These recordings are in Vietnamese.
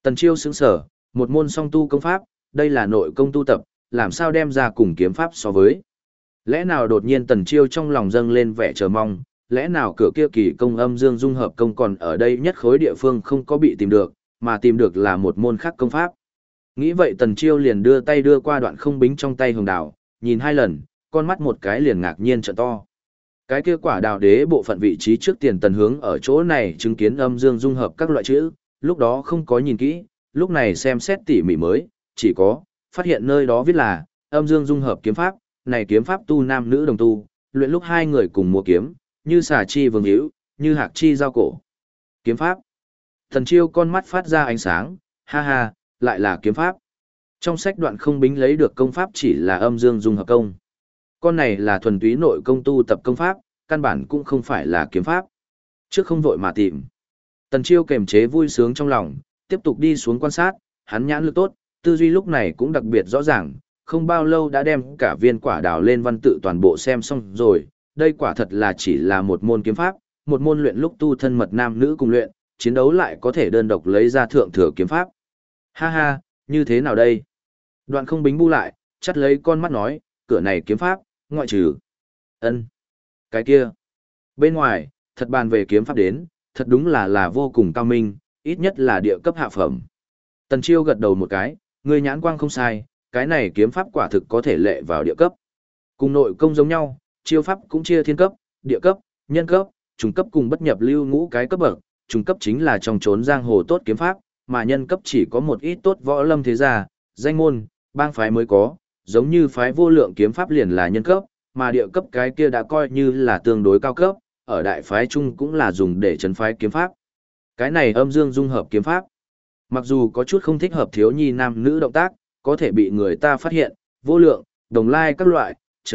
Tần Chiêu sững sở, một môn song tu công pháp, đây là nội công tu tập, làm sao đem ra cùng kiếm pháp so với. Lẽ nào đột nhiên Tần Chiêu trong lòng dâng lên vẻ chờ mong, lẽ nào cửa kia kỳ công âm dương dung hợp công còn ở đây nhất khối địa phương không có bị tìm được, mà tìm được là một môn khác công pháp. Nghĩ vậy Tần Chiêu liền đưa tay đưa qua đoạn không bính trong tay hồng đào, nhìn hai lần, con mắt một cái liền ngạc nhiên trợn to. Cái kia quả đào đế bộ phận vị trí trước tiền Tần Hướng ở chỗ này chứng kiến âm dương dung hợp các loại chữ, lúc đó không có nhìn kỹ, lúc này xem xét tỉ mỉ mới, chỉ có phát hiện nơi đó viết là âm dương dung hợp kiếm pháp, này kiếm pháp tu nam nữ đồng tu, luyện lúc hai người cùng mua kiếm, như xà chi vương hữu, như hạc chi giao cổ. Kiếm pháp. Tần Chiêu con mắt phát ra ánh sáng, ha ha, lại là kiếm pháp. Trong sách đoạn không bính lấy được công pháp chỉ là âm dương dung hợp công. Con này là thuần túy nội công tu tập công pháp, căn bản cũng không phải là kiếm pháp. Trước không vội mà tìm. Tần Chiêu kềm chế vui sướng trong lòng, tiếp tục đi xuống quan sát, hắn nhãn lực tốt, tư duy lúc này cũng đặc biệt rõ ràng, không bao lâu đã đem cả viên quả đào lên văn tự toàn bộ xem xong rồi, đây quả thật là chỉ là một môn kiếm pháp, một môn luyện lúc tu thân mật nam nữ cùng luyện, chiến đấu lại có thể đơn độc lấy ra thượng thừa kiếm pháp. Ha ha, như thế nào đây? Đoạn không bính bu lại, chắt lấy con mắt nói, cửa này kiếm pháp, ngoại trừ. Ân, cái kia. Bên ngoài, thật bàn về kiếm pháp đến, thật đúng là vô cùng cao minh, ít nhất là địa cấp hạ phẩm. Tần Chiêu gật đầu một cái, người nhãn quang không sai, cái này kiếm pháp quả thực có thể lệ vào địa cấp. Cùng nội công giống nhau, chiêu pháp cũng chia thiên cấp, địa cấp, nhân cấp, trung cấp cùng bất nhập lưu ngũ cái cấp bậc, trung cấp chính là trong chốn giang hồ tốt kiếm pháp, mà nhân cấp chỉ có một ít tốt võ lâm thế gia, danh môn, bang phái mới có, giống như phái vô lượng kiếm pháp liền là nhân cấp, mà địa cấp cái kia đã coi như là tương đối cao cấp, ở đại phái trung cũng là dùng để trấn phái kiếm pháp. Cái này âm dương dung hợp kiếm pháp, mặc dù có chút không thích hợp thiếu nhi nam nữ động tác, có thể bị người ta phát hiện, vô lượng, đồng lai các loại,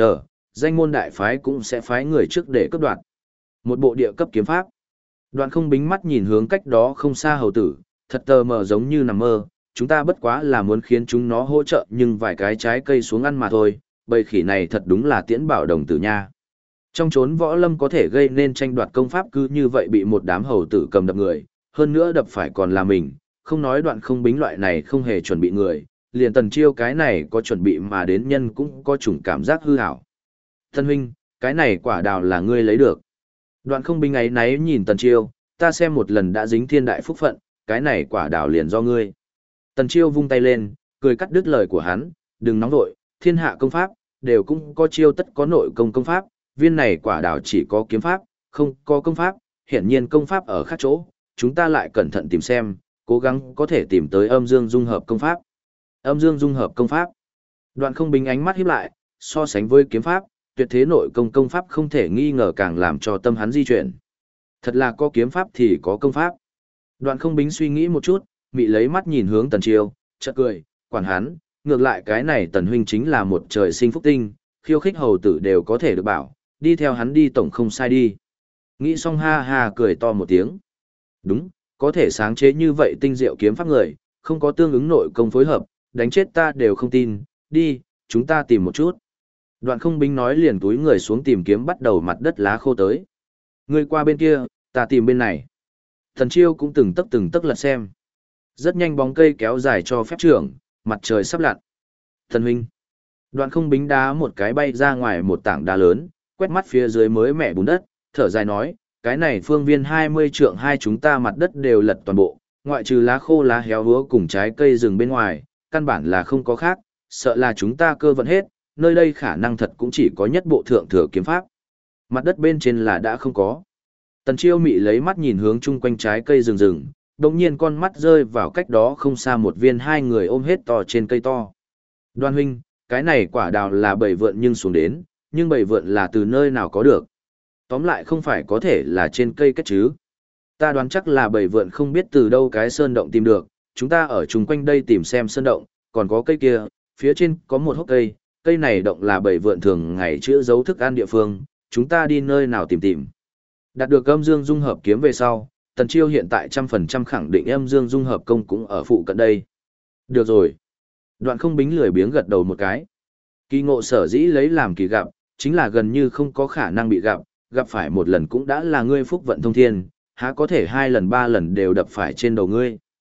danh môn đại phái cũng sẽ phái người trước để cấp đoạt. Một bộ địa cấp kiếm pháp. Đoạn không bính mắt nhìn hướng cách đó không xa hầu tử, thật tờ mờ giống như nằm mơ, chúng ta bất quá là muốn khiến chúng nó hỗ trợ nhưng vài cái trái cây xuống ăn mà thôi, bầy khỉ này thật đúng là tiễn bảo đồng tử nha. Trong chốn võ lâm có thể gây nên tranh đoạt công pháp cứ như vậy bị một đám hầu tử cầm đập người, hơn nữa đập phải còn là mình, không nói đoạn không bính loại này không hề chuẩn bị người, liền Tần Chiêu cái này có chuẩn bị mà đến nhân cũng có chủng cảm giác hư hảo. Tân huynh, cái này quả đào là ngươi lấy được. Đoạn không bính ấy náy nhìn Tần Chiêu, ta xem một lần đã dính thiên đại phúc phận, cái này quả đào liền do ngươi. Tần Chiêu vung tay lên, cười cắt đứt lời của hắn, đừng nóng vội, thiên hạ công pháp, đều cũng có chiêu tất có nội công công pháp, viên này quả đào chỉ có kiếm pháp, không có công pháp, hiển nhiên công pháp ở khác chỗ, chúng ta lại cẩn thận tìm xem, cố gắng có thể tìm tới âm dương dung hợp công pháp. Âm dương dung hợp công pháp. Đoạn không bính ánh mắt híp lại, so sánh với kiếm pháp, tuyệt thế nội công công pháp không thể nghi ngờ càng làm cho tâm hắn di chuyển. Thật là có kiếm pháp thì có công pháp. Đoạn không bính suy nghĩ một chút, mị lấy mắt nhìn hướng Tần Chiêu, chợt cười, quản hắn, ngược lại cái này Tần huynh chính là một trời sinh phúc tinh, khiêu khích hầu tử đều có thể được bảo, đi theo hắn đi tổng không sai đi. Nghĩ xong ha ha cười to một tiếng. Đúng, có thể sáng chế như vậy tinh diệu kiếm pháp người, không có tương ứng nội công phối hợp, đánh chết ta đều không tin, đi, chúng ta tìm một chút. Đoạn không bính nói liền túi người xuống tìm kiếm bắt đầu mặt đất lá khô tới. Người qua bên kia, ta tìm bên này. Tần Chiêu cũng từng tấc lật xem. Rất nhanh bóng cây kéo dài cho phép trưởng, mặt trời sắp lặn. Thần huynh. Đoạn không bính đá một cái bay ra ngoài một tảng đá lớn, quét mắt phía dưới mới mẹ bùn đất, thở dài nói, cái này phương viên 20 trượng hai chúng ta mặt đất đều lật toàn bộ, ngoại trừ lá khô lá héo úa cùng trái cây rừng bên ngoài, căn bản là không có khác, sợ là chúng ta cơ vận hết, nơi đây khả năng thật cũng chỉ có nhất bộ thượng thừa kiếm pháp. Mặt đất bên trên là đã không có. Tần Chiêu mị lấy mắt nhìn hướng chung quanh trái cây rừng rừng, đồng nhiên con mắt rơi vào cách đó không xa một viên hai người ôm hết to trên cây to. Đoan huynh, cái này quả đào là bầy vượn nhưng xuống đến, nhưng bầy vượn là từ nơi nào có được. Tóm lại không phải có thể là trên cây kết chứ. Ta đoán chắc là bầy vượn không biết từ đâu cái sơn động tìm được, chúng ta ở chung quanh đây tìm xem sơn động, còn có cây kia, phía trên có một hốc cây, cây này động là bầy vượn thường ngày chữa giấu thức ăn địa phương, chúng ta đi nơi nào tìm tìm. Đạt được âm dương dung hợp kiếm về sau, Tần Chiêu hiện tại 100% khẳng định âm dương dung hợp công cũng ở phụ cận đây. Được rồi. Đoạn không bính lười biếng gật đầu một cái. Kỳ ngộ sở dĩ lấy làm kỳ gặp, chính là gần như không có khả năng bị gặp phải một lần cũng đã là ngươi phúc vận thông thiên, há có thể hai lần ba lần đều đập phải trên đầu ngươi.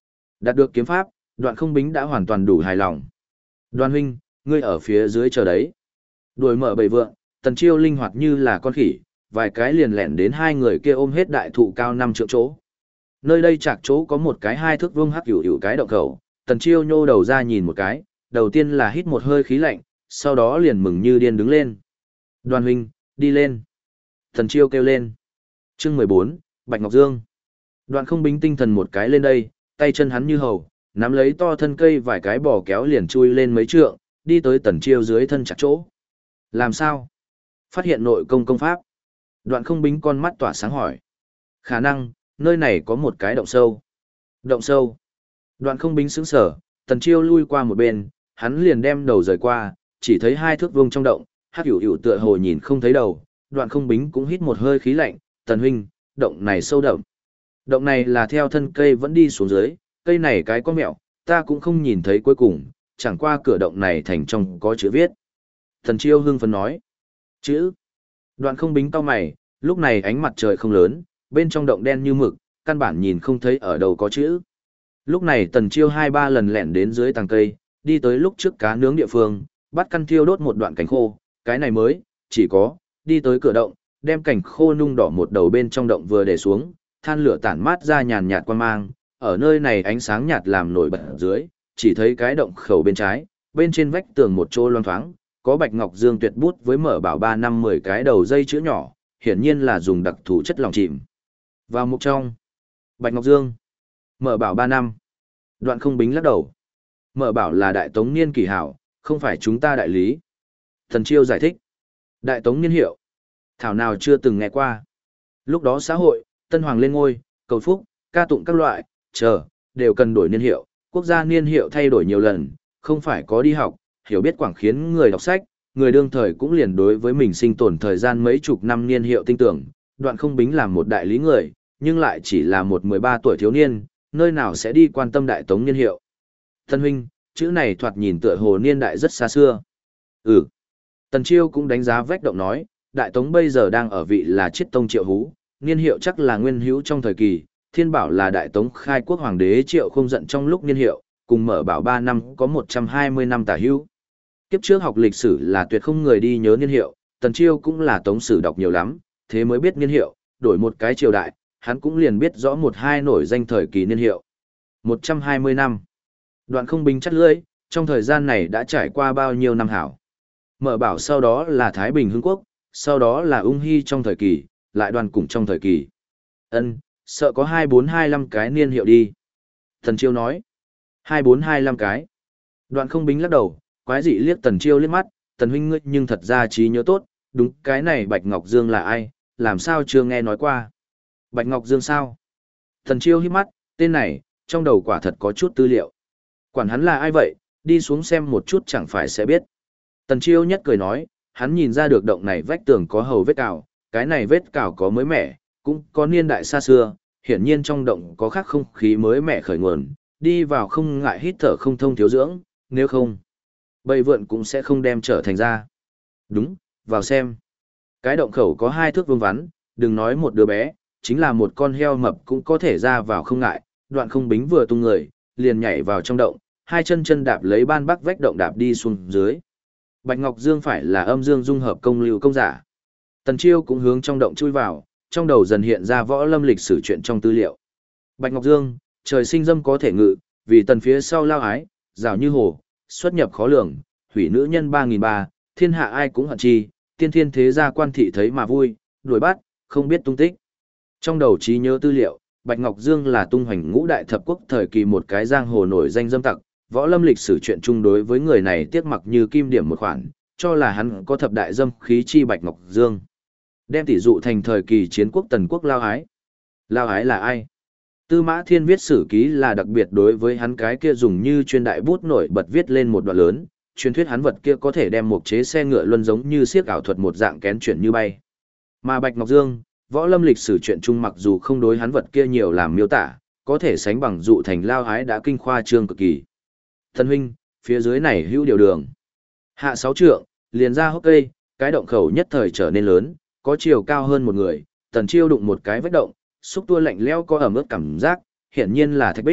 Đạt được kiếm pháp, Đoạn Không Bính đã hoàn toàn đủ hài lòng. Đoan huynh, ngươi ở phía dưới chờ đấy. Đuổi mở bầy vượng, Tần Chiêu linh hoạt như là con khỉ, vài cái liền lẻn đến hai người kia ôm hết đại thụ cao 5 trượng chỗ. Nơi đây chạc chỗ có một cái 2 thước vuông hắc hữu hữu cái động khẩu, Tần Chiêu nhô đầu ra nhìn một cái, đầu tiên là hít một hơi khí lạnh, sau đó liền mừng như điên đứng lên. Đoàn huynh, đi lên. Tần Chiêu kêu lên. Chương 14, Bạch Ngọc Dương. Đoạn Không Bính tinh thần một cái lên đây, tay chân hắn như hầu, nắm lấy to thân cây vài cái bò kéo liền chui lên mấy trượng, đi tới Tần Chiêu dưới thân chặt chỗ. Làm sao? Phát hiện nội công công pháp. Đoạn Không Bính con mắt tỏa sáng hỏi. Khả năng, nơi này có một cái động sâu. Động sâu. Đoạn Không Bính sững sở, Tần Chiêu lui qua một bên, hắn liền đem đầu rời qua, chỉ thấy 2 thước vuông trong động, hắc hữu hữu tựa hồ nhìn không thấy đầu. Đoạn Không Bính cũng hít một hơi khí lạnh, Tần huynh, động này sâu đậm. Động này là theo thân cây vẫn đi xuống dưới, cây này cái có mẹo, ta cũng không nhìn thấy cuối cùng, chẳng qua cửa động này thành trong có chữ viết. Tần Chiêu hưng phấn nói. Chữ. Đoạn Không Bính cau mày, lúc này ánh mặt trời không lớn, bên trong động đen như mực, căn bản nhìn không thấy ở đâu có chữ. Lúc này Tần Chiêu 2-3 lần lẻn đến dưới tàng cây, đi tới lúc trước cá nướng địa phương, bắt căn thiêu đốt một đoạn cành khô, cái này mới, chỉ có, đi tới cửa động, đem cành khô nung đỏ một đầu bên trong động vừa để xuống, than lửa tản mát ra nhàn nhạt quang mang, ở nơi này ánh sáng nhạt làm nổi bật dưới, chỉ thấy cái động khẩu bên trái, bên trên vách tường một chỗ loang thoáng, có Bạch Ngọc Dương tuyệt bút với mở bảo 3 năm 10 cái đầu dây chữ nhỏ, hiển nhiên là dùng đặc thù chất lỏng chìm. Vào mục trong, Bạch Ngọc Dương, mở bảo 3 năm. Đoạn Không Bính lắc đầu. Mở bảo là Đại Tống niên kỷ hảo, không phải chúng ta đại lý. Thần Chiêu giải thích. Đại Tống niên hiệu. Thảo nào chưa từng nghe qua. Lúc đó xã hội, tân hoàng lên ngôi, cầu phúc, ca tụng các loại, đều cần đổi niên hiệu. Quốc gia niên hiệu thay đổi nhiều lần, không phải có đi học, hiểu biết quảng khiến người đọc sách, người đương thời cũng liền đối với mình sinh tồn thời gian mấy chục năm niên hiệu tin tưởng. Đoạn Không Bính làm một đại lý người, nhưng lại chỉ là một 13 tuổi thiếu niên, nơi nào sẽ đi quan tâm Đại Tống niên hiệu. Tân huynh, chữ này thoạt nhìn tựa hồ niên đại rất xa xưa. Ừ. Tần Chiêu cũng đánh giá vách động nói, Đại Tống bây giờ đang ở vị là Chiết Tông Triệu Hú, niên hiệu chắc là nguyên hữu trong thời kỳ, Thiên Bảo là Đại Tống khai quốc hoàng đế Triệu Không Giận trong lúc niên hiệu, cùng mở bảo 3 năm có 120 năm tả hữu. Kiếp trước học lịch sử là tuyệt không người đi nhớ niên hiệu, Tần Chiêu cũng là Tống sử đọc nhiều lắm, thế mới biết niên hiệu, đổi một cái triều đại, hắn cũng liền biết rõ một hai nổi danh thời kỳ niên hiệu. 120 năm. Đoạn Không Bính chắt lưỡi, trong thời gian này đã trải qua bao nhiêu năm hảo. Mở bảo sau đó là Thái Bình Hưng Quốc, sau đó là Ung Hy trong thời kỳ, lại Đoàn Củng trong thời kỳ. Ân, sợ có 2425 cái niên hiệu đi. Tần Chiêu nói. 2425 cái. Đoạn Không Bính lắc đầu, quái dị liếc Tần Chiêu liếc mắt, Tần huynh ngươi nhưng thật ra trí nhớ tốt, đúng cái này Bạch Ngọc Dương là ai, làm sao chưa nghe nói qua. Bạch Ngọc Dương sao? Tần Chiêu hít mắt, tên này, trong đầu quả thật có chút tư liệu. Quản hắn là ai vậy, đi xuống xem một chút chẳng phải sẽ biết. Tần Chiêu nhất cười nói, hắn nhìn ra được động này vách tường có hầu vết cào, cái này vết cào có mới mẻ, cũng có niên đại xa xưa, hiển nhiên trong động có khác không khí mới mẻ khởi nguồn, đi vào không ngại hít thở không thông thiếu dưỡng, nếu không, bầy vượn cũng sẽ không đem trở thành ra. Đúng, vào xem. Cái động khẩu có 2 thước vuông vắn, đừng nói một đứa bé, chính là một con heo mập cũng có thể ra vào không ngại. Đoạn Không Bính vừa tung người, liền nhảy vào trong động, hai chân chân đạp lấy ban bắc vách động đạp đi xuống dưới. Bạch Ngọc Dương phải là âm dương dung hợp công lưu công giả. Tần Chiêu cũng hướng trong động chui vào, trong đầu dần hiện ra võ lâm lịch sử chuyện trong tư liệu. Bạch Ngọc Dương, trời sinh dâm có thể ngự, vì tần phía sau lao ái, rào như hồ, xuất nhập khó lường, hủy nữ nhân 3.300, thiên hạ ai cũng hận chi, tiên thiên thế gia quan thị thấy mà vui, đuổi bắt, không biết tung tích. Trong đầu trí nhớ tư liệu, Bạch Ngọc Dương là tung hoành ngũ đại thập quốc thời kỳ một cái giang hồ nổi danh dâm tặc, võ lâm lịch sử chuyện chung đối với người này tiếc mặc như kim điểm một khoản, cho là hắn có thập đại dâm khí chi Bạch Ngọc Dương. Đem tỷ dụ thành thời kỳ chiến quốc tần quốc lao ái. Lao ái là ai? Tư Mã Thiên viết sử ký là đặc biệt đối với hắn cái kia dùng như chuyên đại bút nổi bật viết lên một đoạn lớn, truyền thuyết hắn vật kia có thể đem một chế xe ngựa luân giống như siếc ảo thuật một dạng kén chuyển như bay. Mà Bạch Ngọc Dương, võ lâm lịch sử chuyện chung mặc dù không đối hắn vật kia nhiều làm miêu tả, có thể sánh bằng dụ thành lao ái đã kinh khoa trương cực kỳ. Thân huynh, phía dưới này hữu điều đường. Hạ 6 trượng, liền ra hốc cây, cái động khẩu nhất thời trở nên lớn, có chiều cao hơn một người, Tần Chiêu đụng một cái vách động, xúc tua lạnh lẽo có ẩm ướt cảm giác, hiển nhiên là thạch bích,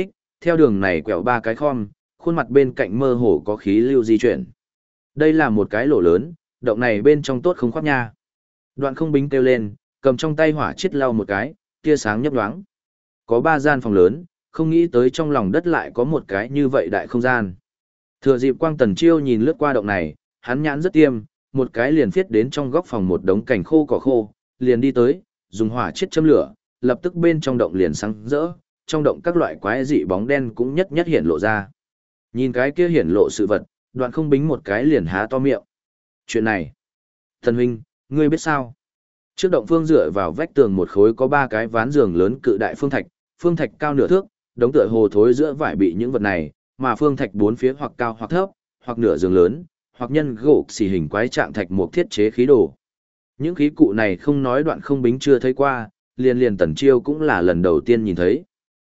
theo đường này quẹo ba cái khom, khuôn mặt bên cạnh mơ hồ có khí lưu di chuyển. Đây là một cái lỗ lớn, động này bên trong tốt không khoát nha. Đoạn không bính kêu lên, cầm trong tay hỏa chiết lau một cái, tia sáng nhấp nhoáng. Có 3 gian phòng lớn, không nghĩ tới trong lòng đất lại có một cái như vậy đại không gian. Thừa dịp Quang Tần Chiêu nhìn lướt qua động này, hắn nhãn rất tiêm, một cái liền phiết đến trong góc phòng một đống cành khô cỏ khô, liền đi tới, dùng hỏa chiết châm lửa, lập tức bên trong động liền sáng rỡ, trong động các loại quái dị bóng đen cũng nhất nhất hiện lộ ra. Nhìn cái kia hiển lộ sự vật, Đoạn không bính một cái liền há to miệng. Chuyện này, thần huynh, ngươi biết sao? Trước động phương dựa vào vách tường một khối có 3 cái ván giường lớn cự đại phương thạch cao nửa thước, đống tựa hồ thối giữa vải bị những vật này, mà phương thạch bốn phía hoặc cao hoặc thấp, hoặc nửa giường lớn, hoặc nhân gỗ xì hình quái trạng thạch một thiết chế khí đồ. Những khí cụ này không nói Đoạn không bính chưa thấy qua, liền Tần Chiêu cũng là lần đầu tiên nhìn thấy.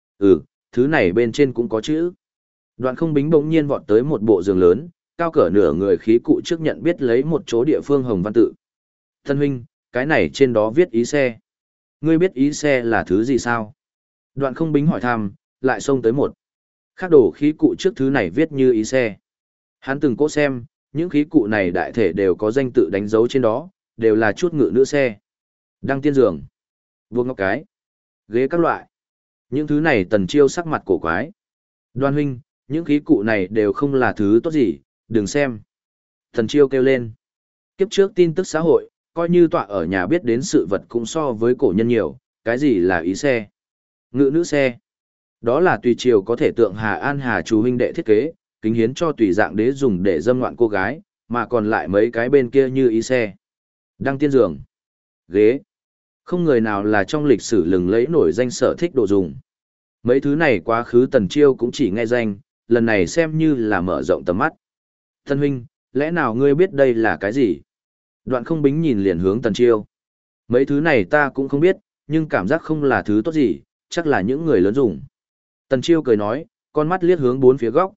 Thứ này bên trên cũng có chữ. Đoạn không bính bỗng nhiên vọt tới một bộ giường lớn, cao cỡ nửa người khí cụ trước nhận biết lấy một chỗ địa phương hồng văn tự. Thân huynh, cái này trên đó viết ý xe. Ngươi biết ý xe là thứ gì sao? Đoạn không bính hỏi thăm, lại xông tới một. Khác đổ khí cụ trước thứ này viết như ý xe. Hắn từng cố xem, những khí cụ này đại thể đều có danh tự đánh dấu trên đó, đều là chút ngự nữ xe. Đăng tiên giường, vuông ngọc cái, ghế các loại. Những thứ này Tần Chiêu sắc mặt cổ quái. Đoan huynh, những khí cụ này đều không là thứ tốt gì, đừng xem. Tần Chiêu kêu lên. Kiếp trước tin tức xã hội, coi như tọa ở nhà biết đến sự vật cũng so với cổ nhân nhiều, cái gì là ý xe? Ngự nữ xe. Đó là tùy triều có thể tượng Hà An Hà chú huynh đệ thiết kế, kính hiến cho tùy dạng đế dùng để dâm ngoạn cô gái, mà còn lại mấy cái bên kia như ý xe. Đăng tiên giường, ghế. Không người nào là trong lịch sử lừng lẫy nổi danh sở thích đồ dùng. Mấy thứ này quá khứ Tần Chiêu cũng chỉ nghe danh, lần này xem như là mở rộng tầm mắt. Thân huynh, lẽ nào ngươi biết đây là cái gì? Đoạn không bính nhìn liền hướng Tần Chiêu. Mấy thứ này ta cũng không biết, nhưng cảm giác không là thứ tốt gì, chắc là những người lớn dùng. Tần Chiêu cười nói, con mắt liếc hướng bốn phía góc,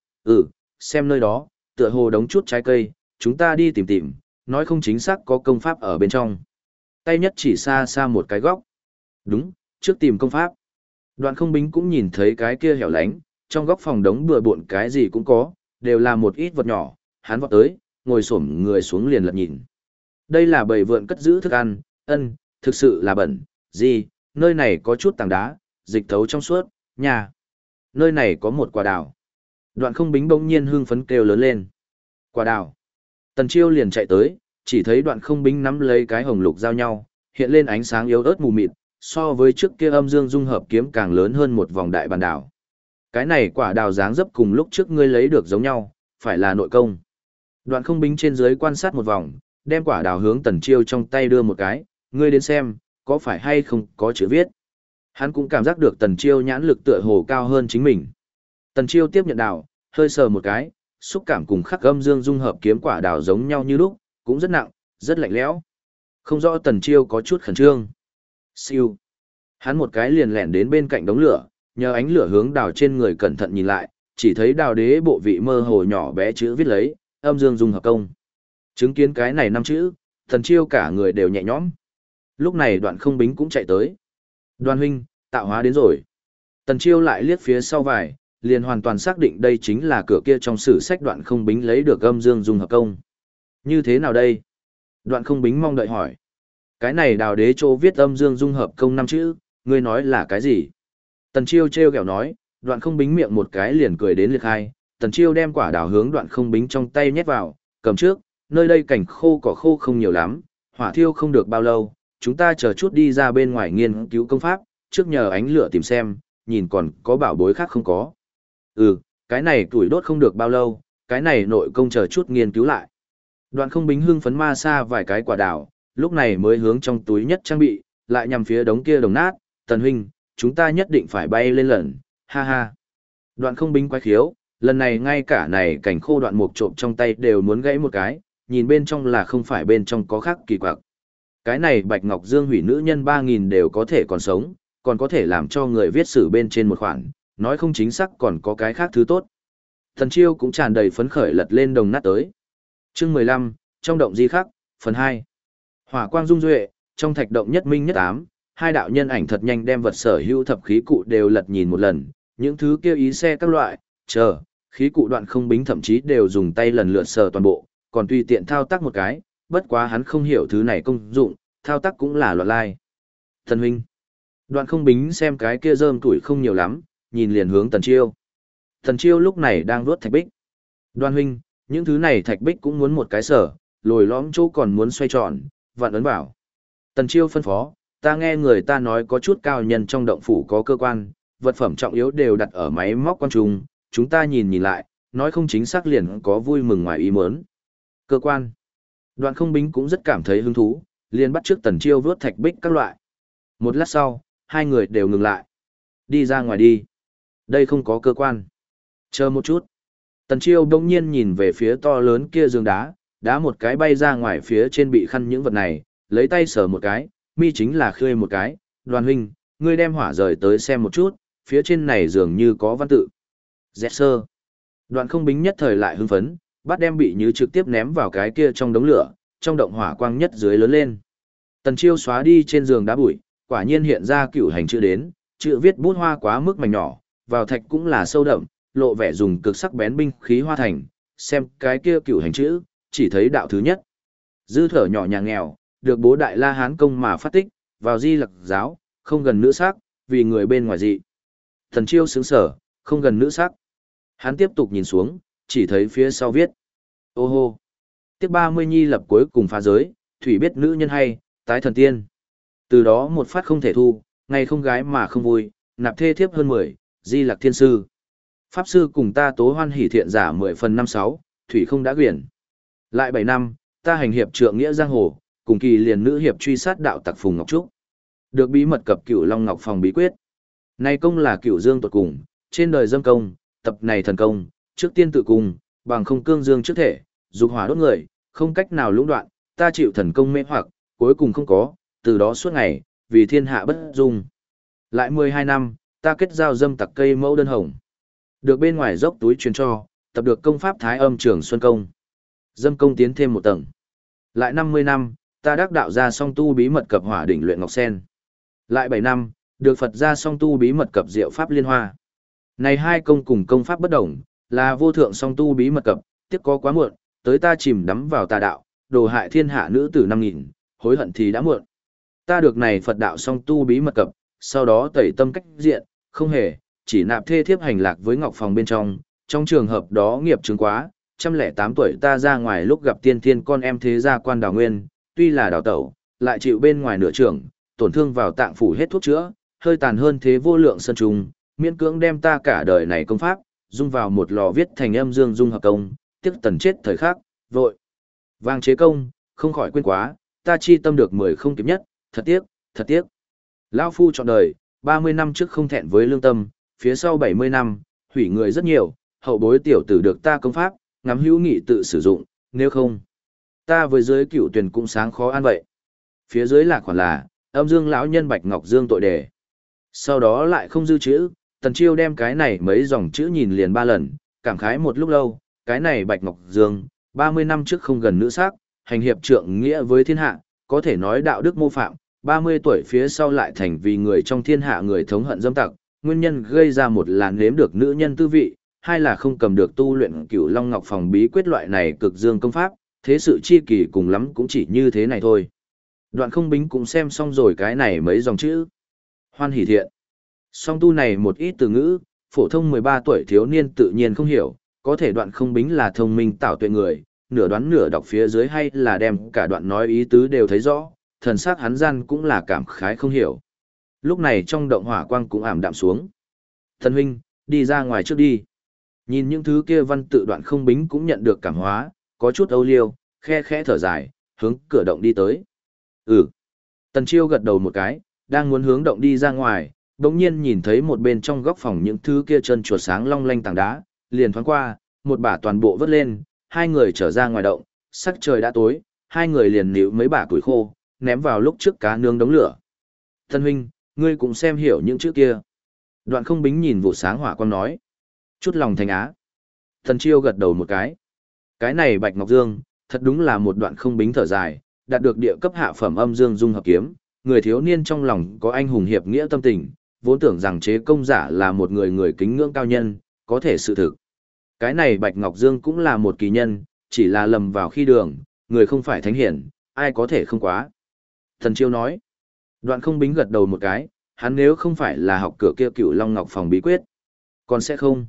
xem nơi đó, tựa hồ đống chút trái cây, chúng ta đi tìm, nói không chính xác có công pháp ở bên trong. Tay nhất chỉ xa xa một cái góc. Đúng, trước tìm công pháp. Đoạn không bính cũng nhìn thấy cái kia hẻo lánh, trong góc phòng đống bừa bộn cái gì cũng có, đều là một ít vật nhỏ, hắn vọt tới, ngồi xổm người xuống liền lật nhìn. Đây là bầy vượn cất giữ thức ăn, thực sự là bẩn, gì, nơi này có chút tảng đá, dịch thấu trong suốt, nhà. Nơi này có một quả đào. Đoạn không bính bỗng nhiên hưng phấn kêu lớn lên. Quả đào. Tần Chiêu liền chạy tới, chỉ thấy đoạn không bính nắm lấy cái hồng lục giao nhau, hiện lên ánh sáng yếu ớt mù mịt, so với trước kia âm dương dung hợp kiếm càng lớn hơn một vòng đại bàn đảo. Cái này quả đào dáng dấp cùng lúc trước ngươi lấy được giống nhau, phải là nội công. Đoạn không bính trên dưới quan sát một vòng, đem quả đào hướng Tần Chiêu trong tay đưa một cái, ngươi đến xem, có phải hay không có chữ viết. Hắn cũng cảm giác được Tần Chiêu nhãn lực tựa hồ cao hơn chính mình. Tần Chiêu tiếp nhận đào, hơi sờ một cái, xúc cảm cùng khắc âm dương dung hợp kiếm quả đào giống nhau như lúc, cũng rất nặng, rất lạnh lẽo. Không rõ Tần Chiêu có chút khẩn trương. Siêu. Hắn một cái liền lẻn đến bên cạnh đống lửa, nhờ ánh lửa hướng đào trên người cẩn thận nhìn lại, chỉ thấy đào đế bộ vị mơ hồ nhỏ bé chữ viết lấy, âm dương dung hợp công. Chứng kiến cái này 5 chữ, Tần Chiêu cả người đều nhẹ nhõm. Lúc này Đoạn không bính cũng chạy tới. Đoan huynh, tạo hóa đến rồi. Tần Chiêu lại liếc phía sau vài, liền hoàn toàn xác định đây chính là cửa kia trong sử sách Đoạn không bính lấy được âm dương dung hợp công. Như thế nào đây? Đoạn không bính mong đợi hỏi. Cái này đào đế chỗ viết âm dương dung hợp công 5 chữ, ngươi nói là cái gì? Tần Chiêu trêu ghẹo nói, Đoạn không bính miệng một cái liền cười đến liệt hai. Tần Chiêu đem quả đào hướng Đoạn không bính trong tay nhét vào, cầm trước, nơi đây cảnh khô cỏ khô không nhiều lắm, hỏa thiêu không được bao lâu, chúng ta chờ chút đi ra bên ngoài nghiên cứu công pháp, trước nhờ ánh lửa tìm xem, nhìn còn có bảo bối khác không có. Cái này tuổi đốt không được bao lâu, cái này nội công chờ chút nghiên cứu lại. Đoạn không bính hưng phấn ma xa vài cái quả đào, lúc này mới hướng trong túi nhất trang bị, lại nhằm phía đống kia đồng nát, Tần huynh, chúng ta nhất định phải bay lên lần, ha ha. Đoạn không bính quái khiếu, lần này ngay cả này cảnh khô đoạn mục trộm trong tay đều muốn gãy một cái, nhìn bên trong là không phải bên trong có khác kỳ quặc. Cái này Bạch Ngọc Dương hủy nữ nhân 3.000 đều có thể còn sống, còn có thể làm cho người viết sử bên trên một khoản, nói không chính xác còn có cái khác thứ tốt. Tần Chiêu cũng tràn đầy phấn khởi lật lên đồng nát tới. Chương 15, trong động di khắc, phần 2. Hỏa quang dung duệ, trong thạch động nhất minh nhất ám, hai đạo nhân ảnh thật nhanh đem vật sở hữu thập khí cụ đều lật nhìn một lần, Những thứ kia ý xe các loại, chờ, khí cụ Đoạn Không Bính thậm chí đều dùng tay lần lượt sờ toàn bộ, còn tùy tiện thao tác một cái, bất quá hắn không hiểu thứ này công dụng, thao tác cũng là loạn lai. Thần huynh. Đoạn Không Bính xem cái kia rơm tuổi không nhiều lắm, nhìn liền hướng Tần Chiêu. Tần Chiêu lúc này đang vuốt thạch bích. Đoan huynh, những thứ này thạch bích cũng muốn một cái sở, lồi lõm chỗ còn muốn xoay tròn, vạn ấn bảo. Tần Chiêu phân phó, ta nghe người ta nói có chút cao nhân trong động phủ có cơ quan, vật phẩm trọng yếu đều đặt ở máy móc quan trùng, chúng ta nhìn nhìn lại, nói không chính xác liền có vui mừng ngoài ý muốn. Cơ quan. Đoạn Không Bính cũng rất cảm thấy hứng thú, liền bắt trước Tần Chiêu vuốt thạch bích các loại. Một lát sau, hai người đều ngừng lại. Đi ra ngoài đi. Đây không có cơ quan. Chờ một chút. Tần Chiêu đông nhiên nhìn về phía to lớn kia giường đá, đá một cái bay ra ngoài phía trên bị khăn những vật này, lấy tay sờ một cái, mi chính là khơi một cái. Đoàn huynh, ngươi đem hỏa rời tới xem một chút, phía trên này dường như có văn tự. Dẹt sơ. Đoạn Không Bính nhất thời lại hưng phấn, bắt đem bị như trực tiếp ném vào cái kia trong đống lửa, trong động hỏa quang nhất dưới lớn lên. Tần Chiêu xóa đi trên giường đá bụi, quả nhiên hiện ra cửu hành chữ đến, chữ viết bút hoa quá mức mảnh nhỏ, vào thạch cũng là sâu đậm, lộ vẻ dùng cực sắc bén binh khí hoa thành, xem cái kia cửu hành chữ, chỉ thấy đạo thứ nhất. Dư thở nhỏ nhà nghèo, được bố đại La Hán công mà phát tích, vào Di Lặc giáo, không gần nữ sắc, vì người bên ngoài dị. Tần Chiêu sướng sở, không gần nữ sắc. Hắn tiếp tục nhìn xuống, chỉ thấy phía sau viết. Ô hô! Tiếp 30 nhi lập cuối cùng phá giới, thủy biết nữ nhân hay, tái thần tiên. Từ đó một phát không thể thu, ngày không gái mà không vui, nạp thê thiếp hơn 10, Di Lặc thiên sư. Pháp sư cùng ta tố hoan hỷ thiện giả 10 phần 56, thủy không đã quyển. Lại 7 năm, ta hành hiệp trượng nghĩa giang hồ, cùng kỳ liền nữ hiệp truy sát đạo tặc Phùng Ngọc Trúc. Được bí mật cập Cửu Long Ngọc Phòng bí quyết. Này công là Cửu Dương tuột cùng, trên đời dâm công, tập này thần công, trước tiên tự cùng, bằng không cương dương trước thể, dục hỏa đốt người, không cách nào lũng đoạn, ta chịu thần công mê hoặc, cuối cùng không có, từ đó suốt ngày, vì thiên hạ bất dung. Lại 12 năm, ta kết giao dâm tặc cây mẫu đơn hồng. Được bên ngoài dốc túi truyền cho, tập được công pháp Thái Âm Trường Xuân Công. Dâm công tiến thêm một tầng. Lại 50 năm, ta đắc đạo ra song tu bí mật cập hỏa đỉnh luyện ngọc sen. Lại 7 năm, được Phật ra song tu bí mật cập diệu pháp liên hoa. Này hai công cùng công pháp bất đồng, là vô thượng song tu bí mật cập, tiếc có quá muộn, tới ta chìm đắm vào tà đạo, đồ hại thiên hạ nữ tử 5.000, hối hận thì đã muộn. Ta được này Phật đạo song tu bí mật cập, sau đó tẩy tâm cách diện, không hề, chỉ nạp thê thiếp hành lạc với ngọc phòng bên trong trường hợp đó nghiệp chứng quá, 108 tuổi ta ra ngoài lúc gặp tiên thiên con em thế gia quan đào nguyên, tuy là đào tẩu, lại chịu bên ngoài nửa trưởng, tổn thương vào tạng phủ hết thuốc chữa, hơi tàn hơn thế vô lượng sân trùng, miễn cưỡng đem ta cả đời này công pháp, dung vào một lò viết thành âm dương dung hợp công, tiếc tần chết thời khắc, vội. Vàng chế công, không khỏi quên quá, ta chi tâm được 10 không kịp nhất, thật tiếc, thật tiếc. Lão phu chọn đời, 30 năm trước không thẹn với lương tâm, phía sau 70 năm, hủy người rất nhiều, hậu bối tiểu tử được ta công pháp, ngắm hữu nghị tự sử dụng, nếu không, ta với dưới cựu tuyển cũng sáng khó an vậy. Phía dưới là khoản là, âm dương lão nhân Bạch Ngọc Dương tội đề. Sau đó lại không dư chữ, Tần Chiêu đem cái này mấy dòng chữ nhìn liền 3 lần, cảm khái một lúc lâu, cái này Bạch Ngọc Dương, 30 năm trước không gần nữ sắc, hành hiệp trượng nghĩa với thiên hạ, có thể nói đạo đức mô phạm, 30 tuổi phía sau lại thành vì người trong thiên hạ người thống hận dâm tặc, nguyên nhân gây ra một là nếm được nữ nhân tư vị, hai là không cầm được tu luyện Cửu Long Ngọc Phòng bí quyết loại này cực dương công pháp, thế sự chi kỳ cùng lắm cũng chỉ như thế này thôi. Đoạn Không Bính cũng xem xong rồi cái này mấy dòng chữ. Hoan hỷ thiện. Song tu này một ít từ ngữ, phổ thông 13 tuổi thiếu niên tự nhiên không hiểu, có thể Đoạn Không Bính là thông minh tảo tuệ người, nửa đoán nửa đọc phía dưới hay là đem cả đoạn nói ý tứ đều thấy rõ, thần sắc hắn gian cũng là cảm khái không hiểu. Lúc này trong động hỏa quang cũng ảm đạm xuống. Thần huynh, đi ra ngoài trước đi. Nhìn những thứ kia văn tự Đoạn Không Bính cũng nhận được cảm hóa, có chút âu liêu, khe khẽ thở dài, hướng cửa động đi tới. Tần Chiêu gật đầu một cái, đang muốn hướng động đi ra ngoài, đống nhiên nhìn thấy một bên trong góc phòng những thứ kia chân chuột sáng long lanh tảng đá, liền thoáng qua, một bả toàn bộ vớt lên, hai người trở ra ngoài động, sắc trời đã tối, hai người liền níu mấy bả củi khô, ném vào lúc trước cá nướng đống lửa. Thân huynh, ngươi cũng xem hiểu những chữ kia. Đoạn Không Bính nhìn vụ sáng hỏa quang nói. Chút lòng thành á. Tần Chiêu gật đầu một cái. Cái này Bạch Ngọc Dương, thật đúng là một Đoạn Không Bính thở dài, đạt được địa cấp hạ phẩm âm dương dung hợp kiếm, người thiếu niên trong lòng có anh hùng hiệp nghĩa tâm tình, vốn tưởng rằng chế công giả là một người người kính ngưỡng cao nhân, có thể sự thực. Cái này Bạch Ngọc Dương cũng là một kỳ nhân, chỉ là lầm vào khi đường, người không phải thánh hiển, ai có thể không quá. Thần Chiêu nói. Đoạn Không Bính gật đầu một cái, hắn nếu không phải là học cửa kia Cửu Long Ngọc Phòng bí quyết, còn sẽ không.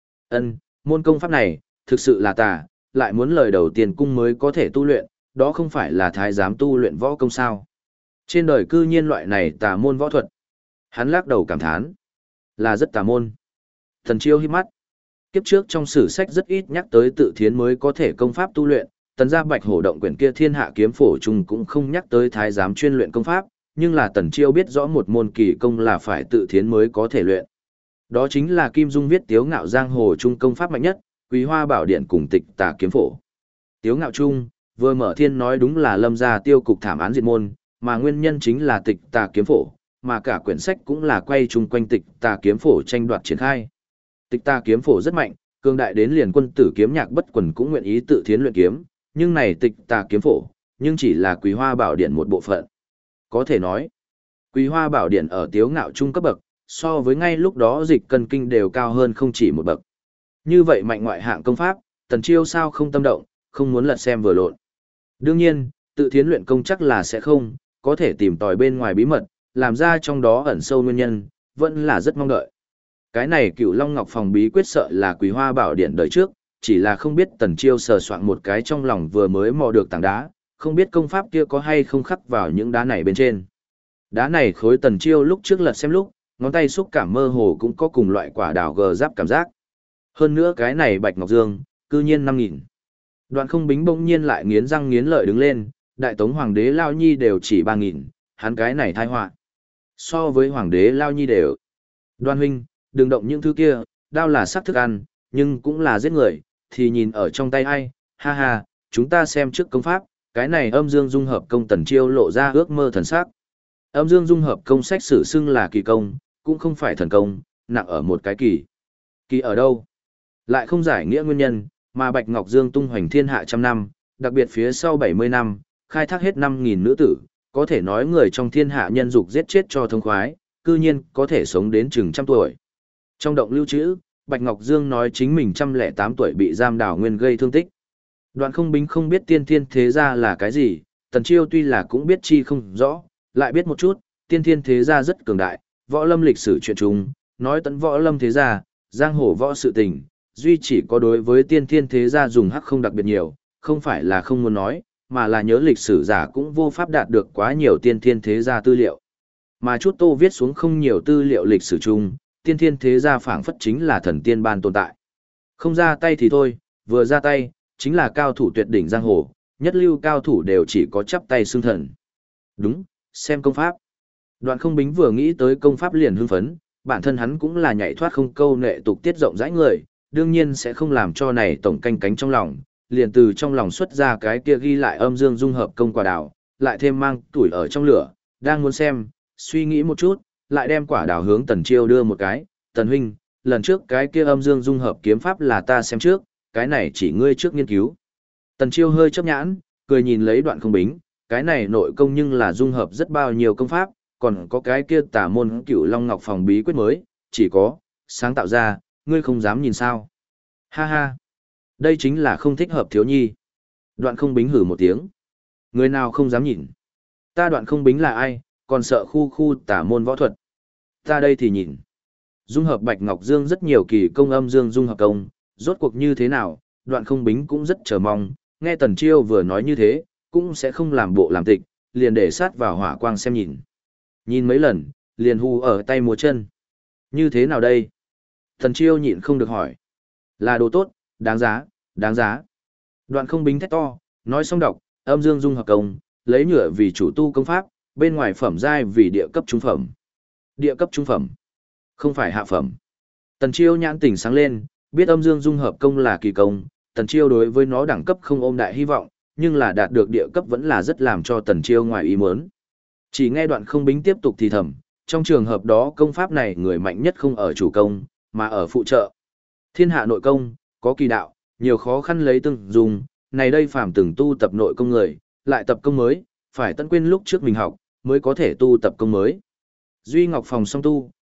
Môn công pháp này, thực sự là tà, lại muốn lời đầu tiên cung mới có thể tu luyện, đó không phải là thái giám tu luyện võ công sao. Trên đời cư nhiên loại này tà môn võ thuật. Hắn lắc đầu cảm thán, là rất tà môn. Thần Chiêu hít mắt. Kiếp trước trong sử sách rất ít nhắc tới tự thiến mới có thể công pháp tu luyện, tần gia Bạch Hổ động quyển kia Thiên Hạ kiếm phổ chung cũng không nhắc tới thái giám chuyên luyện công pháp, nhưng là Tần Chiêu biết rõ một môn kỳ công là phải tự thiến mới có thể luyện. Đó chính là Kim Dung viết Tiếu Ngạo giang hồ trung công pháp mạnh nhất, Quý Hoa Bảo Điện cùng Tịch Tà kiếm phổ. Tiếu Ngạo trung, vừa mở thiên nói đúng là Lâm gia tiêu cục thảm án diệt môn, mà nguyên nhân chính là Tịch Tà kiếm phổ, mà cả quyển sách cũng là quay chung quanh Tịch Tà kiếm phổ tranh đoạt triển khai. Tịch Tà kiếm phổ rất mạnh, cường đại đến liền quân tử kiếm nhạc bất quần cũng nguyện ý tự thiến luyện kiếm, nhưng này Tịch Tà kiếm phổ, nhưng chỉ là Quý Hoa Bảo Điện một bộ phận. Có thể nói, Quý Hoa Bảo Điện ở Tiếu Ngạo trung cấp bậc, so với ngay lúc đó Dịch Cân Kinh đều cao hơn không chỉ một bậc. Như vậy mạnh ngoại hạng công pháp, Tần Chiêu sao không tâm động, không muốn lật xem vừa lộn. Đương nhiên, tự thiến luyện công chắc là sẽ không, có thể tìm tòi bên ngoài bí mật, làm ra trong đó ẩn sâu nguyên nhân, vẫn là rất mong đợi. Cái này Cửu Long Ngọc Phòng bí quyết sợ là Quý Hoa Bảo Điện đời trước, chỉ là không biết Tần Chiêu sờ soạn một cái trong lòng vừa mới mò được tảng đá, không biết công pháp kia có hay không khắc vào những đá này bên trên. Đá này khối Tần Chiêu lúc trước lật xem lúc, ngón tay xúc cảm mơ hồ cũng có cùng loại quả đào gờ giáp cảm giác. Hơn nữa cái này Bạch Ngọc Dương, cư nhiên 5.000. Đoạn Không Bính bỗng nhiên lại nghiến răng nghiến lợi đứng lên, Đại Tống Hoàng đế Lao Nhi đều chỉ 3.000, hắn cái này thai họa. So với Hoàng đế Lao Nhi đều. Đoan huynh, đừng động những thứ kia, đao là sắc thức ăn, nhưng cũng là giết người, thì nhìn ở trong tay ai, ha ha, chúng ta xem trước công pháp, cái này Âm Dương dung hợp công. Tần Chiêu lộ ra ước mơ thần sắc. Âm Dương dung hợp công sách sử xưng là kỳ công, cũng không phải thần công, nặng ở một cái kỳ. Kỳ ở đâu? Lại không giải nghĩa nguyên nhân, mà Bạch Ngọc Dương tung hoành thiên hạ trăm năm, đặc biệt phía sau 70 năm, khai thác hết 5.000 nữ tử, có thể nói người trong thiên hạ nhân dục giết chết cho thông khoái, cư nhiên có thể sống đến chừng trăm tuổi. Trong động lưu trữ, Bạch Ngọc Dương nói chính mình 108 tuổi bị giam đảo nguyên gây thương tích. Đoạn Không Bính không biết tiên thiên thế gia là cái gì, Tần Chiêu tuy là cũng biết chi không rõ, lại biết một chút, tiên thiên thế gia rất cường đại, võ lâm lịch sử chuyện chung, nói tận võ lâm thế gia, giang hồ võ sự tình, duy chỉ có đối với tiên thiên thế gia dùng hắc không đặc biệt nhiều, không phải là không muốn nói, mà là nhớ lịch sử giả cũng vô pháp đạt được quá nhiều tiên thiên thế gia tư liệu. Mà chút Tô viết xuống không nhiều tư liệu lịch sử chung, tiên thiên thế gia phảng phất chính là thần tiên ban tồn tại. Không ra tay thì thôi, vừa ra tay, chính là cao thủ tuyệt đỉnh giang hồ, nhất lưu cao thủ đều chỉ có chắp tay xưng thần. Đúng, xem công pháp. Đoạn Không Bính vừa nghĩ tới công pháp liền hưng phấn, bản thân hắn cũng là nhảy thoát không câu nệ tục tiết rộng rãi người, đương nhiên sẽ không làm cho này tổng canh cánh trong lòng, liền từ trong lòng xuất ra cái kia ghi lại Âm Dương dung hợp công quả đào, lại thêm mang tuổi ở trong lửa, đang muốn xem, suy nghĩ một chút, lại đem quả đào hướng Tần Chiêu đưa một cái, Tần huynh, lần trước cái kia Âm Dương dung hợp kiếm pháp là ta xem trước, cái này chỉ ngươi trước nghiên cứu. Tần Chiêu hơi chớp nhãn, cười nhìn lấy Đoạn Không Bính, cái này nội công nhưng là dung hợp rất bao nhiêu công pháp, còn có cái kia tả môn Cửu Long Ngọc Phòng bí quyết mới, chỉ có, sáng tạo ra, ngươi không dám nhìn sao. Ha ha, đây chính là không thích hợp thiếu nhi. Đoạn Không Bính hử một tiếng. Người nào không dám nhìn. Ta Đoạn Không Bính là ai, còn sợ khu tả môn võ thuật. Ta đây thì nhìn. Dung hợp Bạch Ngọc Dương rất nhiều kỳ công Âm Dương dung hợp công, rốt cuộc như thế nào, Đoạn Không Bính cũng rất chờ mong, nghe Tần Chiêu vừa nói như thế, cũng sẽ không làm bộ làm tịch, liền để sát vào hỏa quang xem nhìn. Nhìn mấy lần, liền hù ở tay múa chân. Như thế nào đây? Tần Chiêu nhịn không được hỏi. Là đồ tốt, đáng giá, đáng giá. Đoạn Không Bính thét to, nói xong đọc, Âm Dương dung hợp công, lấy nhựa vì chủ tu công pháp, bên ngoài phẩm giai vì địa cấp trung phẩm. Địa cấp trung phẩm, không phải hạ phẩm. Tần Chiêu nhãn tỉnh sáng lên, biết Âm Dương dung hợp công là kỳ công, Tần Chiêu đối với nó đẳng cấp không ôm đại hy vọng, nhưng là đạt được địa cấp vẫn là rất làm cho Tần Chiêu ngoài ý muốn. Chỉ nghe Đoạn Không Bính tiếp tục thì thầm, trong trường hợp đó công pháp này người mạnh nhất không ở chủ công, mà ở phụ trợ. Thiên hạ nội công, có kỳ đạo, nhiều khó khăn lấy từng dùng, này đây phàm từng tu tập nội công người, lại tập công mới, phải tận quên lúc trước mình học, mới có thể tu tập công mới. Duy Ngọc Phòng song tu,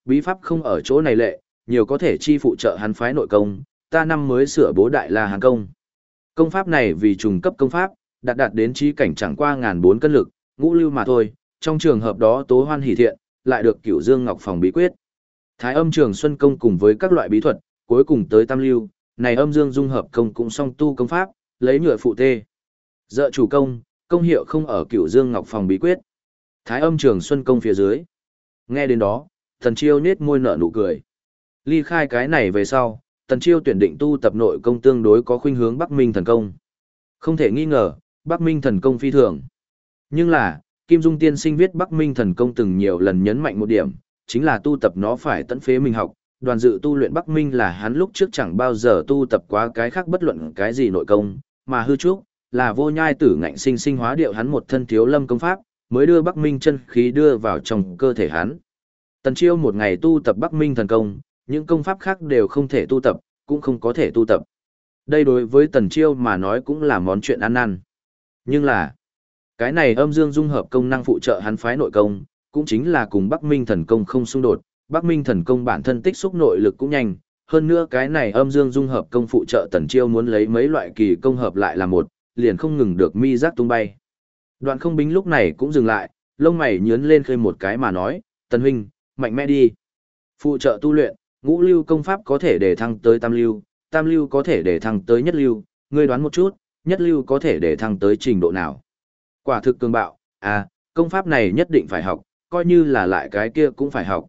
bí pháp không ở chỗ này lệ, nhiều có thể chi phụ trợ hắn phái nội công, ta năm mới sửa bố đại la hán công. Công pháp này vì trùng cấp công pháp, đạt đến trí cảnh chẳng qua 1.400 cân lực, ngũ lưu mà thôi, trong trường hợp đó tố hoan hỷ thiện, lại được Cửu Dương Ngọc Phòng bí quyết. Thái âm trường xuân công cùng với các loại bí thuật, cuối cùng tới tam lưu, này âm dương dung hợp công cũng song tu công pháp, lấy nhựa phụ tê. Dợ chủ công, công hiệu không ở Cửu Dương Ngọc Phòng bí quyết. Thái âm trường xuân công phía dưới. Nghe đến đó, Tần Chiêu nết môi nở nụ cười. Ly khai cái này về sau, Tần Chiêu tuyển định tu tập nội công tương đối có khuynh hướng Bắc Minh thần công. Không thể nghi ngờ, Bắc Minh thần công phi thường. Nhưng là, Kim Dung tiên sinh viết Bắc Minh thần công từng nhiều lần nhấn mạnh một điểm, chính là tu tập nó phải tận phế mình học. Đoàn dự tu luyện Bắc Minh là hắn lúc trước chẳng bao giờ tu tập quá cái khác bất luận cái gì nội công, mà hư trúc là vô nhai tử ngạnh sinh sinh hóa điệu hắn một thân thiếu lâm công pháp, mới đưa Bắc Minh chân khí đưa vào trong cơ thể hắn. Tần Chiêu một ngày tu tập Bắc Minh thần công, những công pháp khác đều không thể tu tập, cũng không có thể tu tập. Đây đối với Tần Chiêu mà nói cũng là món chuyện ăn năn. Nhưng là, cái này âm dương dung hợp công năng phụ trợ hắn phái nội công, cũng chính là cùng Bắc Minh thần công không xung đột, Bắc Minh thần công bản thân tích xúc nội lực cũng nhanh, hơn nữa cái này âm dương dung hợp công phụ trợ Tần Chiêu muốn lấy mấy loại kỳ công hợp lại là một, liền không ngừng được mi giác tung bay. Đoạn Không Bính lúc này cũng dừng lại, lông mày nhướng lên khơi một cái mà nói, Tần huynh, mạnh mẽ đi. Phụ trợ tu luyện, ngũ lưu công pháp có thể để thăng tới tam lưu có thể để thăng tới nhất lưu, ngươi đoán một chút, nhất lưu có thể để thăng tới trình độ nào. Quả thực cường bạo, à, công pháp này nhất định phải học, coi như là lại cái kia cũng phải học,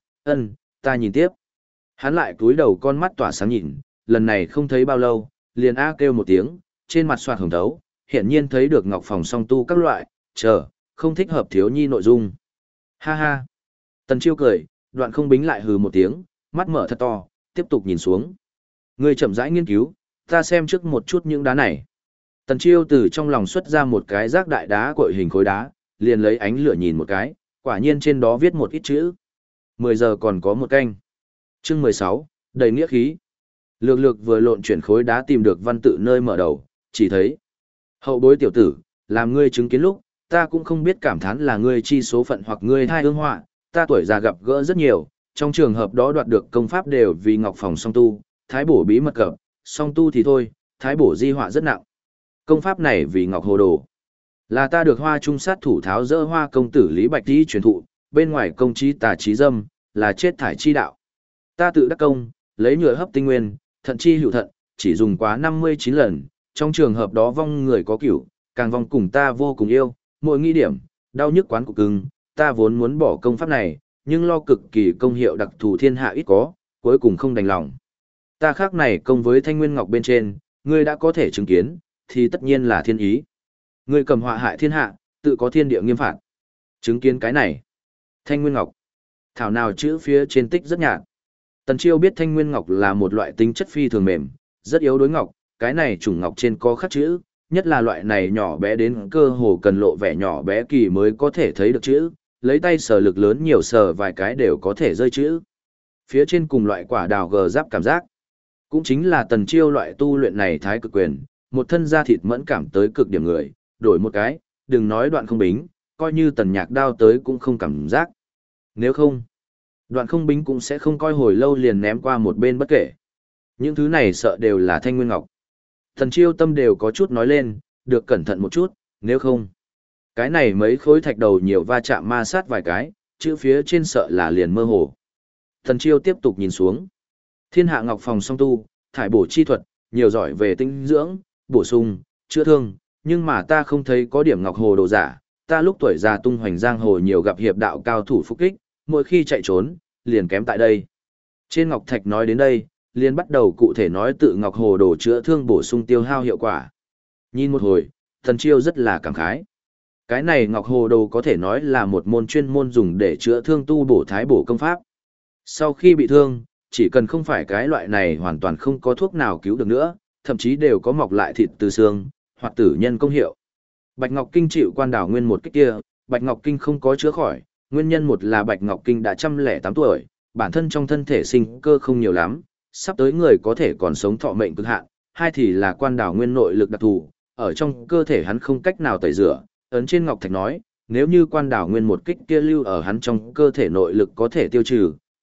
ta nhìn tiếp. Hắn lại cúi đầu con mắt tỏa sáng nhìn, lần này không thấy bao lâu, liền a kêu một tiếng, trên mặt soạt hồng thấu, hiện nhiên thấy được Ngọc Phòng song tu các loại, không thích hợp thiếu nhi nội dung. Ha ha. Tần Chiêu cười, Đoạn Không Bính lại hừ một tiếng, mắt mở thật to, tiếp tục nhìn xuống. Ngươi chậm rãi nghiên cứu, ta xem trước một chút những đá này. Tần Chiêu từ trong lòng xuất ra một cái rác đại đá cội hình khối đá, liền lấy ánh lửa nhìn một cái, quả nhiên trên đó viết một ít chữ. 10 giờ còn có một canh. Chương 16, đầy nghĩa khí. Lược lược vừa lộn chuyển khối đá tìm được văn tự nơi mở đầu, chỉ thấy. Hậu bối tiểu tử, làm ngươi chứng kiến lúc, ta cũng không biết cảm thán là ngươi chi số phận hoặc ngươi thai ương họa, ta tuổi già gặp gỡ rất nhiều, trong trường hợp đó đoạt được công pháp đều vì Ngọc Phòng song tu, thái bổ bí mật cập, song tu thì thôi, thái bổ di họa rất nặng. Công pháp này vì Ngọc Hồ Đồ. Là ta được Hoa Trung sát thủ tháo dỡ Hoa công tử Lý Bạch Di truyền thụ, bên ngoài công trí tà trí dâm, là chết thải chi đạo. Ta tự đắc công, lấy nhựa hấp tinh nguyên, thận chi hữu thận, chỉ dùng quá 59 lần, trong trường hợp đó vong người có cửu, càng vong cùng ta vô cùng yêu, mỗi nghi điểm, đau nhức quán cục cưng, ta vốn muốn bỏ công pháp này, nhưng lo cực kỳ công hiệu đặc thù thiên hạ ít có, cuối cùng không đành lòng. Ta khác này công với Thanh Nguyên Ngọc bên trên, ngươi đã có thể chứng kiến, thì tất nhiên là thiên ý. Ngươi cầm họa hại thiên hạ, tự có thiên địa nghiêm phạt. Chứng kiến cái này. Thanh Nguyên Ngọc. Thảo nào chữ phía trên tích rất nhạt. Tần Chiêu biết Thanh Nguyên Ngọc là một loại tính chất phi thường mềm, rất yếu đối ngọc, cái này chủng ngọc trên có khắc chữ, nhất là loại này nhỏ bé đến cơ hồ cần lộ vẻ nhỏ bé kỳ mới có thể thấy được chữ, lấy tay sờ lực lớn nhiều sờ vài cái đều có thể rơi chữ. Phía trên cùng loại quả đào gờ giáp cảm giác. Cũng chính là Tần Chiêu loại tu luyện này thái cực quyền, một thân da thịt mẫn cảm tới cực điểm người, đổi một cái, đừng nói Đoạn Không Bính, coi như Tần Nhạc đao tới cũng không cảm giác. Nếu không, Đoạn Không Bính cũng sẽ không coi hồi lâu liền ném qua một bên bất kể. Những thứ này sợ đều là Thanh Nguyên Ngọc. Tần Chiêu tâm đều có chút nói lên, được cẩn thận một chút, nếu không. Cái này mấy khối thạch đầu nhiều va chạm ma sát vài cái, chữ phía trên sợ là liền mơ hồ. Tần Chiêu tiếp tục nhìn xuống. Thiên hạ Ngọc Phòng song tu, thải bổ chi thuật, nhiều giỏi về tinh dưỡng, bổ sung, chữa thương, nhưng mà ta không thấy có điểm Ngọc Hồ Đồ giả, ta lúc tuổi già tung hoành giang hồ nhiều gặp hiệp đạo cao thủ phục kích, mỗi khi chạy trốn, liền kém tại đây. Trên Ngọc Thạch nói đến đây, liền bắt đầu cụ thể nói tự Ngọc Hồ Đồ chữa thương bổ sung tiêu hao hiệu quả. Nhìn một hồi, Tần Chiêu rất là cảm khái. Cái này Ngọc Hồ Đồ có thể nói là một môn chuyên môn dùng để chữa thương tu bổ thái bổ công pháp. Sau khi bị thương, chỉ cần không phải cái loại này hoàn toàn không có thuốc nào cứu được nữa, thậm chí đều có mọc lại thịt từ xương, hoặc tử nhân công hiệu. Bạch Ngọc Kinh chịu Quan Đảo Nguyên một kích kia, Bạch Ngọc Kinh không có chữa khỏi, nguyên nhân một là Bạch Ngọc Kinh đã 108 tuổi, bản thân trong thân thể sinh cơ không nhiều lắm, sắp tới người có thể còn sống thọ mệnh cực hạn, hai thì là Quan Đảo Nguyên nội lực đặc thù, ở trong cơ thể hắn không cách nào tẩy rửa, ấn trên Ngọc Thạch nói, nếu như Quan Đảo Nguyên một kích kia lưu ở hắn trong cơ thể nội lực có thể tiêu trừ,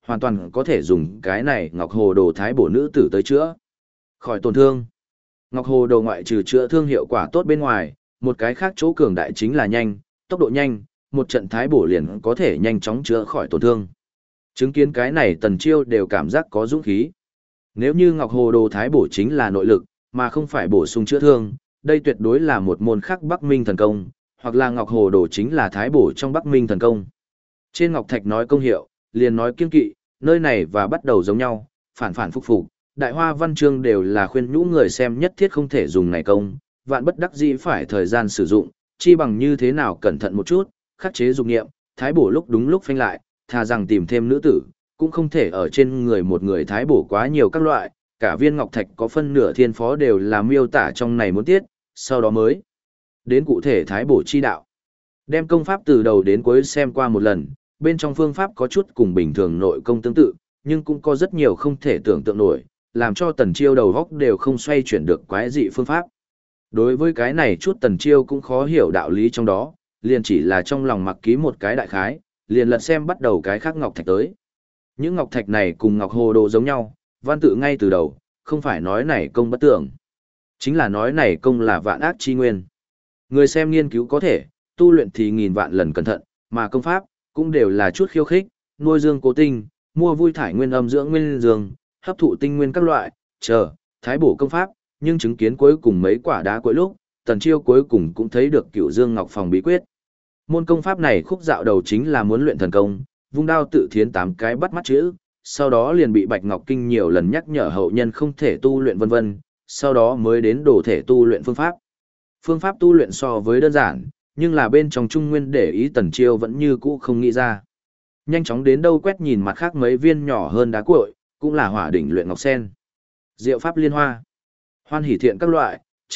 hoàn toàn có thể dùng cái này Ngọc Hồ Đồ thái bổ nữ tử tới chữa. Khỏi tổn thương. Ngọc Hồ Đồ ngoại trừ chữa thương hiệu quả tốt bên ngoài, một cái khác chỗ cường đại chính là nhanh, tốc độ nhanh, một trận thái bổ liền có thể nhanh chóng chữa khỏi tổn thương. Chứng kiến cái này Tần Chiêu đều cảm giác có dũng khí. Nếu như Ngọc Hồ Đồ thái bổ chính là nội lực, mà không phải bổ sung chữa thương, đây tuyệt đối là một môn khác Bắc Minh thần công, hoặc là Ngọc Hồ Đồ chính là thái bổ trong Bắc Minh thần công. Trên Ngọc Thạch nói công hiệu, liền nói kiên kỵ, nơi này và bắt đầu giống nhau, phản phản phục phục, đại hoa văn chương đều là khuyên nhũ người xem nhất thiết không thể dùng này công, vạn bất đắc dĩ phải thời gian sử dụng, chi bằng như thế nào cẩn thận một chút, khắc chế dục niệm, thái bổ lúc đúng lúc phanh lại, thà rằng tìm thêm nữ tử, cũng không thể ở trên người một người thái bổ quá nhiều các loại, cả viên ngọc thạch có phân nửa thiên phó đều là miêu tả trong này muốn tiết, sau đó mới đến cụ thể thái bổ chi đạo. Đem công pháp từ đầu đến cuối xem qua một lần, bên trong phương pháp có chút cùng bình thường nội công tương tự, nhưng cũng có rất nhiều không thể tưởng tượng nổi, làm cho Tần Chiêu đầu góc đều không xoay chuyển được quái dị phương pháp. Đối với cái này chút Tần Chiêu cũng khó hiểu đạo lý trong đó, liền chỉ là trong lòng mặc ký một cái đại khái, liền lật xem bắt đầu cái khác ngọc thạch tới. Những ngọc thạch này cùng Ngọc Hồ Đồ giống nhau, văn tự ngay từ đầu, không phải nói này công bất tưởng, chính là nói này công là vạn ác chi nguyên. Người xem nghiên cứu có thể, tu luyện thì nghìn vạn lần cẩn thận, mà công pháp cũng đều là chút khiêu khích, nuôi dương cố tinh, mua vui thải nguyên âm dưỡng nguyên dương, hấp thụ tinh nguyên các loại, thái bổ công pháp, nhưng chứng kiến cuối cùng mấy quả đá cuối lúc, Tần Chiêu cuối cùng cũng thấy được Cửu Dương Ngọc Phòng bí quyết. Môn công pháp này khúc dạo đầu chính là muốn luyện thần công, vung đao tự thiến 8 cái bắt mắt chữ, sau đó liền bị Bạch Ngọc Kinh nhiều lần nhắc nhở hậu nhân không thể tu luyện vân vân, sau đó mới đến đồ thể tu luyện phương pháp. Phương pháp tu luyện so với đơn giản, nhưng là bên trong trung nguyên để ý Tần Chiêu vẫn như cũ không nghĩ ra. Nhanh chóng đến đâu quét nhìn mặt khác mấy viên nhỏ hơn đá cuội, cũng là hỏa đỉnh luyện ngọc sen. Diệu pháp liên hoa, hoan hỷ thiện các loại,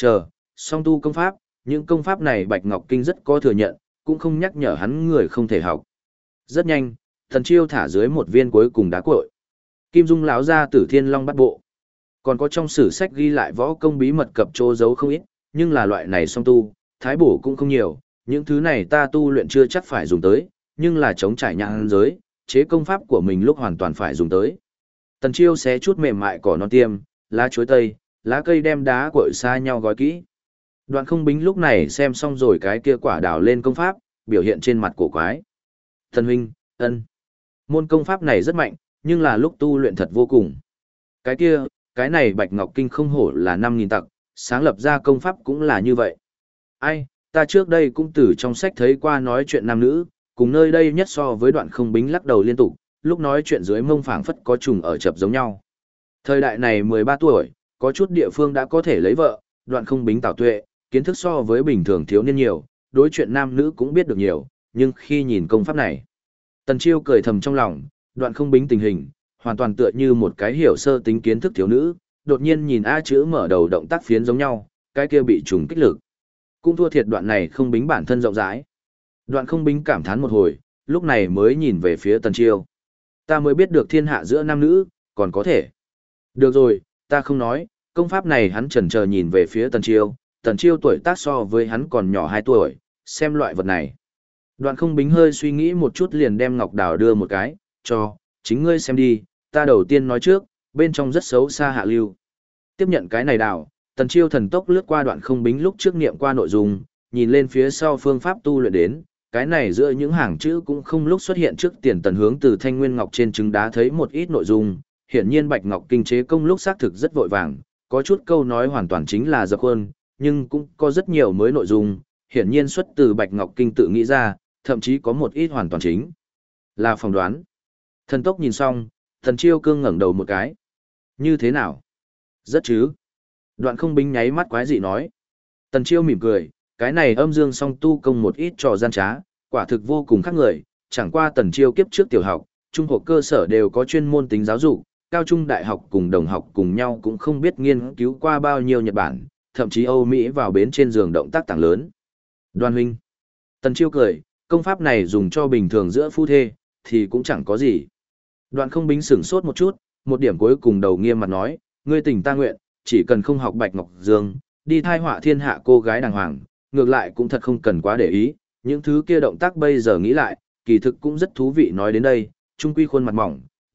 song tu công pháp, những công pháp này Bạch Ngọc Kinh rất có thừa nhận, cũng không nhắc nhở hắn người không thể học. Rất nhanh, Tần Chiêu thả dưới một viên cuối cùng đá cuội. Kim Dung lão ra Tử Thiên Long bắt bộ. Còn có trong sử sách ghi lại võ công bí mật cập chỗ giấu không ít, nhưng là loại này song tu, thái bổ cũng không nhiều, những thứ này ta tu luyện chưa chắc phải dùng tới, nhưng là chống trải nhãn giới, chế công pháp của mình lúc hoàn toàn phải dùng tới. Tần Chiêu xé chút mềm mại cỏ non tiêm, lá chuối tây, lá cây đem đá cuội xa nhau gói kỹ. Đoạn Không Bính lúc này xem xong rồi cái kia quả đào lên công pháp, biểu hiện trên mặt cổ quái. Tần huynh, ân. Môn công pháp này rất mạnh, nhưng là lúc tu luyện thật vô cùng. Cái này Bạch Ngọc Kinh không hổ là 5.000 tặc, sáng lập ra công pháp cũng là như vậy. Ai, ta trước đây cũng từ trong sách thấy qua nói chuyện nam nữ, cùng nơi đây nhất so với Đoạn Không Bính lắc đầu liên tục, lúc nói chuyện dưới mông phảng phất có trùng ở chập giống nhau. Thời đại này 13 tuổi, có chút địa phương đã có thể lấy vợ, Đoạn Không Bính tảo tuệ, kiến thức so với bình thường thiếu niên nhiều, đối chuyện nam nữ cũng biết được nhiều, nhưng khi nhìn công pháp này, Tần Chiêu cười thầm trong lòng, Đoạn Không Bính tình hình, hoàn toàn tựa như một cái hiểu sơ tính kiến thức thiếu nữ, đột nhiên nhìn A chữ mở đầu động tác phiến giống nhau, cái kia bị trùng kích lực. Cũng thua thiệt Đoạn này Không Bính bản thân rộng rãi. Đoạn Không Bính cảm thán một hồi, lúc này mới nhìn về phía Tần Chiêu. Ta mới biết được thiên hạ giữa nam nữ, còn có thể. Được rồi, ta không nói, công pháp này hắn chần chờ nhìn về phía Tần Chiêu tuổi tác so với hắn còn nhỏ 2 tuổi, xem loại vật này. Đoạn Không Bính hơi suy nghĩ một chút liền đem ngọc đào đưa một cái, chính ngươi xem đi, ta đầu tiên nói trước, bên trong rất xấu xa hạ lưu. Tiếp nhận cái này đào, Tần Chiêu thần tốc lướt qua Đoạn Không Bính lúc trước niệm qua nội dung, nhìn lên phía sau phương pháp tu luyện đến, cái này giữa những hàng chữ cũng không lúc xuất hiện trước tiền Tần hướng từ thanh nguyên ngọc trên trứng đá thấy một ít nội dung, hiển nhiên Bạch Ngọc Kinh chế công lúc xác thực rất vội vàng, có chút câu nói hoàn toàn chính là dập khuôn, nhưng cũng có rất nhiều mới nội dung, hiển nhiên xuất từ Bạch Ngọc Kinh tự nghĩ ra, thậm chí có một ít hoàn toàn chính là phỏng đoán. Thần tốc nhìn xong, Tần Chiêu cương ngẩng đầu một cái. Như thế nào? Rất chứ. Đoạn Không Bính nháy mắt quái dị nói. Tần Chiêu mỉm cười, cái này âm dương song tu công một ít trò gian trá, quả thực vô cùng khác người, chẳng qua Tần Chiêu kiếp trước tiểu học, trung học cơ sở đều có chuyên môn tính giáo dục, cao trung đại học cùng đồng học cùng nhau cũng không biết nghiên cứu qua bao nhiêu Nhật Bản, thậm chí Âu Mỹ vào bến trên giường động tác tảng lớn. Đoan huynh. Tần Chiêu cười, công pháp này dùng cho bình thường giữa phu thê, thì cũng chẳng có gì. Đoạn Không Bính sửng sốt một chút, một điểm cuối cùng đầu nghiêm mặt nói, ngươi tình ta nguyện, chỉ cần không học Bạch Ngọc Dương, đi thai họa thiên hạ cô gái đàng hoàng, ngược lại cũng thật không cần quá để ý, những thứ kia động tác bây giờ nghĩ lại, kỳ thực cũng rất thú vị nói đến đây, trung quy khuôn mặt mỏng,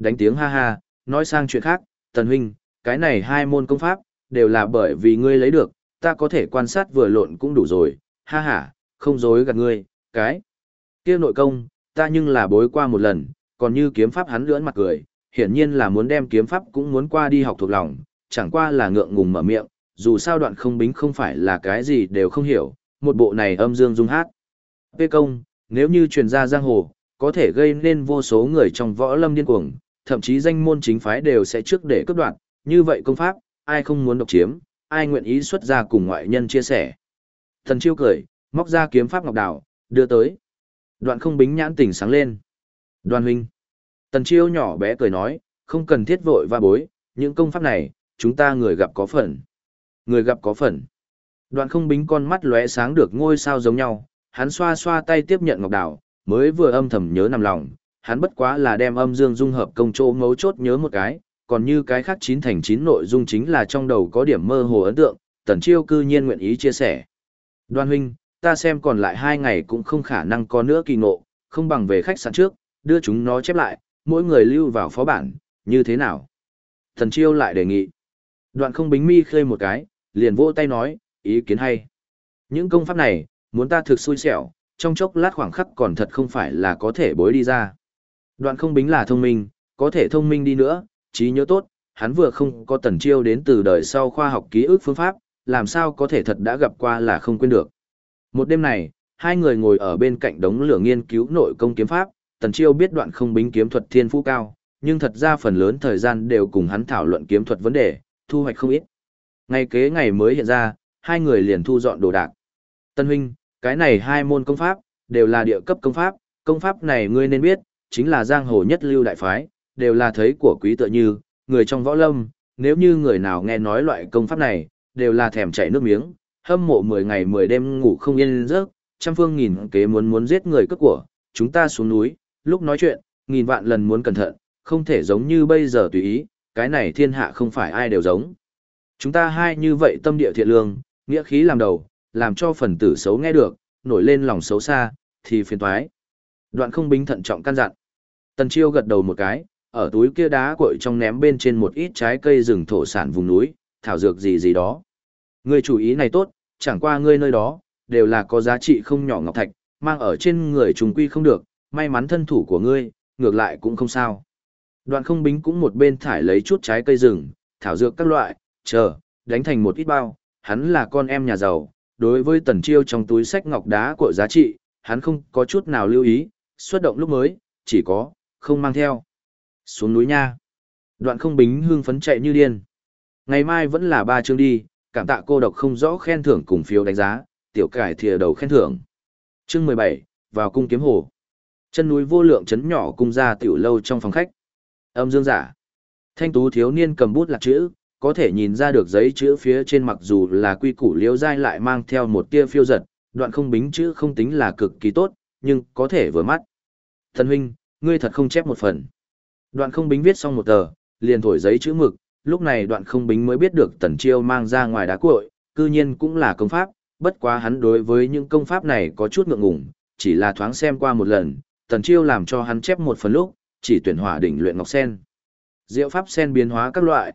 đánh tiếng ha ha, nói sang chuyện khác, Tần huynh, cái này hai môn công pháp, đều là bởi vì ngươi lấy được, ta có thể quan sát vừa lộn cũng đủ rồi, ha ha, không dối gạt ngươi, cái kia nội công, ta nhưng là bối qua một lần, còn như kiếm pháp hắn lưỡn mặt cười, hiển nhiên là muốn đem kiếm pháp cũng muốn qua đi học thuộc lòng, chẳng qua là ngượng ngùng mở miệng, dù sao Đoạn Không Bính không phải là cái gì đều không hiểu, một bộ này âm dương dung hát. Vê công, nếu như truyền ra giang hồ, có thể gây nên vô số người trong võ lâm điên cuồng, thậm chí danh môn chính phái đều sẽ trước để cướp đoạt, như vậy công pháp, ai không muốn độc chiếm, ai nguyện ý xuất ra cùng ngoại nhân chia sẻ. Thần Chiêu cười, móc ra kiếm pháp ngọc đào, đưa tới. Đoạn Không Bính nhãn tỉnh sáng lên. Đoàn huynh. Tần Chiêu nhỏ bé cười nói, không cần thiết vội va bối, những công pháp này, chúng ta người gặp có phần. Người gặp có phần. Đoạn Không Bính con mắt lóe sáng được ngôi sao giống nhau, hắn xoa xoa tay tiếp nhận ngọc đào, mới vừa âm thầm nhớ nằm lòng, hắn bất quá là đem âm dương dung hợp công chỗ mấu chốt nhớ một cái, còn như cái khác 9/9 nội dung chính là trong đầu có điểm mơ hồ ấn tượng, Tần Chiêu cư nhiên nguyện ý chia sẻ. Đoan huynh, ta xem còn lại 2 ngày cũng không khả năng có nữa kỳ ngộ, không bằng về khách sạn trước, đưa chúng nó chép lại, mỗi người lưu vào phó bản, như thế nào? Tần Chiêu lại đề nghị. Đoạn Không Bính mi khơi một cái, liền vỗ tay nói, ý kiến hay. Những công pháp này, muốn ta thực xui xẻo, trong chốc lát khoảng khắc còn thật không phải là có thể bối đi ra. Đoạn Không Bính là thông minh, có thể thông minh đi nữa, trí nhớ tốt, hắn vừa không có Tần Chiêu đến từ đời sau khoa học ký ức phương pháp, làm sao có thể thật đã gặp qua là không quên được. Một đêm này, hai người ngồi ở bên cạnh đống lửa nghiên cứu nội công kiếm pháp, Tần Chiêu biết Đoạn Không Bính kiếm thuật thiên phú cao, nhưng thật ra phần lớn thời gian đều cùng hắn thảo luận kiếm thuật vấn đề, thu hoạch không ít. Ngày kế ngày mới hiện ra, hai người liền thu dọn đồ đạc. Tân huynh, cái này hai môn công pháp, đều là địa cấp công pháp này ngươi nên biết, chính là giang hồ nhất lưu đại phái, đều là thấy của quý tựa như, người trong võ lâm, nếu như người nào nghe nói loại công pháp này, đều là thèm chảy nước miếng, hâm mộ 10 ngày 10 đêm ngủ không yên giấc, trăm phương nghìn kế muốn giết người cướp của, chúng ta xuống núi, lúc nói chuyện, nghìn vạn lần muốn cẩn thận, không thể giống như bây giờ tùy ý, cái này thiên hạ không phải ai đều giống. Chúng ta hai như vậy tâm địa thiện lương, nghĩa khí làm đầu, làm cho phần tử xấu nghe được, nổi lên lòng xấu xa, thì phiền toái. Đoạn Không Bính thận trọng căn dặn. Tần Chiêu gật đầu một cái, ở túi kia đá cuội trong ném bên trên một ít trái cây rừng thổ sản vùng núi, thảo dược gì gì đó. Ngươi chủ ý này tốt, chẳng qua ngươi nơi đó, đều là có giá trị không nhỏ ngọc thạch, mang ở trên người trùng quy không được, may mắn thân thủ của ngươi, ngược lại cũng không sao. Đoạn Không Bính cũng một bên thải lấy chút trái cây rừng, thảo dược các loại, đánh thành một ít bao, hắn là con em nhà giàu, đối với Tần Chiêu trong túi sách ngọc đá của giá trị, hắn không có chút nào lưu ý, xuất động lúc mới, chỉ có, không mang theo. Xuống núi nha. Đoạn Không Bính hưng phấn chạy như điên. Ngày mai vẫn là 3 chương đi, cảm tạ cô độc không rõ khen thưởng cùng phiếu đánh giá, tiểu cải thìa đầu khen thưởng. Chương 17, vào cung kiếm hồ. Chân núi vô lượng trấn nhỏ cung ra tiểu lâu trong phòng khách. Âm dương giả. Thanh tú thiếu niên cầm bút lạc chữ, có thể nhìn ra được giấy chữ phía trên mặc dù là quy củ liễu dai lại mang theo một tia phiêu giật, Đoạn Không Bính chữ không tính là cực kỳ tốt, nhưng có thể vừa mắt. Thần huynh, ngươi thật không chép một phần. Đoạn Không Bính viết xong một tờ, liền thổi giấy chữ mực, lúc này Đoạn Không Bính mới biết được Tần Chiêu mang ra ngoài đá cuội, cư nhiên cũng là công pháp, bất quá hắn đối với những công pháp này có chút ngượng ngùng, chỉ là thoáng xem qua một lần, Tần Chiêu làm cho hắn chép một phần lúc, chỉ tuyển hỏa đỉnh luyện ngọc sen. Diệu pháp sen biến hóa các loại,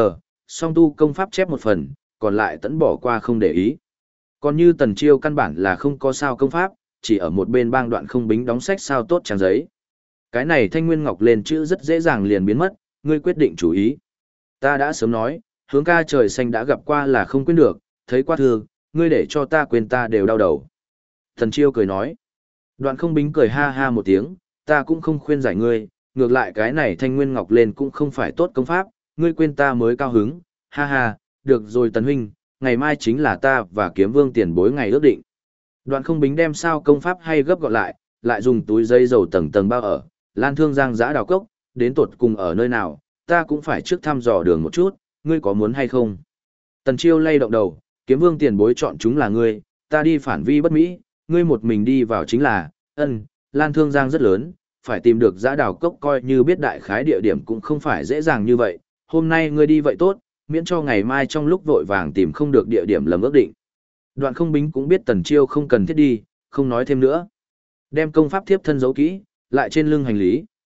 song tu công pháp chép một phần, còn lại tẫn bỏ qua không để ý. Còn như Tần Chiêu căn bản là không có sao công pháp, chỉ ở một bên bang Đoạn Không Bính đóng sách sao tốt trang giấy. Cái này thanh nguyên ngọc lên chữ rất dễ dàng liền biến mất, ngươi quyết định chủ ý. Ta đã sớm nói, Hướng ca trời xanh đã gặp qua là không quên được, thấy qua thương, ngươi để cho ta quên ta đều đau đầu. Tần Chiêu cười nói. Đoạn Không Bính cười ha ha một tiếng, ta cũng không khuyên giải ngươi, ngược lại cái này thanh nguyên ngọc lên cũng không phải tốt công pháp, ngươi quên ta mới cao hứng, ha ha, được rồi Tần huynh, ngày mai chính là ta và Kiếm Vương tiền bối ngày ước định. Đoạn Không Bính đem sao công pháp hay gấp gọn lại dùng túi giấy dầu tầng tầng bao ở, Lan Thương Giang giã đào cốc, đến tột cùng ở nơi nào, ta cũng phải trước thăm dò đường một chút, ngươi có muốn hay không? Tần Chiêu lay động đầu, Kiếm Vương tiền bối chọn chúng là ngươi, ta đi phản vi bất mỹ, ngươi một mình đi vào chính là, Lan Thương Giang rất lớn, phải tìm được giã đào cốc coi như biết đại khái địa điểm cũng không phải dễ dàng như vậy, hôm nay ngươi đi vậy tốt, miễn cho ngày mai trong lúc vội vàng tìm không được địa điểm lầm ước định. Đoạn Không Bính cũng biết Tần Chiêu không cần thiết đi, không nói thêm nữa. Đem công pháp thiếp thân giấu kỹ, lại trên lưng hành lý,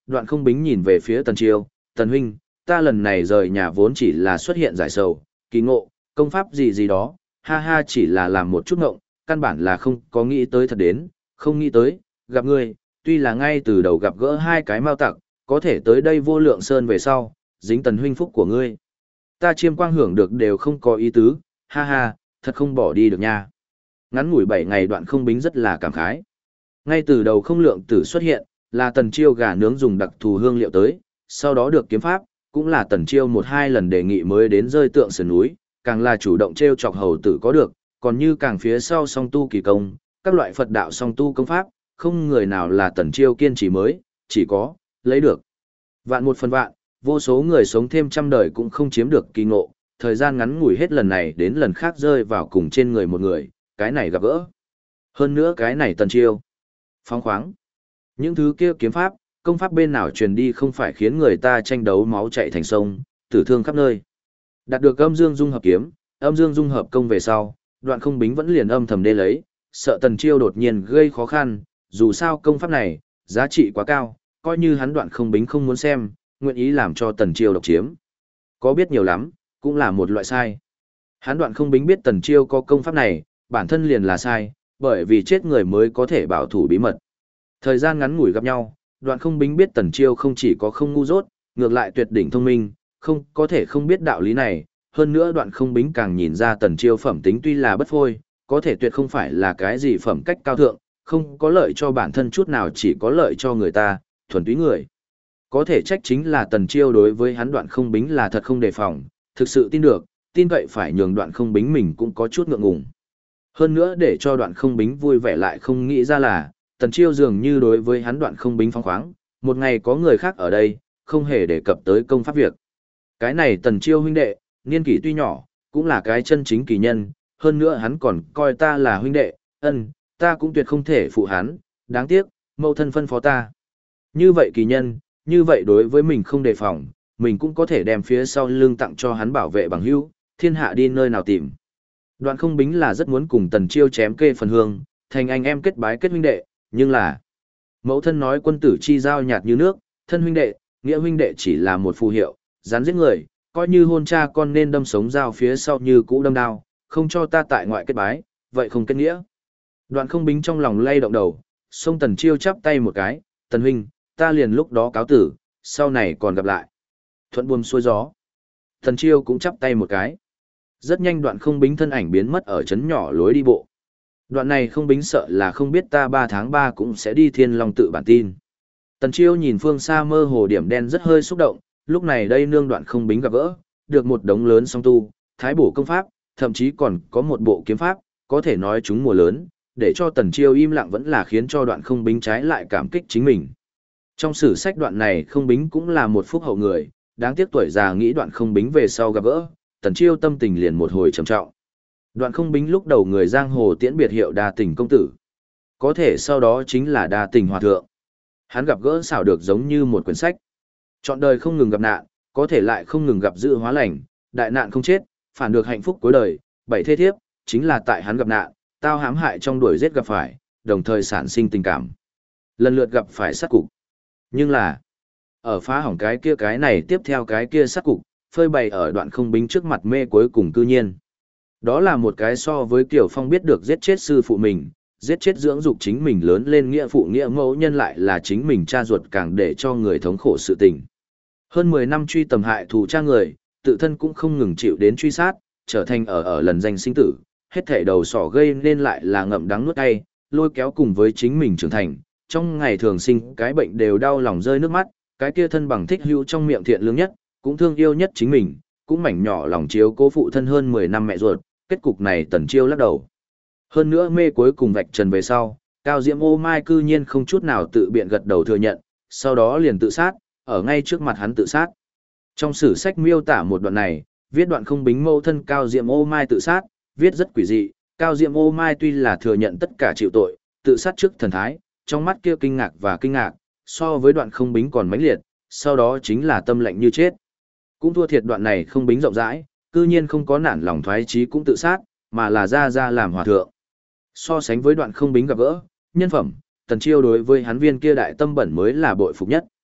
Đoạn không bính nhìn về phía Tần Chiêu, Tần huynh, ta lần này rời nhà vốn chỉ là xuất hiện giải sầu, kỳ ngộ, công pháp gì gì đó, ha ha chỉ là làm một chút ngộng, căn bản là không có nghĩ tới thật đến, không nghĩ tới, gặp ngươi, tuy là ngay từ đầu gặp gỡ hai cái mao tặc, có thể tới đây vô lượng sơn về sau, dính Tần huynh phúc của ngươi. Ta chiêm quang hưởng được đều không có ý tứ, ha ha, thật không bỏ đi được nha. Ngắn ngủi 7 ngày Đoạn không bính rất là cảm khái. Ngay từ đầu không lượng tử xuất hiện, là Tần Chiêu gà nướng dùng đặc thù hương liệu tới, sau đó được kiếm pháp, cũng là Tần Chiêu một hai lần đề nghị mới đến rơi tượng sườn núi, càng là chủ động treo chọc hầu tử có được, còn như càng phía sau song tu kỳ công, các loại Phật đạo song tu công pháp, không người nào là Tần Chiêu kiên trì mới, chỉ có lấy được. Vạn một phần vạn, vô số người sống thêm trăm đời cũng không chiếm được kỳ ngộ, thời gian ngắn ngủi hết lần này đến lần khác rơi vào cùng trên người một người, cái này gặp gỡ. Hơn nữa cái này Tần Chiêu phóng khoáng. Những thứ kia kiếm pháp, công pháp bên nào truyền đi không phải khiến người ta tranh đấu máu chảy thành sông, tử thương khắp nơi. Đạt được âm dương dung hợp kiếm, âm dương dung hợp công về sau, Đoạn không bính vẫn liền âm thầm đê lấy, sợ Tần Chiêu đột nhiên gây khó khăn, dù sao công pháp này, giá trị quá cao, coi như hắn Đoạn không bính không muốn xem, nguyện ý làm cho Tần Chiêu độc chiếm. Có biết nhiều lắm, cũng là một loại sai. Hắn Đoạn không bính biết Tần Chiêu có công pháp này, bản thân liền là sai, bởi vì chết người mới có thể bảo thủ bí mật. Thời gian ngắn ngủi gặp nhau, Đoạn không bính biết Tần Chiêu không chỉ có không ngu dốt, ngược lại tuyệt đỉnh thông minh, không có thể không biết đạo lý này. Hơn nữa Đoạn không bính càng nhìn ra Tần Chiêu phẩm tính tuy là bất phôi, có thể tuyệt không phải là cái gì phẩm cách cao thượng, không có lợi cho bản thân chút nào, chỉ có lợi cho người ta, thuần túy người. Có thể trách chính là Tần Chiêu đối với hắn Đoạn không bính là thật không đề phòng, thực sự tin được, tin vậy phải nhường Đoạn không bính mình cũng có chút ngượng ngùng. Hơn nữa để cho Đoạn không bính vui vẻ lại không nghĩ ra là, Tần Chiêu dường như đối với hắn Đoạn không bính phóng khoáng, một ngày có người khác ở đây, không hề đề cập tới công pháp việc. Cái này Tần Chiêu huynh đệ, niên kỷ tuy nhỏ, cũng là cái chân chính kỳ nhân, hơn nữa hắn còn coi ta là huynh đệ, ta cũng tuyệt không thể phụ hắn, đáng tiếc, mẫu thân phân phó ta. Như vậy kỳ nhân, như vậy đối với mình không đề phòng, mình cũng có thể đem phía sau lưng tặng cho hắn bảo vệ bằng hữu, thiên hạ đi nơi nào tìm. Đoạn không bính là rất muốn cùng Tần Chiêu chém kê phần hương, thành anh em kết bái kết huynh đệ, nhưng là mẫu thân nói quân tử chi giao nhạt như nước, thân huynh đệ, nghĩa huynh đệ chỉ là một phù hiệu, rắn giết người, coi như hôn cha con nên đâm sống dao phía sau như cũ đâm đao, không cho ta tại ngoại kết bái, vậy không kết nghĩa. Đoạn không bính trong lòng lay động đầu, xông Tần Chiêu chắp tay một cái, Tần huynh, ta liền lúc đó cáo tử, sau này còn gặp lại. Thuận buồm xuôi gió. Tần Chiêu cũng chắp tay một cái. Rất nhanh Đoạn không bính thân ảnh biến mất ở trấn nhỏ lối đi bộ. Đoạn này không bính sợ là không biết ta 3 tháng 3 cũng sẽ đi Thiên Long tự bản tin. Tần Chiêu nhìn phương xa mơ hồ điểm đen rất hơi xúc động, lúc này đây nương Đoạn không bính gặp gỡ, được một đống lớn song tu, thái bổ công pháp, thậm chí còn có một bộ kiếm pháp, có thể nói chúng mùa lớn, để cho Tần Chiêu im lặng vẫn là khiến cho Đoạn không bính trái lại cảm kích chính mình. Trong sử sách Đoạn này không bính cũng là một phúc hậu người, đáng tiếc tuổi già nghĩ Đoạn không bính về sau gặp gỡ, Tần Chiêu tâm tình liền một hồi trầm trọng. Đoạn không bính lúc đầu người giang hồ tiễn biệt hiệu Đa Tình công tử, có thể sau đó chính là Đa Tình hòa thượng. Hắn gặp gỡ xảo được giống như một quyển sách. Trọn đời không ngừng gặp nạn, có thể lại không ngừng gặp dự hóa lành, đại nạn không chết, phản được hạnh phúc cuối đời, 7 thế thiếp, chính là tại hắn gặp nạn, tao hãm hại trong đuổi giết gặp phải, đồng thời sản sinh tình cảm. Lần lượt gặp phải sát cục. Nhưng là, ở phá hỏng cái này tiếp theo cái kia sát cục, phơi bày ở Đoạn không bính trước mặt mê cuối cùng cư nhiên. Đó là một cái so với Kiều Phong biết được giết chết sư phụ mình, giết chết dưỡng dục chính mình lớn lên nghĩa phụ nghĩa mẫu nhân lại là chính mình cha ruột càng để cho người thống khổ sự tình. Hơn 10 năm truy tầm hại thù cha người, tự thân cũng không ngừng chịu đến truy sát, trở thành ở lần danh sinh tử, hết thảy đầu sỏ gây nên lại là ngậm đắng nuốt cay, lôi kéo cùng với chính mình trưởng thành, trong ngày thường sinh cái bệnh đều đau lòng rơi nước mắt, cái kia thân bằng thích hữu trong miệng thiện lương nhất, cũng thương yêu nhất chính mình, cũng mảnh nhỏ lòng chiếu cố phụ thân hơn 10 năm mẹ ruột, kết cục này Tần Chiêu lắc đầu. Hơn nữa mê cuối cùng vạch trần về sau, Cao Diễm Ô Mai cư nhiên không chút nào tự biện gật đầu thừa nhận, sau đó liền tự sát, ở ngay trước mặt hắn tự sát. Trong sử sách miêu tả một đoạn này, viết Đoạn không bính mâu thân Cao Diễm Ô Mai tự sát, viết rất quỷ dị, Cao Diễm Ô Mai tuy là thừa nhận tất cả chịu tội, tự sát trước thần thái, trong mắt kia kinh ngạc, so với Đoạn không bính còn mãnh liệt, sau đó chính là tâm lạnh như chết. Cũng thua thiệt Đoạn này không bính rộng rãi, cư nhiên không có nản lòng thoái chí cũng tự sát, mà là ra làm hòa thượng. So sánh với Đoạn không bính gặp gỡ, nhân phẩm, Tần Chiêu đối với hắn viên kia đại tâm bẩn mới là bội phục nhất.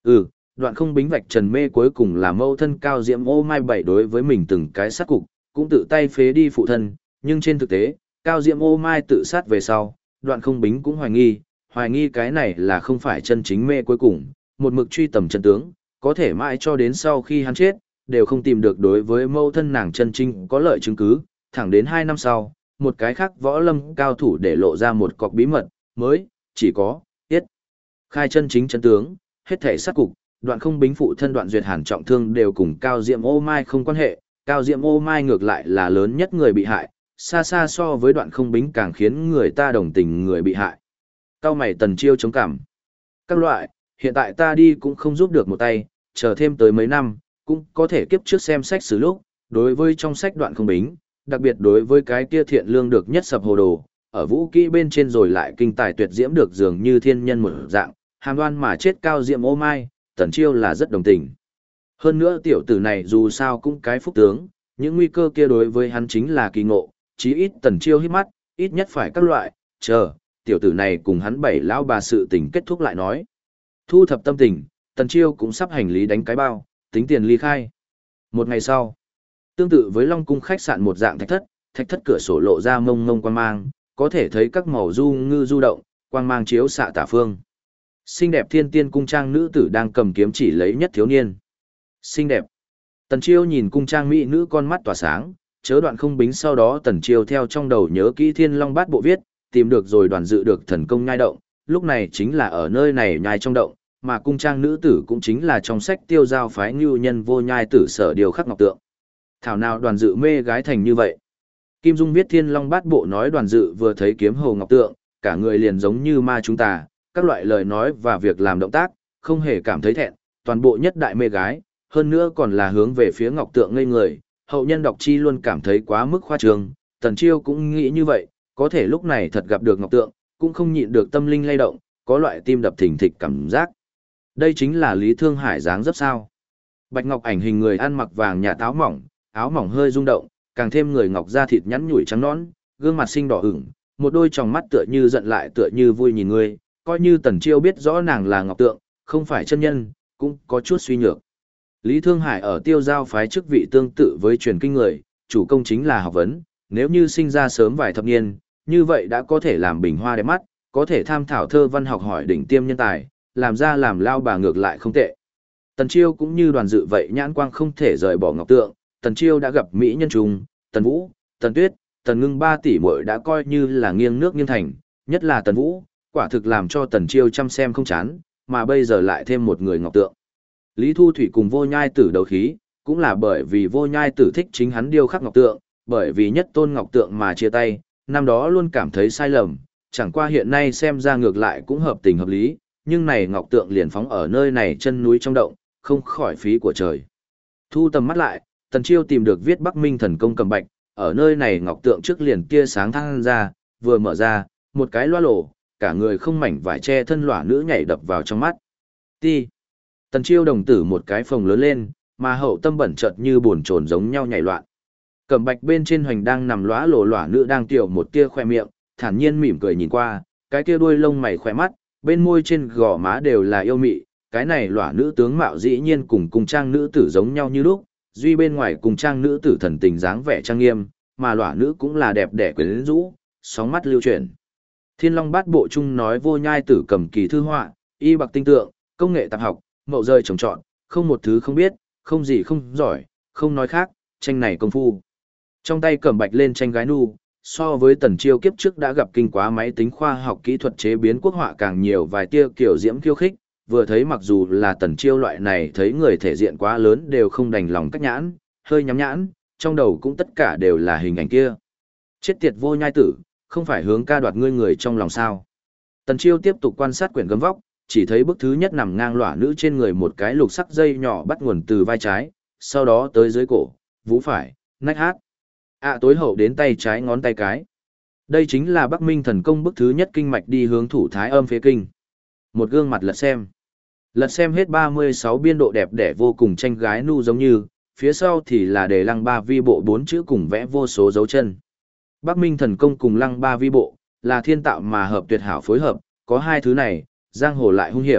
Đoạn không bính vạch trần mê cuối cùng là mâu thân Cao Diễm Ô Mai bảy đối với mình từng cái sát cục, cũng tự tay phế đi phụ thân, nhưng trên thực tế, Cao Diễm Ô Mai tự sát về sau, đoạn không bính cũng hoài nghi cái này là không phải chân chính mê cuối cùng, một mực truy tầm chân tướng, có thể mãi cho đến sau khi hắn chết, đều không tìm được đối với mâu thân nàng chân chính có lợi chứng cứ, thẳng đến 2 năm sau, một cái khác võ lâm cao thủ để lộ ra một cọc bí mật, mới, chỉ có, tiết. Khai chân chính chân tướng, hết thể sát cục, đoạn không bính phụ thân đoạn duyệt hàn trọng thương đều cùng Cao Diệm Ô Mai không quan hệ, Cao Diệm Ô Mai ngược lại là lớn nhất người bị hại, xa xa so với đoạn không bính càng khiến người ta đồng tình người bị hại. Cao mày Tần Chiêu chống cảm. Các loại, hiện tại ta đi cũng không giúp được một tay, chờ thêm tới mấy năm, cũng có thể kiếp trước xem sách sử lúc, đối với trong sách đoạn không bính, đặc biệt đối với cái kia thiện lương được nhất sập hồ đồ, ở vũ kỹ bên trên rồi lại kinh tài tuyệt diễm được dường như thiên nhân một dạng, hàm đoan mà chết Cao Diệm Ô Mai, Tần Chiêu là rất đồng tình. Hơn nữa tiểu tử này dù sao cũng cái phúc tướng, những nguy cơ kia đối với hắn chính là kỳ ngộ, chí ít Tần Chiêu hít mắt, ít nhất phải các loại, chờ, tiểu tử này cùng hắn bảy lão bà sự tình kết thúc lại nói. Thu thập tâm tình, Tần Chiêu cũng sắp hành lý đánh cái bao, tính tiền ly khai. Một ngày sau, tương tự với Long Cung khách sạn một dạng thạch thất cửa sổ lộ ra mông mông quang mang, có thể thấy các màu du ngư du động, quang mang chiếu xạ tả phương. Xinh đẹp thiên tiên cung trang nữ tử đang cầm kiếm chỉ lấy nhất thiếu niên. Xinh đẹp. Tần Chiêu nhìn cung trang mỹ nữ con mắt tỏa sáng, chớ đoạn không bính sau đó Tần Chiêu theo trong đầu nhớ kỹ Thiên Long Bát Bộ viết, tìm được rồi đoàn dự được thần công nhai động, lúc này chính là ở nơi này nhai trong động, mà cung trang nữ tử cũng chính là trong sách tiêu giao phái ngưu nhân vô nhai tử sở điều khắc ngọc tượng. Thảo nào đoàn dự mê gái thành như vậy. Kim Dung viết Thiên Long Bát Bộ nói đoàn dự vừa thấy kiếm hồ ngọc tượng, cả người liền giống như ma chúng ta, các loại lời nói và việc làm động tác, không hề cảm thấy thẹn, toàn bộ nhất đại mê gái, hơn nữa còn là hướng về phía ngọc tượng ngây người, hậu nhân đọc chi luôn cảm thấy quá mức khoa trương, Tần Chiêu cũng nghĩ như vậy, có thể lúc này thật gặp được ngọc tượng, cũng không nhịn được tâm linh lay động, có loại tim đập thình thịch cảm giác. Đây chính là Lý Thương Hải dáng dấp sao. Bạch ngọc ảnh hình người ăn mặc vàng nhà áo mỏng hơi rung động, càng thêm người ngọc da thịt nhắn nhủi trắng nõn, gương mặt xinh đỏ ửng, một đôi tròng mắt tựa như giận lại tựa như vui nhìn người, coi như Tần Chiêu biết rõ nàng là ngọc tượng, không phải chân nhân, cũng có chút suy nhược. Lý Thương Hải ở tiêu giao phái chức vị tương tự với truyền kinh người, chủ công chính là học vấn, nếu như sinh ra sớm vài thập niên, như vậy đã có thể làm bình hoa đẹp mắt, có thể tham thảo thơ văn học hỏi đỉnh tiêm nhân tài, làm ra làm lao bà ngược lại không tệ. Tần Chiêu cũng như đoàn dự vậy nhãn quang không thể rời bỏ ngọc tượng, Tần Chiêu đã gặp mỹ nhân trùng, Tần Vũ, Tần Tuyết, Tần Ngưng ba tỷ muội đã coi như là nghiêng nước nghiêng thành, nhất là Tần Vũ, quả thực làm cho Tần Chiêu chăm xem không chán, mà bây giờ lại thêm một người ngọc tượng. Lý Thu Thủy cùng Vô Nhai Tử đấu khí, cũng là bởi vì Vô Nhai Tử thích chính hắn điêu khắc ngọc tượng, bởi vì nhất tôn ngọc tượng mà chia tay, năm đó luôn cảm thấy sai lầm, chẳng qua hiện nay xem ra ngược lại cũng hợp tình hợp lý, nhưng này ngọc tượng liền phóng ở nơi này chân núi trong động, không khỏi phí của trời. Thu tầm mắt lại, Tần Chiêu tìm được viết Bắc Minh thần công cầm bạch, ở nơi này ngọc tượng trước liền tia sáng thăng ra, vừa mở ra, một cái loa lổ, cả người không mảnh vải che thân lỏa nữ nhảy đập vào trong mắt. Ti. Tần Chiêu đồng tử một cái phồng lớn lên, mà hậu tâm bẩn chợt như buồn chồn giống nhau nhảy loạn. Cẩm bạch bên trên hoành đang nằm lóa lổ lỏa nữ đang tiểu một tia khoe miệng, thản nhiên mỉm cười nhìn qua, cái kia đuôi lông mày khỏe mắt, bên môi trên gò má đều là yêu mị, cái này lỏa nữ tướng mạo dĩ nhiên cùng cung trang nữ tử giống nhau như lúc, duy bên ngoài cung trang nữ tử thần tình dáng vẻ trang nghiêm, mà lỏa nữ cũng là đẹp đẽ quyến rũ, sóng mắt lưu chuyển. Thiên Long Bát Bộ chung nói Vô Nhai Tử cầm kỳ thư họa, y bạc tinh tượng, công nghệ tạp học, mậu rơi trồng trọt, không một thứ không biết, không gì không giỏi, không nói khác, tranh này công phu. Trong tay cầm bạch lên tranh gái nu, so với Tần Chiêu kiếp trước đã gặp kinh quá máy tính khoa học kỹ thuật chế biến quốc họa càng nhiều vài tia kiểu diễm khiêu khích, vừa thấy mặc dù là Tần Chiêu loại này thấy người thể diện quá lớn đều không đành lòng cách nhãn, hơi nhắm nhãn, trong đầu cũng tất cả đều là hình ảnh kia. Chết tiệt Vô Nhai Tử, không phải hướng ca đoạt ngươi người trong lòng sao. Tần Chiêu tiếp tục quan sát quyển gấm vóc, chỉ thấy bức thứ nhất nằm ngang lỏa nữ trên người một cái lục sắc dây nhỏ bắt nguồn từ vai trái, sau đó tới dưới cổ, vú phải, nách hát. Tối hậu đến tay trái ngón tay cái. Đây chính là Bắc Minh thần công bức thứ nhất kinh mạch đi hướng thủ thái âm phế kinh. Một gương mặt lật xem. Lật xem hết 36 biên độ đẹp đẽ vô cùng tranh gái nu giống như, phía sau thì là đề lăng ba vi bộ 4 chữ cùng vẽ vô số dấu chân. Bắc Minh thần công cùng lăng ba vi bộ, là thiên tạo mà hợp tuyệt hảo phối hợp, có hai thứ này, giang hồ lại hung hiểm,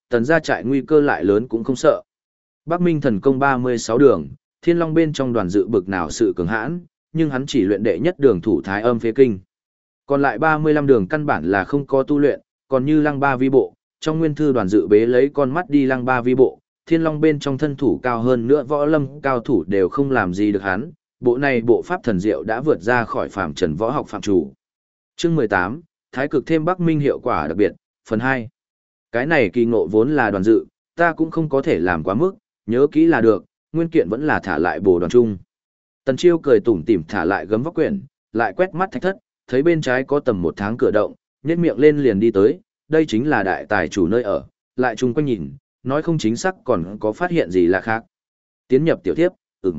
tần gia trại nguy cơ lại lớn cũng không sợ. Bắc Minh thần công 36 đường, Thiên Long bên trong đoàn dự bực nào sự cường hãn, nhưng hắn chỉ luyện đệ nhất đường thủ thái âm phế kinh. Còn lại 35 đường căn bản là không có tu luyện, còn như lăng ba vi bộ, trong nguyên thư đoàn dự bế lấy con mắt đi lăng ba vi bộ, Thiên Long bên trong thân thủ cao hơn nữa võ lâm cao thủ đều không làm gì được hắn, bộ này bộ pháp thần diệu đã vượt ra khỏi phàm trần võ học phạm chủ. Chương 18, Thái cực thêm Bắc Minh hiệu quả đặc biệt, phần 2. Cái này kỳ ngộ vốn là đoàn dự, ta cũng không có thể làm quá mức, nhớ kỹ là được, nguyên kiện vẫn là thả lại bồ đoàn chung. Tần Chiêu cười tủm tỉm thả lại gấm vóc quyển, lại quét mắt thạch thất, thấy bên trái có tầm 1 tháng cửa động, nhếch miệng lên liền đi tới, đây chính là đại tài chủ nơi ở, lại chung quanh nhìn, nói không chính xác còn có phát hiện gì lạ khác. Tiến nhập tiểu thiếp,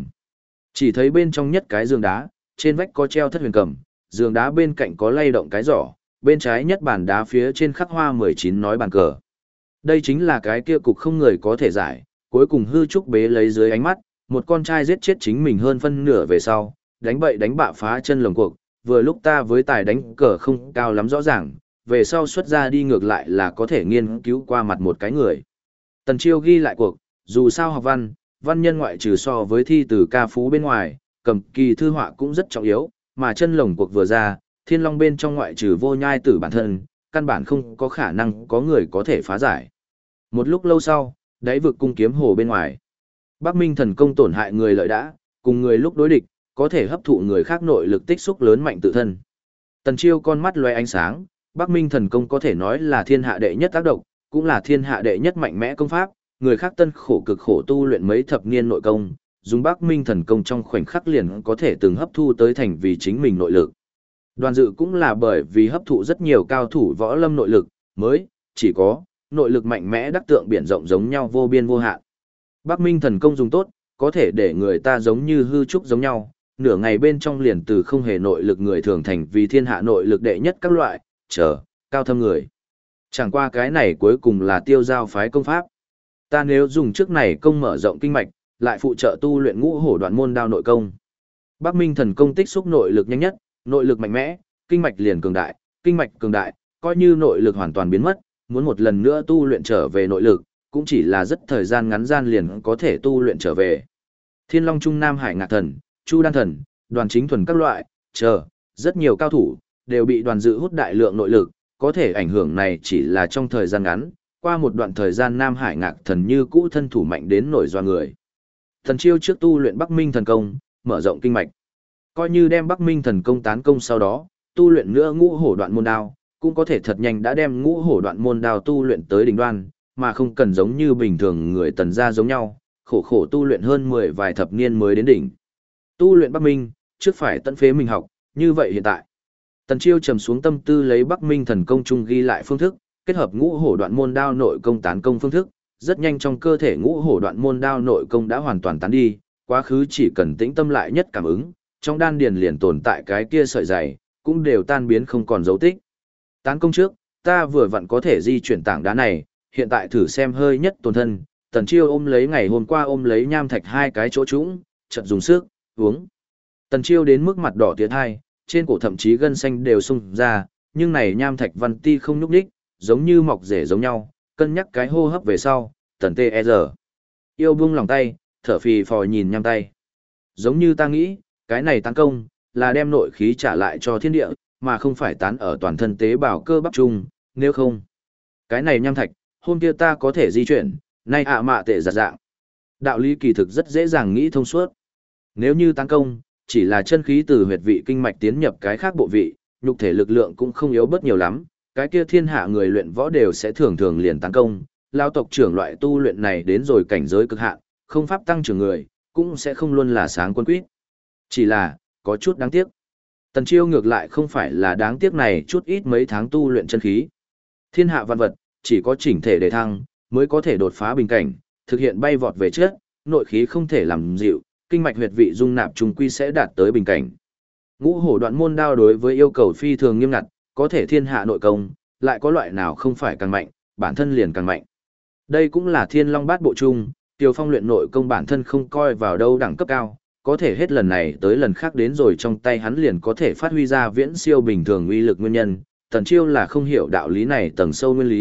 chỉ thấy bên trong nhất cái giường đá, trên vách có treo thất huyền cầm, giường đá bên cạnh có lay động cái giỏ, bên trái nhất bàn đá phía trên khắc hoa 19 nói bàn cờ. Đây chính là cái kia cục không người có thể giải, cuối cùng hư trúc bế lấy dưới ánh mắt, một con trai giết chết chính mình hơn phân nửa về sau, đánh bậy đánh bạ phá chân lồng cuộc, vừa lúc ta với tài đánh cờ không cao lắm rõ ràng, về sau xuất ra đi ngược lại là có thể nghiên cứu qua mặt một cái người. Tần Chiêu ghi lại cuộc, dù sao học văn, văn nhân ngoại trừ so với thi từ ca phú bên ngoài, cầm kỳ thư họa cũng rất trọng yếu, mà chân lồng cuộc vừa ra, Thiên Long bên trong ngoại trừ Vô Nhai Tử bản thân, căn bản không có khả năng có người có thể phá giải. Một lúc lâu sau, đáy vực cung kiếm hồ bên ngoài, Bắc Minh thần công tổn hại người lợi đã, cùng người lúc đối địch, có thể hấp thụ người khác nội lực tích xúc lớn mạnh tự thân. Tần Chiêu con mắt lóe ánh sáng, Bắc Minh thần công có thể nói là thiên hạ đệ nhất tác độc, cũng là thiên hạ đệ nhất mạnh mẽ công pháp, người khác tân khổ cực khổ tu luyện mấy thập niên nội công, dùng Bắc Minh thần công trong khoảnh khắc liền có thể từng hấp thu tới thành vì chính mình nội lực. Đoàn dự cũng là bởi vì hấp thụ rất nhiều cao thủ võ lâm nội lực, mới chỉ có nội lực mạnh mẽ đắc tượng biển rộng giống nhau vô biên vô hạn. Bắc Minh thần công dùng tốt, có thể để người ta giống như hư trúc giống nhau, nửa ngày bên trong liền từ không hề nội lực người thường thành vì thiên hạ nội lực đệ nhất các loại, cao thâm người. Chẳng qua cái này cuối cùng là tiêu giao phái công pháp. Ta nếu dùng trước này công mở rộng kinh mạch, lại phụ trợ tu luyện ngũ hổ đoạn môn đao nội công. Bắc Minh thần công tích xúc nội lực nhanh nhất, nội lực mạnh mẽ, kinh mạch liền cường đại, kinh mạch cường đại, coi như nội lực hoàn toàn biến mất, muốn một lần nữa tu luyện trở về nội lực, cũng chỉ là rất thời gian ngắn gian liền có thể tu luyện trở về. Thiên Long Trung Nam Hải Ngạc Thần, Chu Đan Thần, Đoàn Chính Thuần các loại, rất nhiều cao thủ, đều bị đoàn dự hút đại lượng nội lực, có thể ảnh hưởng này chỉ là trong thời gian ngắn, qua một đoạn thời gian Nam Hải Ngạc Thần như cũ thân thủ mạnh đến nổi doa người. Thần Chiêu trước tu luyện Bắc Minh thần công, mở rộng kinh mạch. Coi như đem Bắc Minh thần công tán công sau đó, tu luyện nữa ngũ hổ đoạn môn đao, cũng có thể thật nhanh đã đem ngũ hổ đoạn môn đao tu luyện tới đỉnh đoan, mà không cần giống như bình thường người tần gia giống nhau, khổ tu luyện hơn 10 vài thập niên mới đến đỉnh. Tu luyện Bắc Minh, trước phải tận phế mình học, như vậy hiện tại. Tần Chiêu trầm xuống tâm tư lấy Bắc Minh thần công chung ghi lại phương thức, kết hợp ngũ hổ đoạn môn đao nội công tán công phương thức, rất nhanh trong cơ thể ngũ hổ đoạn môn đao nội công đã hoàn toàn tán đi, quá khứ chỉ cần tĩnh tâm lại nhất cảm ứng, trong đan điền liền tồn tại cái kia sợi dày, cũng đều tan biến không còn dấu tích. Tán công trước, ta vừa vặn có thể di chuyển tảng đá này, hiện tại thử xem hơi nhất tổn thân. Tần Chiêu ôm lấy ngày hôm qua ôm lấy nham thạch hai cái chỗ trũng, chợt dùng sức uống. Tần Chiêu đến mức mặt đỏ tiến hai, trên cổ thậm chí gân xanh đều xung ra, nhưng này nham thạch văn ti không nhúc nhích, giống như mọc rễ giống nhau, cân nhắc cái hô hấp về sau, Tần T.E.R. Yêu buông lòng tay, thở phì phò nhìn nham tay. Giống như ta nghĩ, cái này tán công, là đem nội khí trả lại cho thiên địa, mà không phải tán ở toàn thân tế bào cơ bắp chung, nếu không. Cái này nham thạch, hôm kia ta có thể di chuyển, nay mạ tệ giả dạng. Đạo lý kỳ thực rất dễ dàng nghĩ thông suốt. Nếu như tán công, chỉ là chân khí từ huyệt vị kinh mạch tiến nhập cái khác bộ vị, nhục thể lực lượng cũng không yếu bớt nhiều lắm, cái kia thiên hạ người luyện võ đều sẽ thường thường liền tán công. Lao tộc trưởng loại tu luyện này đến rồi cảnh giới cực hạn, không pháp tăng trưởng người, cũng sẽ không luôn là sáng quân quýt. Chỉ là, có chút đáng tiếc. Tần Chiêu ngược lại không phải là đáng tiếc này chút ít mấy tháng tu luyện chân khí. Thiên hạ vạn vật, chỉ có chỉnh thể đề thăng, mới có thể đột phá bình cảnh, thực hiện bay vọt về trước, nội khí không thể làm dịu, kinh mạch huyệt vị dung nạp trùng quy sẽ đạt tới bình cảnh. Ngũ hổ đoạn môn đao đối với yêu cầu phi thường nghiêm ngặt, có thể thiên hạ nội công, lại có loại nào không phải càng mạnh, bản thân liền càng mạnh. Đây cũng là Thiên Long Bát Bộ chung, Tiêu Phong luyện nội công bản thân không coi vào đâu đẳng cấp cao, có thể hết lần này tới lần khác đến rồi trong tay hắn liền có thể phát huy ra viễn siêu bình thường uy lực nguyên nhân. Tần Chiêu là không hiểu đạo lý này tầng sâu nguyên lý,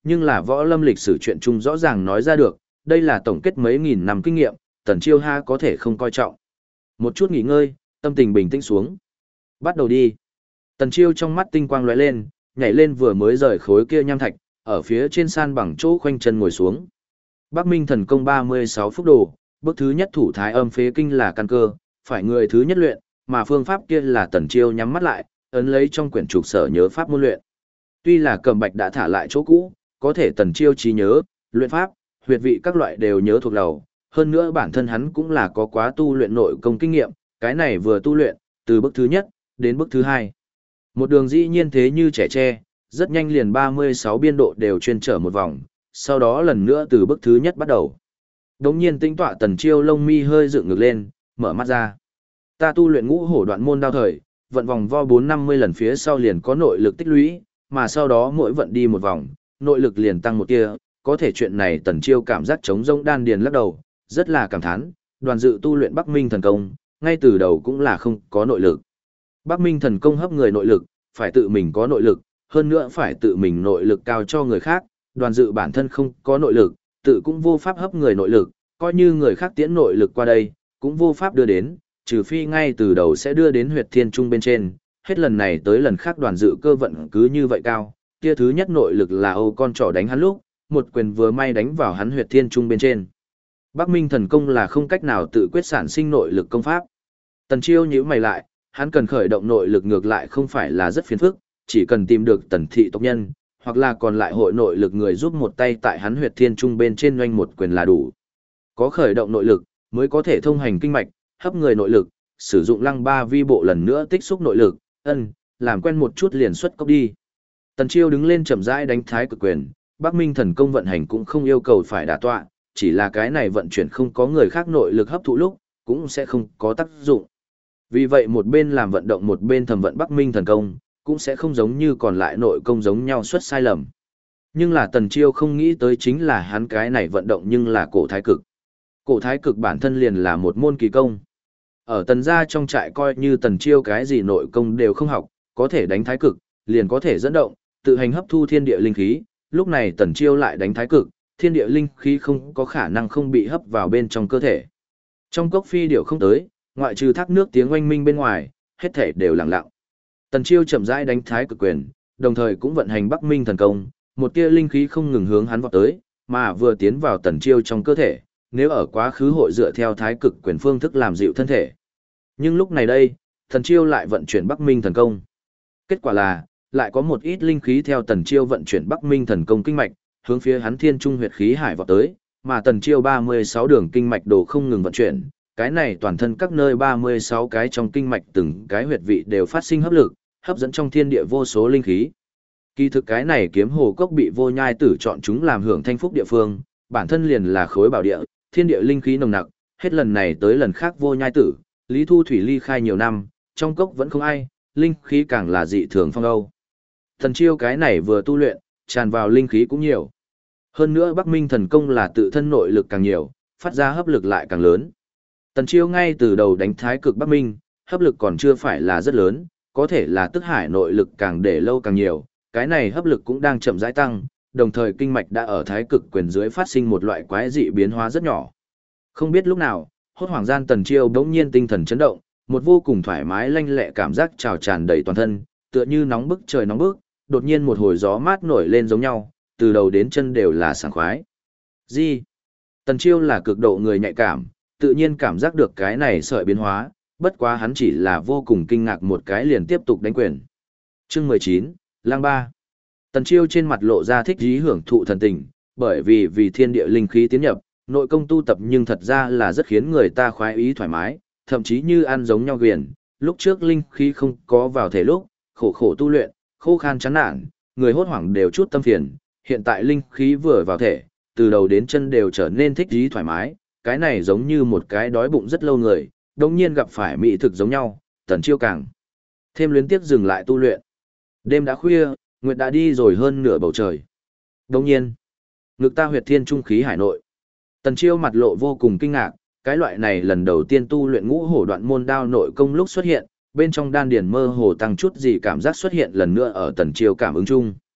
nhưng là võ lâm lịch sử chuyện chung rõ ràng nói ra được, đây là tổng kết mấy nghìn năm kinh nghiệm, Tần Chiêu ha có thể không coi trọng. Một chút nghỉ ngơi, tâm tình bình tĩnh xuống. Bắt đầu đi. Tần Chiêu trong mắt tinh quang lóe lên, nhảy lên vừa mới rời khối kia nham thạch, ở phía trên san bằng chỗ khoanh chân ngồi xuống. Bắc Minh thần công 36 phúc đồ, bước thứ nhất thủ thái âm phế kinh là căn cơ, phải người thứ nhất luyện, mà phương pháp kia là Tần Chiêu nhắm mắt lại, ấn lấy trong quyển trục sở nhớ pháp môn luyện. Tuy là Cẩm Bạch đã thả lại chỗ cũ, có thể Tần Chiêu trí nhớ, luyện pháp, huyệt vị các loại đều nhớ thuộc đầu, hơn nữa bản thân hắn cũng là có quá tu luyện nội công kinh nghiệm, cái này vừa tu luyện, từ bước thứ nhất đến bước thứ hai. Một đường dĩ nhiên thế như trẻ tre, rất nhanh liền 36 biên độ đều chuyên trở một vòng, sau đó lần nữa từ bước thứ nhất bắt đầu. Đống nhiên tinh tọa Tần Chiêu lông mi hơi dựng ngược lên, mở mắt ra. Ta tu luyện ngũ hổ đoạn môn đao thời, vận vòng vo 450 lần phía sau liền có nội lực tích lũy, mà sau đó mỗi vận đi một vòng, nội lực liền tăng một tia, có thể chuyện này Tần Chiêu cảm giác trống rỗng đan điền lắc đầu, rất là cảm thán, Đoàn Dự tu luyện Bắc Minh thần công, ngay từ đầu cũng là không có nội lực. Bắc Minh thần công hấp người nội lực, phải tự mình có nội lực, hơn nữa phải tự mình nội lực cao cho người khác, Đoàn Dự bản thân không có nội lực, tự cũng vô pháp hấp người nội lực, coi như người khác tiễn nội lực qua đây, cũng vô pháp đưa đến, trừ phi ngay từ đầu sẽ đưa đến huyệt thiên trung bên trên, hết lần này tới lần khác Đoàn Dự cơ vận cứ như vậy cao, kia thứ nhất nội lực là Âu con trỏ đánh hắn lúc, một quyền vừa may đánh vào hắn huyệt thiên trung bên trên. Bắc Minh thần công là không cách nào tự quyết sản sinh nội lực công pháp. Tần Chiêu nhíu mày lại, hắn cần khởi động nội lực ngược lại không phải là rất phiền phức, chỉ cần tìm được Tần thị tộc nhân, hoặc là còn lại hội nội lực người giúp một tay tại hắn huyệt thiên trung bên trên doanh một quyền là đủ. Có khởi động nội lực, mới có thể thông hành kinh mạch, hấp người nội lực, sử dụng lăng ba vi bộ lần nữa tích xúc nội lực, làm quen một chút liền xuất cốc đi. Tần Chiêu đứng lên chậm rãi đánh thái cực quyền, Bắc Minh thần công vận hành cũng không yêu cầu phải đả tọa, chỉ là cái này vận chuyển không có người khác nội lực hấp thụ lúc, cũng sẽ không có tác dụng. Vì vậy một bên làm vận động một bên thẩm vận Bắc Minh thần công, cũng sẽ không giống như còn lại nội công giống nhau xuất sai lầm. Nhưng là Tần Chiêu không nghĩ tới chính là hắn cái này vận động nhưng là cổ thái cực. Cổ thái cực bản thân liền là một môn kỳ công. Ở Tần gia trong trại coi như Tần Chiêu cái gì nội công đều không học, có thể đánh thái cực, liền có thể dẫn động, tự hành hấp thu thiên địa linh khí, lúc này Tần Chiêu lại đánh thái cực, thiên địa linh khí không có khả năng không bị hấp vào bên trong cơ thể. Trong cốc phi điểu không tới, ngoại trừ thác nước tiếng oanh minh bên ngoài, hết thể đều lặng lặng. Tần Chiêu chậm rãi đánh thái cực quyền, đồng thời cũng vận hành Bắc Minh thần công, một tia linh khí không ngừng hướng hắn vọt tới, mà vừa tiến vào Tần Chiêu trong cơ thể, nếu ở quá khứ hội dựa theo thái cực quyền phương thức làm dịu thân thể. Nhưng lúc này đây, Tần Chiêu lại vận chuyển Bắc Minh thần công. Kết quả là, lại có một ít linh khí theo Tần Chiêu vận chuyển Bắc Minh thần công kinh mạch, hướng phía hắn thiên trung huyệt khí hải vọt tới, mà Tần Chiêu 36 đường kinh mạch đồ không ngừng vận chuyển, cái này toàn thân các nơi 36 cái trong kinh mạch từng cái huyệt vị đều phát sinh hấp lực, hấp dẫn trong thiên địa vô số linh khí. Kỳ thực cái này kiếm hồ cốc bị Vô Nhai Tử chọn chúng làm hưởng thanh phúc địa phương, bản thân liền là khối bảo địa, thiên địa linh khí nồng nặc, hết lần này tới lần khác Vô Nhai Tử, Lý Thu Thủy ly khai nhiều năm, trong cốc vẫn không ai, linh khí càng là dị thường phong âu. Tần Chiêu cái này vừa tu luyện, tràn vào linh khí cũng nhiều. Hơn nữa Bắc Minh thần công là tự thân nội lực càng nhiều, phát ra hấp lực lại càng lớn. Tần Chiêu ngay từ đầu đánh thái cực Bắc Minh, hấp lực còn chưa phải là rất lớn, có thể là tức hải nội lực càng để lâu càng nhiều, cái này hấp lực cũng đang chậm rãi tăng, đồng thời kinh mạch đã ở thái cực quyền dưới phát sinh một loại quái dị biến hóa rất nhỏ. Không biết lúc nào, hốt hoảng gian Tần Chiêu bỗng nhiên tinh thần chấn động, một vô cùng thoải mái lanh lẹ cảm giác trào tràn đầy toàn thân, tựa như nóng bức trời nóng bức, đột nhiên một hồi gió mát nổi lên giống nhau, từ đầu đến chân đều là sảng khoái. Gì? Tần Chiêu là cực độ người nhạy cảm, tự nhiên cảm giác được cái này sợi biến hóa, bất quá hắn chỉ là vô cùng kinh ngạc một cái liền tiếp tục đánh quyền. Chương 19, Lang Ba. Tần Chiêu trên mặt lộ ra thích ý hưởng thụ thần tình, bởi vì thiên địa linh khí tiến nhập, nội công tu tập nhưng thật ra là rất khiến người ta khoái ý thoải mái, thậm chí như ăn giống nhau ghiền, lúc trước linh khí không có vào thể lúc, khổ khổ tu luyện, khô khan chán nản, người hốt hoảng đều chút tâm phiền, hiện tại linh khí vừa vào thể, từ đầu đến chân đều trở nên thích ý thoải mái, cái này giống như một cái đói bụng rất lâu người, đồng nhiên gặp phải mỹ thực giống nhau, Tần Chiêu càng thêm luyến tiếc dừng lại tu luyện. Đêm đã khuya, nguyệt đã đi rồi hơn nửa bầu trời. Đồng nhiên, ngực ta huyệt thiên trung khí hải nội. Tần Chiêu mặt lộ vô cùng kinh ngạc, cái loại này lần đầu tiên tu luyện ngũ hổ đoạn môn đao nội công lúc xuất hiện, bên trong đan điền mơ hồ tăng chút gì cảm giác xuất hiện lần nữa ở Tần Chiêu cảm ứng chung.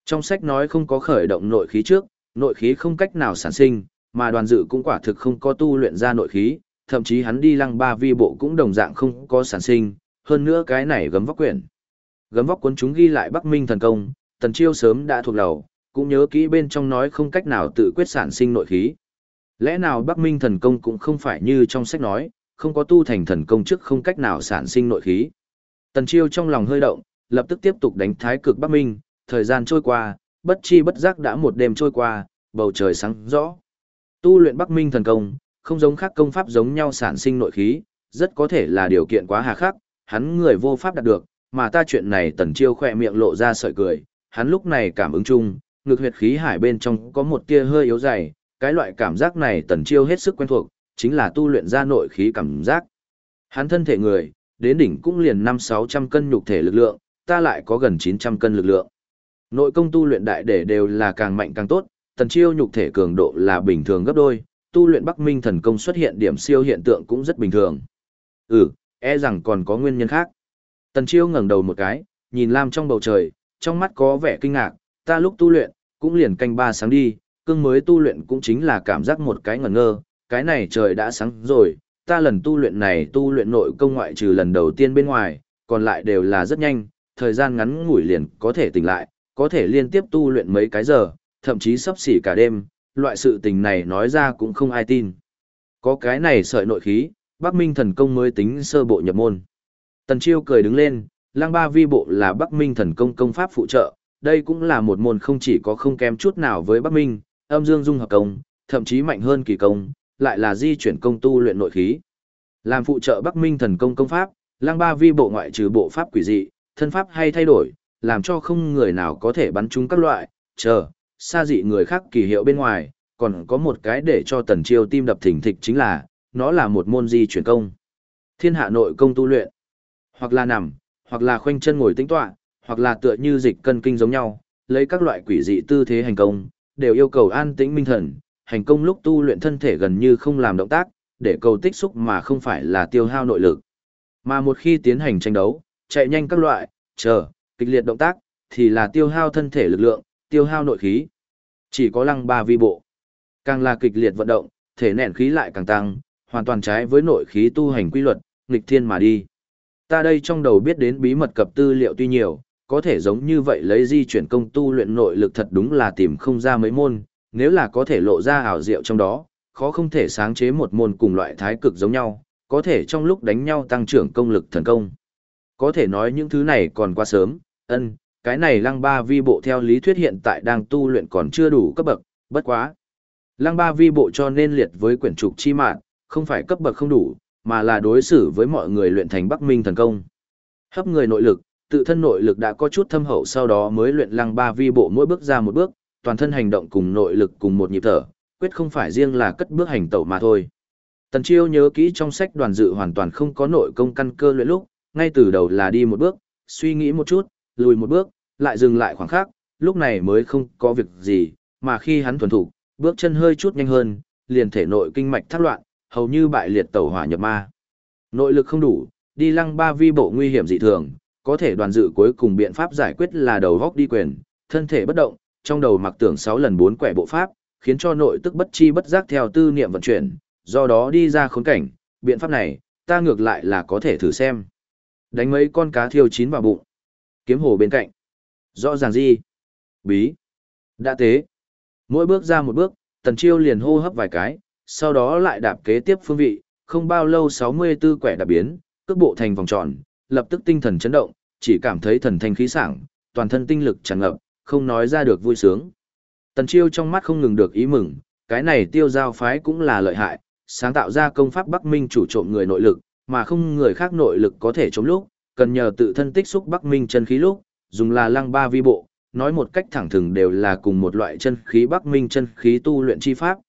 Trong sách nói không có khởi động nội khí trước, nội khí không cách nào sản sinh, mà đoàn dự cũng quả thực không có tu luyện ra nội khí, thậm chí hắn đi lăng ba vi bộ cũng đồng dạng không có sản sinh, hơn nữa cái này gấm vóc quyển. Gấm vóc cuốn chúng ghi lại Bắc Minh thần công, Tần Chiêu sớm đã thuộc đầu, cũng nhớ kỹ bên trong nói không cách nào tự quyết sản sinh nội khí. Lẽ nào Bắc Minh thần công cũng không phải như trong sách nói, không có tu thành thần công trước không cách nào sản sinh nội khí. Tần Chiêu trong lòng hơi động, lập tức tiếp tục đánh thái cực Bắc Minh, thời gian trôi qua, bất chi bất giác đã một đêm trôi qua, bầu trời sáng rõ. Tu luyện Bắc Minh thần công, không giống khác công pháp giống nhau sản sinh nội khí, rất có thể là điều kiện quá hà khắc, hắn người vô pháp đạt được, mà ta chuyện này Tần Chiêu khỏe miệng lộ ra sợi cười, hắn lúc này cảm ứng chung, ngực huyệt khí hải bên trong có một tia hơi yếu dày, cái loại cảm giác này Tần Chiêu hết sức quen thuộc, chính là tu luyện ra nội khí cảm giác. Hắn thân thể người, đến đỉnh cũng liền 500-600 cân nhục thể lực lượng, ta lại có gần 900 cân lực lượng. Nội công tu luyện đại để đều là càng mạnh càng tốt, Tần Chiêu nhục thể cường độ là bình thường gấp đôi, tu luyện Bắc Minh thần công xuất hiện điểm siêu hiện tượng cũng rất bình thường. E rằng còn có nguyên nhân khác. Tần Chiêu ngẩng đầu một cái, nhìn lam trong bầu trời, trong mắt có vẻ kinh ngạc, ta lúc tu luyện, cũng liền canh ba sáng đi, cương mới tu luyện cũng chính là cảm giác một cái ngẩn ngơ, cái này trời đã sáng rồi, ta lần tu luyện này tu luyện nội công ngoại trừ lần đầu tiên bên ngoài, còn lại đều là rất nhanh, thời gian ngắn ngủi liền có thể tỉnh lại, có thể liên tiếp tu luyện mấy cái giờ, thậm chí sắp xỉ cả đêm, loại sự tình này nói ra cũng không ai tin. Có cái này sợi nội khí, Bắc Minh thần công mới tính sơ bộ nhập môn. Tần Chiêu cười đứng lên, Lăng Ba Vi bộ là Bắc Minh thần công công pháp phụ trợ, đây cũng là một môn không chỉ có không kém chút nào với Bắc Minh, âm dương dung hợp công, thậm chí mạnh hơn kỳ công, lại là di chuyển công tu luyện nội khí. Làm phụ trợ Bắc Minh thần công công pháp, Lăng Ba Vi bộ ngoại trừ bộ pháp quỷ dị, thân pháp hay thay đổi, làm cho không người nào có thể bắn trúng các loại, xa dị người khác kỳ hiệu bên ngoài, còn có một cái để cho Tần Chiêu tim đập thình thịch chính là, nó là một môn di chuyển công. Thiên hạ nội công tu luyện, hoặc là nằm, hoặc là khoanh chân ngồi tĩnh tọa, hoặc là tựa như dịch cân kinh giống nhau, lấy các loại quỷ dị tư thế hành công, đều yêu cầu an tĩnh minh thần, hành công lúc tu luyện thân thể gần như không làm động tác, để cầu tích xúc mà không phải là tiêu hao nội lực. Mà một khi tiến hành tranh đấu, chạy nhanh các loại, kịch liệt động tác, thì là tiêu hao thân thể lực lượng, tiêu hao nội khí. Chỉ có Lăng Ba Vi bộ, càng là kịch liệt vận động, thể nén khí lại càng tăng, hoàn toàn trái với nội khí tu hành quy luật, nghịch thiên mà đi. Ta đây trong đầu biết đến bí mật cập tư liệu tuy nhiều, có thể giống như vậy lấy di chuyển công tu luyện nội lực thật đúng là tìm không ra mấy môn, nếu là có thể lộ ra ảo diệu trong đó, khó không thể sáng chế một môn cùng loại thái cực giống nhau, có thể trong lúc đánh nhau tăng trưởng công lực thần công. Có thể nói những thứ này còn quá sớm, cái này Lăng Ba Vi bộ theo lý thuyết hiện tại đang tu luyện còn chưa đủ cấp bậc, bất quá. Lăng Ba Vi bộ cho nên liệt với quyển trục chi mạng, không phải cấp bậc không đủ, mà là đối xử với mọi người luyện thành Bắc Minh thần công. Hấp người nội lực, tự thân nội lực đã có chút thâm hậu sau đó mới luyện Lăng Ba Vi bộ mỗi bước ra một bước, toàn thân hành động cùng nội lực cùng một nhịp thở, quyết không phải riêng là cất bước hành tẩu mà thôi. Tần Chiêu nhớ kỹ trong sách Đoàn Dự hoàn toàn không có nội công căn cơ luyện lúc, ngay từ đầu là đi một bước, suy nghĩ một chút, lùi một bước, lại dừng lại khoảng khắc, lúc này mới không có việc gì, mà khi hắn thuần thục, bước chân hơi chút nhanh hơn, liền thể nội kinh mạch thác loạn, hầu như bại liệt tẩu hỏa nhập ma. Nội lực không đủ, đi Lăng Ba Vi bộ nguy hiểm dị thường, có thể Đoàn Dự cuối cùng biện pháp giải quyết là đầu góc đi quyền, thân thể bất động, trong đầu mặc tưởng 6 lần 4 quẻ bộ pháp, khiến cho nội tức bất chi bất giác theo tư niệm vận chuyển, do đó đi ra khốn cảnh, biện pháp này, ta ngược lại là có thể thử xem. Đánh mấy con cá thiêu chín vào bụng. Kiếm hồ bên cạnh. Rõ ràng gì? Bí. Đã tế. Mỗi bước ra một bước, Tần Chiêu liền hô hấp vài cái, sau đó lại đạp kế tiếp phương vị, không bao lâu 64 quẻ đạp biến, cước bộ thành vòng tròn, lập tức tinh thần chấn động, chỉ cảm thấy thần thanh khí sảng, toàn thân tinh lực tràn ngập, không nói ra được vui sướng. Tần Chiêu trong mắt không ngừng được ý mừng, cái này Tiêu Giao phái cũng là lợi hại, sáng tạo ra công pháp Bắc Minh chủ trộm người nội lực, mà không người khác nội lực có thể chống lúc, cần nhờ tự thân tích xúc Bắc Minh chân khí lúc, dùng là Lăng Ba Vi bộ, nói một cách thẳng thừng đều là cùng một loại chân khí Bắc Minh chân khí tu luyện chi pháp.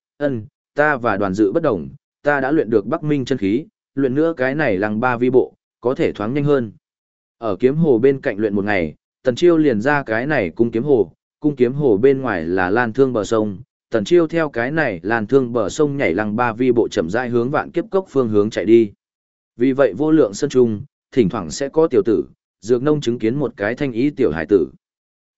Ta và Đoàn Dự bất đồng, ta đã luyện được Bắc Minh chân khí, luyện nữa cái này Lăng Ba Vi bộ, có thể thoáng nhanh hơn. Ở kiếm hồ bên cạnh luyện một ngày, Tần Chiêu liền ra cái này cung kiếm hồ bên ngoài là lan thương bờ sông, Tần Chiêu theo cái này lan thương bờ sông nhảy Lăng Ba Vi bộ chậm rãi hướng Vạn Kiếp Cốc phương hướng chạy đi. Vì vậy vô lượng sơn trung, thỉnh thoảng sẽ có tiểu tử, dược nông chứng kiến một cái thanh ý tiểu hải tử.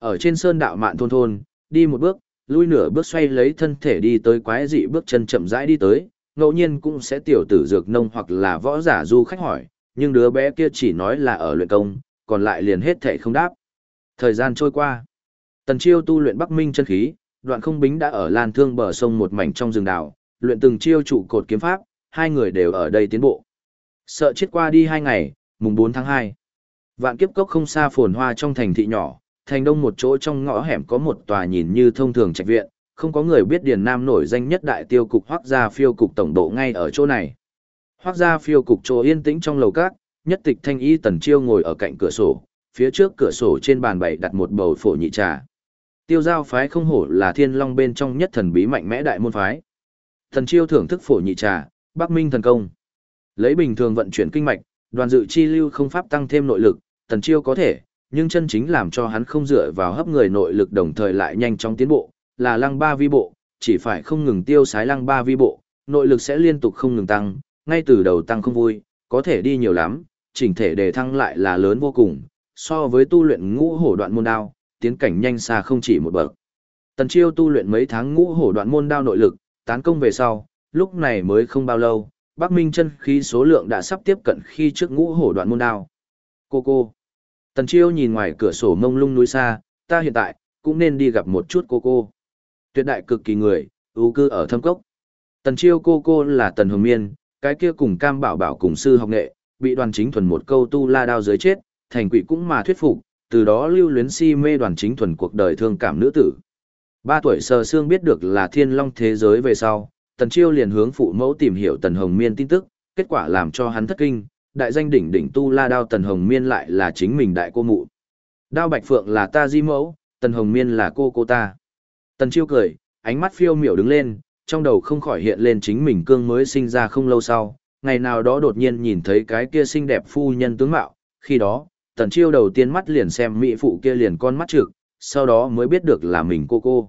Ở trên sơn đạo mạn thôn thôn, đi một bước, lui nửa bước xoay lấy thân thể đi tới quái dị bước chân chậm rãi đi tới, ngẫu nhiên cũng sẽ tiểu tử dược nông hoặc là võ giả du khách hỏi, nhưng đứa bé kia chỉ nói là ở luyện công, còn lại liền hết thảy không đáp. Thời gian trôi qua, Tần Chiêu tu luyện Bắc Minh chân khí, Đoạn Không Bính đã ở Lan Thương bờ sông một mảnh trong rừng đào, luyện từng chiêu trụ cột kiếm pháp, hai người đều ở đây tiến bộ. Sợ chết qua đi 2 ngày, mùng 4 tháng 2. Vạn Kiếp Cốc không xa phồn hoa trong thành thị nhỏ, thành đông một chỗ trong ngõ hẻm có một tòa nhìn như thông thường trạch viện, không có người biết Điền Nam nổi danh nhất đại tiêu cục Hoắc Gia Phiêu cục tổng bộ ngay ở chỗ này. Hoắc Gia Phiêu cục chỗ yên tĩnh trong lầu các, nhất tịch thanh y Tần Chiêu ngồi ở cạnh cửa sổ, phía trước cửa sổ trên bàn bày đặt một bầu phổ nhị trà. Tiêu Giao phái không hổ là Thiên Long bên trong nhất thần bí mạnh mẽ đại môn phái. Tần Chiêu thưởng thức phổ nhị trà, Bắc Minh thần công. Lấy bình thường vận chuyển kinh mạch, đoàn dự chi lưu không pháp tăng thêm nội lực, Tần Chiêu có thể, nhưng chân chính làm cho hắn không dựa vào hấp người nội lực đồng thời lại nhanh chóng tiến bộ, là lăng ba vi bộ, chỉ phải không ngừng tiêu sái lăng ba vi bộ, nội lực sẽ liên tục không ngừng tăng, ngay từ đầu tăng không vui, có thể đi nhiều lắm, chỉnh thể đề thăng lại là lớn vô cùng, so với tu luyện ngũ hổ đoạn môn đao, tiến cảnh nhanh xa không chỉ một bậc. Tần Chiêu tu luyện mấy tháng ngũ hổ đoạn môn đao nội lực, tán công về sau, lúc này mới không bao lâu, Bắc Minh chân khí số lượng đã sắp tiếp cận khi trước ngũ hổ đoạn môn đao. Cô. Tần Chiêu nhìn ngoài cửa sổ mông lung núi xa, ta hiện tại, cũng nên đi gặp một chút cô. Tuyệt đại cực kỳ người, ưu cư ở thâm cốc. Tần Chiêu cô là Tần Hồng Miên, cái kia cùng Cam Bảo Bảo cùng sư học nghệ, bị Đoàn Chính Thuần một câu tu la đao dưới chết, thành quỷ cũng mà thuyết phục, từ đó lưu luyến si mê Đoàn Chính Thuần cuộc đời thương cảm nữ tử. 3 tuổi sờ xương biết được là Thiên Long thế giới về sau, Tần Chiêu liền hướng phụ mẫu tìm hiểu Tần Hồng Miên tin tức, kết quả làm cho hắn thất kinh, đại danh đỉnh đỉnh tu la đao Tần Hồng Miên lại là chính mình đại cô mụ. Đao Bạch Phượng là ta di mẫu, Tần Hồng Miên là cô ta. Tần Chiêu cười, ánh mắt phiêu miểu đứng lên, trong đầu không khỏi hiện lên chính mình cương mới sinh ra không lâu sau, ngày nào đó đột nhiên nhìn thấy cái kia xinh đẹp phu nhân tướng mạo, khi đó, Tần Chiêu đầu tiên mắt liền xem mỹ phụ kia liền con mắt trực, sau đó mới biết được là mình cô.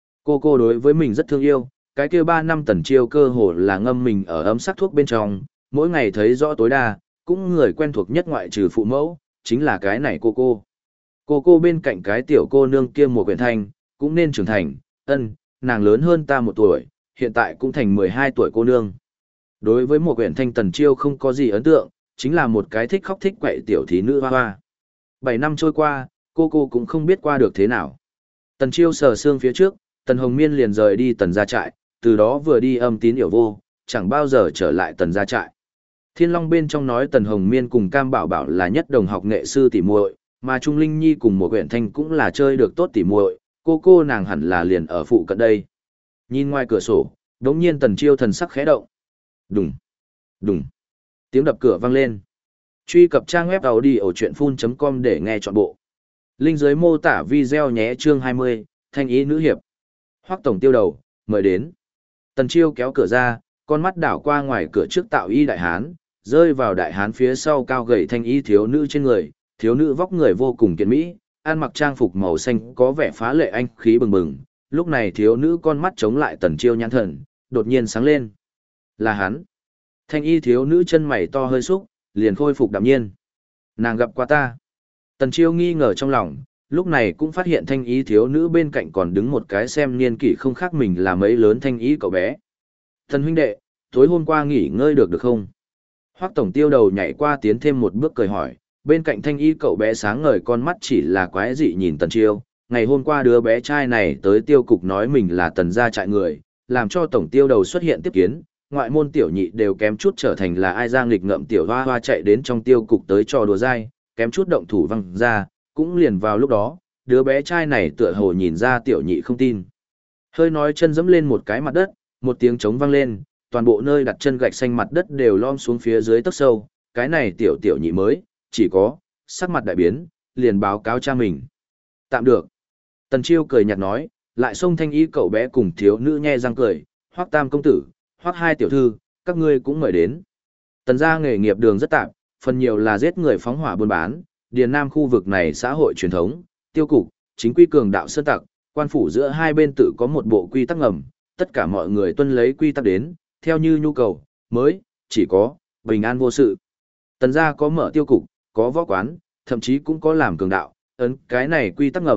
Cô đối với mình rất thương yêu, cái kia 3 năm Tần Chiêu cơ hồ là ngâm mình ở ấm sắc thuốc bên trong, mỗi ngày thấy rõ tối đa, cũng người quen thuộc nhất ngoại trừ phụ mẫu, chính là cái này cô. Cô bên cạnh cái tiểu cô nương kia Mùa Quyển Thanh, cũng nên trưởng thành, nàng lớn hơn ta 1 tuổi, hiện tại cũng thành 12 tuổi cô nương. Đối với Mùa Quyển Thanh Tần Chiêu không có gì ấn tượng, chính là một cái thích khóc thích quậy tiểu thí nữ hoa hoa. 7 năm trôi qua, cô cũng không biết qua được thế nào. Tần Chiêu sờ xương phía trước, Tần Hồng Miên liền rời đi Tần gia trại, từ đó vừa đi âm tín hiểu vô, chẳng bao giờ trở lại Tần gia trại. Thiên Long bên trong nói Tần Hồng Miên cùng Cam Bảo Bảo là nhất đồng học nghệ sư tỷ muội, mà Trung Linh Nhi cùng Mùa Quyển Thanh cũng là chơi được tốt tỷ muội, cô nàng hẳn là liền ở phụ cận đây. Nhìn ngoài cửa sổ, đống nhiên Tần Chiêu thần sắc khẽ động. Đùng. Tiếng đập cửa vang lên. Truy cập trang web audiochuyenphun.com để nghe trọn bộ. Link dưới mô tả video nhé. Chương 20, Thanh ý nữ hiệp. Hoắc tổng tiêu đầu, mời đến. Tần Chiêu kéo cửa ra, con mắt đảo qua ngoài cửa trước tạo y đại hán, rơi vào đại hán phía sau cao gầy thanh y thiếu nữ trên người, thiếu nữ vóc người vô cùng kiện mỹ, ăn mặc trang phục màu xanh có vẻ phá lệ anh khí bừng bừng. Lúc này thiếu nữ con mắt chống lại Tần Chiêu nhãn thần, đột nhiên sáng lên. Là hắn. Thanh y thiếu nữ chân mày to hơi xúc, liền khôi phục đạm nhiên. Nàng gặp qua ta. Tần Chiêu nghi ngờ trong lòng, lúc này cũng phát hiện thanh y thiếu nữ bên cạnh còn đứng một cái xem niên kỷ không khác mình là mấy lớn thanh y cậu bé. Thần huynh đệ, tối hôm qua nghỉ ngơi được không? Hoắc tổng tiêu đầu nhảy qua tiến thêm một bước cười hỏi, bên cạnh thanh y cậu bé sáng ngời con mắt chỉ là quái dị nhìn Tần Chiêu. Ngày hôm qua đứa bé trai này tới tiêu cục nói mình là Tần gia trại người, làm cho tổng tiêu đầu xuất hiện tiếp kiến, ngoại môn tiểu nhị đều kém chút trở thành là ai giang nghịch ngợm tiểu hoa hoa chạy đến trong tiêu cục tới trò đùa dai, kém chút động thủ văng ra, cũng liền vào lúc đó, đứa bé trai này tựa hồ nhìn ra tiểu nhị không tin. Hơi nói chân dẫm lên một cái mặt đất, một tiếng trống vang lên, toàn bộ nơi đặt chân gạch xanh mặt đất đều lom xuống phía dưới tấc sâu, cái này tiểu nhị mới, chỉ có, sắc mặt đại biến, liền báo cáo cha mình. Tạm được. Tần Chiêu cười nhạt nói, lại xông thanh y cậu bé cùng thiếu nữ nhe răng cười, Hoắc tam công tử, Hoắc hai tiểu thư, các ngươi cũng mời đến. Tần gia nghề nghiệp đường rất tạp, phần nhiều là giết người phóng hỏa buôn bán, Điền Nam khu vực này xã hội truyền thống, tiêu cục, chính quy cường đạo sơn tặc, quan phủ giữa hai bên tự có một bộ quy tắc ngầm, tất cả mọi người tuân lấy quy tắc đến, theo như nhu cầu, mới, chỉ có, bình an vô sự. Tần gia có mở tiêu cục, có võ quán, thậm chí cũng có làm cường đạo, cái này quy tắc ngầm,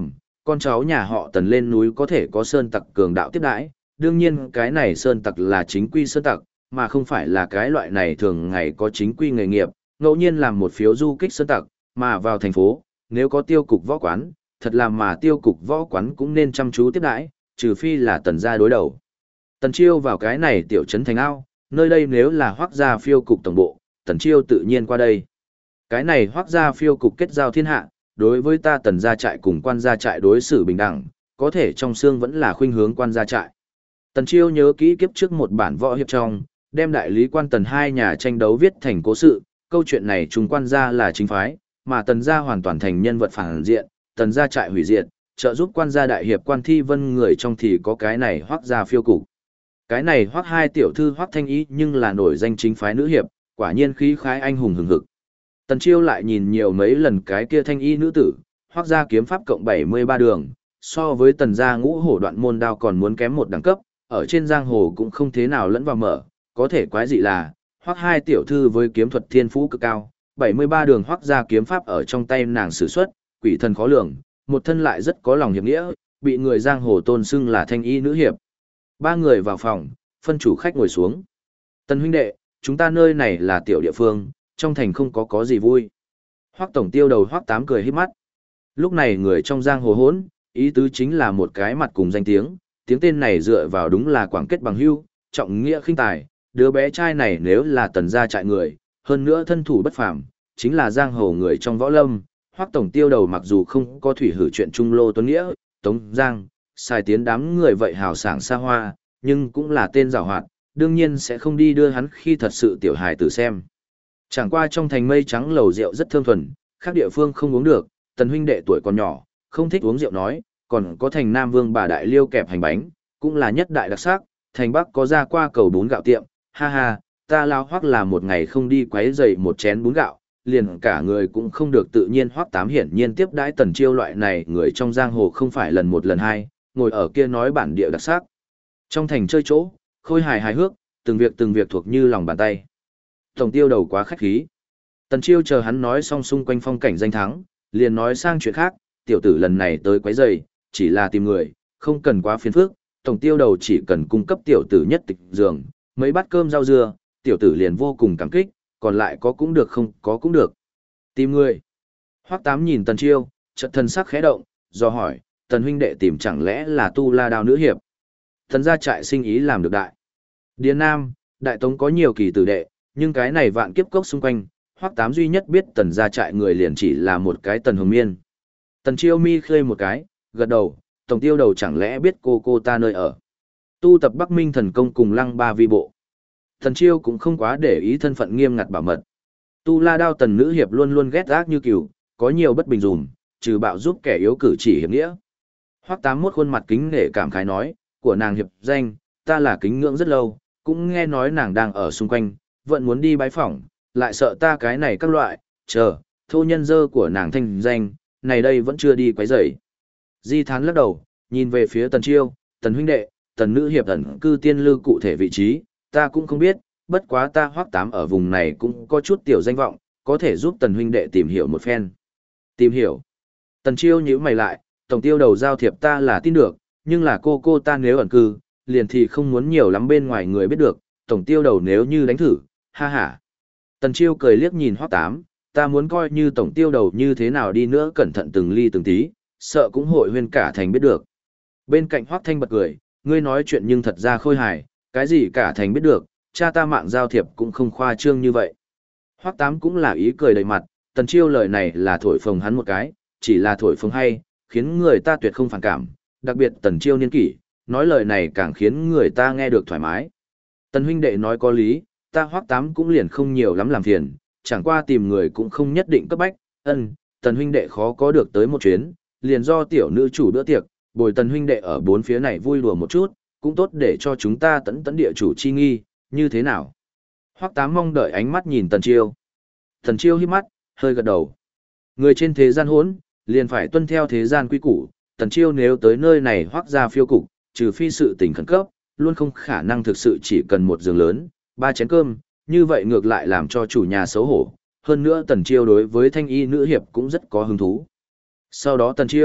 con cháu nhà họ Tần lên núi có thể có sơn tặc cường đạo tiếp đãi, đương nhiên cái này sơn tặc là chính quy sơn tặc, mà không phải là cái loại này thường ngày có chính quy nghề nghiệp, ngẫu nhiên làm một phiếu du kích sơn tặc, mà vào thành phố, nếu có tiêu cục võ quán, thật là mà tiêu cục võ quán cũng nên chăm chú tiếp đãi, trừ phi là Tần gia đối đầu. Tần Chiêu vào cái này tiểu trấn thành ao, nơi đây nếu là Hoắc gia phiêu cục tổng bộ, Tần Chiêu tự nhiên qua đây. Cái này Hoắc gia phiêu cục kết giao thiên hạ, đối với ta Tần gia trại cùng quan gia trại đối xử bình đẳng, có thể trong xương vẫn là khuynh hướng quan gia trại. Tần Chiêu nhớ kỹ kiếp trước một bản võ hiệp trong, đem đại lý quan Tần hai nhà tranh đấu viết thành cố sự, câu chuyện này chúng quan gia là chính phái, mà Tần gia hoàn toàn thành nhân vật phản diện, Tần gia trại hủy diệt, trợ giúp quan gia đại hiệp Quan Thi Vân người trong thì có cái này Hoắc gia phiêu cục. Cái này Hoắc hai tiểu thư Hoắc Thanh Ý nhưng là nổi danh chính phái nữ hiệp, quả nhiên khí khái anh hùng hừng hực. Tần Chiêu lại nhìn nhiều mấy lần cái kia Thanh Y nữ tử, Hoắc gia kiếm pháp cộng 73 đường, so với Tần gia ngũ hổ đoạn môn đao còn muốn kém một đẳng cấp, ở trên giang hồ cũng không thế nào lẫn vào mở, có thể quái dị là, Hoắc hai tiểu thư với kiếm thuật thiên phú cực cao, 73 đường Hoắc gia kiếm pháp ở trong tay nàng sử xuất, quỷ thần khó lường, một thân lại rất có lòng hiệp nghĩa, bị người giang hồ tôn xưng là Thanh Y nữ hiệp. Ba người vào phòng, phân chủ khách ngồi xuống. Tần huynh đệ, chúng ta nơi này là tiểu địa phương, trong thành không có gì vui. Hoắc tổng tiêu đầu Hoắc Tám cười híp mắt. Lúc này người trong giang hồ hỗn, ý tứ chính là một cái mặt cùng danh tiếng, tiếng tên này dựa vào đúng là quảng kết bằng hữu, trọng nghĩa khinh tài, đứa bé trai này nếu là Tần gia trại người, hơn nữa thân thủ bất phàm, chính là giang hồ người trong võ lâm. Hoắc tổng tiêu đầu mặc dù không có thủy hử chuyện trung lô tuấn nghĩa, Tống Giang, xài tiến đám người vậy hào sảng xa hoa, nhưng cũng là tên giàu hoạt, đương nhiên sẽ không đi đưa hắn khi thật sự tiểu hài tử xem. Chẳng qua trong thành mây trắng lầu rượu rất thơm thuần, khác địa phương không uống được, Tần huynh đệ tuổi còn nhỏ, không thích uống rượu nói, còn có thành Nam Vương bà đại liêu kẹp hành bánh, cũng là nhất đại đặc sắc, thành Bắc có ra qua cầu bún gạo tiệm, ha ha, ta lao Hoắc là một ngày không đi quấy rầy một chén bún gạo, liền cả người cũng không được tự nhiên. Hoắc Tám hiển nhiên tiếp đãi Tần Chiêu loại này người trong giang hồ không phải lần một lần hai, ngồi ở kia nói bản địa đặc sắc. Trong thành chơi chỗ, khôi hài hài hước, từng việc thuộc như lòng bàn tay. Tổng tiêu đầu quá khách khí. Tần Chiêu chờ hắn nói xong xung quanh phong cảnh danh thắng, liền nói sang chuyện khác, tiểu tử lần này tới quấy rầy, chỉ là tìm người, không cần quá phiền phức, tổng tiêu đầu chỉ cần cung cấp tiểu tử nhất tịch giường, mấy bát cơm rau dưa, tiểu tử liền vô cùng cảm kích, còn lại có cũng được không có cũng được. Tìm người. Hoắc Tám nhìn Tần Chiêu, chợt thân sắc khẽ động, do hỏi, Tần huynh đệ tìm chẳng lẽ là Tu La Đao nữ hiệp? Tần gia trại sinh ý làm được đại. Điền Nam, Đại Tống có nhiều kỳ tử đệ, nhưng cái này vạn kiếp cốc xung quanh, Hoắc Tám duy nhất biết Tần gia trại người liền chỉ là một cái Tần Hồng Miên. Tần Chiêu mi khơi một cái, gật đầu, tổng tiêu đầu chẳng lẽ biết cô ta nơi ở. Tu tập Bắc Minh thần công cùng Lăng Ba vi bộ. Tần Chiêu cũng không quá để ý thân phận nghiêm ngặt bảo mật. Tu La Đao Tần nữ hiệp luôn luôn ghét ác như cừu, có nhiều bất bình dùm, trừ bạo giúp kẻ yếu cử chỉ hiệp nghĩa. Hoắc Tám mốt khuôn mặt kính nể cảm khái nói, của nàng hiệp danh, ta là kính ngưỡng rất lâu, cũng nghe nói nàng đang ở xung quanh, vẫn muốn đi bái phỏng, lại sợ ta cái này các loại, chờ, thô nhân dơ của nàng thanh danh, này đây vẫn chưa đi quấy rầy. Di Thán lắc đầu, nhìn về phía Tần Chiêu, Tần huynh đệ, Tần nữ hiệp ẩn cư tiên lư cụ thể vị trí, ta cũng không biết, bất quá ta Hoắc Tám ở vùng này cũng có chút tiểu danh vọng, có thể giúp Tần huynh đệ tìm hiểu một phen. Tìm hiểu. Tần Chiêu nhíu mày lại, tổng tiêu đầu giao thiệp ta là tin được, nhưng là cô ta nếu ẩn cư, liền thì không muốn nhiều lắm bên ngoài người biết được, tổng tiêu đầu nếu như đánh thử, ha ha. Tần Chiêu cười liếc nhìn Hoắc Tám, ta muốn coi như tổng tiêu đầu như thế nào đi nữa cẩn thận từng ly từng tí, sợ cũng hội huyên cả thành biết được. Bên cạnh Hoắc Thanh bật cười, ngươi nói chuyện nhưng thật ra khôi hài, cái gì cả thành biết được, cha ta mạng giao thiệp cũng không khoa trương như vậy. Hoắc Tám cũng là ý cười đầy mặt, Tần Chiêu lời này là thổi phồng hắn một cái, chỉ là thổi phồng hay, khiến người ta tuyệt không phản cảm, đặc biệt Tần Chiêu niên kỷ, nói lời này càng khiến người ta nghe được thoải mái. Tần huynh đệ nói có lý, ta Hoắc Tám cũng liền không nhiều lắm làm phiền, chẳng qua tìm người cũng không nhất định cấp bách, Tần huynh đệ khó có được tới một chuyến, liền do tiểu nữ chủ bữa tiệc, bồi Tần huynh đệ ở bốn phía này vui đùa một chút, cũng tốt để cho chúng ta tấn địa chủ chi nghi, như thế nào? Hoắc Tám mong đợi ánh mắt nhìn Tần Chiêu. Tần Chiêu híp mắt, hơi gật đầu. Người trên thế gian hỗn, liền phải tuân theo thế gian quy củ, Tần Chiêu nếu tới nơi này Hoắc gia phiêu cục, trừ phi sự tình khẩn cấp, luôn không khả năng thực sự chỉ cần một giường lớn, 3 chén cơm, như vậy ngược lại làm cho chủ nhà xấu hổ. Hơn nữa Tần Chiêu đối với Thanh Y nữ hiệp cũng rất có hứng thú. Sau đó Tần Chiêu,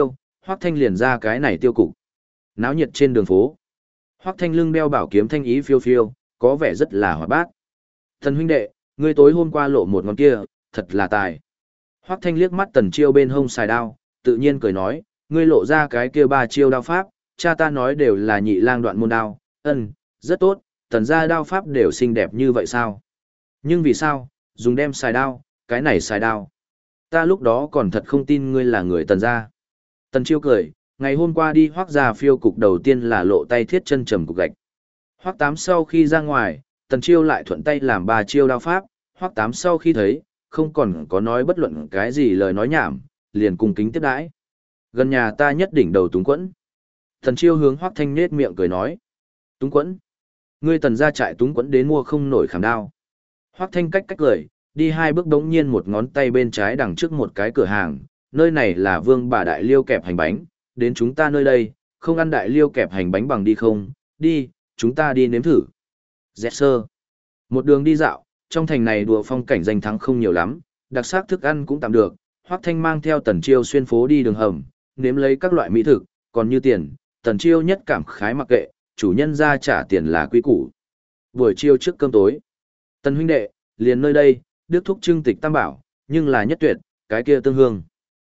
Hoắc Thanh liền ra cái này tiêu cục. Náo nhiệt trên đường phố. Hoắc Thanh lưng đeo bảo kiếm thanh ý phiêu phiêu, có vẻ rất là hoạt bát. Tần huynh đệ, ngươi tối hôm qua lộ một ngón kia, thật là tài. Hoắc Thanh liếc mắt Tần Chiêu bên hông xài đao, tự nhiên cười nói, ngươi lộ ra cái kia 3 chiêu đao pháp, cha ta nói đều là nhị lang đoạn môn đao, rất tốt, Tần gia đao pháp đều xinh đẹp như vậy sao? Nhưng vì sao, dùng đem xài đao, cái này xài đao. Ta lúc đó còn thật không tin ngươi là người Tần gia. Tần Chiêu cười, ngày hôm qua đi Hoắc gia phiêu cục đầu tiên là lộ tay thiết chân trầm cục gạch. Hoắc Tám sau khi ra ngoài, Tần Chiêu lại thuận tay làm 3 chiêu đao pháp, Hoắc Tám sau khi thấy, không còn có nói bất luận cái gì lời nói nhảm, liền cung kính tiếp đãi. Gần nhà ta nhất đỉnh đầu Túng Quẫn. Tần Chiêu hướng Hoắc Thanh nhếch miệng cười nói. Túng Quẫn? Ngươi Tần gia trại Túng Quẫn đến mua không nổi khảm đao. Hoắc Thanh cách cười, đi 2 bước đống nhiên một ngón tay bên trái đằng trước một cái cửa hàng, nơi này là Vương bà đại liêu kẹp hành bánh, đến chúng ta nơi đây, không ăn đại liêu kẹp hành bánh bằng đi không, đi, chúng ta đi nếm thử. Dẹt sơ. Một đường đi dạo, trong thành này đùa phong cảnh danh thắng không nhiều lắm, đặc sắc thức ăn cũng tạm được, Hoắc Thanh mang theo Tần Chiêu xuyên phố đi đường hầm, nếm lấy các loại mỹ thực, còn như tiền, Tần Chiêu nhất cảm khái mặc kệ, chủ nhân ra trả tiền là quý củ. Buổi chiều trước cơm tối, Tần huynh đệ, liền nơi đây, Đức thúc trưng tịch tam bảo, nhưng là nhất tuyệt, cái kia tương hương.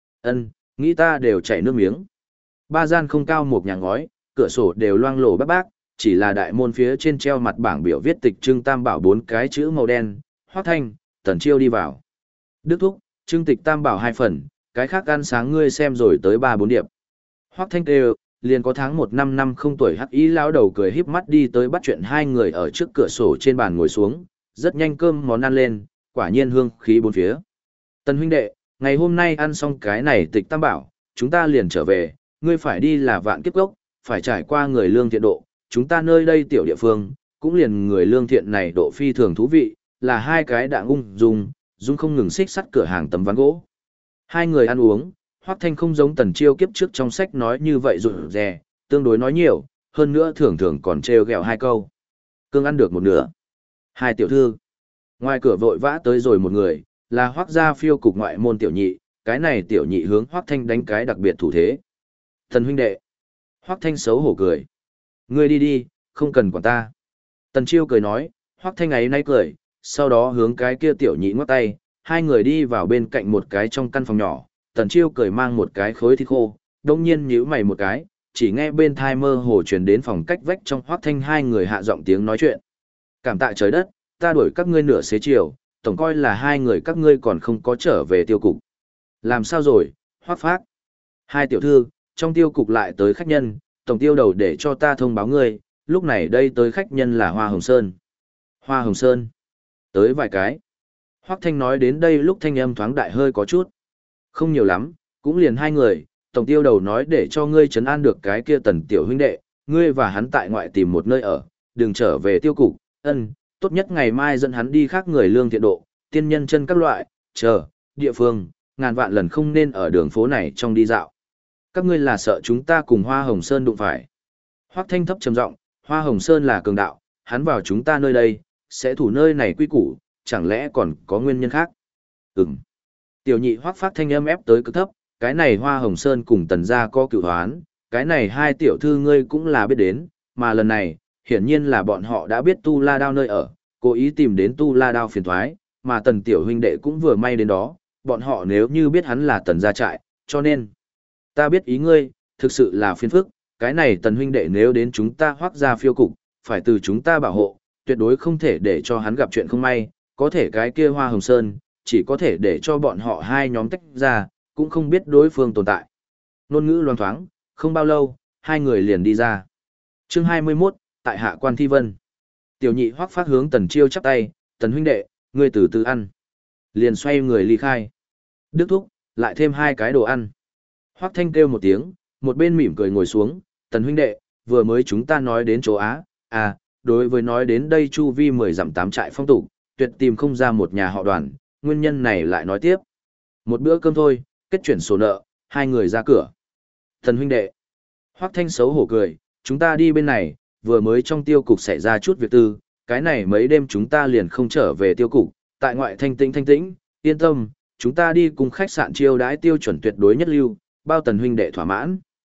Nghĩ ta đều chảy nước miếng. 3 gian không cao một nhà ngói, cửa sổ đều loang lổ bác bác, chỉ là đại môn phía trên treo mặt bảng biểu viết tịch trưng tam bảo 4 cái chữ màu đen, Hoắc Thanh, Tần Chiêu đi vào. Đức thúc, trưng tịch tam bảo 2 phần, cái khác ăn sáng ngươi xem rồi tới 3-4 điệp. Hoắc Thanh kêu, liền có tháng 1 năm không tuổi hắc ý lão đầu cười híp mắt đi tới bắt chuyện 2 người ở trước cửa sổ trên bàn ngồi xuống, rất nhanh cơm món ăn lên, quả nhiên hương khí bốn phía. Tần huynh đệ, ngày hôm nay ăn xong cái này tịch tam bảo, chúng ta liền trở về, ngươi phải đi là Vạn Kiếp Cốc, phải trải qua người lương thiện độ, chúng ta nơi đây tiểu địa phương, cũng liền người lương thiện này độ phi thường thú vị, là 2 cái đạng dung không ngừng xích sắt cửa hàng tấm ván gỗ. 2 người ăn uống, Hoắc Thanh không giống Tần Chiêu kiếp trước trong sách nói như vậy rụt rè, tương đối nói nhiều, hơn nữa thường thường còn trêu ghẹo 2 câu. Cương ăn được một nửa. 2 tiểu thư. Ngoài cửa vội vã tới rồi một người, là Hoắc gia phiêu cục ngoại môn tiểu nhị, cái này tiểu nhị hướng Hoắc Thanh đánh cái đặc biệt thủ thế. Tần huynh đệ. Hoắc Thanh xấu hổ cười. Ngươi đi đi, không cần quản ta. Tần Chiêu cười nói, Hoắc Thanh ấy nay cười, sau đó hướng cái kia tiểu nhị ngoắc tay, 2 người đi vào bên cạnh một cái trong căn phòng nhỏ, Tần Chiêu cười mang một cái khối thịt khô, đông nhiên nhíu mày một cái, chỉ nghe bên thai mơ hồ truyền đến phòng cách vách trong Hoắc Thanh 2 người hạ giọng tiếng nói chuyện. Cảm tạ trời đất, ta đuổi các ngươi nửa xế chiều, tổng coi là 2 người các ngươi còn không có trở về tiêu cục. Làm sao rồi, Hoắc Phác? 2 tiểu thư, trong tiêu cục lại tới khách nhân, tổng tiêu đầu để cho ta thông báo ngươi, lúc này đây tới khách nhân là Hoa Hồng Sơn. Hoa Hồng Sơn. Tới vài cái. Hoắc Thanh nói đến đây lúc thanh âm thoáng đại hơi có chút. Không nhiều lắm, cũng liền 2 người, tổng tiêu đầu nói để cho ngươi trấn an được cái kia Tần tiểu huynh đệ, ngươi và hắn tại ngoại tìm một nơi ở, đừng trở về tiêu cục, tốt nhất ngày mai dẫn hắn đi khác người lương thiện độ, tiên nhân chân các loại, địa phương, ngàn vạn lần không nên ở đường phố này trong đi dạo. Các ngươi là sợ chúng ta cùng Hoa Hồng Sơn đụng phải. Hoắc Thanh thấp trầm giọng, Hoa Hồng Sơn là cường đạo, hắn vào chúng ta nơi đây, sẽ thủ nơi này quy củ, chẳng lẽ còn có nguyên nhân khác? Tiểu nhị Hoắc Phát thanh âm ép tới cực thấp, cái này Hoa Hồng Sơn cùng Tần gia có cửu hoán, cái này 2 tiểu thư ngươi cũng là biết đến, mà lần này, hiển nhiên là bọn họ đã biết Tu La Đao nơi ở, cố ý tìm đến Tu La Đao phiền toái, mà Tần tiểu huynh đệ cũng vừa may đến đó, bọn họ nếu như biết hắn là Tần gia trại, cho nên, ta biết ý ngươi, thực sự là phiền phức, cái này Tần huynh đệ nếu đến chúng ta Hoắc gia phiêu cục, phải từ chúng ta bảo hộ, tuyệt đối không thể để cho hắn gặp chuyện không may, có thể cái kia Hoa Hồng Sơn, chỉ có thể để cho bọn họ 2 nhóm tách ra, cũng không biết đối phương tồn tại. Nôn ngữ loang thoáng, không bao lâu, 2 người liền đi ra. Chương 21, tại Hạ Quan Thi Vân. Tiểu nhị Hoắc Phát hướng Tần Chiêu chắp tay, Tần huynh đệ, ngươi từ từ ăn. Liền xoay người ly khai. Đức thúc, lại thêm 2 cái đồ ăn. Hoắc Thanh kêu một tiếng, một bên mỉm cười ngồi xuống, Tần huynh đệ, vừa mới chúng ta nói đến chỗ Á, đối với nói đến đây chu vi 10 dặm 8 trại phong tục, tuyệt tìm không ra một nhà họ Đoàn, nguyên nhân này lại nói tiếp. Một bữa cơm thôi, kết chuyển sổ nợ, 2 người ra cửa. Tần huynh đệ. Hoắc Thanh xấu hổ cười, chúng ta đi bên này, vừa mới trong tiêu cục xảy ra chút việc tư, cái này mấy đêm chúng ta liền không trở về tiêu cục, tại ngoại thanh tĩnh, yên tâm, chúng ta đi cùng khách sạn chiêu đãi tiêu chuẩn tuyệt đối nhất lưu, bao Tần huynh đệ thỏa mãn.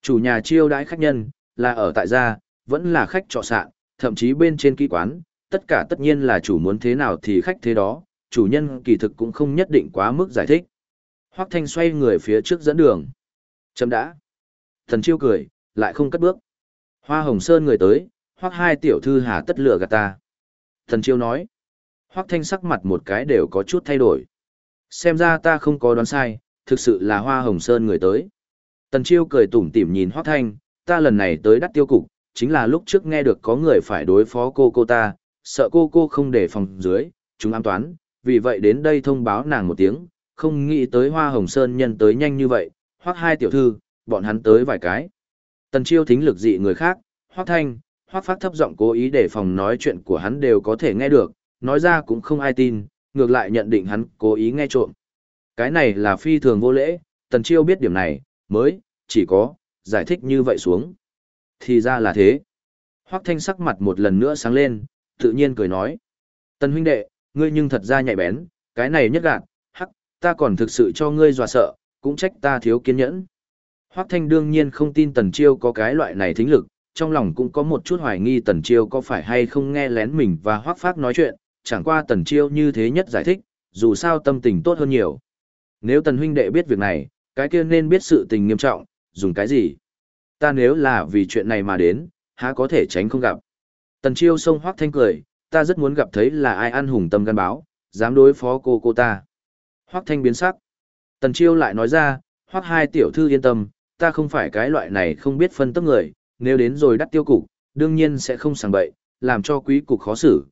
Chủ nhà chiêu đãi khách nhân, là ở tại gia, vẫn là khách trọ sạn, thậm chí bên trên kỹ quán, tất cả tất nhiên là chủ muốn thế nào thì khách thế đó, chủ nhân kỳ thực cũng không nhất định quá mức giải thích. Hoắc Thanh xoay người phía trước dẫn đường. Chấm đã. Thần Chiêu cười, lại không cất bước. Hoa Hồng Sơn người tới, Hoắc hai tiểu thư hà tất lựa gạt ta. Thần Chiêu nói. Hoắc Thanh sắc mặt một cái đều có chút thay đổi. Xem ra ta không có đoán sai, thực sự là Hoa Hồng Sơn người tới. Tần Chiêu cười tủm tỉm nhìn Hoắc Thanh, ta lần này tới Đắt Tiêu Cục, chính là lúc trước nghe được có người phải đối phó cô ta, sợ cô không để phòng dưới, chúng ám toán, vì vậy đến đây thông báo nàng một tiếng, không nghĩ tới Hoa Hồng Sơn nhân tới nhanh như vậy, Hoắc hai tiểu thư, bọn hắn tới vài cái. Tần Chiêu thính lực dị người khác, Hoắc Thanh, Hoắc Phát thấp giọng cố ý để phòng nói chuyện của hắn đều có thể nghe được, nói ra cũng không ai tin, ngược lại nhận định hắn cố ý nghe trộm. Cái này là phi thường vô lễ, Tần Chiêu biết điểm này, mới, chỉ có, giải thích như vậy xuống. Thì ra là thế. Hoắc Thanh sắc mặt một lần nữa sáng lên, tự nhiên cười nói. Tần huynh đệ, ngươi nhưng thật ra nhạy bén, cái này nhất gạt, hắc, ta còn thực sự cho ngươi dọa sợ, cũng trách ta thiếu kiên nhẫn. Hoắc Thanh đương nhiên không tin Tần Chiêu có cái loại này thính lực, trong lòng cũng có một chút hoài nghi Tần Chiêu có phải hay không nghe lén mình và Hoắc Phác nói chuyện, chẳng qua Tần Chiêu như thế nhất giải thích, dù sao tâm tình tốt hơn nhiều. Nếu Tần huynh đệ biết việc này, cái kia nên biết sự tình nghiêm trọng, dùng cái gì? Ta nếu là vì chuyện này mà đến, há có thể tránh không gặp. Tần Chiêu xông Hoắc Thanh cười, ta rất muốn gặp thấy là ai ăn hùng tâm gan báo, dám đối phó cô ta. Hoắc Thanh biến sắc. Tần Chiêu lại nói ra, Hoắc hai tiểu thư yên tâm, ta không phải cái loại này không biết phân tức người, nếu đến rồi Đắt Tiêu Cục, đương nhiên sẽ không sảng bậy, làm cho quý cục khó xử.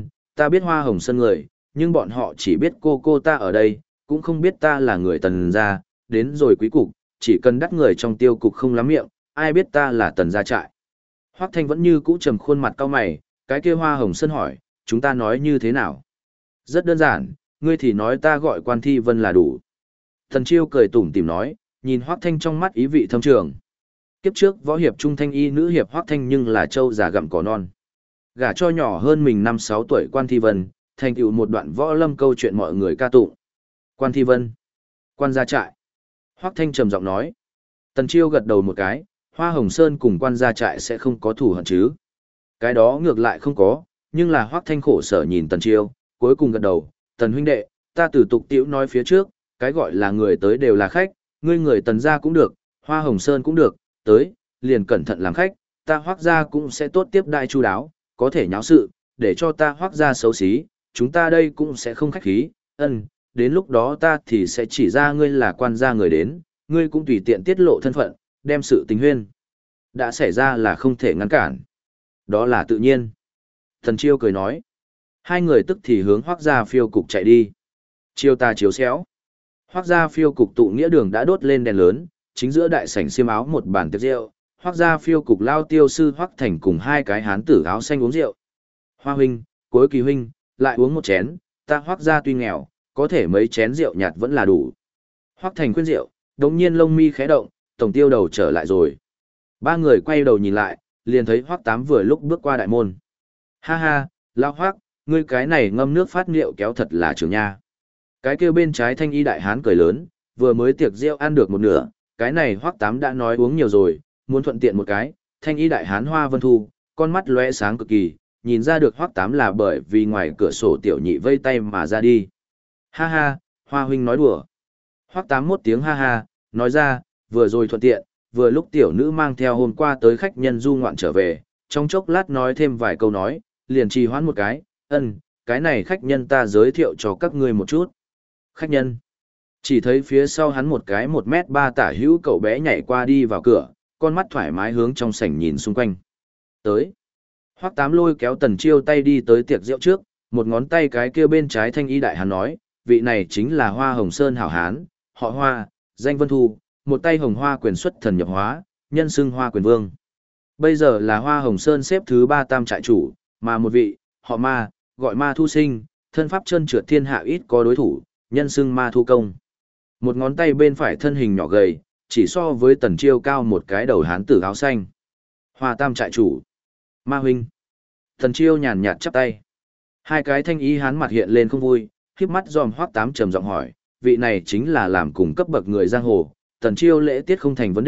Ta biết Hoa Hồng Sơn người, nhưng bọn họ chỉ biết cô ta ở đây, cũng không biết ta là người Tần gia, đến rồi quý cục, chỉ cần đắt người trong Tiêu Cục không lắm miệng, ai biết ta là Tần gia trại. Hoắc Thanh vẫn như cũ trầm khuôn mặt cau mày, cái kia Hoa Hồng Sơn hỏi, chúng ta nói như thế nào? Rất đơn giản, ngươi thì nói ta gọi Quan Thi Vân là đủ. Tần Chiêu cười tủm tỉm nói, nhìn Hoắc Thanh trong mắt ý vị thâm trường. Kiếp trước võ hiệp trung thanh y nữ hiệp Hoắc Thanh nhưng là trâu già gặm cỏ non. Gả cho nhỏ hơn mình 5-6 tuổi Quan Thi Vân, thành tựu một đoạn võ lâm câu chuyện mọi người ca tụng. Quan Thi Vân, Quan gia trại. Hoắc Thanh trầm giọng nói. Tần Chiêu gật đầu một cái, Hoa Hồng Sơn cùng Quan gia trại sẽ không có thù hận chứ. Cái đó ngược lại không có, nhưng là Hoắc Thanh khổ sở nhìn Tần Chiêu, cuối cùng gật đầu, Tần huynh đệ, ta từ tục tiễu nói phía trước, cái gọi là người tới đều là khách, ngươi người Tần gia cũng được, Hoa Hồng Sơn cũng được, tới, liền cẩn thận làm khách, ta Hoắc gia cũng sẽ tốt tiếp đại chu đáo, có thể nháo sự, để cho ta Hoắc gia xấu xí, chúng ta đây cũng sẽ không khách khí, đến lúc đó ta thì sẽ chỉ ra ngươi là quan gia người đến, ngươi cũng tùy tiện tiết lộ thân phận, đem sự tình huyên. Đã xảy ra là không thể ngăn cản. Đó là tự nhiên. Thần Chiêu cười nói. Hai người tức thì hướng Hoắc gia phiêu cục chạy đi. Chiêu ta chiếu xéo. Hoắc gia phiêu cục tụ nghĩa đường đã đốt lên đèn lớn, chính giữa đại sảnh xiêm áo một bàn tiệc rượu. Hoắc gia phiêu cục lao tiêu sư Hoắc Thành cùng hai cái hán tử áo xanh uống rượu. Hoa huynh, Cuối Kỳ huynh, lại uống một chén, ta Hoắc gia tuy nghèo, có thể mấy chén rượu nhạt vẫn là đủ. Hoắc Thành khuyên rượu, đống nhiên lông mi khẽ động, tổng tiêu đầu trở lại rồi. Ba người quay đầu nhìn lại, liền thấy Hoắc Tám vừa lúc bước qua đại môn. Ha ha, lão Hoắc, ngươi cái này ngâm nước phát rượu kéo thật là trưởng nha. Cái kia bên trái thanh y đại hán cười lớn, vừa mới tiệc rượu ăn được một nửa, cái này Hoắc Tám đã nói uống nhiều rồi, muốn thuận tiện một cái, thanh y đại hán Hoa Vân Thu, con mắt lóe sáng cực kỳ, nhìn ra được Hoắc Tám là bởi vì ngoài cửa sổ tiểu nhị vây tay mà ra đi. Ha ha, Hoa huynh nói đùa. Hoắc Tám một tiếng ha ha, nói ra, vừa rồi thuận tiện, vừa lúc tiểu nữ mang theo hôm qua tới khách nhân du ngoạn trở về, trong chốc lát nói thêm vài câu nói, liền trì hoãn một cái, cái này khách nhân ta giới thiệu cho các ngươi một chút. Khách nhân. Chỉ thấy phía sau hắn một cái 1m3 tả hữu cậu bé nhảy qua đi vào cửa, con mắt thoải mái hướng trong sảnh nhìn xung quanh. Tới. Hoắc Tám lôi kéo Tần Chiêu tay đi tới tiệc rượu trước, một ngón tay cái kia bên trái thanh y đại hán nói, vị này chính là Hoa Hồng Sơn hảo hán, họ Hoa, danh Vân Thu, một tay hồng hoa quyền xuất thần nhập hóa, nhân xưng Hoa Quyền Vương. Bây giờ là Hoa Hồng Sơn xếp thứ 3 tam trại chủ, mà một vị, họ Ma, gọi Ma Thu Sinh, thân pháp chân trượt thiên hạ ít có đối thủ, nhân xưng Ma Thu Công. Một ngón tay bên phải thân hình nhỏ gầy, chỉ so với Tần Chiêu cao một cái đầu hán tử áo xanh. Hoa tam trại chủ. Ma huynh. Tần Chiêu nhàn nhạt chắp tay. Hai cái thanh ý hán mặt hiện lên không vui, khiếp mắt dòm Hoắc Tám trầm giọng hỏi, vị này chính là làm cùng cấp bậc người giang hồ. Tần Chiêu lễ tiết không thành vấn đề,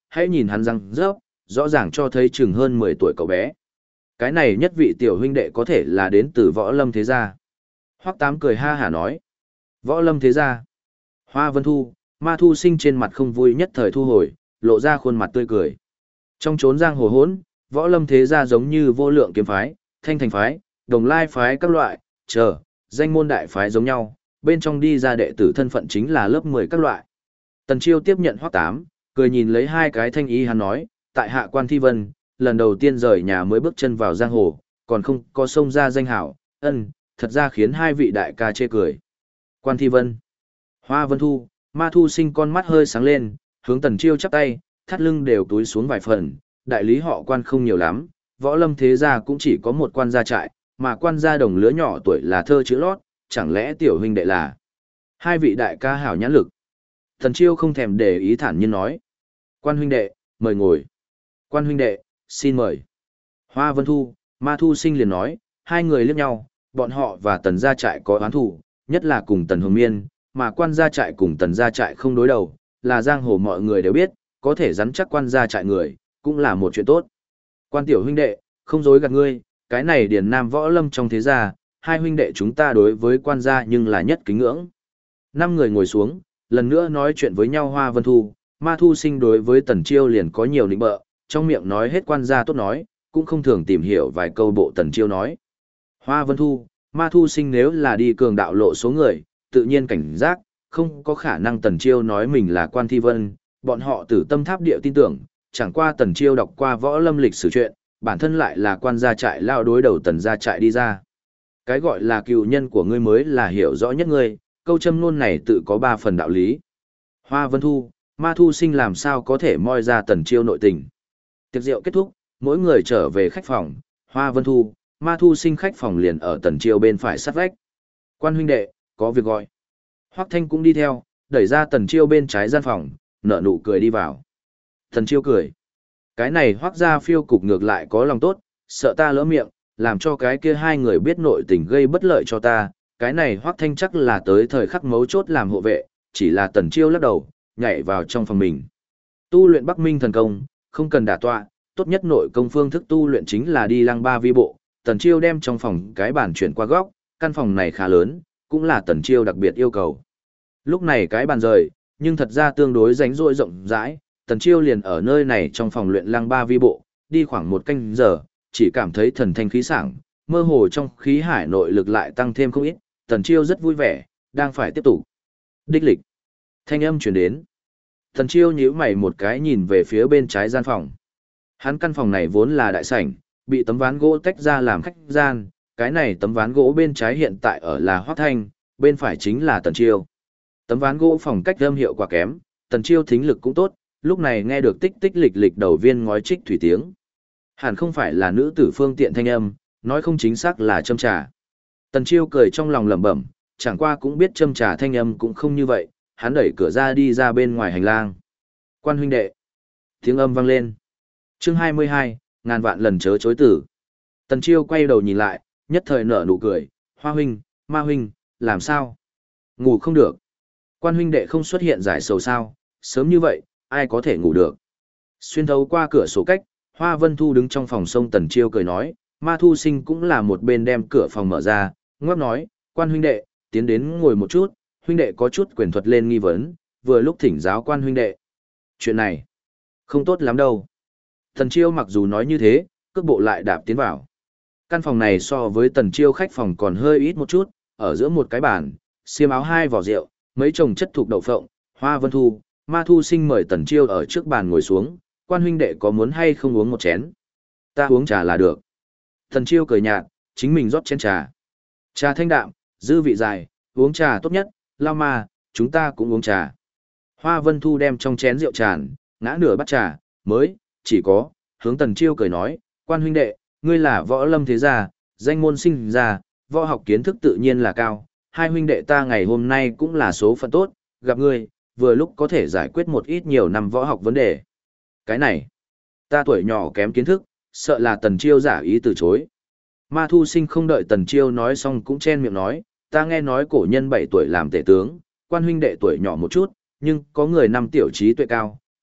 hãy nhìn hắn răng rớp, rõ ràng cho thấy chừng hơn 10 tuổi cậu bé. Cái này nhất vị tiểu huynh đệ có thể là đến từ Võ Lâm thế gia. Hoắc Tám cười ha hả nói. Võ Lâm thế gia. Hoa Vân Thu, Ma Thu Sinh trên mặt không vui nhất thời thu hồi, lộ ra khuôn mặt tươi cười. Trong chốn giang hồ hỗn, Võ Lâm thế gia giống như Vô Lượng kiếm phái, Thanh Thành phái, Đồng Lai phái các loại, danh môn đại phái giống nhau, bên trong đi ra đệ tử thân phận chính là lớp 10 các loại. Tần Chiêu tiếp nhận Hoắc Tám, cười nhìn lấy hai cái thanh ý hắn nói, tại hạ Quan Thi Vân, lần đầu tiên rời nhà mới bước chân vào giang hồ, còn không có xông ra danh hảo, thật ra khiến hai vị đại ca chê cười. Quan Thi Vân, Hoa Vân Thu, Ma Thu Sinh con mắt hơi sáng lên, hướng Tần Chiêu chắp tay, thắt lưng đều túi xuống vài phần, đại lý họ Quan không nhiều lắm, Võ Lâm thế gia cũng chỉ có một quan gia trại, mà quan gia đồng lứa nhỏ tuổi là thơ chữ lót, chẳng lẽ tiểu huynh đệ là hai vị đại ca hảo nhãn lực. Tần Chiêu không thèm để ý thản nhiên nói. Quan huynh đệ, mời ngồi. Quan huynh đệ, xin mời. Hoa Vân Thu, Ma Thu Sinh liền nói, hai người liếc nhau, bọn họ và Tần gia trại có oán thù, nhất là cùng Tần Hồng Miên, mà quan gia trại cùng Tần gia trại không đối đầu, là giang hồ mọi người đều biết, có thể rắn chắc quan gia trại người, cũng là một chuyện tốt. Quan tiểu huynh đệ, không dối gạt ngươi, cái này Điền Nam Võ Lâm trong thế gia, hai huynh đệ chúng ta đối với quan gia nhưng là nhất kính ngưỡng. Năm người ngồi xuống, lần nữa nói chuyện với nhau. Hoa Vân Thu, Ma Thu Sinh đối với Tần Chiêu liền có nhiều nịnh bợ, trong miệng nói hết quan gia tốt nói, cũng không thường tìm hiểu vài câu bộ Tần Chiêu nói. Hoa Vân Thu, Ma Thu Sinh nếu là đi cường đạo lộ số người, tự nhiên cảnh giác, không có khả năng Tần Chiêu nói mình là Quan Thi Vân, bọn họ tử tâm tháp địa tin tưởng, chẳng qua Tần Chiêu đọc qua Võ Lâm lịch sử chuyện, bản thân lại là quan gia trại lao đối đầu Tần gia trại đi ra. Cái gọi là cựu nhân của ngươi mới là hiểu rõ nhất ngươi, câu châm ngôn này tự có 3 phần đạo lý. Hoa Vân Thu, Ma Thu Sinh làm sao có thể moi ra Tần Chiêu nội tình. Tiệc rượu kết thúc, mỗi người trở về khách phòng, Hoa Vân Thu, Ma Thu Sinh khách phòng liền ở Tần Chiêu bên phải sát vách. Quan huynh đệ, có việc gọi. Hoắc Thanh cũng đi theo, đẩy ra Tần Chiêu bên trái gian phòng, nở nụ cười đi vào. Tần Chiêu cười. Cái này Hoắc gia phiêu cục ngược lại có lòng tốt, sợ ta lỡ miệng, làm cho cái kia hai người biết nội tình gây bất lợi cho ta. Cái này Hoắc Thanh chắc là tới thời khắc mấu chốt làm hộ vệ, chỉ là Tần Chiêu lắc đầu, nhảy vào trong phòng mình. Tu luyện Bắc Minh thần công, không cần đả tọa, tốt nhất nội công phương thức tu luyện chính là đi lăng ba vi bộ. Tần Chiêu đem trong phòng cái bàn chuyển qua góc, căn phòng này khá lớn, cũng là Tần Chiêu đặc biệt yêu cầu. Lúc này cái bàn rời, nhưng thật ra tương đối rảnh rỗi rộng rãi, Tần Chiêu liền ở nơi này trong phòng luyện lăng ba vi bộ, đi khoảng 1 canh giờ, chỉ cảm thấy thần thanh khí sảng, mơ hồ trong khí hải nội lực lại tăng thêm không ít, Tần Chiêu rất vui vẻ, đang phải tiếp tục. Đích lịch. Thanh âm truyền đến. Tần Chiêu nhíu mày một cái nhìn về phía bên trái gian phòng. Hắn căn phòng này vốn là đại sảnh, bị tấm ván gỗ tách ra làm khách gian, cái này tấm ván gỗ bên trái hiện tại ở là Hoắc Thanh, bên phải chính là Tần Chiêu. Tấm ván gỗ phòng cách âm hiệu quả kém, Tần Chiêu thính lực cũng tốt, lúc này nghe được tích tích lịch lịch đầu viên ngói trích thủy tiếng. Hẳn không phải là nữ tử phương tiện thanh âm, nói không chính xác là châm trà. Tần Chiêu cười trong lòng lẩm bẩm, chẳng qua cũng biết châm trà thanh âm cũng không như vậy, hắn đẩy cửa ra đi ra bên ngoài hành lang. Quan huynh đệ. Tiếng âm vang lên. Chương 22, ngàn vạn lần chớ chối tử. Tần Chiêu quay đầu nhìn lại, nhất thời nở nụ cười, Hoa huynh, Ma huynh, làm sao? Ngủ không được. Quan huynh đệ không xuất hiện giải sầu sao, sớm như vậy, ai có thể ngủ được. Xuyên thấu qua cửa sổ cách, Hoa Vân Thu đứng trong phòng sông Tần Chiêu cười nói, Ma Thu Sinh cũng là một bên đem cửa phòng mở ra, ngoắc nói, quan huynh đệ, tiến đến ngồi một chút, huynh đệ có chút quyền thuật lên nghi vấn, vừa lúc thỉnh giáo quan huynh đệ. Chuyện này, không tốt lắm đâu. Tần Chiêu mặc dù nói như thế, cước bộ lại đạp tiến vào. Căn phòng này so với Tần Chiêu khách phòng còn hơi ít một chút, ở giữa một cái bàn, xiêm áo 2 vỏ rượu, mấy chồng chất thuộc đậu phộng, Hoa Vân Thu, Ma Thu Sinh mời Tần Chiêu ở trước bàn ngồi xuống, quan huynh đệ có muốn hay không uống một chén? Ta uống trà là được. Tần Chiêu cười nhạt, chính mình rót chén trà. Trà thanh đạm, dư vị dài, uống trà tốt nhất, lao ma, chúng ta cũng uống trà. Hoa Vân Thu đem trong chén rượu tràn, ngã nửa bát trà, mới, chỉ có, hướng Tần Chiêu cười nói, quan huynh đệ, ngươi là võ lâm thế gia, danh môn sinh ra, võ học kiến thức tự nhiên là cao, hai huynh đệ ta ngày hôm nay cũng là số phận tốt, gặp ngươi, vừa lúc có thể giải quyết một ít nhiều năm võ học vấn đề. Cái này, ta tuổi nhỏ kém kiến thức, sợ là Tần Chiêu giả ý từ chối. Ma Thu Sinh không đợi Tần Chiêu nói xong cũng chen miệng nói, ta nghe nói cổ nhân 7 tuổi làm tể tướng, quan huynh đệ tuổi nhỏ một chút, nhưng có người năm tiểu trí tuệ cao,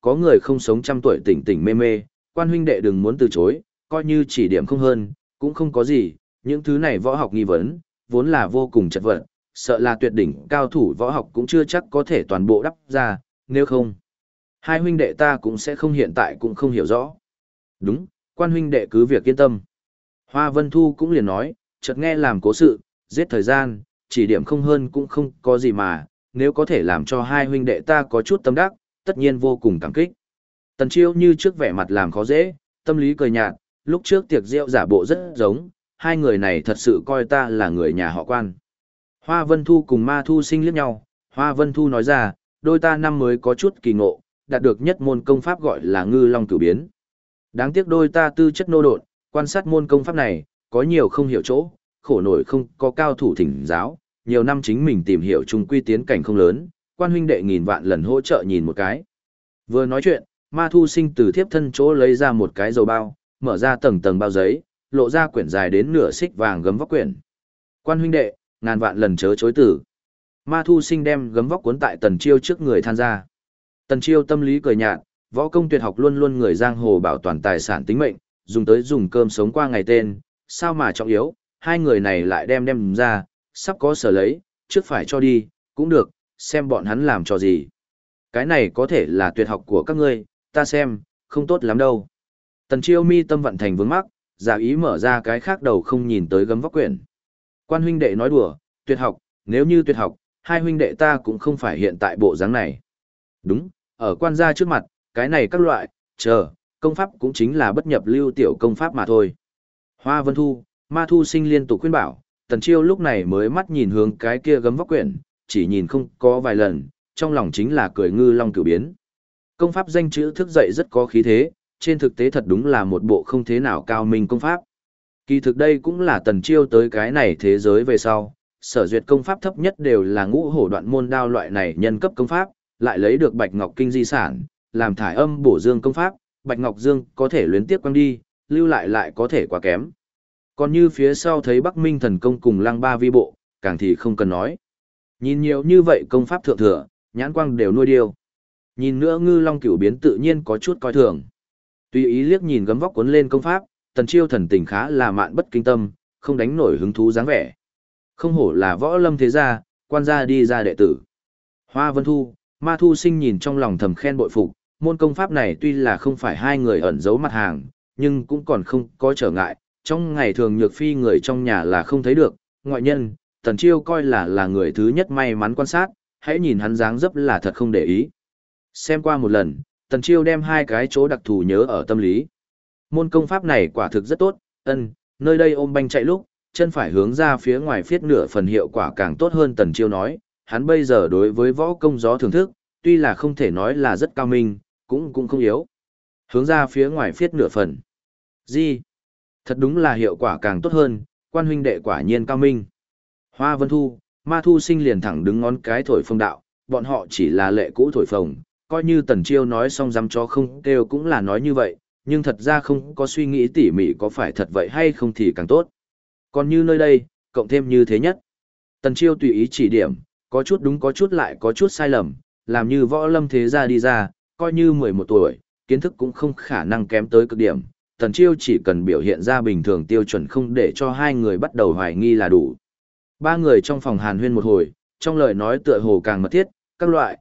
có người không sống trăm tuổi tỉnh tỉnh mê mê, quan huynh đệ đừng muốn từ chối, coi như chỉ điểm không hơn, cũng không có gì, những thứ này võ học nghi vấn, vốn là vô cùng chật vật, sợ là tuyệt đỉnh cao thủ võ học cũng chưa chắc có thể toàn bộ đắp ra, nếu không, hai huynh đệ ta cũng sẽ không hiện tại cũng không hiểu rõ. Đúng, quan huynh đệ cứ việc yên tâm. Hoa Vân Thu cũng liền nói, chợt nghe làm cố sự, giết thời gian, chỉ điểm không hơn cũng không có gì mà, nếu có thể làm cho hai huynh đệ ta có chút tâm đắc, tất nhiên vô cùng cảm kích. Tần Chiêu như trước vẻ mặt làm khó dễ, tâm lý cười nhạt, lúc trước tiệc rượu giả bộ rất giống, hai người này thật sự coi ta là người nhà họ Quan. Hoa Vân Thu cùng Ma Thu Sinh liếc nhau, Hoa Vân Thu nói ra, đôi ta năm mới có chút kỳ ngộ, đạt được nhất môn công pháp gọi là Ngư Long Cửu Biến. Đáng tiếc đôi ta tư chất nô độn, quan sát môn công pháp này, có nhiều không hiểu chỗ, khổ nổi không có cao thủ thỉnh giáo, nhiều năm chính mình tìm hiểu chung quy tiến cảnh không lớn, quan huynh đệ nghìn vạn lần hỗ trợ nhìn một cái. Vừa nói chuyện, Ma Thu Sinh từ thiếp thân chỗ lấy ra một cái dầu bao, mở ra tầng tầng bao giấy, lộ ra quyển dài đến nửa xích vàng gấm vóc quyển. Quan huynh đệ, ngàn vạn lần chớ chối từ. Ma Thu Sinh đem gấm vóc cuốn tại Tần Chiêu trước người than ra. Tần Chiêu tâm lý cười nhạt, võ công tuyệt học luôn luôn người giang hồ bảo toàn tài sản tính mệnh, dùng tới dùng cơm sống qua ngày tên, sao mà trọng yếu, hai người này lại đem ra, sắp có sở lấy, trước phải cho đi, cũng được, xem bọn hắn làm trò gì. Cái này có thể là tuyệt học của các ngươi, ta xem, không tốt lắm đâu. Tần Chiêu mi tâm vận thành vướng mắc, giả ý mở ra cái khác đầu không nhìn tới gấm vóc quyển. Quan huynh đệ nói đùa, tuyệt học, nếu như tuyệt học, hai huynh đệ ta cũng không phải hiện tại bộ dáng này. Đúng, ở quan gia trước mặt, cái này các loại, công pháp cũng chính là bất nhập lưu tiểu công pháp mà thôi. Hoa Vân Thu, Ma Thu Sinh liên tục khuyên bảo, Tần Chiêu lúc này mới mắt nhìn hướng cái kia gấm vóc quyển, chỉ nhìn không có vài lần, trong lòng chính là cười Ngư Long Cửu Biến. Công pháp danh chữ thức dậy rất có khí thế, trên thực tế thật đúng là một bộ không thế nào cao minh công pháp. Kỳ thực đây cũng là Tần Chiêu tới cái này thế giới về sau, sở duyệt công pháp thấp nhất đều là ngũ hổ đoạn môn đao loại này nhân cấp công pháp, lại lấy được Bạch Ngọc Kinh di sản, làm thải âm bổ dương công pháp, Bạch Ngọc Dương có thể luyến tiếp quăng đi, lưu lại có thể quá kém. Còn như phía sau thấy Bắc Minh thần công cùng Lăng Ba vi bộ, càng thì không cần nói. Nhìn nhiều như vậy công pháp thượng thừa, nhãn quang đều nuôi điêu. Nhìn nữa Ngư Long Cửu Biến tự nhiên có chút coi thường. Tùy ý liếc nhìn gấm vóc cuốn lên công pháp, Tần Chiêu thần tình khá là mạn bất kinh tâm, không đánh nổi hứng thú dáng vẻ. Không hổ là võ lâm thế gia, quan gia đi ra đệ tử. Hoa Vân Thu, Ma Thu Sinh nhìn trong lòng thầm khen bội phục, môn công pháp này tuy là không phải hai người ẩn giấu mặt hàng, nhưng cũng còn không có trở ngại, trong ngày thường nhược phi người trong nhà là không thấy được, ngoại nhân, Tần Chiêu coi là người thứ nhất may mắn quan sát, hãy nhìn hắn dáng dấp là thật không để ý. Xem qua một lần, Tần Chiêu đem hai cái chỗ đặc thù nhớ ở tâm lý. Môn công pháp này quả thực rất tốt, nơi đây ôm banh chạy lúc, chân phải hướng ra phía ngoài phiết nửa phần hiệu quả càng tốt hơn Tần Chiêu nói, hắn bây giờ đối với võ công gió thưởng thức, tuy là không thể nói là rất cao minh, cũng không yếu. Hướng ra phía ngoài phiết nửa phần. Gì? Thật đúng là hiệu quả càng tốt hơn, quan huynh đệ quả nhiên cao minh. Hoa Vân Thu, Ma Thu Sinh liền thẳng đứng ngón cái thổi phồng đạo, bọn họ chỉ là lệ cũ thổi phồng, coi như Tần Chiêu nói xong dám cho không kêu cũng là nói như vậy, nhưng thật ra không có suy nghĩ tỉ mỉ có phải thật vậy hay không thì càng tốt. Còn như nơi đây, cộng thêm như thế nhất. Tần Chiêu tùy ý chỉ điểm, có chút đúng có chút lại có chút sai lầm, làm như võ lâm thế gia đi ra, coi như 11 tuổi, kiến thức cũng không khả năng kém tới cực điểm. Tần Chiêu chỉ cần biểu hiện ra bình thường tiêu chuẩn không để cho hai người bắt đầu hoài nghi là đủ. Ba người trong phòng hàn huyên một hồi, trong lời nói tựa hồ càng mật thiết, các loại,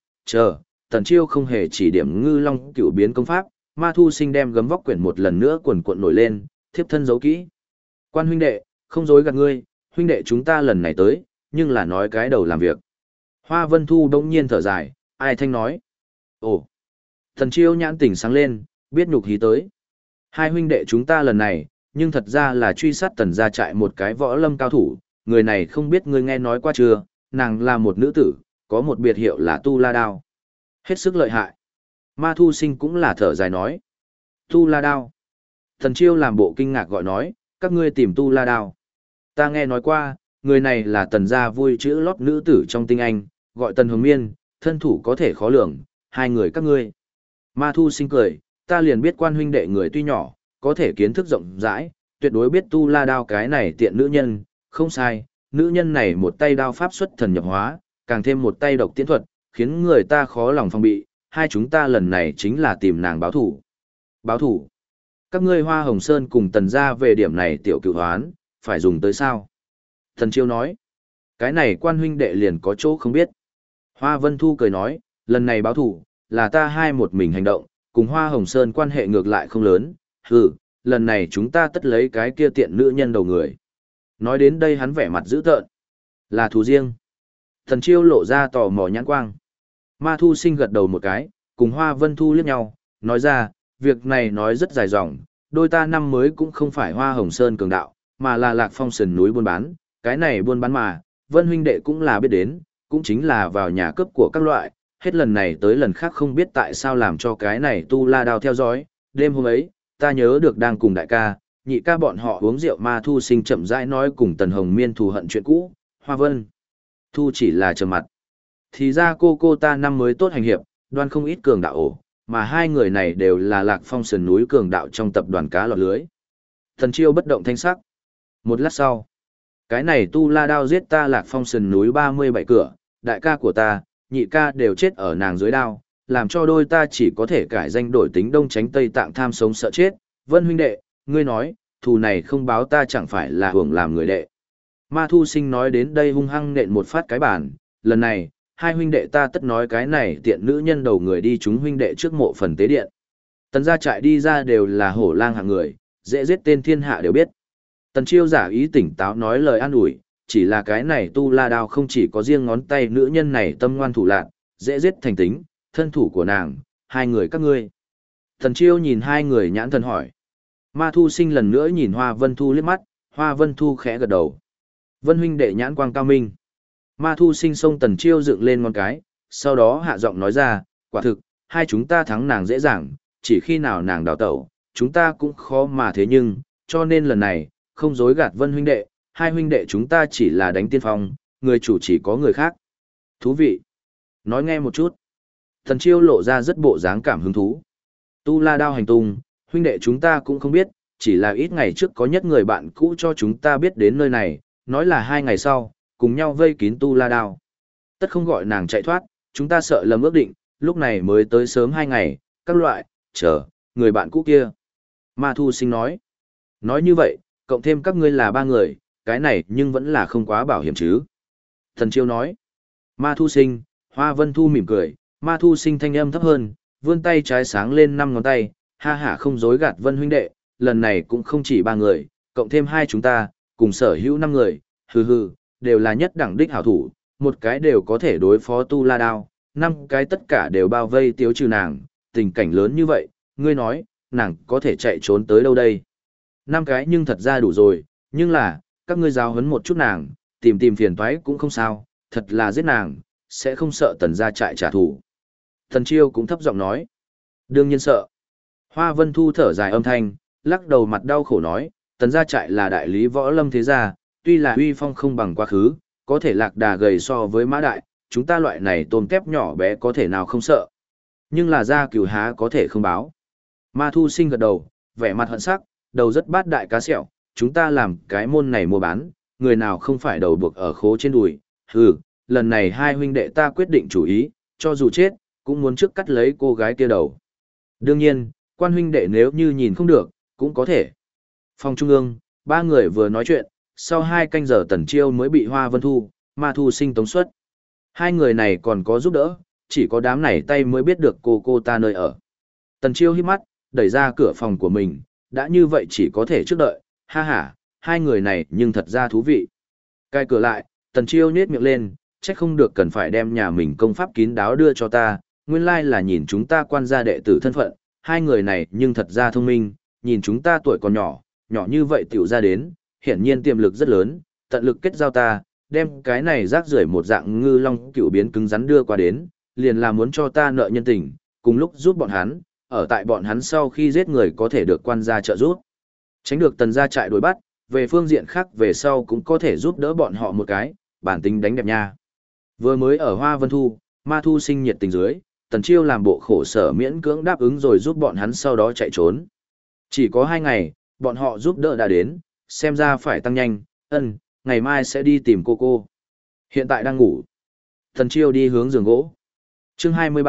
Tần Chiêu không hề chỉ điểm Ngư Long Cửu Biến công pháp, Ma Thu Sinh đem gấm vóc quyển một lần nữa quần cuộn nổi lên, thiếp thân giấu kỹ. Quan huynh đệ, không dối gạt ngươi, huynh đệ chúng ta lần này tới, nhưng là nói cái đầu làm việc. Hoa Vân Thu đống nhiên thở dài, ai thanh nói. Ồ, Tần Chiêu nhãn tỉnh sáng lên, biết nhục hí tới. Hai huynh đệ chúng ta lần này, nhưng thật ra là truy sát Tần gia trại một cái võ lâm cao thủ, người này không biết ngươi nghe nói qua chưa, nàng là một nữ tử, có một biệt hiệu là Tu La Đao. Hết sức lợi hại. Ma Thu Sinh cũng là thở dài nói. Tu La Đao. Tần Chiêu làm bộ kinh ngạc gọi nói, các ngươi tìm Tu La Đao. Ta nghe nói qua, người này là Tần gia vui chữ lót nữ tử trong tinh anh, gọi Tần Hồng Miên, thân thủ có thể khó lường, hai người các ngươi. Ma Thu Sinh cười, ta liền biết quan huynh đệ người tuy nhỏ, có thể kiến thức rộng rãi, tuyệt đối biết Tu La Đao cái này tiện nữ nhân, không sai, nữ nhân này một tay đao pháp xuất thần nhập hóa, càng thêm một tay độc tiễn thuật, khiến người ta khó lòng phòng bị, hai chúng ta lần này chính là tìm nàng báo thủ. Báo thủ? Các ngươi Hoa Hồng Sơn cùng Tần gia về điểm này tiểu cựu hoán, phải dùng tới sao? Tần Chiêu nói, cái này quan huynh đệ liền có chỗ không biết. Hoa Vân Thu cười nói, lần này báo thủ, là ta hai một mình hành động, cùng Hoa Hồng Sơn quan hệ ngược lại không lớn, hừ, lần này chúng ta tất lấy cái kia tiện nữ nhân đầu người. Nói đến đây hắn vẻ mặt dữ tợn. Là thù riêng. Thần Chiêu lộ ra tò mò nhãn quang. Ma Thu Sinh gật đầu một cái, cùng Hoa Vân Thu liếc nhau, nói ra, việc này nói rất dài dòng, đôi ta năm mới cũng không phải Hoa Hồng Sơn cường đạo, mà là Lạc Phong sườn núi buôn bán, cái này buôn bán mà, Vân huynh đệ cũng là biết đến, cũng chính là vào nhà cướp của các loại, hết lần này tới lần khác không biết tại sao làm cho cái này tu la đao theo dõi, đêm hôm ấy, ta nhớ được đang cùng đại ca, nhị ca bọn họ uống rượu. Ma Thu Sinh chậm rãi nói cùng Tần Hồng Miên thù hận chuyện cũ, Hoa Vân Thu chỉ là trầm mặt. Thì ra cô ta năm mới tốt hành hiệp, đoan không ít cường đạo ổ, mà hai người này đều là Lạc Phong sườn núi cường đạo trong tập đoàn cá lọt lưới. Thần Chiêu bất động thanh sắc. Một lát sau, cái này tu la đao giết ta Lạc Phong sườn núi 37 cửa, đại ca của ta, nhị ca đều chết ở nàng dưới đao, làm cho đôi ta chỉ có thể cải danh đổi tính đông tránh tây tạng tham sống sợ chết. Vân huynh đệ, ngươi nói, thù này không báo ta chẳng phải là hưởng làm người đệ. Ma Thu Sinh nói đến đây hung hăng nện một phát cái bàn, lần này, hai huynh đệ ta tất nói cái này tiện nữ nhân đầu người đi chúng huynh đệ trước mộ phần tế điện. Tần gia trại đi ra đều là hổ lang hạng người, dễ giết tên thiên hạ đều biết. Tần Chiêu giả ý tỉnh táo nói lời an ủi, chỉ là cái này tu la đao không chỉ có riêng ngón tay nữ nhân này tâm ngoan thủ lạn, dễ giết thành tính, thân thủ của nàng, hai người các ngươi. Tần Chiêu nhìn hai người nhãn thần hỏi. Ma Thu Sinh lần nữa nhìn Hoa Vân Thu liếc mắt, Hoa Vân Thu khẽ gật đầu. Vân huynh đệ nhãn quang cao minh. Ma Thu Sinh xông Tần Chiêu dựng lên ngón cái, sau đó hạ giọng nói ra, quả thực, hai chúng ta thắng nàng dễ dàng, chỉ khi nào nàng đào tẩu, chúng ta cũng khó mà thế nhưng, cho nên lần này, không dối gạt Vân huynh đệ, hai huynh đệ chúng ta chỉ là đánh tiên phong, người chủ chỉ có người khác. Thú vị. Nói nghe một chút. Tần Chiêu lộ ra rất bộ dáng cảm hứng thú. Tu la đao hành tung, huynh đệ chúng ta cũng không biết, chỉ là ít ngày trước có nhất người bạn cũ cho chúng ta biết đến nơi này, nói là 2 ngày sau, cùng nhau vây kín tu la đao. Tất không gọi nàng chạy thoát, chúng ta sợ lầm ước định, lúc này mới tới sớm 2 ngày, các loại, chờ, người bạn cũ kia. Ma Thu Sinh nói. Nói như vậy, cộng thêm các ngươi là 3 người, cái này nhưng vẫn là không quá bảo hiểm chứ. Thần Chiêu nói. Ma Thu Sinh, Hoa Vân Thu mỉm cười, Ma Thu Sinh thanh âm thấp hơn, vươn tay trái sáng lên 5 ngón tay, ha hả không dối gạt Vân huynh đệ, lần này cũng không chỉ 3 người, cộng thêm 2 chúng ta, cùng sở hữu 5 người, hừ hừ, đều là nhất đẳng đích hảo thủ, một cái đều có thể đối phó tu la đao, 5 cái tất cả đều bao vây tiêu trừ nàng, tình cảnh lớn như vậy, ngươi nói, nàng có thể chạy trốn tới đâu đây? 5 cái nhưng thật ra đủ rồi, nhưng là, các ngươi giáo huấn một chút nàng, tìm phiền toái cũng không sao, thật là giết nàng, sẽ không sợ Tần gia trại trả thù. Tần Chiêu cũng thấp giọng nói, đương nhiên sợ. Hoa Vân Thu thở dài âm thanh, lắc đầu mặt đau khổ nói, Tần gia trại là đại lý võ lâm thế gia, tuy là uy phong không bằng quá khứ, có thể lạc đà gầy so với mã đại, chúng ta loại này tôm kép nhỏ bé có thể nào không sợ. Nhưng là gia cửu há có thể không báo. Ma Thu Sinh gật đầu, vẻ mặt hận sắc, đầu rất bát đại cá sẹo, chúng ta làm cái môn này mua bán, người nào không phải đầu buộc ở khố trên đùi. Hừ, lần này hai huynh đệ ta quyết định chủ ý, cho dù chết, cũng muốn trước cắt lấy cô gái kia đầu. Đương nhiên, quan huynh đệ nếu như nhìn không được, cũng có thể. Phòng trung ương, 3 người vừa nói chuyện, sau 2 canh giờ Tần Chiêu mới bị Hoa Vân Thu, Ma Thu Sinh tống xuất. Hai người này còn có giúp đỡ, chỉ có đám này tay mới biết được cô ta nơi ở. Tần Chiêu híp mắt, đẩy ra cửa phòng của mình, đã như vậy chỉ có thể trước đợi, ha ha, hai người này nhưng thật ra thú vị. Cai cửa lại, Tần Chiêu nhếch miệng lên, trách không được cần phải đem nhà mình công pháp kín đáo đưa cho ta, nguyên lai là nhìn chúng ta quan gia đệ tử thân phận, hai người này nhưng thật ra thông minh, nhìn chúng ta tuổi còn nhỏ, nhỏ như vậy tiểu ra đến, hiển nhiên tiềm lực rất lớn, tận lực kết giao ta, đem cái này rác rưởi một dạng ngư long cựu biến cứng rắn đưa qua đến, liền là muốn cho ta nợ nhân tình, cùng lúc giúp bọn hắn, ở tại bọn hắn sau khi giết người có thể được quan gia trợ giúp. Tránh được Tần gia trại đuổi bắt, về phương diện khác về sau cũng có thể giúp đỡ bọn họ một cái, bản tính đánh đẹp nha. Vừa mới ở Hoa Vân Thu, Ma Thu Sinh nhiệt tình dưới, Tần Chiêu làm bộ khổ sở miễn cưỡng đáp ứng rồi giúp bọn hắn sau đó chạy trốn. Chỉ có 2 ngày, bọn họ giúp đỡ đã đến, xem ra phải tăng nhanh, ngày mai sẽ đi tìm cô. Hiện tại đang ngủ. Tần Chiêu đi hướng giường gỗ. Chương 23,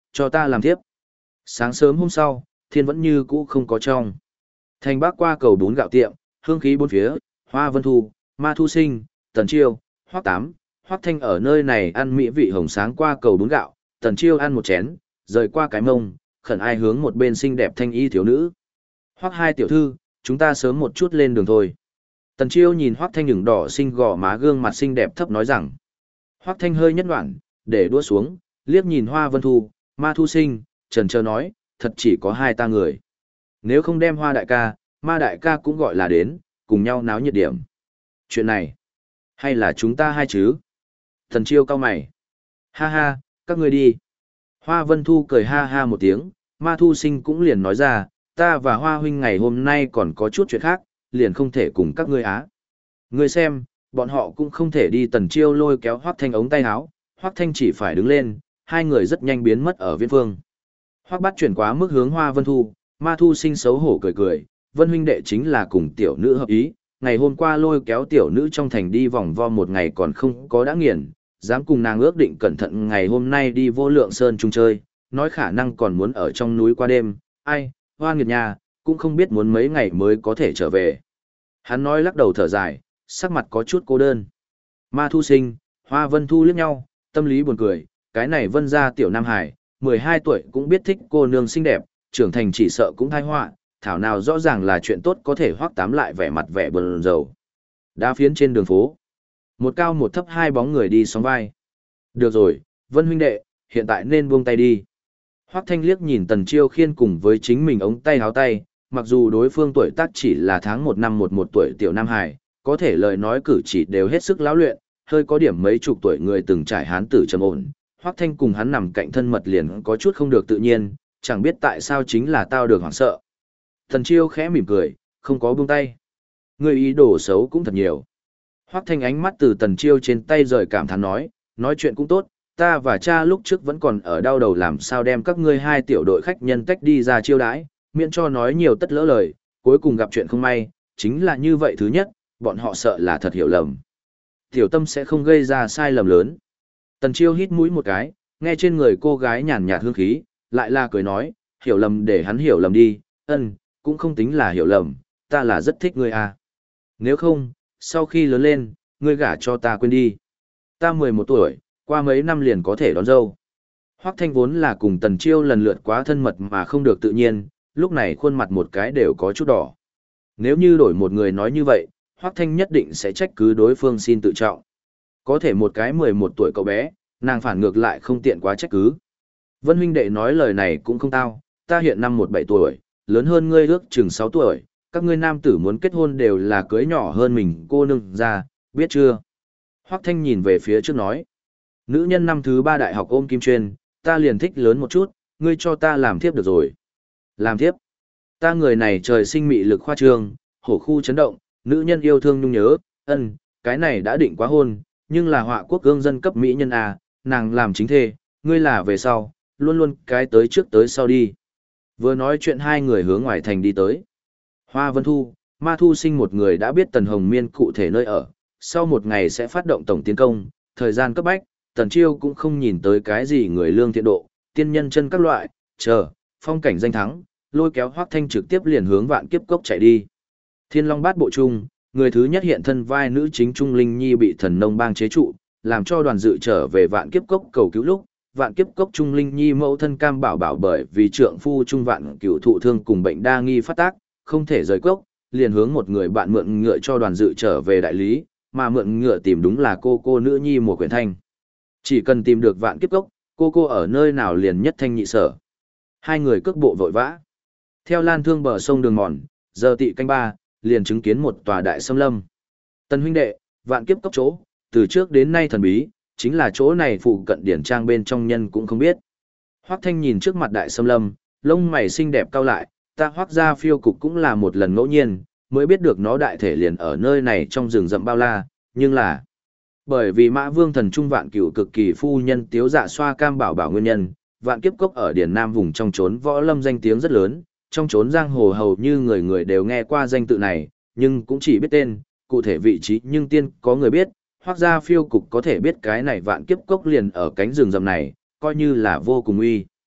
cho ta làm tiếp. Sáng sớm hôm sau, thiên vẫn như cũ không có trong. Thành Bắc qua cầu bún gạo tiệm, hương khí bốn phía, Hoa Vân Thu, Ma Thu Sinh, Tần Chiêu, Hoắc Tám, Hoắc Thanh ở nơi này ăn mỹ vị hồng sáng qua cầu bún gạo, Tần Chiêu ăn một chén, rời qua cái mông, khẩn ai hướng một bên xinh đẹp thanh y thiếu nữ. Hoắc hai tiểu thư, chúng ta sớm một chút lên đường thôi. Tần Chiêu nhìn Hoắc Thanh ửng đỏ xinh gò má gương mặt xinh đẹp thấp nói rằng. Hoắc Thanh hơi nhất đoạn, để đua xuống, liếc nhìn Hoa Vân Thu, Ma Thu Sinh, trần trơ nói, thật chỉ có hai ta người. Nếu không đem Hoa đại ca, Ma đại ca cũng gọi là đến, cùng nhau náo nhiệt điểm. Chuyện này, hay là chúng ta hai chứ? Tần Chiêu cau mày. Ha ha, các ngươi đi. Hoa Vân Thu cười ha ha một tiếng, Ma Thu Sinh cũng liền nói ra, ta và Hoa huynh ngày hôm nay còn có chút chuyện khác, liền không thể cùng các ngươi á. Ngươi xem, bọn họ cũng không thể đi. Tần Chiêu lôi kéo Hoắc Thanh ống tay áo, Hoắc Thanh chỉ phải đứng lên, hai người rất nhanh biến mất ở viễn phương. Hoắc Bát chuyển quá mức hướng Hoa Vân Thu, Ma Thu Sinh xấu hổ cười cười, Vân huynh đệ chính là cùng tiểu nữ hợp ý, ngày hôm qua lôi kéo tiểu nữ trong thành đi vòng vo một ngày còn không có đã nghiền, dám cùng nàng ước định cẩn thận ngày hôm nay đi Vô Lượng Sơn chung chơi, nói khả năng còn muốn ở trong núi qua đêm, ai, Hoa nghiệt nhà, cũng không biết muốn mấy ngày mới có thể trở về. Hắn nói lắc đầu thở dài, sắc mặt có chút cô đơn. Ma Thu Sinh, Hoa Vân Thu liếc nhau, tâm lý buồn cười, cái này Vân gia tiểu Nam Hải, 12 tuổi cũng biết thích cô nương xinh đẹp, trưởng thành chỉ sợ cũng thai họa, thảo nào rõ ràng là chuyện tốt có thể Hoắc Tám lại vẻ mặt vẻ buồn rầu. Đá phiến trên đường phố, một cao một thấp hai bóng người đi sóng vai. Được rồi, Vân huynh đệ, hiện tại nên buông tay đi. Hoắc Thanh liếc nhìn Tần Chiêu Khiên cùng với chính mình ống tay háo tay, mặc dù đối phương tuổi tác chỉ là tháng 1 năm 11 tuổi tiểu Nam Hải, có thể lời nói cử chỉ đều hết sức lão luyện, hơi có điểm mấy chục tuổi người từng trải hán tử trầm ổn. Hoắc Thanh cùng hắn nằm cạnh thân mật liền có chút không được tự nhiên, chẳng biết tại sao chính là tao được hoảng sợ. Tần Chiêu khẽ mỉm cười, không có buông tay. Người ý đồ xấu cũng thật nhiều. Hoắc Thanh ánh mắt từ Tần Chiêu trên tay rời cảm thán nói chuyện cũng tốt, ta và cha lúc trước vẫn còn ở đau đầu làm sao đem các ngươi hai tiểu đội khách nhân tách đi ra chiêu đãi, miễn cho nói nhiều tất lỡ lời, cuối cùng gặp chuyện không may, chính là như vậy. Thứ nhất, bọn họ sợ là thật hiểu lầm. Tiểu Tâm sẽ không gây ra sai lầm lớn. Tần Chiêu hít mũi một cái, nghe trên người cô gái nhàn nhạt hương khí, lại là cười nói, hiểu lầm để hắn hiểu lầm đi, cũng không tính là hiểu lầm, ta là rất thích ngươi à. Nếu không, sau khi lớn lên, ngươi gả cho ta quên đi. Ta 11 tuổi, qua mấy năm liền có thể đón dâu. Hoắc Thanh vốn là cùng Tần Chiêu lần lượt quá thân mật mà không được tự nhiên, lúc này khuôn mặt một cái đều có chút đỏ. Nếu như đổi một người nói như vậy, Hoắc Thanh nhất định sẽ trách cứ đối phương xin tự trọng. Có thể một cái 11 tuổi cậu bé, nàng phản ngược lại không tiện quá trách cứ. Vân huynh đệ nói lời này cũng không tao, ta hiện năm 17 tuổi, lớn hơn ngươi ước chừng 6 tuổi, các ngươi nam tử muốn kết hôn đều là cưới nhỏ hơn mình cô nương ra, biết chưa? Hoắc Thanh nhìn về phía trước nói. Nữ nhân năm thứ 3 đại học ôm kim chuyên, ta liền thích lớn một chút, ngươi cho ta làm thiếp được rồi. Làm thiếp? Ta người này trời sinh mị lực khoa trương, hổ khu chấn động, nữ nhân yêu thương nhung nhớ, cái này đã định quá hôn, nhưng là họa quốc cương dân cấp mỹ nhân à, nàng làm chính thê, ngươi là về sau, luôn luôn cái tới trước tới sau đi. Vừa nói chuyện hai người hướng ngoài thành đi tới. Hoa Vân Thu, Ma Thu Sinh một người đã biết Tần Hồng Miên cụ thể nơi ở, sau một ngày sẽ phát động tổng tiến công, thời gian cấp bách, Tần Chiêu cũng không nhìn tới cái gì người lương thiện độ, tiên nhân chân các loại, phong cảnh danh thắng, lôi kéo Hoắc Thanh trực tiếp liền hướng Vạn Kiếp Cốc chạy đi. Thiên Long Bát Bộ Trung, người thứ nhất hiện thân vai nữ chính Trung Linh Nhi bị Thần Nông Bang chế trụ, làm cho đoàn dự trở về Vạn Kiếp Cốc cầu cứu lúc, Vạn Kiếp Cốc Trung Linh Nhi mẫu thân Cam Bảo Bảo bởi vì trượng phu Trung Vạn Cửu thụ thương cùng bệnh đa nghi phát tác, không thể rời cốc, liền hướng một người bạn mượn ngựa cho đoàn dự trở về đại lý, mà mượn ngựa tìm đúng là cô nữ nhi Mùa Quyển Thanh. Chỉ cần tìm được Vạn Kiếp Cốc, cô ở nơi nào liền nhất thanh nhị sở. Hai người cước bộ vội vã. Theo lan thương bờ sông đường mòn, giờ tị canh ba, liền chứng kiến một tòa đại xâm lâm. Tần huynh đệ, Vạn Kiếp Cốc chỗ, từ trước đến nay thần bí, chính là chỗ này phụ cận điển trang bên trong nhân cũng không biết. Hoắc Thanh nhìn trước mặt đại xâm lâm, lông mày xinh đẹp cau lại, ta Hoắc gia phiêu cục cũng là một lần ngẫu nhiên, mới biết được nó đại thể liền ở nơi này trong rừng rậm bao la, nhưng là bởi vì Mã Vương thần trung Vạn Cửu cực kỳ phu nhân tiếu dạ xoa Cam Bảo Bảo nguyên nhân, Vạn Kiếp Cốc ở Điền Nam vùng trong trốn võ lâm danh tiếng rất lớn, trong trốn giang hồ hầu như người người đều nghe qua danh tự này, nhưng cũng chỉ biết tên, cụ thể vị trí nhưng tiên có người biết, Hoắc gia phiêu cục có thể biết cái này Vạn Kiếp Cốc liền ở cánh rừng rậm này, coi như là vô cùng uy.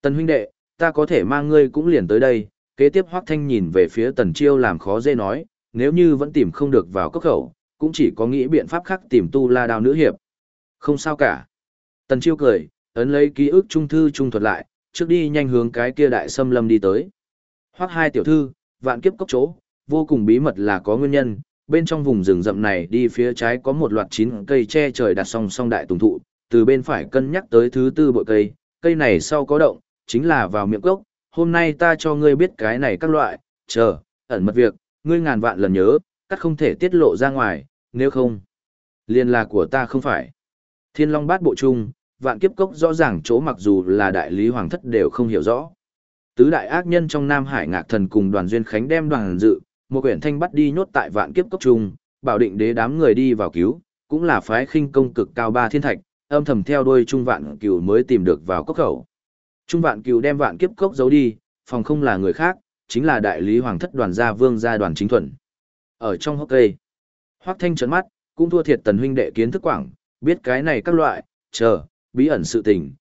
Tần huynh đệ, ta có thể mang ngươi cũng liền tới đây. Kế tiếp Hoắc Thanh nhìn về phía Tần Chiêu làm khó dễ nói, nếu như vẫn tìm không được vào cốc khẩu, cũng chỉ có nghĩ biện pháp khác tìm tu la đao nữ hiệp. Không sao cả. Tần Chiêu cười, ấn lấy ký ức trung thư trung thuật lại, trước đi nhanh hướng cái kia đại xâm lâm đi tới. Hoắc hai tiểu thư, vạn kiếp cốc chỗ, vô cùng bí mật là có nguyên nhân, bên trong vùng rừng rậm này đi phía trái có một loạt 9 cây che trời đặt song song đại tùng thụ, từ bên phải cân nhắc tới thứ tư bội cây, cây này sau có động, chính là vào miệng cốc, hôm nay ta cho ngươi biết cái này các loại, chờ, ẩn mật việc, ngươi ngàn vạn lần nhớ, cắt không thể tiết lộ ra ngoài, nếu không, liên là của ta không phải. Thiên Long Bát Bộ Trung, vạn kiếp cốc rõ ràng chỗ mặc dù là đại lý hoàng thất đều không hiểu rõ. Tứ đại ác nhân trong Nam Hải Ngạc Thần cùng Đoàn Duyên Khánh đem Đoàn Dự, một quyển thanh bắt đi nhốt tại vạn kiếp cốc trung, bảo định đế đám người đi vào cứu, cũng là phái khinh công cực cao ba thiên thạch, âm thầm theo đuôi Trung Vạn Cửu mới tìm được vào cốc khẩu. Trung Vạn Cửu đem vạn kiếp cốc giấu đi, phòng không là người khác, chính là đại lý hoàng thất Đoàn gia vương gia Đoàn Chính Thuần. Ở trong hốc cây, Hoắc Thanh trấn mắt, cũng thua thiệt Tần huynh đệ kiến thức quảng, biết cái này các loại, chờ, bí ẩn sự tình,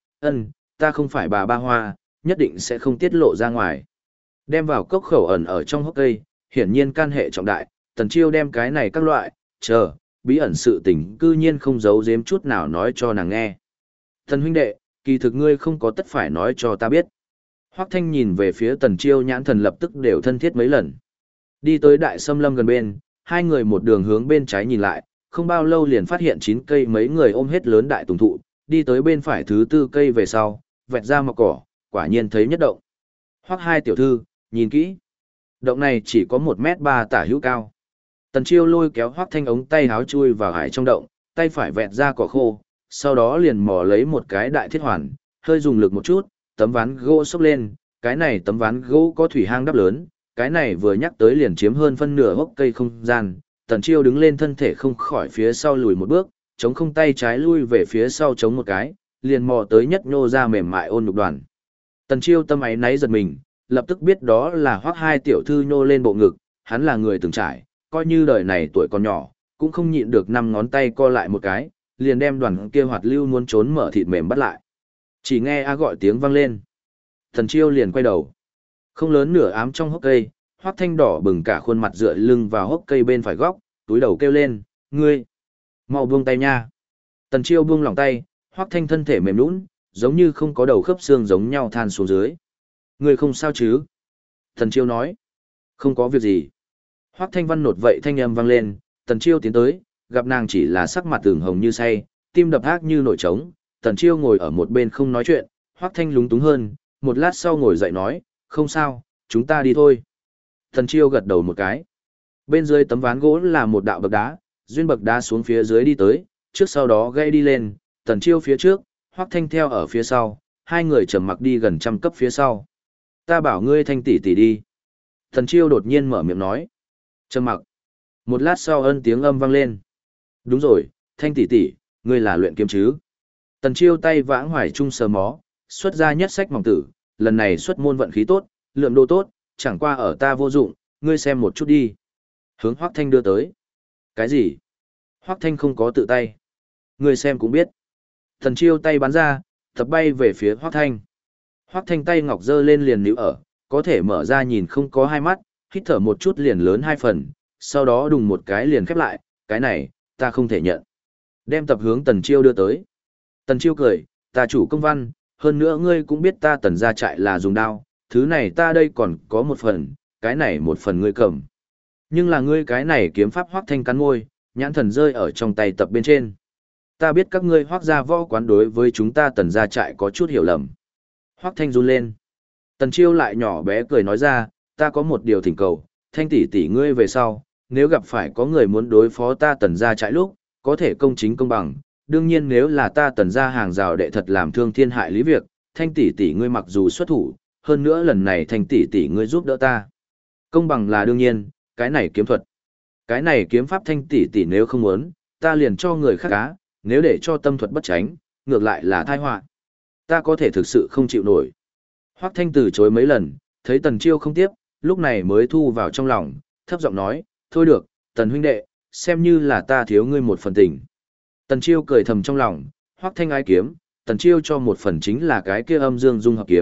ta không phải bà ba hoa, nhất định sẽ không tiết lộ ra ngoài. Đem vào cốc khẩu ẩn ở trong hốc cây, hiển nhiên can hệ trọng đại, Tần Chiêu đem cái này các loại, chờ, bí ẩn sự tình cư nhiên không giấu giếm chút nào nói cho nàng nghe. Tần huynh đệ, kỳ thực ngươi không có tất phải nói cho ta biết. Hoắc Thanh nhìn về phía Tần Chiêu nhãn thần lập tức đều thân thiết mấy lần. Đi tới đại xâm lâm gần bên, hai người một đường hướng bên trái nhìn lại, không bao lâu liền phát hiện 9 cây mấy người ôm hết lớn đại tùng thụ, đi tới bên phải thứ tư cây về sau, vẹt ra mọc cỏ, quả nhiên thấy nhất động. Hoắc hai tiểu thư, nhìn kỹ. Động này chỉ có 1m3 tả hữu cao. Tần Chiêu lôi kéo Hoắc Thanh ống tay háo chui vào hải trong động, tay phải vẹt ra cỏ khô, sau đó liền mò lấy một cái đại thiết hoàn, hơi dùng lực một chút, tấm ván gỗ xốc lên, cái này tấm ván gỗ có thủy hang đắp lớn, cái này vừa nhắc tới liền chiếm hơn phân nửa hốc cây không gian. Tần Chiêu đứng lên thân thể không khỏi phía sau lùi một bước, chống không tay trái lui về phía sau chống một cái, liền mò tới nhất nhô ra mềm mại ôn nhục đoàn. Tần Chiêu tâm ấy náy giật mình, lập tức biết đó là Hoắc hai tiểu thư nhô lên bộ ngực, hắn là người từng trải, coi như đời này tuổi còn nhỏ, cũng không nhịn được 5 ngón tay co lại một cái, liền đem đoàn kia hoạt lưu muốn trốn mở thịt mềm bắt lại. Chỉ nghe a gọi tiếng vang lên. Tần Chiêu liền quay đầu. Không lớn nửa ám trong hốc cây, Hoắc Thanh đỏ bừng cả khuôn mặt dựa lưng vào hốc cây bên phải góc, túi đầu kêu lên, ngươi, mau buông tay nha. Tần Chiêu buông lỏng tay, Hoắc Thanh thân thể mềm nhũn, giống như không có đầu khớp xương giống nhau than xuống dưới. Ngươi không sao chứ? Tần Chiêu nói, không có việc gì. Hoắc Thanh văn nột vậy thanh âm vang lên, Tần Chiêu tiến tới, gặp nàng chỉ là sắc mặt ửng hồng như say, tim đập ác như nổi trống. Tần Chiêu ngồi ở một bên không nói chuyện, Hoắc Thanh lúng túng hơn, một lát sau ngồi dậy nói, không sao, chúng ta đi thôi. Tần Chiêu gật đầu một cái. Bên dưới tấm ván gỗ là một đạo bậc đá, duyên bậc đá xuống phía dưới đi tới, trước sau đó gây đi lên, Tần Chiêu phía trước, Hoắc Thanh theo ở phía sau, hai người trầm mặc đi gần 100 cấp phía sau. Ta bảo ngươi Thanh tỷ tỷ đi. Tần Chiêu đột nhiên mở miệng nói. Trầm mặc. Một lát sau tiếng âm vang lên. Đúng rồi, Thanh tỷ tỷ, ngươi là luyện kiếm chứ? Tần Chiêu tay vãng hoài trung sờ mó, xuất ra nhất sách mỏng tử, lần này xuất môn vận khí tốt, lượng đồ tốt, chẳng qua ở ta vô dụng, ngươi xem một chút đi. Hướng Hoắc Thanh đưa tới. Cái gì? Hoắc Thanh không có tự tay. Ngươi xem cũng biết. Tần Chiêu tay bắn ra, tập bay về phía Hoắc Thanh. Hoắc Thanh tay ngọc giơ lên liền níu ở, có thể mở ra nhìn không có hai mắt, hít thở một chút liền lớn 2 phần, sau đó đùng một cái liền khép lại, cái này, ta không thể nhận. Đem tập hướng Tần Chiêu đưa tới. Tần Chiêu cười, ta chủ công văn, hơn nữa ngươi cũng biết ta Tần gia trại là dùng đao, thứ này ta đây còn có một phần, cái này một phần ngươi cầm. Nhưng là ngươi cái này kiếm pháp Hoắc Thanh cắn môi, nhãn thần rơi ở trong tay tập bên trên. Ta biết các ngươi Hoắc gia võ quán đối với chúng ta Tần gia trại có chút hiểu lầm. Hoắc Thanh run lên. Tần Chiêu lại nhỏ bé cười nói ra, ta có một điều thỉnh cầu, Thanh tỷ tỷ ngươi về sau, nếu gặp phải có người muốn đối phó ta Tần gia trại lúc, có thể công chính công bằng, đương nhiên nếu là ta Tần gia hàng rào đệ thật làm thương thiên hại lý việc, Thanh tỷ tỷ ngươi mặc dù xuất thủ, hơn nữa lần này Thanh tỷ tỷ ngươi giúp đỡ ta. Công bằng là đương nhiên, cái này kiếm thuật. Cái này kiếm pháp Thanh tỷ tỷ nếu không muốn, ta liền cho người khác cá, nếu để cho tâm thuật bất tránh, ngược lại là tai họa. Ta có thể thực sự không chịu nổi. Hoắc Thanh từ chối mấy lần, thấy Tần Chiêu không tiếp, lúc này mới thu vào trong lòng, thấp giọng nói, thôi được, Tần huynh đệ, xem như là ta thiếu ngươi một phần tình. Tần Chiêu cười thầm trong lòng, Hoắc Thanh ái kiếm, Tần Chiêu cho một phần chính là cái kia âm dương dung hợp kiếm,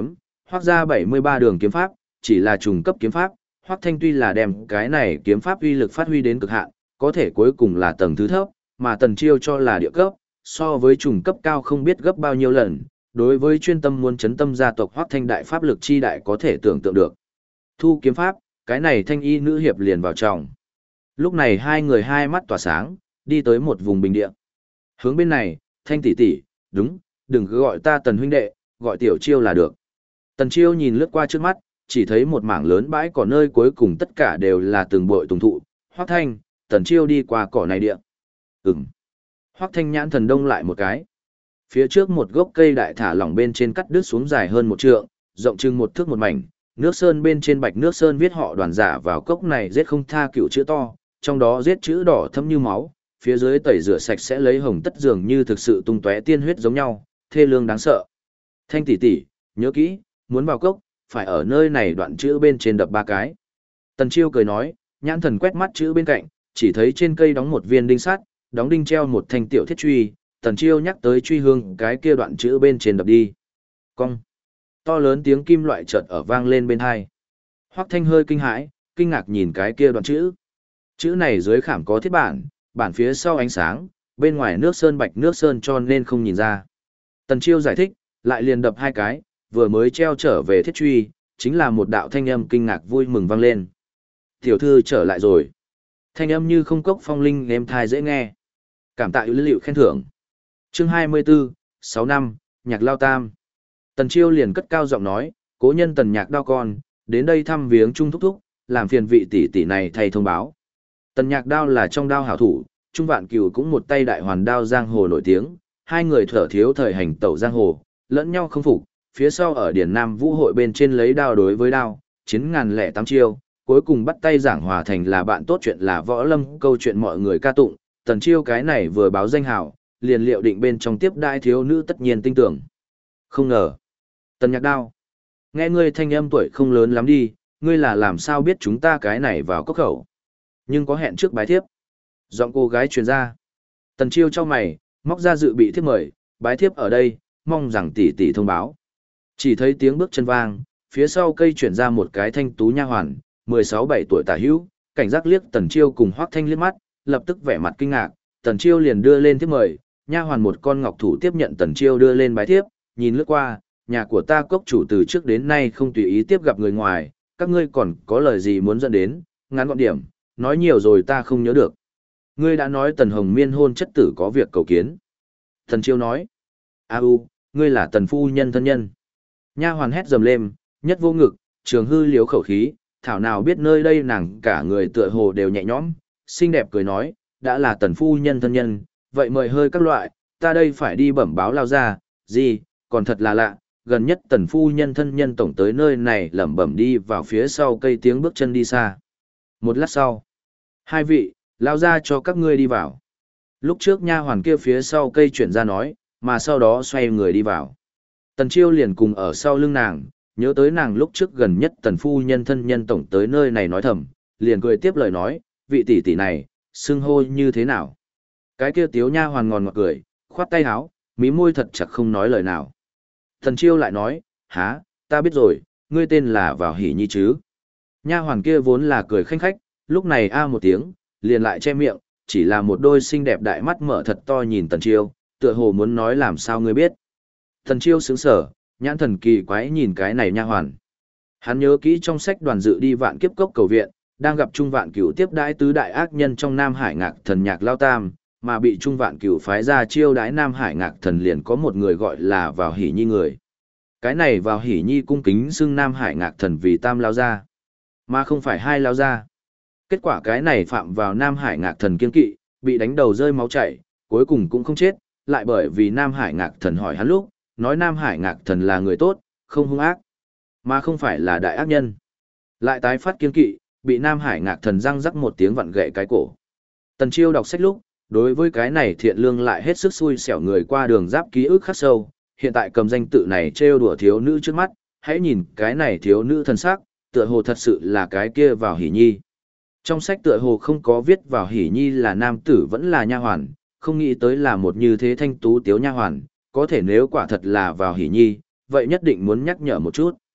Hoắc ra 73 đường kiếm pháp, chỉ là trùng cấp kiếm pháp, Hoắc Thanh tuy là đem cái này kiếm pháp uy lực phát huy đến cực hạn, có thể cuối cùng là tầng thứ thấp, mà Tần Chiêu cho là địa cấp, so với trùng cấp cao không biết gấp bao nhiêu lần, đối với chuyên tâm muốn chấn tâm gia tộc Hoắc Thanh đại pháp lực chi đại có thể tưởng tượng được. Thu kiếm pháp, cái này thanh y nữ hiệp liền vào trong. Lúc này hai người hai mắt tỏa sáng, đi tới một vùng bình địa. Hướng bên này, Thanh tỷ tỷ, đúng, đừng cứ gọi ta Tần huynh đệ, gọi Tiểu Chiêu là được. Tần Chiêu nhìn lướt qua trước mắt, chỉ thấy một mảng lớn bãi cỏ nơi cuối cùng tất cả đều là từng bội tùng thụ. Hoắc Thanh, Tần Chiêu đi qua cỏ này địa. Hoắc Thanh nhãn thần đông lại một cái. Phía trước một gốc cây đại thả lỏng bên trên cắt đứt xuống dài hơn một trượng, rộng chừng một thước một mảnh, nước sơn bên trên bạch nước sơn viết họ Đoàn giả vào cốc này giết không tha cựu chữ to, trong đó giết chữ đỏ thâm như máu, phía dưới tẩy rửa sạch sẽ lấy hồng tất dường như thực sự tung tóe tiên huyết giống nhau, thê lương đáng sợ. Thanh tỷ tỷ, nhớ kỹ, muốn vào cốc, phải ở nơi này đoạn chữ bên trên đập 3 cái. Tần Chiêu cười nói, nhãn thần quét mắt chữ bên cạnh, chỉ thấy trên cây đóng một viên đinh sắt, đóng đinh treo một thanh tiểu thiết truy, Tần Chiêu nhắc tới truy hương cái kia đoạn chữ bên trên đập đi. Cong. To lớn tiếng kim loại chợt ở vang lên bên hai. Hoắc Thanh hơi kinh hãi, kinh ngạc nhìn cái kia đoạn chữ. Chữ này dưới khảm có thiết bản, bản phía sau ánh sáng, bên ngoài nước sơn bạch nước sơn cho nên không nhìn ra. Tần Chiêu giải thích, lại liền đập 2 cái, vừa mới treo trở về thiết truy, chính là một đạo thanh âm kinh ngạc vui mừng vang lên. Tiểu thư trở lại rồi. Thanh âm như không cốc phong linh êm thai dễ nghe. Cảm tạ ưu liệu khen thưởng. Chương 24, 6 năm, Nhạc Lao Tam. Tần Chiêu liền cất cao giọng nói, cố nhân Tần Nhạc Đao con, đến đây thăm viếng Trung thúc thúc, làm phiền vị tỷ tỷ này thay thông báo. Tần Nhạc Đao là trong đao hảo thủ, Trung Vạn Cửu cũng một tay đại hoàn đao giang hồ nổi tiếng, hai người thở thiếu thời hành tẩu giang hồ, lẫn nhau không phục, phía sau ở Điển Nam Vũ hội bên trên lấy đao đối với đao, chiến 1008 chiêu, cuối cùng bắt tay giảng hòa thành là bạn tốt chuyện là võ lâm câu chuyện mọi người ca tụng, Tần Chiêu cái này vừa báo danh hảo, liền liệu định bên trong tiếp đãi thiếu nữ tất nhiên tinh tưởng. Không ngờ. Tần Nhạc Đao. Nghe ngươi thanh âm tuổi không lớn lắm đi, ngươi là làm sao biết chúng ta cái này vào cốc khẩu. Nhưng có hẹn trước bái thiếp. Giọng cô gái truyền ra. Tần Chiêu cho mày, móc ra dự bị thiếp mời, bái thiếp ở đây, mong rằng tỷ tỷ thông báo. Chỉ thấy tiếng bước chân vang, phía sau cây chuyển ra một cái thanh tú nha hoàn, 16-17 tuổi tả hữu, cảnh giác liếc Tần Chiêu cùng Hoắc Thanh liếc mắt, lập tức vẻ mặt kinh ngạc, Tần Chiêu liền đưa lên thiếp mời, nha hoàn một con ngọc thủ tiếp nhận Tần Chiêu đưa lên bái thiếp, nhìn lướt qua, nhà của ta cốc chủ từ trước đến nay không tùy ý tiếp gặp người ngoài, các ngươi còn có lời gì muốn dẫn đến, ngắn gọn điểm, nói nhiều rồi ta không nhớ được. Ngươi đã nói Tần Hồng Miên hôn chất tử có việc cầu kiến. Tần Chiêu nói, ngươi là Tần phu nhân thân nhân. Nha hoàn hét dầm lên, nhất vô ngực, trường hư liếu khẩu khí, thảo nào biết nơi đây nàng cả người tựa hồ đều nhẹ nhõm, xinh đẹp cười nói, đã là Tần phu nhân thân nhân, vậy mời hơi các loại, ta đây phải đi bẩm báo lao ra, gì, còn thật là lạ, gần nhất Tần phu nhân thân nhân tổng tới nơi này lẩm bẩm đi vào phía sau cây tiếng bước chân đi xa. Một lát sau, hai vị, lao ra cho các ngươi đi vào. Lúc trước nha hoàn kia phía sau cây chuyển ra nói, mà sau đó xoay người đi vào. Tần Chiêu liền cùng ở sau lưng nàng, nhớ tới nàng lúc trước gần nhất Tần phu nhân thân nhân tổng tới nơi này nói thầm, liền cười tiếp lời nói, vị tỷ tỷ này, xưng hô như thế nào? Cái kia tiếu nha hoàn ngòn ngọt cười, khoát tay áo, mí môi thật chặt không nói lời nào. Tần Chiêu lại nói, há, ta biết rồi, ngươi tên là Vào Hỉ Nhi chứ? Nha hoàn kia vốn là cười khanh khách, lúc này một tiếng, liền lại che miệng, chỉ là một đôi xinh đẹp đại mắt mở thật to nhìn Tần Chiêu, tựa hồ muốn nói làm sao ngươi biết. Tần Chiêu sững sờ, nhãn thần kỳ quái nhìn cái này nha hoàn. Hắn nhớ kỹ trong sách Đoàn Dự đi Vạn Kiếp Cốc cầu viện, đang gặp Trung Vạn Cửu tiếp đãi tứ đại ác nhân trong Nam Hải Ngạc Thần Nhạc Lao Tam, mà bị Trung Vạn Cửu phái ra chiêu đãi Nam Hải Ngạc Thần liền có một người gọi là Vào Hỉ Nhi người. Cái này Vào Hỉ Nhi cung kính xưng Nam Hải Ngạc Thần vì Tam Lao Gia, mà không phải Hai Lao Gia. Kết quả cái này phạm vào Nam Hải Ngạc Thần kiên kỵ, bị đánh đầu rơi máu chảy, cuối cùng cũng không chết, lại bởi vì Nam Hải Ngạc Thần hỏi hắn lúc, nói Nam Hải Ngạc Thần là người tốt, không hung ác, mà không phải là đại ác nhân. Lại tái phát kiên kỵ, bị Nam Hải Ngạc Thần răng rắc một tiếng vặn gãy cái cổ. Tần Chiêu đọc sách lúc, đối với cái này thiện lương lại hết sức xui xẻo người qua đường giáp ký ức khắc sâu, hiện tại cầm danh tự này trêu đùa thiếu nữ trước mắt, hãy nhìn cái này thiếu nữ thân sắc, tựa hồ thật sự là cái kia Vào Hỉ Nhi. Trong sách tựa hồ không có viết Vào Hỉ Nhi là nam tử vẫn là nha hoàn, không nghĩ tới là một như thế thanh tú tiếu nha hoàn, có thể nếu quả thật là Vào Hỉ Nhi, vậy nhất định muốn nhắc nhở một chút.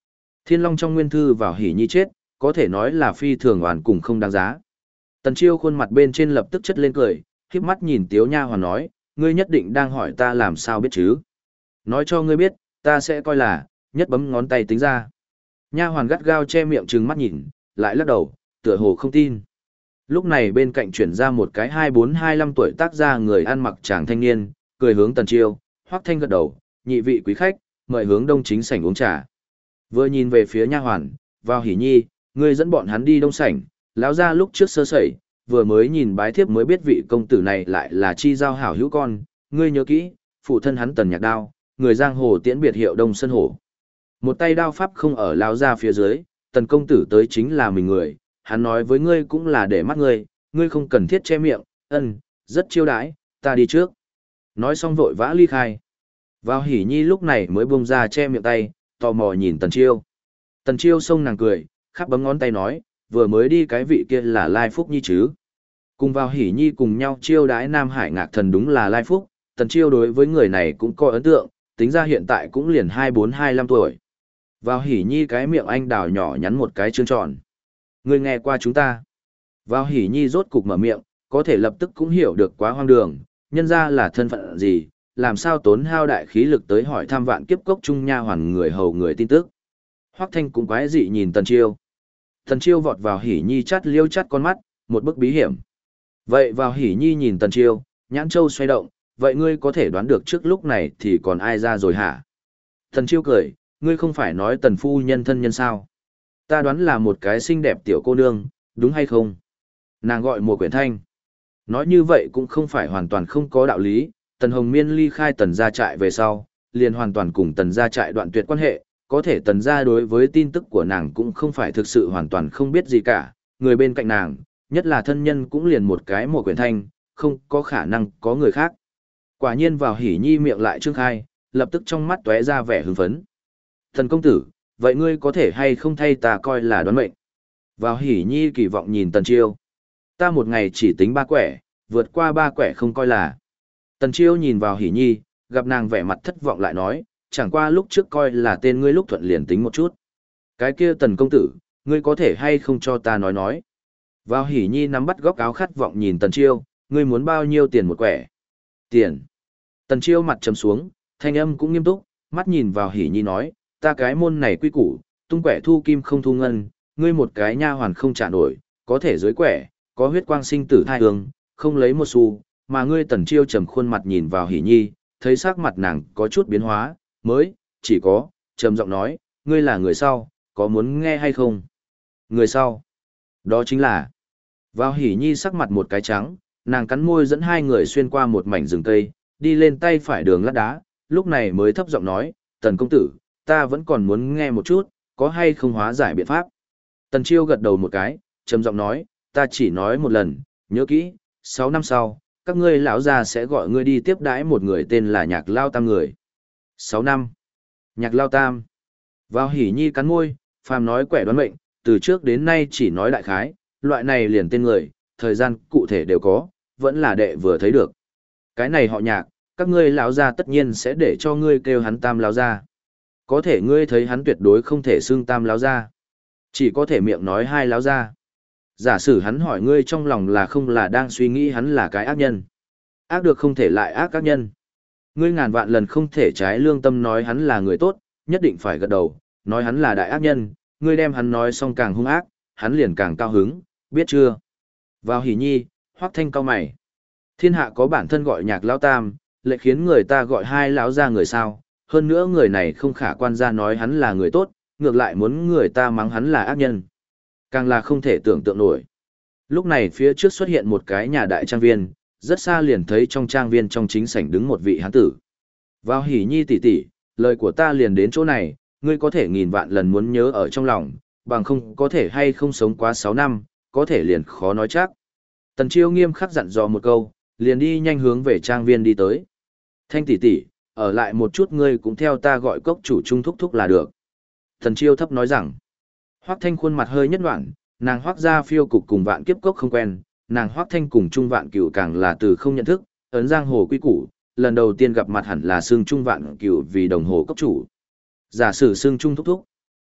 Thiên Long trong nguyên thư vào Hỉ Nhi chết, có thể nói là phi thường oan cùng không đáng giá. Tần Chiêu khuôn mặt bên trên lập tức chất lên cười, khép mắt nhìn Tiếu Nha Hoàn nói, ngươi nhất định đang hỏi ta làm sao biết chứ? Nói cho ngươi biết, ta sẽ coi là, nhất bấm ngón tay tính ra. Nha Hoàn gắt gao che miệng trừng mắt nhìn, lại lắc đầu, tựa hồ không tin. Lúc này bên cạnh chuyển ra một cái 24-25 tuổi tác gia người ăn mặc chàng thanh niên, cười hướng Tần Chiêu, Hoắc Thanh gật đầu, nhị vị quý khách, mời hướng đông chính sảnh uống trà. Vừa nhìn về phía Nha Hoàn, vào Hỉ Nhi, ngươi dẫn bọn hắn đi đông sảnh, lão gia lúc trước sơ sẩy, vừa mới nhìn bái thiếp mới biết vị công tử này lại là chi giao hảo hữu con, ngươi nhớ kỹ, phụ thân hắn Tần Nhạc Đao, người giang hồ tiễn biệt hiệu Đông Sơn Hổ. Một tay đao pháp không ở lão gia phía dưới, Tần công tử tới chính là mình người, hắn nói với ngươi cũng là để mắt ngươi, ngươi không cần thiết che miệng, rất chiêu đãi, ta đi trước. Nói xong vội vã ly khai. Vào Hỉ Nhi lúc này mới buông ra che miệng tay, tò mò nhìn Tần Chiêu. Tần Chiêu xông nàng cười, khắp bấm ngón tay nói, vừa mới đi cái vị kia là Lai Phúc Nhi chứ. Cùng vào Hỉ Nhi cùng nhau chiêu đãi Nam Hải Ngạc Thần đúng là Lai Phúc, Tần Chiêu đối với người này cũng có ấn tượng, tính ra hiện tại cũng liền 24-25 tuổi. Vào Hỉ Nhi cái miệng anh đào nhỏ nhắn một cái trương tròn. Người nghe qua chúng ta. Vào Hỉ Nhi rốt cục mở miệng, có thể lập tức cũng hiểu được quá hoang đường, nhân ra là thân phận gì, làm sao tốn hao đại khí lực tới hỏi thăm Vạn Kiếp Cốc Trung Nha Hoàn người hầu người tin tức. Hoắc Thanh cũng quái dị nhìn Tần Chiêu. Tần Chiêu vọt vào Hỉ Nhi chắt liêu chắt con mắt, một bức bí hiểm. Vậy vào Hỉ Nhi nhìn Tần Chiêu, nhãn châu xoay động, vậy ngươi có thể đoán được trước lúc này thì còn ai ra rồi hả? Tần Chiêu cười, ngươi không phải nói Tần phu nhân thân nhân sao? Ta đoán là một cái xinh đẹp tiểu cô nương, đúng hay không? Nàng gọi Mùa Quyển Thanh. Nói như vậy cũng không phải hoàn toàn không có đạo lý, Tần Hồng Miên ly khai Tần gia trại về sau, liền hoàn toàn cùng Tần gia trại đoạn tuyệt quan hệ, có thể Tần gia đối với tin tức của nàng cũng không phải thực sự hoàn toàn không biết gì cả, người bên cạnh nàng, nhất là thân nhân cũng liền một cái Mùa Quyển Thanh, không có khả năng có người khác. Quả nhiên vào Hỉ Nhi miệng lại trương khai, lập tức trong mắt tóe ra vẻ hưng phấn. Thần công tử, vậy ngươi có thể hay không thay ta coi là đoán mệnh? Vào Hỉ Nhi kỳ vọng nhìn Tần Chiêu. Ta một ngày chỉ tính 3 quẻ, vượt qua 3 quẻ không coi là. Tần Chiêu nhìn vào Hỉ Nhi, gặp nàng vẻ mặt thất vọng lại nói, chẳng qua lúc trước coi là tên ngươi lúc thuận liền tính một chút. Cái kia Tần công tử, ngươi có thể hay không cho ta nói. Vào Hỉ Nhi nắm bắt góc áo khát vọng nhìn Tần Chiêu, ngươi muốn bao nhiêu tiền một quẻ? Tiền. Tần Chiêu mặt trầm xuống, thanh âm cũng nghiêm túc, mắt nhìn vào Hỉ Nhi nói, ta cái môn này quy củ, tung quẻ thu kim không thu ngân, ngươi một cái nha hoàn không trả nổi, có thể dưới quẻ, có huyết quang sinh tử thai hương, không lấy một xu, mà ngươi Tần Chiêu trầm khuôn mặt nhìn vào Hỉ Nhi, thấy sắc mặt nàng có chút biến hóa, mới, chỉ có, trầm giọng nói, ngươi là người sau, có muốn nghe hay không? Người sau. Đó chính là, vào Hỉ Nhi sắc mặt một cái trắng, nàng cắn môi dẫn hai người xuyên qua một mảnh rừng cây, đi lên tay phải đường lát đá, lúc này mới thấp giọng nói, Tần công tử, ta vẫn còn muốn nghe một chút, có hay không hóa giải biện pháp. Tần Chiêu gật đầu một cái, trầm giọng nói, ta chỉ nói một lần, nhớ kỹ, 6 năm sau, các ngươi lão già sẽ gọi ngươi đi tiếp đãi một người tên là Nhạc Lao Tam người. 6 năm. Nhạc Lao Tam. Vào Hỉ Nhi cắn môi, phàm nói quẻ đoán mệnh, từ trước đến nay chỉ nói đại khái, loại này liền tên người, thời gian cụ thể đều có, vẫn là đệ vừa thấy được. Cái này họ Nhạc, các ngươi lão gia tất nhiên sẽ để cho ngươi kêu hắn Tam lão gia. Có thể ngươi thấy hắn tuyệt đối không thể xưng Tam lão gia, chỉ có thể miệng nói hai lão gia. Giả sử hắn hỏi ngươi trong lòng là không là đang suy nghĩ hắn là cái ác nhân. Ác được không thể lại ác các nhân. Ngươi ngàn vạn lần không thể trái lương tâm nói hắn là người tốt, nhất định phải gật đầu, nói hắn là đại ác nhân, ngươi đem hắn nói xong càng hung ác, hắn liền càng cao hứng, biết chưa? Vào Hỉ Nhi, Hoắc Thanh cao mày. Thiên hạ có bản thân gọi Nhạc Lão Tam, lại khiến người ta gọi hai lão gia người sao, hơn nữa người này không khả quan ra nói hắn là người tốt, ngược lại muốn người ta mắng hắn là ác nhân. Càng là không thể tưởng tượng nổi. Lúc này phía trước xuất hiện một cái nhà đại trang viên, rất xa liền thấy trong trang viên trong chính sảnh đứng một vị hán tử. Vào Hỉ Nhi tỷ tỷ, lời của ta liền đến chỗ này, ngươi có thể nghìn vạn lần muốn nhớ ở trong lòng, bằng không có thể hay không sống quá 6 năm, có thể liền khó nói chắc. Tần Chiêu nghiêm khắc dặn dò một câu, liền đi nhanh hướng về trang viên đi tới. Thanh tỷ tỷ, ở lại một chút ngươi cũng theo ta gọi cốc chủ trung thúc thúc là được. Tần Chiêu thấp nói rằng, Hoắc Thanh khuôn mặt hơi nhất đoạn, nàng Hoắc gia phiêu cục cùng Vạn Kiếp Cốc không quen, nàng Hoắc Thanh cùng Trung Vạn Cửu càng là từ không nhận thức, ấn giang hồ quy củ, lần đầu tiên gặp mặt hẳn là xương Trung Vạn Cửu vì đồng hồ cốc chủ. Giả sử xương Trung thúc thúc.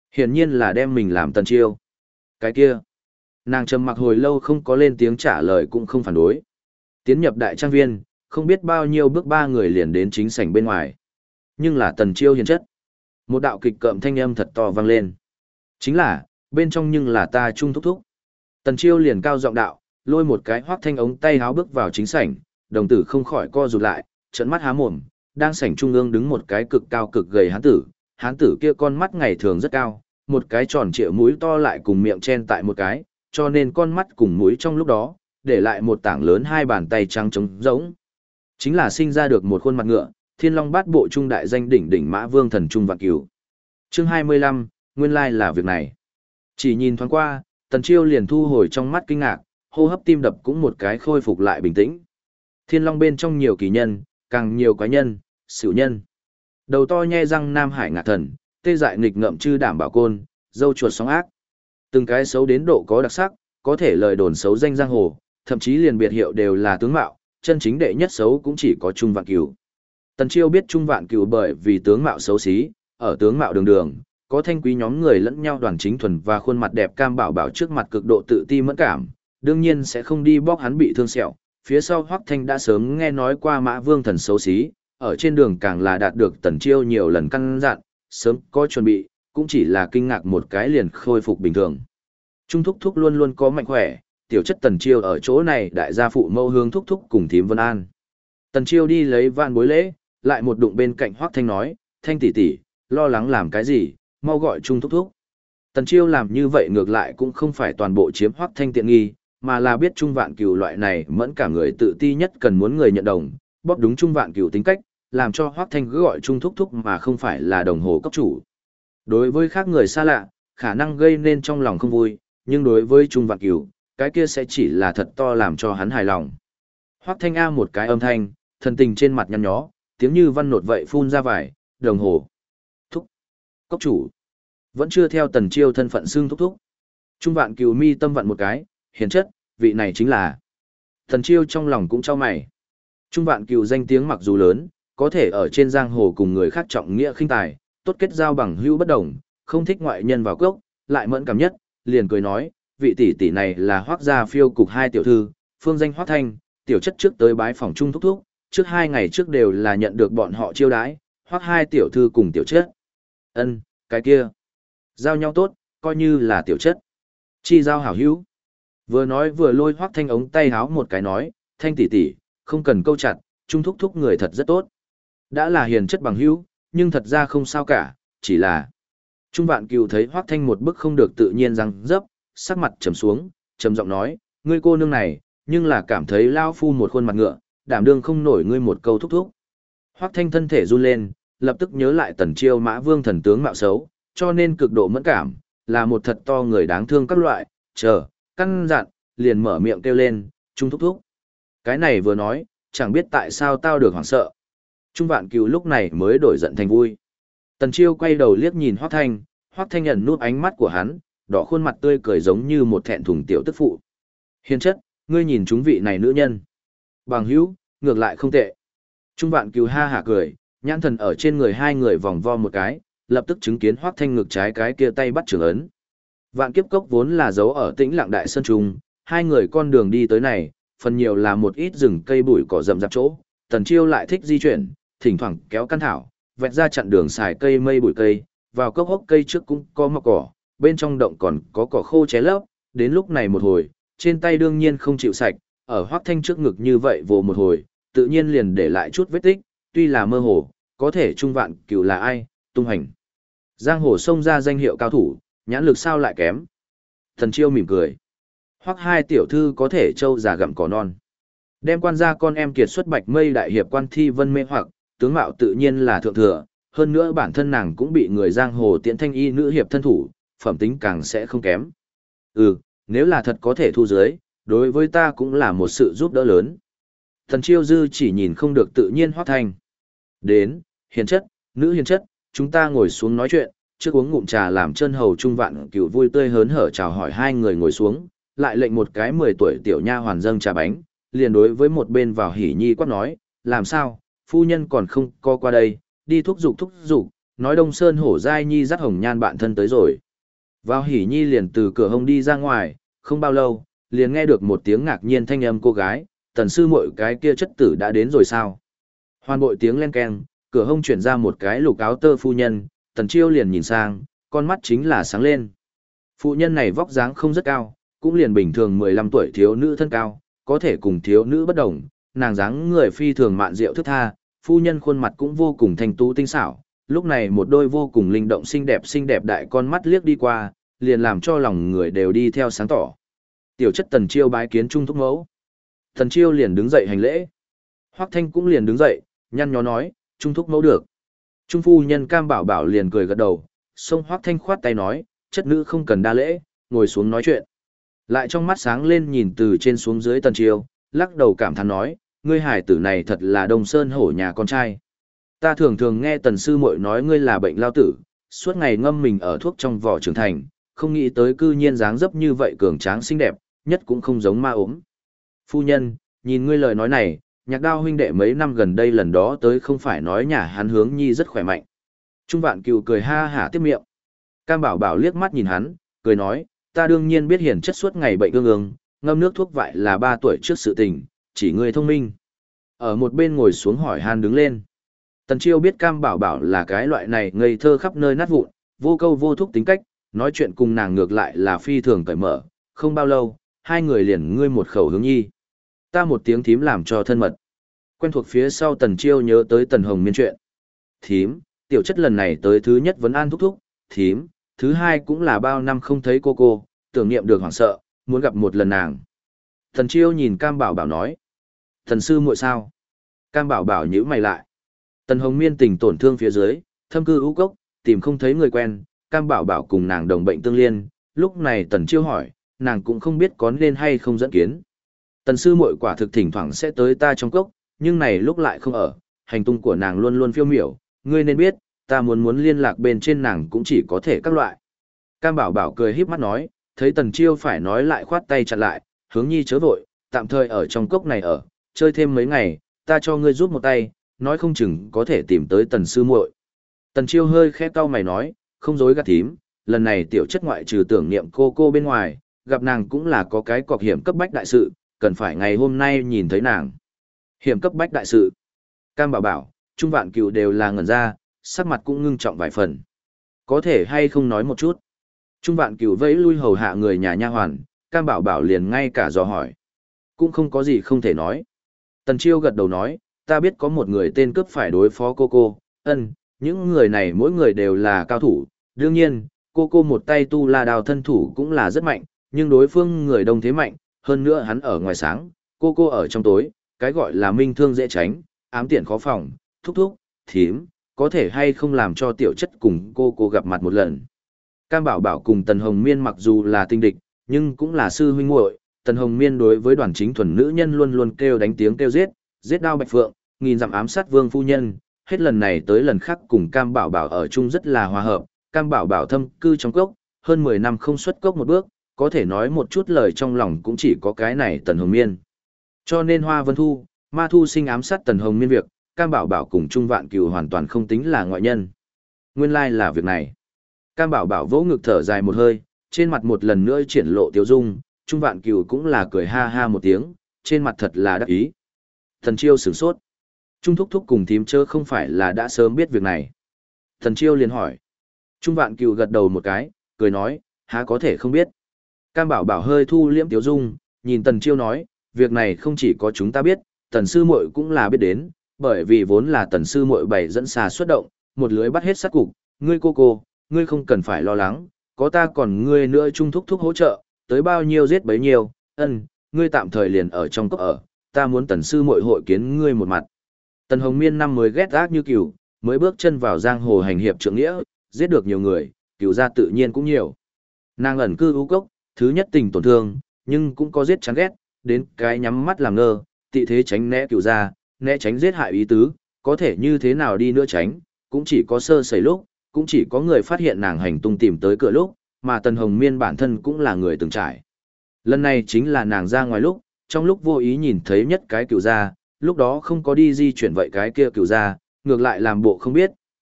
Hiển nhiên là đem mình làm Tần Chiêu. Cái kia, nàng trầm mặc hồi lâu không có lên tiếng trả lời cũng không phản đối. Tiến nhập đại trang viên, không biết bao nhiêu bước ba người liền đến chính sảnh bên ngoài. Nhưng là Tần Chiêu hiền chất. Một đạo kịch cợm thanh âm thật to vang lên. Chính là, bên trong nhưng là ta Trung thúc thúc. Tần Chiêu liền cao giọng đạo, lôi một cái Hoắc Thanh ống tay háo bước vào chính sảnh, đồng tử không khỏi co rụt lại, trợn mắt há mồm, đang sảnh trung ương đứng một cái cực cao cực gầy hán tử kia con mắt ngày thường rất cao, một cái tròn trịa mũi to lại cùng miệng chen tại một cái, cho nên con mắt cùng mũi trong lúc đó, để lại một tảng lớn hai bàn tay trắng trống rỗng. Chính là sinh ra được một khuôn mặt ngựa, Thiên Long Bát Bộ trung đại danh đỉnh đỉnh Mã Vương thần trung vạn cửu. Chương 25, nguyên lai là việc này. Chỉ nhìn thoáng qua, Tần Chiêu liền thu hồi trong mắt kinh ngạc, hô hấp tim đập cũng một cái khôi phục lại bình tĩnh. Thiên Long bên trong nhiều kỳ nhân, càng nhiều quái nhân, xỉu nhân. Đầu to nhe răng Nam Hải ngạ thần, tê dại nghịch ngợm chư đảm bảo côn, dâu chuột sóng ác. Từng cái xấu đến độ có đặc sắc, có thể lời đồn xấu danh giang hồ, thậm chí liền biệt hiệu đều là tướng mạo, chân chính đệ nhất xấu cũng chỉ có Trung Vạn Cửu. Tần Chiêu biết Trung Vạn Cửu bởi vì tướng mạo xấu xí, ở tướng mạo đường đường, có thanh quý nhóm người lẫn nhau đoàn chính thuần và khuôn mặt đẹp cam bảo bảo trước mặt cực độ tự ti mẫn cảm, đương nhiên sẽ không đi bóc hắn bị thương sẹo. Phía sau Hoắc Thanh đã sớm nghe nói qua Mã Vương thần xấu xí, ở trên đường càng là đạt được Tần Chiêu nhiều lần căn dặn, sớm có chuẩn bị, cũng chỉ là kinh ngạc một cái liền khôi phục bình thường. Trung thúc thúc luôn luôn có mạnh khỏe, tiểu chất Tần Chiêu ở chỗ này đại gia phụ mâu hướng thúc thúc cùng thím Vân An. Tần Chiêu đi lấy van bối lễ, lại một đụng bên cạnh Hoắc Thanh nói, Thanh tỷ tỷ, lo lắng làm cái gì, mau gọi Trung thúc thúc. Tần Chiêu làm như vậy ngược lại cũng không phải toàn bộ chiếm Hoắc Thanh tiện nghi, mà là biết Trung Vạn Cửu loại này mẫn cả người tự ti nhất cần muốn người nhận đồng, bóp đúng Trung Vạn Cửu tính cách, làm cho Hoắc Thanh cứ gọi Trung thúc thúc mà không phải là đồng hồ cấp chủ. Đối với khác người xa lạ, khả năng gây nên trong lòng không vui, nhưng đối với Trung Vạn Cửu, cái kia sẽ chỉ là thật to làm cho hắn hài lòng. Hoắc Thanh a một cái âm thanh, thần tình trên mặt nhăn nhó, tiếng như văn nột vậy phun ra vải, đồng hồ. Thúc. Cốc chủ. Vẫn chưa theo Tần Chiêu thân phận xưng thúc thúc. Trung Vạn Cửu mi tâm vặn một cái, hiền chất, vị này chính là. Tần Chiêu trong lòng cũng trao mày. Trung Vạn Cửu danh tiếng mặc dù lớn, có thể ở trên giang hồ cùng người khác trọng nghĩa khinh tài, tốt kết giao bằng hữu bất đồng, không thích ngoại nhân vào cốc, lại mẫn cảm nhất, liền cười nói, vị tỷ tỷ này là Hoắc gia phiêu cục hai tiểu thư, phương danh Hoắc Thanh, tiểu chất trước tới bái phòng Trung thúc thúc, trước 2 ngày trước đều là nhận được bọn họ chiêu đãi, Hoắc hai tiểu thư cùng tiểu chất. Ân, cái kia, giao nhau tốt, coi như là tiểu chất. Chi giao hảo hữu. Vừa nói vừa lôi Hoắc Thanh ống tay háo một cái nói, Thanh tỷ tỷ, không cần câu chặt, Trung thúc thúc người thật rất tốt. Đã là hiền chất bằng hữu, nhưng thật ra không sao cả, chỉ là. Trung Vạn Cửu thấy Hoắc Thanh một bức không được tự nhiên răng dấp, sắc mặt trầm xuống, trầm giọng nói, ngươi cô nương này, nhưng là cảm thấy lao phu một khuôn mặt ngựa, đảm đương không nổi ngươi một câu thúc thúc. Hoắc Thanh thân thể run lên, lập tức nhớ lại Tần Chiêu Mã Vương thần tướng mạo xấu, cho nên cực độ mẫn cảm, là một thật to người đáng thương các loại, căn dặn, liền mở miệng kêu lên, Trung thúc thúc. Cái này vừa nói, chẳng biết tại sao tao được hoảng sợ. Trung Vạn Cửu lúc này mới đổi giận thành vui. Tần Chiêu quay đầu liếc nhìn Hoắc Thanh ẩn nút ánh mắt của hắn, đỏ khuôn mặt tươi cười giống như một thẹn thùng tiểu tức phụ. Hiền chất, ngươi nhìn chúng vị này nữ nhân. Bằng hữu, ngược lại không tệ. Trung Vạn Cửu ha hả cười, nhãn thần ở trên người hai người vòng vo một cái, lập tức chứng kiến Hoắc Thanh ngực trái cái kia tay bắt trường ấn. Vạn Kiếp Cốc vốn là dấu ở Tĩnh Lặng Đại Sơn Trung, hai người con đường đi tới này, phần nhiều là một ít rừng cây bụi cỏ rậm rạp chỗ, Tần Chiêu lại thích di chuyển, thỉnh thoảng kéo căn thảo, vẹt ra chặn đường xài cây mây bụi cây, vào cốc hốc cây trước cũng có mọc cỏ, bên trong động còn có cỏ khô ché lấp, đến lúc này một hồi, trên tay đương nhiên không chịu sạch, ở Hoắc Thanh trước ngực như vậy vồ một hồi, tự nhiên liền để lại chút vết tích, tuy là mơ hồ, có thể Trung Vạn Cửu là ai, tung hành. Giang hồ xông ra danh hiệu cao thủ, nhãn lực sao lại kém. Thần Chiêu mỉm cười. Hoắc hai tiểu thư có thể trâu già gặm cỏ non. Đem quan gia con em kiệt xuất Bạch Mây đại hiệp Quan Thi Vân mê hoặc, tướng mạo tự nhiên là thượng thừa, hơn nữa bản thân nàng cũng bị người giang hồ tiễn thanh y nữ hiệp thân thủ, phẩm tính càng sẽ không kém. Nếu là thật có thể thu dưới, đối với ta cũng là một sự giúp đỡ lớn. Thần Chiêu dư chỉ nhìn không được tự nhiên Hoắc Thanh. Đến, hiền chất, nữ hiền chất, chúng ta ngồi xuống nói chuyện, trước uống ngụm trà làm chân hầu Trung Vạn Cửu vui tươi hớn hở chào hỏi hai người ngồi xuống, lại lệnh một cái 10 tuổi tiểu nha hoàn dâng trà bánh, liền đối với một bên vào hỉ nhi quát nói, làm sao, phu nhân còn không co qua đây, đi thúc giục, nói Đông Sơn Hổ Giai Nhi dắt Hồng Nhan bạn thân tới rồi. Vào Hỉ Nhi liền từ cửa hông đi ra ngoài, không bao lâu, liền nghe được một tiếng ngạc nhiên thanh âm cô gái, Tần sư muội cái kia chất tử đã đến rồi sao? Hoàn bội tiếng len keng, cửa hông chuyển ra một cái lục áo tơ phu nhân, Tần Chiêu liền nhìn sang, con mắt chính là sáng lên. Phụ nhân này vóc dáng không rất cao, cũng liền bình thường 15 tuổi thiếu nữ thân cao, có thể cùng thiếu nữ bất đồng, nàng dáng người phi thường mạn diệu thức tha, phu nhân khuôn mặt cũng vô cùng thanh tú tinh xảo, lúc này một đôi vô cùng linh động xinh đẹp đại con mắt liếc đi qua, liền làm cho lòng người đều đi theo sáng tỏ. Tiểu chất Tần Chiêu bái kiến Trung thúc mẫu. Tần Chiêu liền đứng dậy hành lễ. Hoắc Thanh cũng liền đứng dậy, nhăn nhó nói, Trung thúc mẫu được. Trung phu nhân Cam Bảo Bảo liền cười gật đầu, xông Hoắc Thanh khoát tay nói, chất nữ không cần đa lễ, ngồi xuống nói chuyện. Lại trong mắt sáng lên nhìn từ trên xuống dưới Tần Chiêu, lắc đầu cảm thán nói, ngươi hải tử này thật là Đông Sơn Hổ nhà con trai. Ta thường thường nghe Tần sư muội nói ngươi là bệnh lao tử, suốt ngày ngâm mình ở thuốc trong vỏ trưởng thành, không nghĩ tới cư nhiên dáng dấp như vậy cường tráng xinh đẹp, nhất cũng không giống ma ốm. Phu nhân, nhìn ngươi lời nói này, Nhạc Đao huynh đệ mấy năm gần đây lần đó tới không phải nói nhà hắn Hướng Nhi rất khỏe mạnh. Trung Vạn Cừu cười ha hả tiếp miệng. Cam Bảo Bảo liếc mắt nhìn hắn, cười nói, ta đương nhiên biết hiển chất suốt ngày bệnh ương ương, ngâm nước thuốc vại là 3 tuổi trước sự tình, chỉ ngươi thông minh. Ở một bên ngồi xuống hỏi han đứng lên. Tần Chiêu biết Cam Bảo Bảo là cái loại này ngây thơ khắp nơi nát vụn, vô câu vô thúc tính cách, nói chuyện cùng nàng ngược lại là phi thường cởi mở, không bao lâu, hai người liền ngươi một khẩu Hướng Nhi. Ta một tiếng thím làm cho thân mật. Quen thuộc phía sau Tần Chiêu nhớ tới Tần Hồng Miên chuyện. Thím, tiểu chất lần này tới thứ nhất vấn an thúc thúc, thím, thứ hai cũng là bao năm không thấy cô, tưởng niệm được hoảng sợ, muốn gặp một lần nàng. Tần Chiêu nhìn Cam Bảo Bảo nói. Thần sư muội sao? Cam Bảo Bảo nhíu mày lại. Tần Hồng Miên tình tổn thương phía dưới, thâm cư ưu cốc, tìm không thấy người quen, Cam Bảo Bảo cùng nàng đồng bệnh tương liên, lúc này Tần Chiêu hỏi, nàng cũng không biết có nên hay không dẫn kiến. Tần sư muội quả thực thỉnh thoảng sẽ tới ta trong cốc, nhưng này lúc lại không ở, hành tung của nàng luôn luôn phiêu miểu, ngươi nên biết, ta muốn liên lạc bên trên nàng cũng chỉ có thể các loại. Cam Bảo Bảo cười híp mắt nói, thấy Tần Chiêu phải nói lại khoát tay chặn lại, Hướng Nhi chớ vội, tạm thời ở trong cốc này ở, chơi thêm mấy ngày, ta cho ngươi giúp một tay, nói không chừng có thể tìm tới Tần sư muội. Tần Chiêu hơi khẽ cau mày nói, không dối gạt thím, lần này tiểu chất ngoại trừ tưởng niệm cô bên ngoài, gặp nàng cũng là có cái cọc hiểm cấp bách đại sự, cần phải ngày hôm nay nhìn thấy nàng. Hiểm cấp bách đại sự. Cam Bảo Bảo, Trung Vạn Cừu đều là ngẩn ra, sắc mặt cũng ngưng trọng vài phần. Có thể hay không nói một chút. Trung Vạn Cừu vẫy lui hầu hạ người nhà nha hoàn, Cam Bảo Bảo liền ngay cả dò hỏi. Cũng không có gì không thể nói. Tần Chiêu gật đầu nói, ta biết có một người tên cướp phải đối phó cô, những người này mỗi người đều là cao thủ, đương nhiên, cô một tay tu la đào thân thủ cũng là rất mạnh, nhưng đối phương người đông thế mạnh, hơn nữa hắn ở ngoài sáng, cô ở trong tối, cái gọi là minh thương dễ tránh, ám tiện khó phòng, thúc, thím, có thể hay không làm cho tiểu chất cùng cô gặp mặt một lần. Cam Bảo Bảo cùng Tần Hồng Miên mặc dù là tinh địch, nhưng cũng là sư huynh muội. Tần Hồng Miên đối với Đoàn Chính Thuần nữ nhân luôn luôn kêu đánh tiếng kêu giết đao bạch phượng, nghìn dặm ám sát vương phu nhân, hết lần này tới lần khác cùng Cam Bảo Bảo ở chung rất là hòa hợp. Cam Bảo Bảo thâm cư trong cốc, hơn 10 năm không xuất cốc một bước, có thể nói một chút lời trong lòng cũng chỉ có cái này Tần Hồng Miên. Cho nên Hoa Vân Thu, Ma Thu Sinh ám sát Tần Hồng Miên việc, Cam Bảo Bảo cùng Trung Vạn Cừu hoàn toàn không tính là ngoại nhân. Nguyên lai là việc này. Cam Bảo Bảo vỗ ngực thở dài một hơi, trên mặt một lần nữa triển lộ tiêu dung, Trung Vạn Cừu cũng là cười ha ha một tiếng, trên mặt thật là đắc ý. Thần Chiêu sửng sốt. Trung thúc thúc cùng thím chớ không phải là đã sớm biết việc này. Thần Chiêu liền hỏi. Trung Vạn Cừu gật đầu một cái, cười nói, há có thể không biết. Cam Bảo Bảo hơi thu liễm tiêu dung, nhìn Tần Chiêu nói, việc này không chỉ có chúng ta biết, Tần sư muội cũng là biết đến, bởi vì vốn là Tần sư muội bày dẫn xà xuất động, một lưới bắt hết sát cục, ngươi cô, ngươi không cần phải lo lắng, có ta còn ngươi nữa Trung thúc thúc hỗ trợ, tới bao nhiêu giết bấy nhiêu, ngươi tạm thời liền ở trong cốc ở, ta muốn Tần sư muội hội kiến ngươi một mặt. Tần Hồng Miên năm mới ghét ác như cừu, mới bước chân vào giang hồ hành hiệp trượng nghĩa, giết được nhiều người, cừu gia tự nhiên cũng nhiều. Nàng ẩn cư ưu cốc, thứ nhất tình tổn thương, nhưng cũng có giết chán ghét, đến cái nhắm mắt làm ngơ, tị thế tránh né cừu gia, né tránh giết hại ý tứ, có thể như thế nào đi nữa tránh, cũng chỉ có sơ sẩy lúc, cũng chỉ có người phát hiện nàng hành tung tìm tới cửa lúc, mà Tần Hồng Miên bản thân cũng là người từng trải. Lần này chính là nàng ra ngoài lúc, trong lúc vô ý nhìn thấy nhất cái cừu gia, lúc đó không có đi di chuyển vậy cái kia cừu gia, ngược lại làm bộ không biết,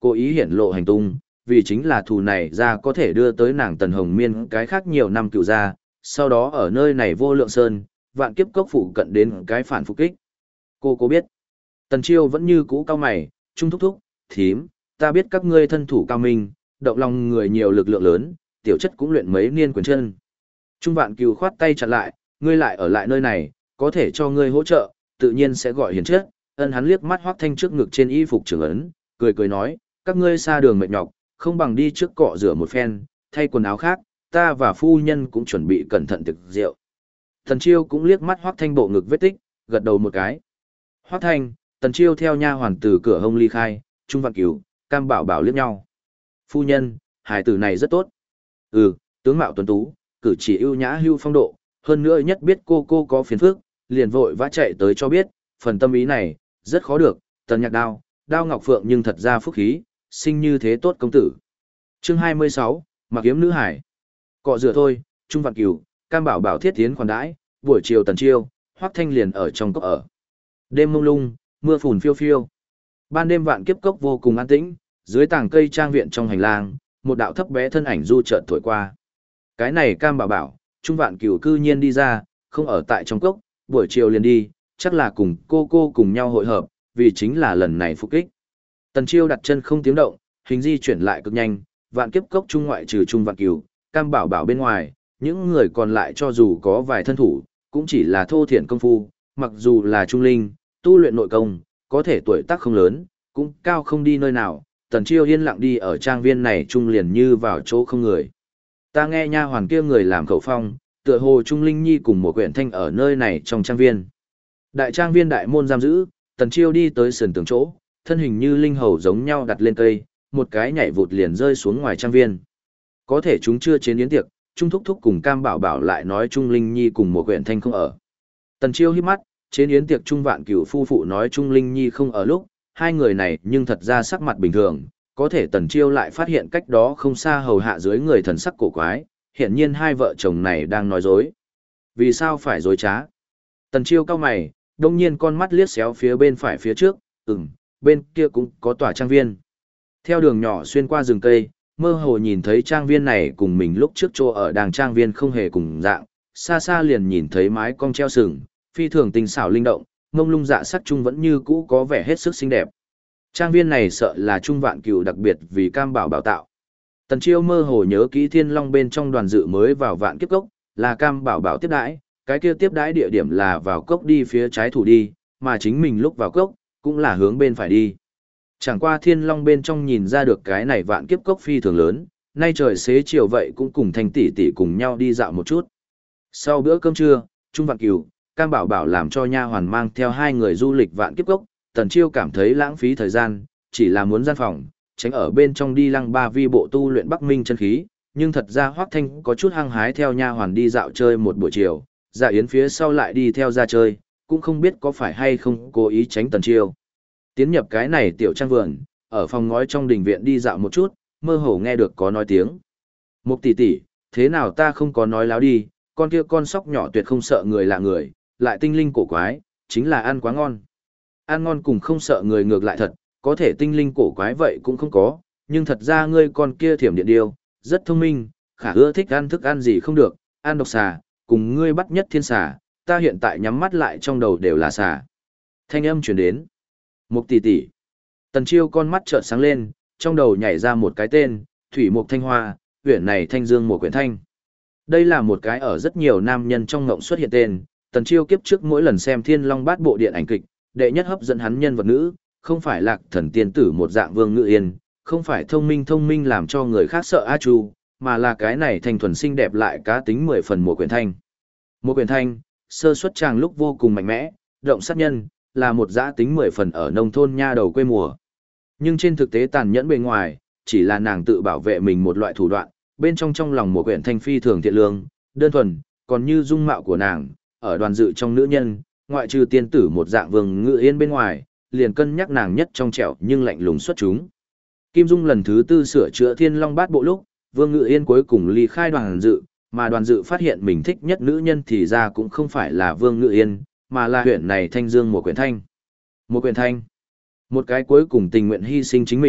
cố ý hiển lộ hành tung, vì chính là thù này ra có thể đưa tới nàng Tần Hồng Miên cái khác nhiều năm cựu gia, sau đó ở nơi này vô lượng sơn, vạn kiếp cốc phụ cận đến cái phản phục kích. Cô biết. Tần Chiêu vẫn như cũ cao mày, trung thúc thúc, thím, ta biết các ngươi thân thủ cao minh, động lòng người nhiều lực lượng lớn, tiểu chất cũng luyện mấy niên quyền chân. Trung Vạn Cừu khoát tay chặn lại, ngươi lại ở lại nơi này, có thể cho ngươi hỗ trợ, tự nhiên sẽ gọi hiền chất. Ân hắn liếc mắt Hoắc Thanh trước ngực trên y phục trưởng ấn, cười cười nói, các ngươi xa đường mệt nhọc, không bằng đi trước cọ rửa một phen, thay quần áo khác, ta và phu nhân cũng chuẩn bị cẩn thận thực rượu. Tần Chiêu cũng liếc mắt Hoắc Thanh bộ ngực vết tích, gật đầu một cái. Hoắc Thanh, Tần Chiêu theo nha hoàn từ cửa hông ly khai, Trung Vạn Cừu, Cam Bảo Bảo liếc nhau. Phu nhân, hài tử này rất tốt. Ừ, tướng mạo tuấn tú, cử chỉ ưu nhã hưu phong độ, hơn nữa nhất biết cô có phiền phức, liền vội vã chạy tới cho biết, phần tâm ý này, rất khó được, Tần Nhạc Đao, Đao Ngọc Phượng nhưng thật ra phúc khí, sinh như thế tốt công tử. Chương 26, Mặc Kiếm Nữ Hải. Cọ rửa thôi, Trung Vạn Cừu, Cam Bảo Bảo thiết tiến khoản đãi, buổi chiều Tần Chiêu, Hoắc Thanh liền ở trong cốc ở. Đêm mông lung, mưa phùn phiêu phiêu. Ban đêm vạn kiếp cốc vô cùng an tĩnh, dưới tảng cây trang viện trong hành lang, một đạo thấp bé thân ảnh du chợt thổi qua. Cái này Cam Bảo Bảo, Trung Vạn Cừu cư nhiên đi ra, không ở tại trong cốc, buổi chiều liền đi, chắc là cùng cô cùng nhau hội hợp, vì chính là lần này phục kích. Tần Chiêu đặt chân không tiếng động, hình di chuyển lại cực nhanh, vạn kiếp cốc trung ngoại trừ Trung Vạn Cừu, Cam Bảo Bảo bên ngoài, những người còn lại cho dù có vài thân thủ, cũng chỉ là thô thiển công phu, mặc dù là trung linh, tu luyện nội công, có thể tuổi tác không lớn, cũng cao không đi nơi nào. Tần Chiêu yên lặng đi ở trang viên này trung liền như vào chỗ không người. Ta nghe nha hoàn kia người làm khẩu phong, tựa hồ Trung Linh Nhi cùng một quyển thanh ở nơi này trong trang viên. Đại trang viên đại môn giam giữ, Tần Chiêu đi tới sườn tường chỗ, thân hình như linh hầu giống nhau đặt lên cây, một cái nhảy vụt liền rơi xuống ngoài trang viên. Có thể chúng chưa chế yến tiệc, Trung Thúc Thúc cùng Cam Bảo Bảo lại nói Trung Linh Nhi cùng một quyển thanh không ở. Tần Chiêu híp mắt, chế yến tiệc Trung Vạn Cửu phu phụ nói Trung Linh Nhi không ở lúc, hai người này nhưng thật ra sắc mặt bình thường, có thể Tần Chiêu lại phát hiện cách đó không xa hầu hạ dưới người thần sắc cổ quái, hiển nhiên hai vợ chồng này đang nói dối. Vì sao phải dối trá? Tần Chiêu cau mày, đông nhiên con mắt liếc xéo phía bên phải phía trước, bên kia cũng có tòa trang viên. Theo đường nhỏ xuyên qua rừng cây, mơ hồ nhìn thấy trang viên này cùng mình lúc trước chỗ ở đàng trang viên không hề cùng dạng, xa xa liền nhìn thấy mái cong treo sừng, phi thường tinh xảo linh động, mông lung dạ sắc trung vẫn như cũ có vẻ hết sức xinh đẹp. Trang viên này sợ là Trung Vạn Cửu đặc biệt vì Cam Bảo Bảo tạo. Tần Chiêu mơ hồ nhớ kỹ Thiên Long bên trong đoàn dự mới vào Vạn Kiếp Cốc, là Cam Bảo Bảo tiếp đãi, cái kia tiếp đãi địa điểm là vào cốc đi phía trái thủ đi, mà chính mình lúc vào cốc, cũng là hướng bên phải đi. Chẳng qua Thiên Long bên trong nhìn ra được cái này Vạn Kiếp Cốc phi thường lớn, nay trời xế chiều vậy cũng cùng Thanh tỷ tỷ cùng nhau đi dạo một chút. Sau bữa cơm trưa, Trung Vạn Cửu, Cam Bảo Bảo làm cho nha hoàn mang theo hai người du lịch Vạn Kiếp Cốc, Tần Chiêu cảm thấy lãng phí thời gian, chỉ là muốn gian phòng, tránh ở bên trong đi lăng ba vi bộ tu luyện Bắc Minh chân khí, nhưng thật ra Hoắc Thanh có chút hăng hái theo nha hoàn đi dạo chơi một buổi chiều, Dạ Yến phía sau lại đi theo ra chơi, cũng không biết có phải hay không cố ý tránh Tần Chiêu. Tiến nhập cái này tiểu trang vườn, ở phòng ngói trong đình viện đi dạo một chút, mơ hồ nghe được có nói tiếng. Mục tỷ tỷ, thế nào ta không có nói láo đi, con kia con sóc nhỏ tuyệt không sợ người lạ người, lại tinh linh cổ quái, chính là ăn quá ngon. Ăn ngon cùng không sợ người ngược lại thật, có thể tinh linh cổ quái vậy cũng không có, nhưng thật ra ngươi con kia thiểm điện điêu, rất thông minh, khả ưa thích ăn thức ăn gì không được, ăn độc xà, cùng ngươi bắt nhất thiên xà, ta hiện tại nhắm mắt lại trong đầu đều là xà. Thanh âm truyền đến. Mục tỷ tỷ. Tần Chiêu con mắt trợn sáng lên, trong đầu nhảy ra một cái tên, Thủy Mục Thanh Hoa, huyện này Thanh Dương một quyển thanh. Đây là một cái ở rất nhiều nam nhân trong ngộng xuất hiện tên, Tần Chiêu kiếp trước mỗi lần xem Thiên Long Bát Bộ điện ảnh kịch, đệ nhất hấp dẫn hắn nhân vật nữ, không phải Lạc Thần tiên tử một dạng Vương Ngự Yên, không phải thông minh làm cho người khác sợ A Chu, mà là cái này thanh thuần xinh đẹp lại cá tính 10 phần một quyển thanh. Một quyển thanh, sơ xuất chàng lúc vô cùng mạnh mẽ, động sát nhân, là một dã tính 10 phần ở nông thôn nha đầu quê mùa. Nhưng trên thực tế tàn nhẫn bề ngoài, chỉ là nàng tự bảo vệ mình một loại thủ đoạn, bên trong lòng một quyển thanh phi thường thiện lương, đơn thuần, còn như dung mạo của nàng, ở đoàn dự trong nữ nhân, ngoại trừ tiên tử một dạng Vương Ngự Yên bên ngoài, liền cân nhắc nàng nhất trong trẻo nhưng lạnh lùng xuất chúng. Kim Dung lần thứ tư sửa chữa Thiên Long Bát Bộ lúc, Vương Ngự Yên cuối cùng ly khai đoàn dự, mà đoàn dự phát hiện mình thích nhất nữ nhân thì ra cũng không phải là Vương Ngự Yên, mà là huyện này Thanh Dương một quyển thanh. Một quyển thanh. Một cái cuối cùng tình nguyện hy sinh chính mình,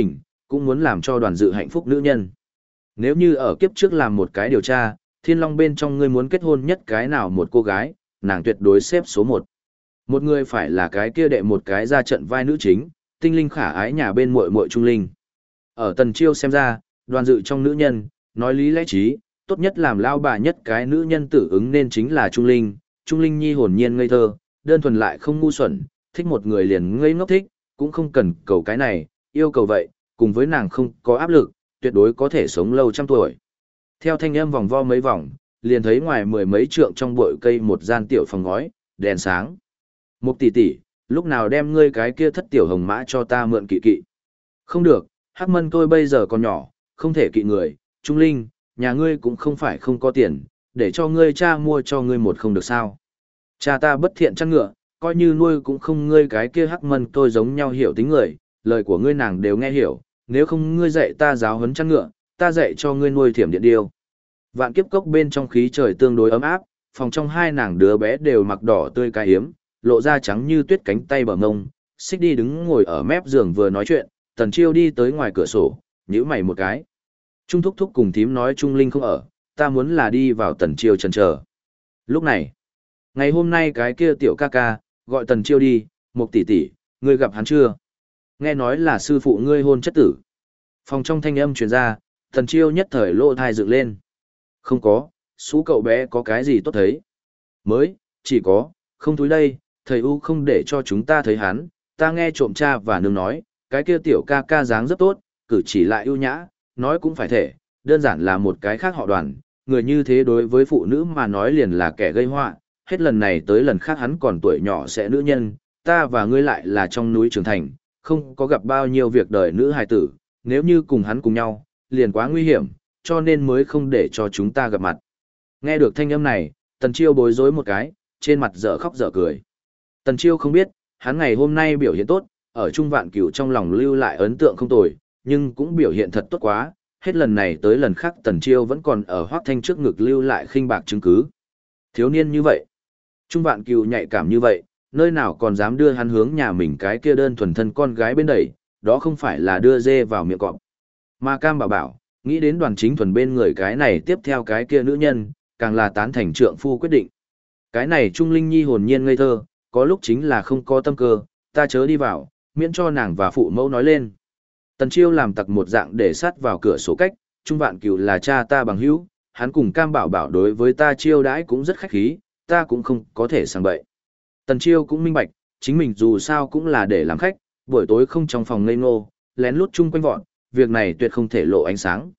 cũng muốn làm cho đoàn dự hạnh phúc nữ nhân. Nếu như ở kiếp trước làm một cái điều tra, Thiên Long bên trong ngươi muốn kết hôn nhất cái nào một cô gái, nàng tuyệt đối xếp số 1. Một người phải là cái kia đệ một cái ra trận vai nữ chính, tinh linh khả ái nhà bên muội muội Trung Linh. Ở Tần Chiêu xem ra, đoàn dự trong nữ nhân, nói lý lẽ trí, tốt nhất làm lao bà nhất cái nữ nhân tử ứng nên chính là Trung Linh. Trung Linh nhi hồn nhiên ngây thơ, đơn thuần lại không ngu xuẩn, thích một người liền ngây ngốc thích, cũng không cần cầu cái này, yêu cầu vậy, cùng với nàng không có áp lực, tuyệt đối có thể sống lâu trăm tuổi. Theo thanh âm vòng vo mấy vòng, liền thấy ngoài mười mấy trượng trong bụi cây một gian tiểu phòng ngói, đèn sáng. Mục tỷ tỷ, lúc nào đem ngươi cái kia thất tiểu hồng mã cho ta mượn kỵ kỵ? Không được, Hắc Mân tôi bây giờ còn nhỏ, không thể kỵ người. Trung Linh, nhà ngươi cũng không phải không có tiền, để cho ngươi cha mua cho ngươi một không được sao? Cha ta bất thiện chăn ngựa, coi như nuôi cũng không ngươi cái kia Hắc Mân tôi giống nhau hiểu tính người, lời của ngươi nàng đều nghe hiểu, nếu không ngươi dạy ta giáo huấn chăn ngựa, ta dạy cho ngươi nuôi thiểm điện điêu. Vạn kiếp cốc bên trong khí trời tương đối ấm áp, phòng trong hai nàng đứa bé đều mặc đỏ tươi cái hiếm, lộ ra trắng như tuyết cánh tay bờ ngông, xích đi đứng ngồi ở mép giường vừa nói chuyện, Tần Chiêu đi tới ngoài cửa sổ, nhíu mày một cái. Trung thúc thúc cùng thím nói Trung Linh không ở, ta muốn là đi vào Tần Chiêu chần chờ. Lúc này, ngày hôm nay cái kia tiểu ca ca, gọi Tần Chiêu đi, Mục tỷ tỷ, ngươi gặp hắn chưa? Nghe nói là sư phụ ngươi hôn chất tử. Phòng trong thanh âm truyền ra, Tần Chiêu nhất thời lỗ thai dựng lên. Không có, sú cậu bé có cái gì tốt thấy. Mới, chỉ có, không túi đây, thầy U không để cho chúng ta thấy hắn, ta nghe trộm cha và nương nói, cái kia tiểu ca ca dáng rất tốt, cử chỉ lại ưu nhã, nói cũng phải thể, đơn giản là một cái khác họ đoàn, người như thế đối với phụ nữ mà nói liền là kẻ gây họa, hết lần này tới lần khác hắn còn tuổi nhỏ sẽ nữ nhân, ta và ngươi lại là trong núi trưởng thành, không có gặp bao nhiêu việc đời nữ hài tử, nếu như cùng hắn cùng nhau, liền quá nguy hiểm, cho nên mới không để cho chúng ta gặp mặt. Nghe được thanh âm này, Tần Chiêu bối rối một cái, trên mặt dở khóc dở cười. Tần Chiêu không biết, hắn ngày hôm nay biểu hiện tốt, ở Trung Vạn Cửu trong lòng lưu lại ấn tượng không tồi, nhưng cũng biểu hiện thật tốt quá, hết lần này tới lần khác Tần Chiêu vẫn còn ở Hoắc Thanh trước ngực lưu lại khinh bạc chứng cứ. Thiếu niên như vậy, Trung Vạn Cửu nhạy cảm như vậy, nơi nào còn dám đưa hắn hướng nhà mình cái kia đơn thuần thân con gái bên đẩy, đó không phải là đưa dê vào miệng cọp. Mà Cam Bảo Bảo, nghĩ đến Đoàn Chính Thuần bên người cái này tiếp theo cái kia nữ nhân, càng là tán thành trượng phu quyết định. Cái này Trung Linh Nhi hồn nhiên ngây thơ, có lúc chính là không có tâm cơ, ta chớ đi vào, miễn cho nàng và phụ mẫu nói lên. Tần Chiêu làm tặc một dạng để sát vào cửa sổ cách, Trung Vạn Cửu là cha ta bằng hữu, hắn cùng Cam Bảo Bảo đối với ta chiêu đãi cũng rất khách khí, ta cũng không có thể sang bậy. Tần Chiêu cũng minh bạch, chính mình dù sao cũng là để làm khách, buổi tối không trong phòng ngây ngô, lén lút chung quanh vọn, việc này tuyệt không thể lộ ánh sáng.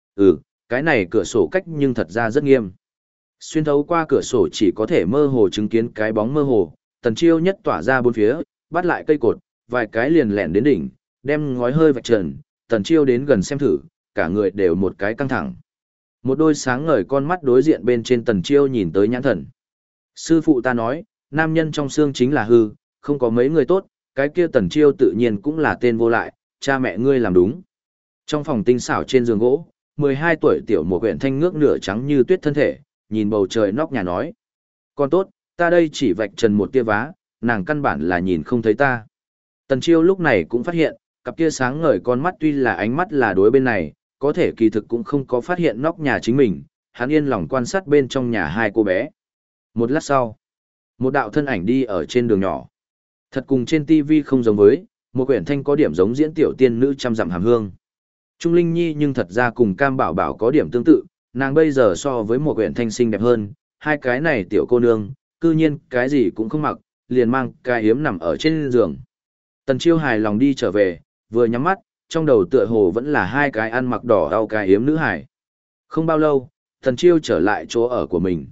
Cái này cửa sổ cách nhưng thật ra rất nghiêm. Xuyên thấu qua cửa sổ chỉ có thể mơ hồ chứng kiến cái bóng mơ hồ, Tần Chiêu nhất tỏa ra bốn phía, bắt lại cây cột, vài cái liền lẹn đến đỉnh, đem ngói hơi vạch trần, Tần Chiêu đến gần xem thử, cả người đều một cái căng thẳng. Một đôi sáng ngời con mắt đối diện bên trên Tần Chiêu nhìn tới nhãn thần. Sư phụ ta nói, nam nhân trong xương chính là hư, không có mấy người tốt, cái kia Tần Chiêu tự nhiên cũng là tên vô lại, cha mẹ ngươi làm đúng. Trong phòng tinh xảo trên giường gỗ, 12 tuổi tiểu một quyển thanh ngước nửa trắng như tuyết thân thể, nhìn bầu trời nóc nhà nói. Con tốt, ta đây chỉ vạch trần một tia vá, nàng căn bản là nhìn không thấy ta. Tần Chiêu lúc này cũng phát hiện, cặp kia sáng ngời con mắt tuy là ánh mắt là đối bên này, có thể kỳ thực cũng không có phát hiện nóc nhà chính mình, hắn yên lòng quan sát bên trong nhà hai cô bé. Một lát sau, một đạo thân ảnh đi ở trên đường nhỏ. Thật cùng trên TV không giống với, một quyển thanh có điểm giống diễn tiểu tiên nữ trăm dặm hàm hương. Trung Linh Nhi nhưng thật ra cùng Cam Bảo Bảo có điểm tương tự, nàng bây giờ so với một quyển thanh xinh đẹp hơn, hai cái này tiểu cô nương, cư nhiên cái gì cũng không mặc, liền mang cái hiếm nằm ở trên giường. Tần Chiêu hài lòng đi trở về, vừa nhắm mắt, trong đầu tựa hồ vẫn là hai cái ăn mặc đỏ đau cái hiếm nữ hải. Không bao lâu, Tần Chiêu trở lại chỗ ở của mình.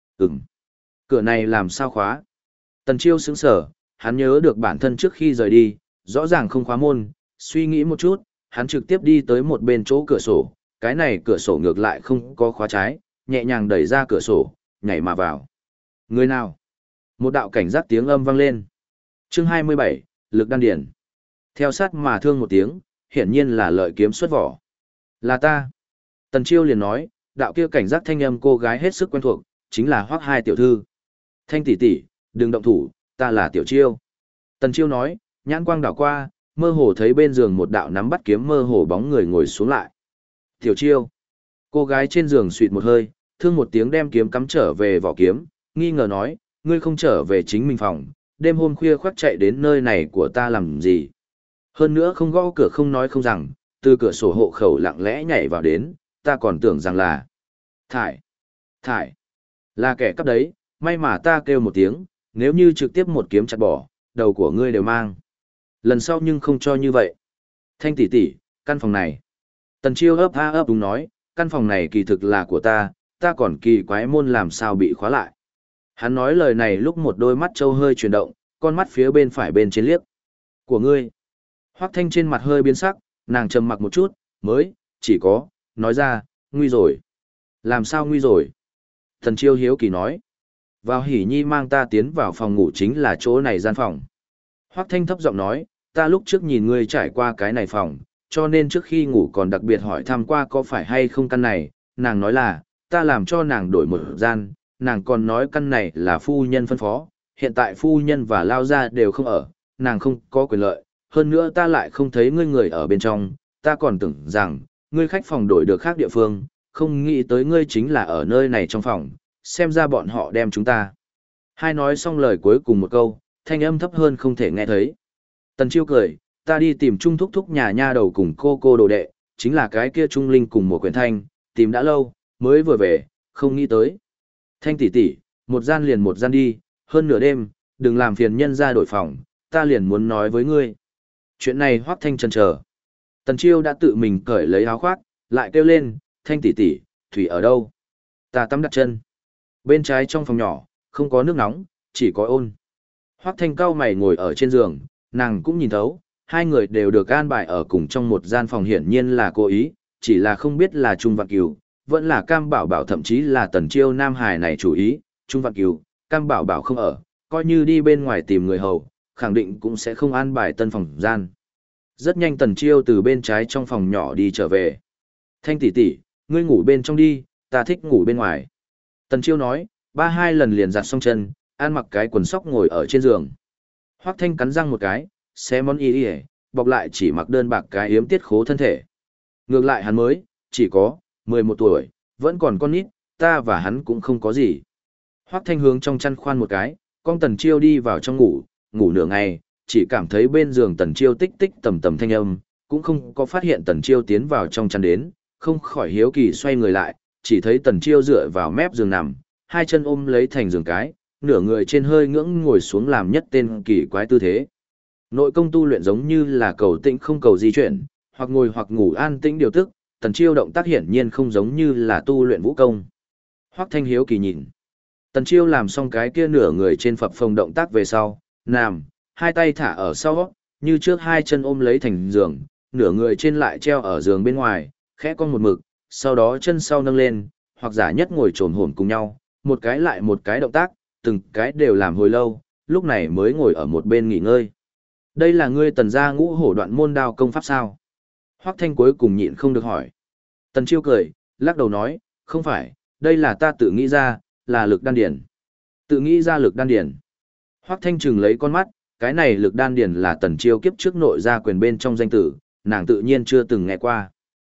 Cửa này làm sao khóa? Tần Chiêu sững sờ, hắn nhớ được bản thân trước khi rời đi, rõ ràng không khóa môn, suy nghĩ một chút, hắn trực tiếp đi tới một bên chỗ cửa sổ, cái này cửa sổ ngược lại không có khóa trái, nhẹ nhàng đẩy ra cửa sổ, nhảy mà vào. Người nào? Một đạo cảnh giác tiếng âm vang lên. Chương 27, lực đan điển. Theo sát mà thương một tiếng, hiển nhiên là lợi kiếm xuất vỏ. Là ta. Tần Chiêu liền nói, đạo kia cảnh giác thanh âm cô gái hết sức quen thuộc, chính là Hoắc Hai tiểu thư. Thanh tỷ tỷ, đừng động thủ, ta là Tiểu Chiêu. Tần Chiêu nói, nhãn quang đảo qua, mơ hồ thấy bên giường một đạo nắm bắt kiếm mơ hồ bóng người ngồi xuống lại. Tiểu Chiêu. Cô gái trên giường suýt một hơi, thương một tiếng đem kiếm cắm trở về vỏ kiếm, nghi ngờ nói, ngươi không trở về chính mình phòng, đêm hôm khuya khoắt chạy đến nơi này của ta làm gì. Hơn nữa không gõ cửa không nói không rằng, từ cửa sổ hộ khẩu lặng lẽ nhảy vào đến, ta còn tưởng rằng là Thải, là kẻ cắp đấy, may mà ta kêu một tiếng, nếu như trực tiếp một kiếm chặt bỏ, đầu của ngươi đều mang. Lần sau nhưng không cho như vậy. Thanh tỷ tỷ, căn phòng này. Tần Chiêu ấp a ấp đúng nói, căn phòng này kỳ thực là của ta còn kỳ quái môn làm sao bị khóa lại. Hắn nói lời này lúc một đôi mắt trâu hơi chuyển động, con mắt phía bên phải bên trên liếc. Của ngươi. Hoắc Thanh trên mặt hơi biến sắc, nàng trầm mặc một chút, mới, chỉ có, nói ra, nguy rồi. Làm sao nguy rồi? Tần Chiêu hiếu kỳ nói. Vào Hỉ Nhi mang ta tiến vào phòng ngủ chính là chỗ này gian phòng. Hoắc Thanh thấp giọng nói, ta lúc trước nhìn ngươi trải qua cái này phòng, cho nên trước khi ngủ còn đặc biệt hỏi thăm qua có phải hay không căn này, nàng nói là, ta làm cho nàng đổi một gian, nàng còn nói căn này là phu nhân phân phó, hiện tại phu nhân và lao gia đều không ở, nàng không có quyền lợi, hơn nữa ta lại không thấy ngươi người ở bên trong, ta còn tưởng rằng, ngươi khách phòng đổi được khác địa phương, không nghĩ tới ngươi chính là ở nơi này trong phòng, xem ra bọn họ đem chúng ta. Hai nói xong lời cuối cùng một câu, thanh âm thấp hơn không thể nghe thấy. Tần Chiêu cười, ta đi tìm Trung Thúc Thúc nhà nha đầu cùng cô đồ đệ, chính là cái kia Trung Linh cùng một quyển thanh, tìm đã lâu, mới vừa về, không nghĩ tới. Thanh tỷ tỷ, một gian liền một gian đi, hơn nửa đêm, đừng làm phiền nhân ra đổi phòng, ta liền muốn nói với ngươi. Chuyện này Hoắc Thanh chần chờ. Tần Chiêu đã tự mình cởi lấy áo khoác, lại kêu lên, Thanh tỷ tỷ, thủy ở đâu? Ta tắm đặt chân. Bên trái trong phòng nhỏ, không có nước nóng, chỉ có ôn. Hoắc Thanh cau mày ngồi ở trên giường, nàng cũng nhìn thấu, hai người đều được an bài ở cùng trong một gian phòng hiển nhiên là cố ý, chỉ là không biết là Trung Vạn Cửu, vẫn là Cam Bảo Bảo thậm chí là Tần Chiêu Nam Hải này chủ ý, Trung Vạn Cửu, Cam Bảo Bảo không ở, coi như đi bên ngoài tìm người hầu, khẳng định cũng sẽ không an bài tân phòng gian. Rất nhanh Tần Chiêu từ bên trái trong phòng nhỏ đi trở về. Thanh tỷ tỷ, ngươi ngủ bên trong đi, ta thích ngủ bên ngoài. Tần Chiêu nói, hai lần liền giặt xong chân, ăn mặc cái quần sóc ngồi ở trên giường. Hoắc Thanh cắn răng một cái, xé món y y, bọc lại chỉ mặc đơn bạc cái yếm tiết khố thân thể. Ngược lại hắn mới, chỉ có, 11 tuổi, vẫn còn con nít, ta và hắn cũng không có gì. Hoắc Thanh hướng trong chăn khoan một cái, con Tần Chiêu đi vào trong ngủ, ngủ nửa ngày, chỉ cảm thấy bên giường Tần Chiêu tích tích tầm tầm thanh âm, cũng không có phát hiện Tần Chiêu tiến vào trong chăn đến, không khỏi hiếu kỳ xoay người lại, chỉ thấy Tần Chiêu dựa vào mép giường nằm, hai chân ôm lấy thành giường cái, nửa người trên hơi ngưỡng ngồi xuống làm nhất tên kỳ quái tư thế. Nội công tu luyện giống như là cầu tĩnh không cầu di chuyển, hoặc ngồi hoặc ngủ an tĩnh điều tức, Tần Chiêu động tác hiển nhiên không giống như là tu luyện vũ công. Hoắc Thanh hiếu kỳ nhìn. Tần Chiêu làm xong cái kia nửa người trên phập phồng động tác về sau, nằm, hai tay thả ở sau, như trước hai chân ôm lấy thành giường, nửa người trên lại treo ở giường bên ngoài, khẽ cong một mực, sau đó chân sau nâng lên, hoặc giả nhất ngồi trồn hổn cùng nhau, một cái lại một cái động tác, từng cái đều làm hồi lâu, lúc này mới ngồi ở một bên nghỉ ngơi. Đây là ngươi Tần gia ngũ hổ đoạn môn đao công pháp sao? Hoắc Thanh cuối cùng nhịn không được hỏi. Tần Chiêu cười, lắc đầu nói, không phải, đây là ta tự nghĩ ra, là lực đan điển. Tự nghĩ ra lực đan điển. Hoắc Thanh trừng lấy con mắt, cái này lực đan điển là Tần Chiêu kiếp trước nội gia quyền bên trong danh tử, nàng tự nhiên chưa từng nghe qua.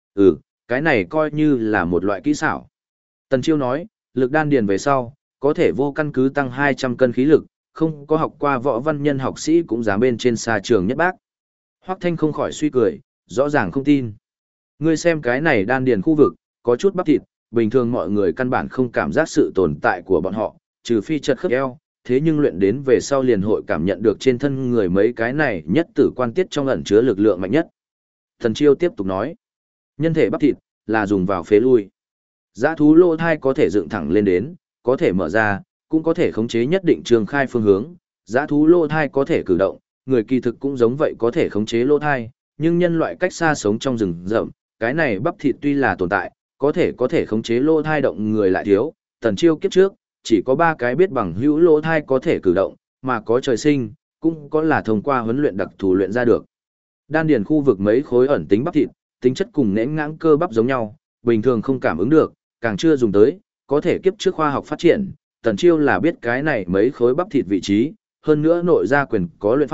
Cái này coi như là một loại kỹ xảo. Tần Chiêu nói, lực đan điển về sau, có thể vô căn cứ tăng 200 cân khí lực, không có học qua võ văn nhân học sĩ cũng dám bên trên xa trường nhất bác. Hoắc Thanh không khỏi suy cười, rõ ràng không tin. Ngươi xem cái này đan điền khu vực, có chút bắp thịt, bình thường mọi người căn bản không cảm giác sự tồn tại của bọn họ, trừ phi chật khớp eo, thế nhưng luyện đến về sau liền hội cảm nhận được trên thân người mấy cái này nhất tử quan tiết trong ẩn chứa lực lượng mạnh nhất. Thần Chiêu tiếp tục nói, nhân thể bắp thịt, là dùng vào phế lui. Dã thú lỗ thai có thể dựng thẳng lên đến, có thể mở ra, cũng có thể khống chế nhất định trường khai phương hướng, dã thú lỗ thai có thể cử động, người kỳ thực cũng giống vậy có thể khống chế lỗ thai, nhưng nhân loại cách xa sống trong rừng rậm, cái này bắp thịt tuy là tồn tại, có thể khống chế lỗ thai động người lại thiếu, Tần Chiêu kiếp trước, chỉ có 3 cái biết bằng hữu lỗ thai có thể cử động, mà có trời sinh, cũng có là thông qua huấn luyện đặc thù luyện ra được. Đan điền khu vực mấy khối ẩn tính bắp thịt, tính chất cùng nẽn ngãng cơ bắp giống nhau, bình thường không cảm ứng được, càng chưa dùng tới, có thể kiếp trước khoa học phát triển, Tần Chiêu là biết cái này mấy khối bắp thịt vị trí, hơn nữa nội gia quyền có luyện pháp,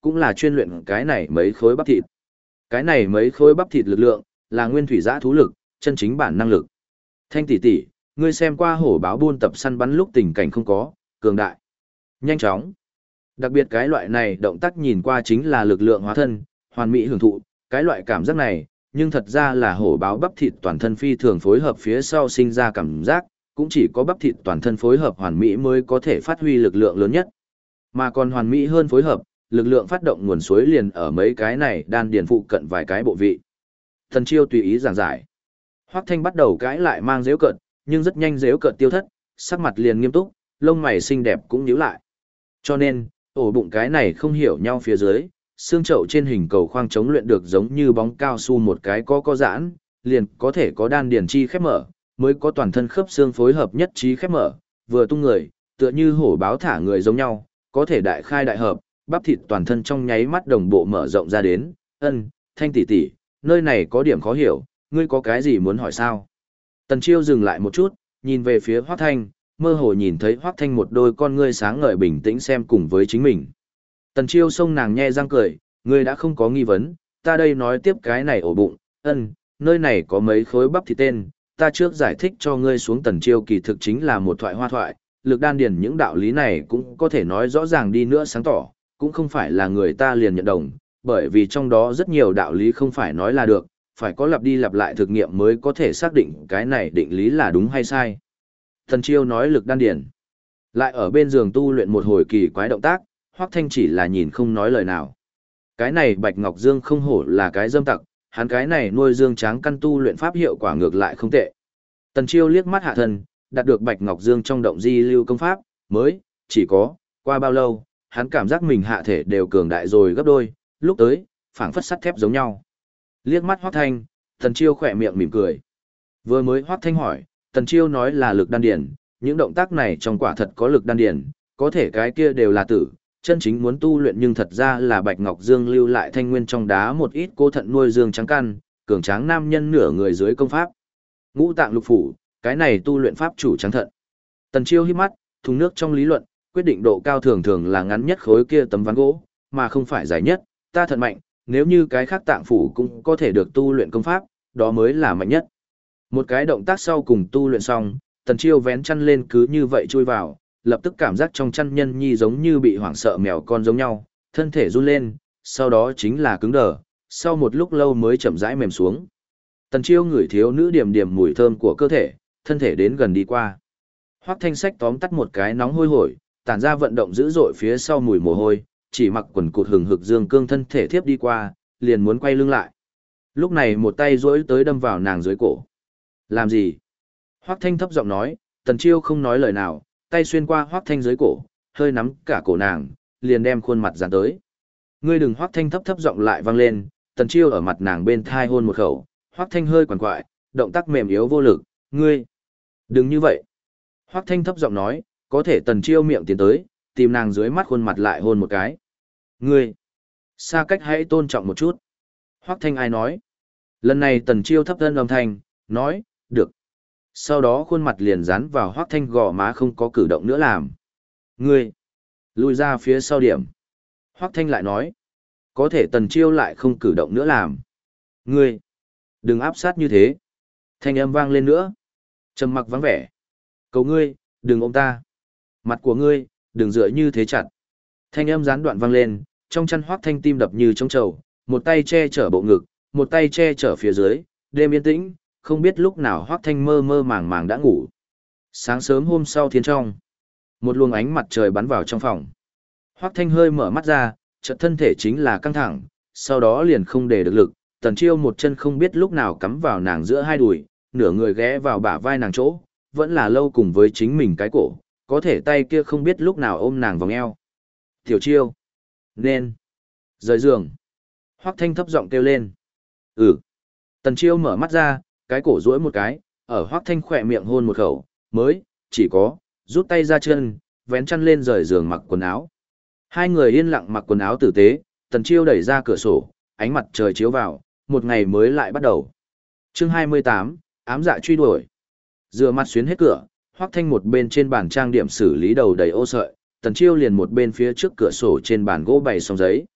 cũng là chuyên luyện cái này mấy khối bắp thịt. Cái này mấy khối bắp thịt lực lượng, là nguyên thủy giã thú lực, chân chính bản năng lực. Thanh tỷ tỷ, ngươi xem qua hổ báo buôn tập săn bắn lúc tình cảnh không có, cường đại, nhanh chóng. Đặc biệt cái loại này động tác nhìn qua chính là lực lượng hóa thân, hoàn mỹ hưởng thụ, cái loại cảm giác này, nhưng thật ra là hổ báo bắp thịt toàn thân phi thường phối hợp phía sau sinh ra cảm giác, cũng chỉ có bắp thịt toàn thân phối hợp hoàn mỹ mới có thể phát huy lực lượng lớn nhất. Mà còn hoàn mỹ hơn phối hợp, lực lượng phát động nguồn suối liền ở mấy cái này đan điền phụ cận vài cái bộ vị. Thần Chiêu tùy ý giảng giải. Hoắc Thanh bắt đầu cãi lại mang giễu cợt, nhưng rất nhanh giễu cợt tiêu thất, sắc mặt liền nghiêm túc, lông mày xinh đẹp cũng nhíu lại. Cho nên, ổ bụng cái này không hiểu nhau phía dưới, xương chậu trên hình cầu khoang chống luyện được giống như bóng cao su một cái có giãn, liền có thể có đan điền chi khép mở, mới có toàn thân khớp xương phối hợp nhất trí khép mở, vừa tung người, tựa như hổ báo thả người giống nhau, có thể đại khai đại hợp, bắp thịt toàn thân trong nháy mắt đồng bộ mở rộng ra đến. Thanh tỷ tỷ, nơi này có điểm khó hiểu, ngươi có cái gì muốn hỏi sao? Tần Chiêu dừng lại một chút, nhìn về phía Hoắc Thanh, mơ hồ nhìn thấy Hoắc Thanh một đôi con ngươi sáng ngời bình tĩnh xem cùng với chính mình. Tần Chiêu xông nàng nhe răng cười, ngươi đã không có nghi vấn, ta đây nói tiếp cái này ổ bụng, nơi này có mấy khối bắp thịt tên, ta trước giải thích cho ngươi xuống. Tần Chiêu kỳ thực chính là một thoại hoa thoại, lực đan điền những đạo lý này cũng có thể nói rõ ràng đi nữa sáng tỏ, cũng không phải là người ta liền nhận đồng, bởi vì trong đó rất nhiều đạo lý không phải nói là được, phải có lặp đi lặp lại thực nghiệm mới có thể xác định cái này định lý là đúng hay sai. Tần Chiêu nói lực đan điền, lại ở bên giường tu luyện một hồi kỳ quái động tác, Hoắc Thanh chỉ là nhìn không nói lời nào. Cái này Bạch Ngọc Dương không hổ là cái dâm tặc, hắn cái này nuôi dương tráng căn tu luyện pháp hiệu quả ngược lại không tệ. Tần Chiêu liếc mắt hạ thân, đạt được Bạch Ngọc Dương trong động di lưu công pháp, mới, chỉ có, qua bao lâu, hắn cảm giác mình hạ thể đều cường đại rồi gấp đôi, lúc tới, phảng phất sắt thép giống nhau. Liếc mắt Hoắc Thanh, Tần Chiêu khỏe miệng mỉm cười. Vừa mới Hoắc Thanh hỏi, Tần Chiêu nói là lực đan điền, những động tác này trong quả thật có lực đan điền, có thể cái kia đều là tử, chân chính muốn tu luyện nhưng thật ra là Bạch Ngọc Dương lưu lại thanh nguyên trong đá một ít cố thận nuôi dương trắng căn, cường tráng nam nhân nửa người dưới công pháp. Ngũ tạng lục phủ, cái này tu luyện pháp chủ trắng thận. Tần Chiêu hít mắt, thùng nước trong lý luận, quyết định độ cao thường thường là ngắn nhất khối kia tấm ván gỗ, mà không phải dài nhất, ta thận mạnh, nếu như cái khác tạng phủ cũng có thể được tu luyện công pháp, đó mới là mạnh nhất. Một cái động tác sau cùng tu luyện xong, Tần Chiêu vén chăn lên cứ như vậy chui vào, lập tức cảm giác trong chăn nhân nhi giống như bị hoảng sợ mèo con giống nhau, thân thể run lên, sau đó chính là cứng đờ, sau một lúc lâu mới chậm rãi mềm xuống. Tần Chiêu ngửi thiếu nữ điểm điểm mùi thơm của cơ thể, thân thể đến gần đi qua. Hoắc Thanh Sách tóm tắt một cái nóng hôi hổi, tản ra vận động dữ dội phía sau mùi mồ hôi, chỉ mặc quần cụt hừng hực dương cương thân thể thiếp đi qua, liền muốn quay lưng lại. Lúc này một tay duỗi tới đâm vào nàng dưới cổ. Làm gì? Hoắc Thanh thấp giọng nói, Tần Chiêu không nói lời nào, tay xuyên qua Hoắc Thanh dưới cổ, hơi nắm cả cổ nàng, liền đem khuôn mặt dán tới. Ngươi đừng. Hoắc Thanh thấp giọng lại vang lên, Tần Chiêu ở mặt nàng bên thai hôn một khẩu, Hoắc Thanh hơi quằn quại, động tác mềm yếu vô lực, ngươi đừng như vậy. Hoắc Thanh thấp giọng nói, có thể Tần Chiêu miệng tiến tới, tìm nàng dưới mắt khuôn mặt lại hôn một cái. Ngươi xa cách hãy tôn trọng một chút. Hoắc Thanh ai nói? Lần này Tần Chiêu thấp thân âm thanh, nói, được. Sau đó khuôn mặt liền dán vào Hoắc Thanh gò má không có cử động nữa làm. Ngươi lùi ra phía sau điểm. Hoắc Thanh lại nói, có thể Tần Chiêu lại không cử động nữa làm. Ngươi đừng áp sát như thế. Thanh âm vang lên nữa. Trầm mặc vắng vẻ. Cầu ngươi, đừng ôm ta. Mặt của ngươi, đừng dựa như thế chặt. Thanh âm gián đoạn vang lên, trong chăn Hoắc Thanh tim đập như trống trầu, một tay che chở bộ ngực, một tay che chở phía dưới, đêm yên tĩnh, không biết lúc nào Hoắc Thanh mơ mơ màng màng đã ngủ. Sáng sớm hôm sau thiên trong, một luồng ánh mặt trời bắn vào trong phòng. Hoắc Thanh hơi mở mắt ra, chợt thân thể chính là căng thẳng, sau đó liền không để được lực, Tần Chiêu một chân không biết lúc nào cắm vào nàng giữa hai đùi, nửa người ghé vào bả vai nàng chỗ, vẫn là lâu cùng với chính mình cái cổ, có thể tay kia không biết lúc nào ôm nàng vòng eo. Tiểu Chiêu, nên rời giường. Hoắc Thanh thấp giọng kêu lên. Ừ. Tần Chiêu mở mắt ra, cái cổ duỗi một cái, ở Hoắc Thanh khỏe miệng hôn một khẩu, mới, chỉ có, rút tay ra chân, vén chăn lên rời giường mặc quần áo. Hai người yên lặng mặc quần áo tử tế, Tần Chiêu đẩy ra cửa sổ, ánh mặt trời chiếu vào, một ngày mới lại bắt đầu. Chương 28, ám dạ truy đuổi. Rửa mặt xuyến hết cửa, Hoắc Thanh một bên trên bàn trang điểm xử lý đầu đầy ô sợi, Tần Chiêu liền một bên phía trước cửa sổ trên bàn gỗ bày xong giấy.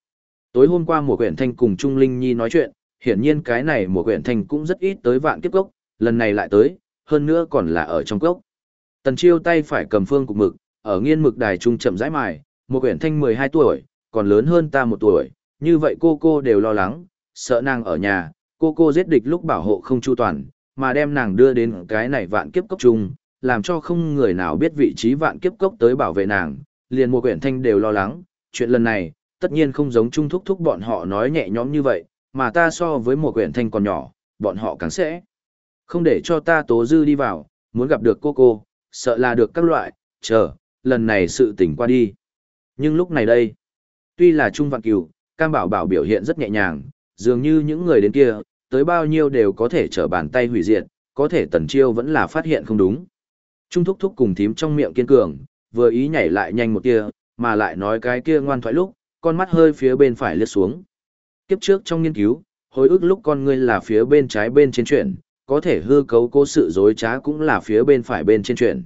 Tối hôm qua Mùa Quyển Thanh cùng Trung Linh Nhi nói chuyện, hiển nhiên cái này Mùa Quyển Thanh cũng rất ít tới Vạn Kiếp Cốc, lần này lại tới, hơn nữa còn là ở trong cốc. Tần Chiêu tay phải cầm phương cục mực, ở nghiên mực đài trung chậm rãi mài, Mùa Quyển Thanh 12 tuổi, còn lớn hơn ta 1 tuổi, như vậy cô đều lo lắng, sợ nàng ở nhà, cô giết địch lúc bảo hộ không chu toàn, mà đem nàng đưa đến cái này Vạn Kiếp Cốc chung, làm cho không người nào biết vị trí Vạn Kiếp Cốc tới bảo vệ nàng, liền Mùa Quyển Thanh đều lo lắng, chuyện lần này, tất nhiên không giống Trung Thúc Thúc bọn họ nói nhẹ nhõm như vậy, mà ta so với Mùa Quyển Thanh còn nhỏ, bọn họ càng sẽ không để cho ta Tố Dư đi vào, muốn gặp được cô, sợ là được các loại, chờ, lần này sự tỉnh qua đi. Nhưng lúc này đây, tuy là Trung Vạn Cửu, Cam Bảo Bảo biểu hiện rất nhẹ nhàng, dường như những người đến kia, tới bao nhiêu đều có thể trở bàn tay hủy diệt, có thể Tần Chiêu vẫn là phát hiện không đúng. Trung Thúc Thúc cùng thím trong miệng kiên cường, vừa ý nhảy lại nhanh một tia, mà lại nói cái kia ngoan thoại lúc, con mắt hơi phía bên phải liếc xuống. Kiếp trước trong nghiên cứu, hồi ức lúc con ngươi là phía bên trái bên trên chuyển, có thể hư cấu cố sự dối trá cũng là phía bên phải bên trên chuyển.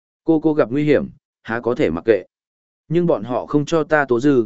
Cô gặp nguy hiểm, há có thể mặc kệ. Nhưng bọn họ không cho ta Tố Dư,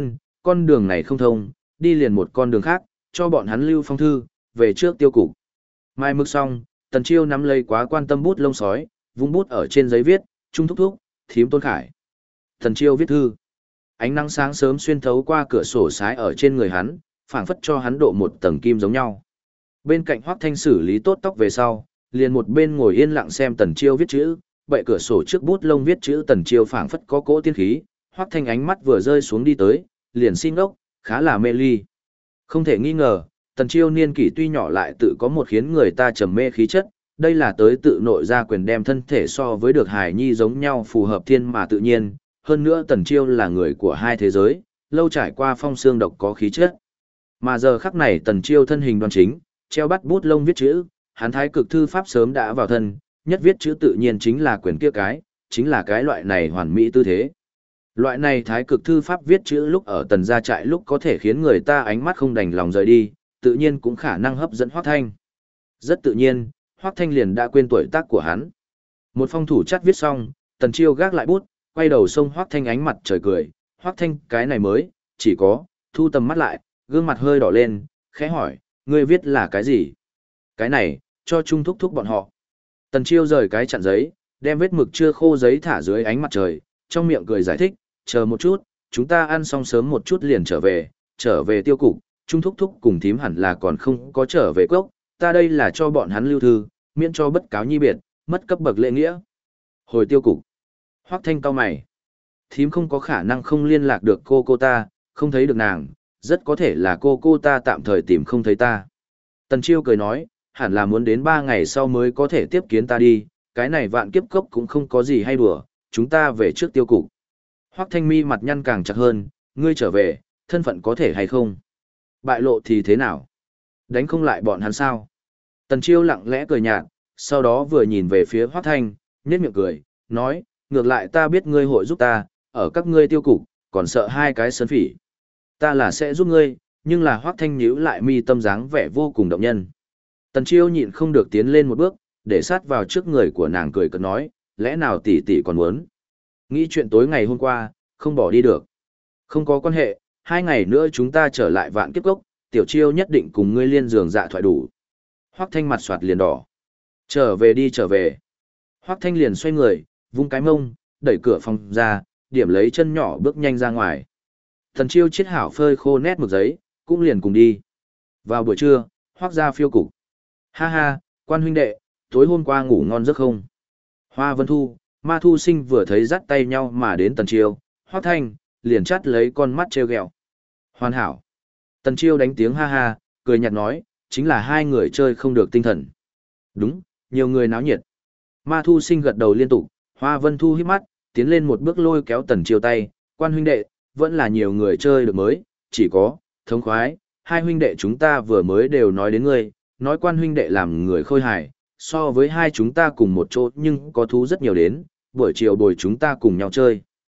con đường này không thông, đi liền một con đường khác, cho bọn hắn lưu phong thư, về trước tiêu cục. Mai mực xong, Tần Chiêu nắm lấy quá quan tâm bút lông sói, vung bút ở trên giấy viết, Trung Thúc Thúc, thím Tôn Khải. Tần Chiêu viết thư. Ánh nắng sáng sớm xuyên thấu qua cửa sổ sái ở trên người hắn, phảng phất cho hắn độ một tầng kim giống nhau. Bên cạnh Hoắc Thanh xử lý tốt tóc về sau, liền một bên ngồi yên lặng xem Tần Chiêu viết chữ, bệ cửa sổ trước bút lông viết chữ Tần Chiêu phảng phất có cỗ tiên khí, Hoắc Thanh ánh mắt vừa rơi xuống đi tới, liền xin ốc, khá là mê ly. Không thể nghi ngờ, Tần Chiêu niên kỷ tuy nhỏ lại tự có một khiến người ta trầm mê khí chất, đây là tới tự nội ra quyền đem thân thể so với được hài nhi giống nhau phù hợp thiên mà tự nhiên, hơn nữa Tần Chiêu là người của hai thế giới, lâu trải qua phong xương độc có khí chất. Mà giờ khắc này Tần Chiêu thân hình đoan chính, treo bắt bút lông viết chữ, hắn thái cực thư pháp sớm đã vào thân, nhất viết chữ tự nhiên chính là quyền kia cái, chính là cái loại này hoàn mỹ tư thế. Loại này thái cực thư pháp viết chữ lúc ở Tần gia trại lúc có thể khiến người ta ánh mắt không đành lòng rời đi, tự nhiên cũng khả năng hấp dẫn Hoắc Thanh. Rất tự nhiên, Hoắc Thanh liền đã quên tuổi tác của hắn. Một phong thủ chắt viết xong, Tần Chiêu gác lại bút, quay đầu xông Hoắc Thanh ánh mặt trời cười, Hoắc Thanh cái này mới, chỉ có, thu tầm mắt lại, gương mặt hơi đỏ lên, khẽ hỏi, ngươi viết là cái gì? Cái này, cho Trung Thúc Thúc bọn họ. Tần Chiêu rời cái chặn giấy, đem vết mực chưa khô giấy thả dưới ánh mặt trời, trong miệng cười giải thích, chờ một chút, chúng ta ăn xong sớm một chút liền trở về tiêu cục, Trung Thúc Thúc cùng thím hẳn là còn không có trở về cốc, ta đây là cho bọn hắn lưu thư, miễn cho bất cáo nhi biệt, mất cấp bậc lễ nghĩa. Hồi tiêu cục. Hoắc Thanh cau mày. Thím không có khả năng không liên lạc được cô ta, không thấy được nàng, rất có thể là cô ta tạm thời tìm không thấy ta. Tần Chiêu cười nói, hẳn là muốn đến 3 ngày sau mới có thể tiếp kiến ta đi, cái này Vạn Kiếp Cốc cũng không có gì hay đùa, chúng ta về trước tiêu cục. Hoắc Thanh mi mặt nhăn càng chặt hơn, ngươi trở về, thân phận có thể hay không? Bại lộ thì thế nào? Đánh không lại bọn hắn sao? Tần Chiêu lặng lẽ cười nhạt, sau đó vừa nhìn về phía Hoắc Thanh, nhếch miệng cười, nói, ngược lại ta biết ngươi hội giúp ta, ở các ngươi tiêu cục, còn sợ hai cái sơn phỉ. Ta là sẽ giúp ngươi, nhưng là Hoắc Thanh nhíu lại mi tâm dáng vẻ vô cùng động nhân. Tần Chiêu nhịn không được tiến lên một bước, để sát vào trước người của nàng cười cợt nói, lẽ nào tỷ tỷ còn muốn? Nghĩ chuyện tối ngày hôm qua, không bỏ đi được. Không có quan hệ, 2 ngày nữa chúng ta trở lại Vạn Kiếp Cốc, Tiểu Chiêu nhất định cùng ngươi liên giường dạ thoại đủ. Hoắc Thanh mặt soạt liền đỏ. Trở về đi trở về. Hoắc Thanh liền xoay người, vung cái mông, đẩy cửa phòng ra, điểm lấy chân nhỏ bước nhanh ra ngoài. Tần Chiêu chiết hảo phơi khô nét mực giấy, cũng liền cùng đi. Vào buổi trưa, Hoắc gia phiêu cục. Ha ha, quan huynh đệ, tối hôm qua ngủ ngon giấc không? Hoa Vân Thu, Ma Thu Sinh vừa thấy dắt tay nhau mà đến Tần Chiêu, Hoắc Thanh, liền chắt lấy con mắt trêu ghẹo. Hoàn hảo. Tần Chiêu đánh tiếng ha ha, cười nhạt nói, chính là hai người chơi không được tinh thần. Đúng, nhiều người náo nhiệt. Ma Thu Sinh gật đầu liên tục, Hoa Vân Thu híp mắt, tiến lên một bước lôi kéo Tần Chiêu tay, quan huynh đệ, vẫn là nhiều người chơi được mới, chỉ có, thống khoái, hai huynh đệ chúng ta vừa mới đều nói đến ngươi, nói quan huynh đệ làm người khôi hài, so với hai chúng ta cùng một chỗ nhưng có thú rất nhiều đến, buổi chiều bồi chúng ta cùng nhau chơi.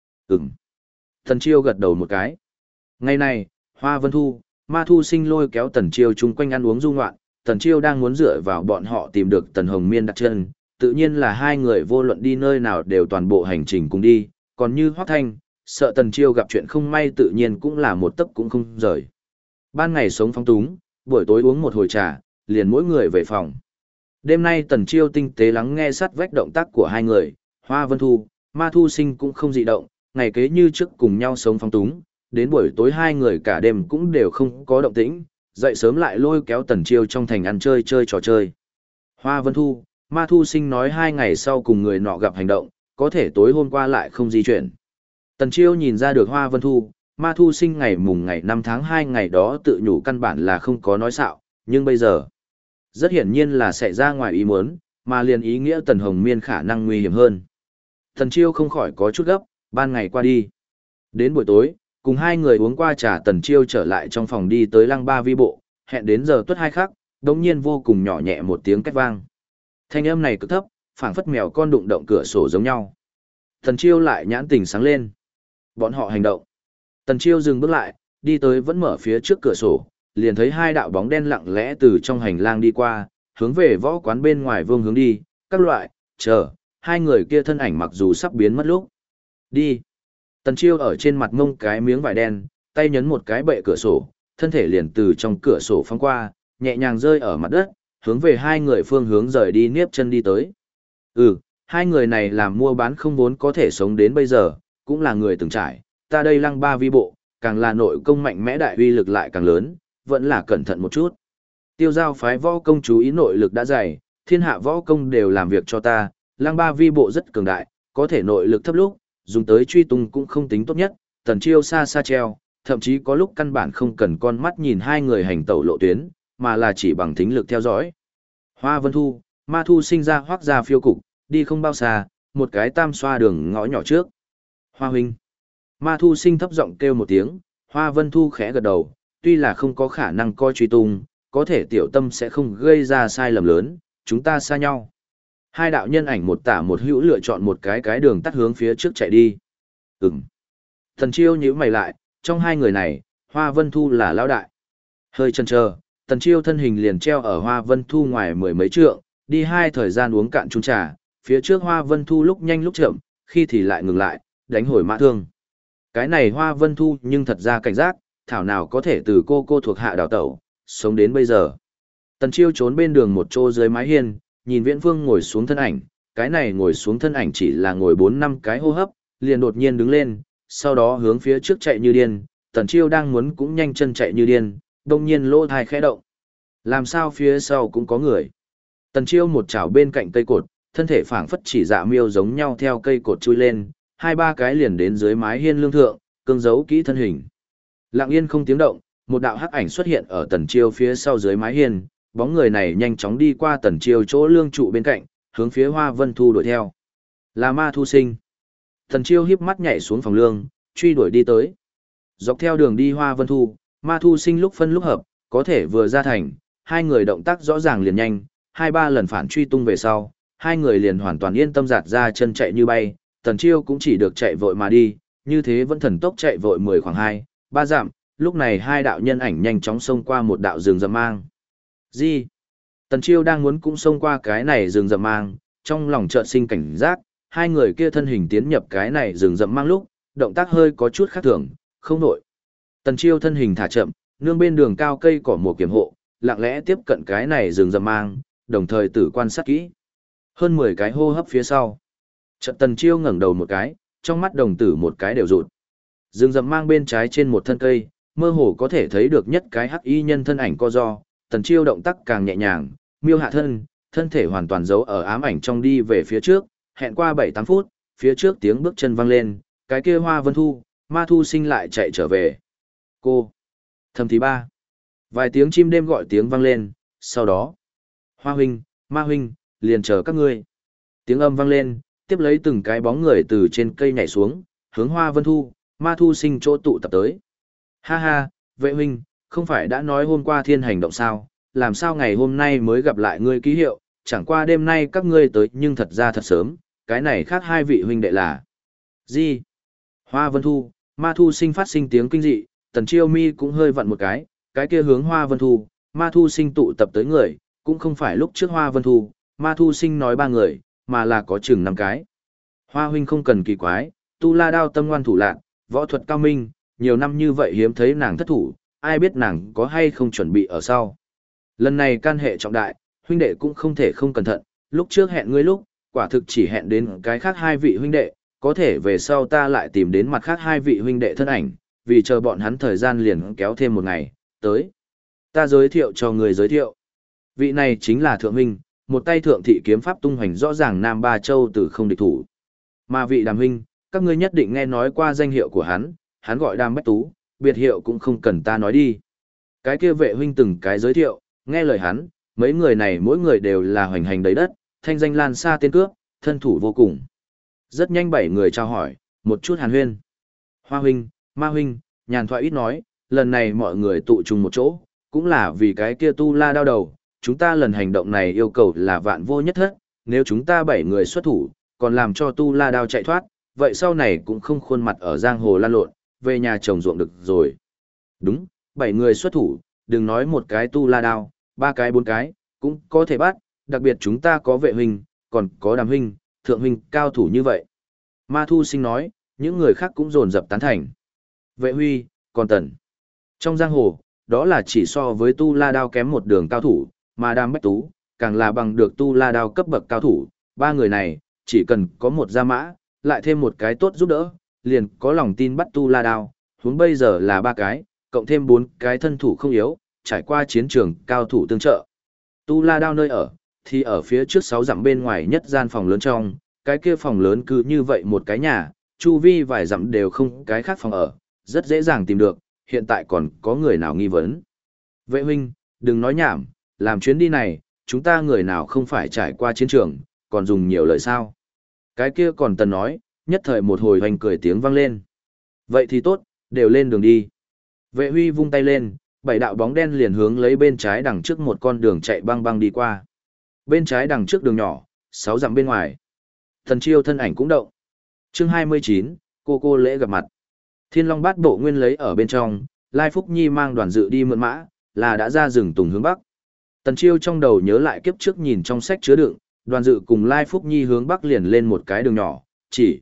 Tần Chiêu gật đầu một cái. Ngày này, Hoa Vân Thu, Ma Thu Sinh lôi kéo Tần Chiêu chung quanh ăn uống du ngoạn, Tần Chiêu đang muốn dựa vào bọn họ tìm được Tần Hồng Miên đặt chân, tự nhiên là hai người vô luận đi nơi nào đều toàn bộ hành trình cùng đi, còn như Hoắc Thanh, sợ Tần Chiêu gặp chuyện không may tự nhiên cũng là một tấc cũng không rời. Ban ngày sống phóng túng, buổi tối uống một hồi trà, liền mỗi người về phòng. Đêm nay Tần Chiêu tinh tế lắng nghe sát vách động tác của hai người, Hoa Vân Thu, Ma Thu Sinh cũng không dị động, ngày kế như trước cùng nhau sống phóng túng, đến buổi tối hai người cả đêm cũng đều không có động tĩnh, dậy sớm lại lôi kéo Tần Chiêu trong thành ăn chơi chơi trò chơi. Hoa Vân Thu, Ma Thu Sinh nói 2 ngày sau cùng người nọ gặp hành động, có thể tối hôm qua lại không di chuyển. Tần Chiêu nhìn ra được Hoa Vân Thu, Ma Thu Sinh ngày mùng ngày 5 tháng 2 ngày đó tự nhủ căn bản là không có nói xạo, nhưng bây giờ, rất hiển nhiên là sẽ ra ngoài ý muốn, mà liền ý nghĩa Tần Hồng Miên khả năng nguy hiểm hơn. Tần Chiêu không khỏi có chút gấp, ban ngày qua đi. Đến buổi tối, cùng hai người uống qua trà Tần Chiêu trở lại trong phòng đi tới Lăng Ba Vi bộ, hẹn đến giờ tuất 2 khắc, đống nhiên vô cùng nhỏ nhẹ một tiếng két vang. Thanh âm này cực thấp, phảng phất mèo con đụng động cửa sổ giống nhau. Tần Chiêu lại nhãn tình sáng lên. Bọn họ hành động. Tần Chiêu dừng bước lại, đi tới vẫn mở phía trước cửa sổ, liền thấy hai đạo bóng đen lặng lẽ từ trong hành lang đi qua, hướng về võ quán bên ngoài vương hướng đi, các loại, chờ, hai người kia thân ảnh mặc dù sắp biến mất lúc. Đi. Tần Chiêu ở trên mặt mông cái miếng vải đen, tay nhấn một cái bệ cửa sổ, thân thể liền từ trong cửa sổ phóng qua, nhẹ nhàng rơi ở mặt đất, hướng về hai người phương hướng rời đi niếp chân đi tới. Hai người này làm mua bán không vốn có thể sống đến bây giờ, cũng là người từng trải, ta đây Lăng Ba Vi bộ, càng là nội công mạnh mẽ đại uy lực lại càng lớn, vẫn là cẩn thận một chút. Tiêu giao phái võ công chú ý nội lực đã dày, thiên hạ võ công đều làm việc cho ta, Lăng Ba Vi bộ rất cường đại, có thể nội lực thấp lúc, dùng tới truy tung cũng không tính tốt nhất, Tần Chiêu xa xa treo, thậm chí có lúc căn bản không cần con mắt nhìn hai người hành tẩu lộ tuyến, mà là chỉ bằng thính lực theo dõi. Hoa Vân Thu, Ma Thu Sinh ra hoác ra phiêu cục, đi không bao xa, một cái tam xoa đường ngõ nhỏ trước. Hoa huynh. Ma Thu Sinh thấp giọng kêu một tiếng, Hoa Vân Thu khẽ gật đầu, tuy là không có khả năng coi truy tung, có thể tiểu tâm sẽ không gây ra sai lầm lớn, chúng ta xa nhau. Hai đạo nhân ảnh một tả một hữu lựa chọn một cái đường tắt hướng phía trước chạy đi. Thần Chiêu nhíu mày lại, trong hai người này, Hoa Vân Thu là lão đại. Hơi chần chờ, Tần Chiêu thân hình liền treo ở Hoa Vân Thu ngoài mười mấy trượng, đi hai thời gian uống cạn chung trà, phía trước Hoa Vân Thu lúc nhanh lúc chậm, khi thì lại ngừng lại, đánh hồi mã thương. Cái này Hoa Vân Thu nhưng thật ra cảnh giác, thảo nào có thể từ cô thuộc hạ đào tẩu, sống đến bây giờ. Tần Chiêu trốn bên đường một chỗ dưới mái hiên, nhìn Viễn Phương ngồi xuống thân ảnh, cái này ngồi xuống thân ảnh chỉ là ngồi 4-5 cái hô hấp, liền đột nhiên đứng lên, sau đó hướng phía trước chạy như điên, Tần Chiêu đang muốn cũng nhanh chân chạy như điên, đột nhiên lỗ tai khẽ động. Làm sao phía sau cũng có người. Tần Chiêu một chảo bên cạnh cây cột, thân thể phảng phất chỉ dạ miêu giống nhau theo cây cột chui lên, 2-3 cái liền đến dưới mái hiên lương thượng, cương giấu kỹ thân hình. Lặng yên không tiếng động, một đạo hắc ảnh xuất hiện ở Tần Chiêu phía sau dưới mái hiên, bóng người này nhanh chóng đi qua Tần Chiêu chỗ lương trụ bên cạnh, hướng phía Hoa Vân Thu đuổi theo. Là Ma Thu Sinh. Tần Chiêu híp mắt nhảy xuống phòng lương, truy đuổi đi tới. Dọc theo đường đi Hoa Vân Thu, Ma Thu Sinh lúc phân lúc hợp, có thể vừa ra thành, hai người động tác rõ ràng liền nhanh, 2-3 lần phản truy tung về sau, hai người liền hoàn toàn yên tâm giạt ra chân chạy như bay, Tần Chiêu cũng chỉ được chạy vội mà đi, như thế vẫn thần tốc chạy vội 10 khoảng 2-3 dặm, lúc này hai đạo nhân ảnh nhanh chóng xông qua một đạo rừng rậm mang. Gì? Tần Chiêu đang muốn cũng xông qua cái này rừng rậm mang, trong lòng chợt sinh cảnh giác, hai người kia thân hình tiến nhập cái này rừng rậm mang lúc, động tác hơi có chút khác thường, không nổi. Tần Chiêu thân hình thả chậm, nương bên đường cao cây cỏ một kiểm hộ, lặng lẽ tiếp cận cái này rừng rậm mang, đồng thời tử quan sát kỹ. Hơn 10 cái hô hấp phía sau. Chợt Tần Chiêu ngẩng đầu một cái, trong mắt đồng tử một cái đều rụt. Rừng rậm mang bên trái trên một thân cây, mơ hồ có thể thấy được nhất cái hắc y nhân thân ảnh co do, Tần Chiêu động tác càng nhẹ nhàng, miêu hạ thân thể hoàn toàn giấu ở ám ảnh trong đi về phía trước, hẹn qua 7-8 phút, phía trước tiếng bước chân vang lên, cái kia Hoa Vân Thu, Ma Thu Sinh lại chạy trở về. Cô! Thầm thì ba! Vài tiếng chim đêm gọi tiếng vang lên, sau đó, Hoa huynh, Ma huynh, liền chờ các ngươi. Tiếng âm vang lên, tiếp lấy từng cái bóng người từ trên cây nhảy xuống, hướng Hoa Vân Thu, Ma Thu Sinh chỗ tụ tập tới. Ha ha, vệ huynh, không phải đã nói hôm qua thiên hành động sao, làm sao ngày hôm nay mới gặp lại ngươi ký hiệu, chẳng qua đêm nay các ngươi tới nhưng thật ra thật sớm, cái này khác hai vị huynh đệ là. Gì? Hoa Vân Thu, Ma Thu Sinh phát sinh tiếng kinh dị, Tần Chiêu mi cũng hơi vặn một cái kia hướng Hoa Vân Thu, Ma Thu Sinh tụ tập tới người, cũng không phải lúc trước Hoa Vân Thu, Ma Thu Sinh nói 3 người, mà là có chừng 5 cái. Hoa huynh không cần kỳ quái, tu la đao tâm ngoan thủ lạn, võ thuật cao minh, nhiều năm như vậy hiếm thấy nàng thất thủ, ai biết nàng có hay không chuẩn bị ở sau. Lần này can hệ trọng đại, huynh đệ cũng không thể không cẩn thận, lúc trước hẹn ngươi lúc, quả thực chỉ hẹn đến cái khác hai vị huynh đệ, có thể về sau ta lại tìm đến mặt khác hai vị huynh đệ thân ảnh, vì chờ bọn hắn thời gian liền kéo thêm một ngày, tới. Ta giới thiệu cho người giới thiệu. Vị này chính là Thượng huynh, một tay thượng thị kiếm pháp tung hoành rõ ràng Nam Ba Châu từ không địch thủ. Mà vị Đàm huynh, các ngươi nhất định nghe nói qua danh hiệu của hắn gọi Đàm Bách Tú, biệt hiệu cũng không cần ta nói đi. Cái kia Vệ huynh từng cái giới thiệu, nghe lời hắn, mấy người này mỗi người đều là hoành hành đầy đất, thanh danh lan xa tên cướp, thân thủ vô cùng. Rất nhanh 7 người trao hỏi, một chút hàn huyên. Hoa huynh, Ma huynh, nhàn thoại ít nói, lần này mọi người tụ trùng một chỗ, cũng là vì cái kia tu la đao đầu. Chúng ta lần hành động này yêu cầu là vạn vô nhất thất, nếu chúng ta 7 người xuất thủ, còn làm cho tu la đao chạy thoát, vậy sau này cũng không khuôn mặt ở giang hồ lan lộn, về nhà trồng ruộng được rồi. Đúng, 7 người xuất thủ, đừng nói một cái tu la đao, 3 cái 4 cái, cũng có thể bắt, đặc biệt chúng ta có Vệ huynh, còn có Đàm huynh, Thượng huynh, cao thủ như vậy. Ma Thu Sinh nói, những người khác cũng dồn dập tán thành. Vệ huy, còn Tần. Trong giang hồ, đó là chỉ so với tu la đao kém một đường cao thủ, mà Đàm Bách Tú, càng là bằng được tu la đao cấp bậc cao thủ. 3 người này, chỉ cần có một gia mã, lại thêm một cái tốt giúp đỡ, liền có lòng tin bắt tu la đao, huống bây giờ là 3 cái, cộng thêm 4 cái thân thủ không yếu, trải qua chiến trường cao thủ tương trợ. Tu la đao nơi ở, thì ở phía trước 6 dặm bên ngoài nhất gian phòng lớn trong, cái kia phòng lớn cứ như vậy một cái nhà, chu vi vài dặm đều không cái khác phòng ở, rất dễ dàng tìm được, hiện tại còn có người nào nghi vấn. Vệ huynh, đừng nói nhảm, làm chuyến đi này, chúng ta người nào không phải trải qua chiến trường, còn dùng nhiều lời sao. Cái kia còn Tần nói, nhất thời một hồi hoành cười tiếng vang lên. Vậy thì tốt, đều lên đường đi. Vệ huy vung tay lên, 7 đạo bóng đen liền hướng lấy bên trái đằng trước một con đường chạy băng băng đi qua. Bên trái đằng trước đường nhỏ, 6 dặm bên ngoài. Thần Chiêu thân ảnh cũng động. Chương 29, cô lễ gặp mặt. Thiên Long Bát Bộ nguyên lấy ở bên trong, Lai Phúc Nhi mang đoàn dự đi mượn mã, là đã ra rừng tùng hướng bắc. Tần Chiêu trong đầu nhớ lại kiếp trước nhìn trong sách chứa đựng, đoàn dự cùng Lai Phúc Nhi hướng bắc liền lên một cái đường nhỏ, chỉ,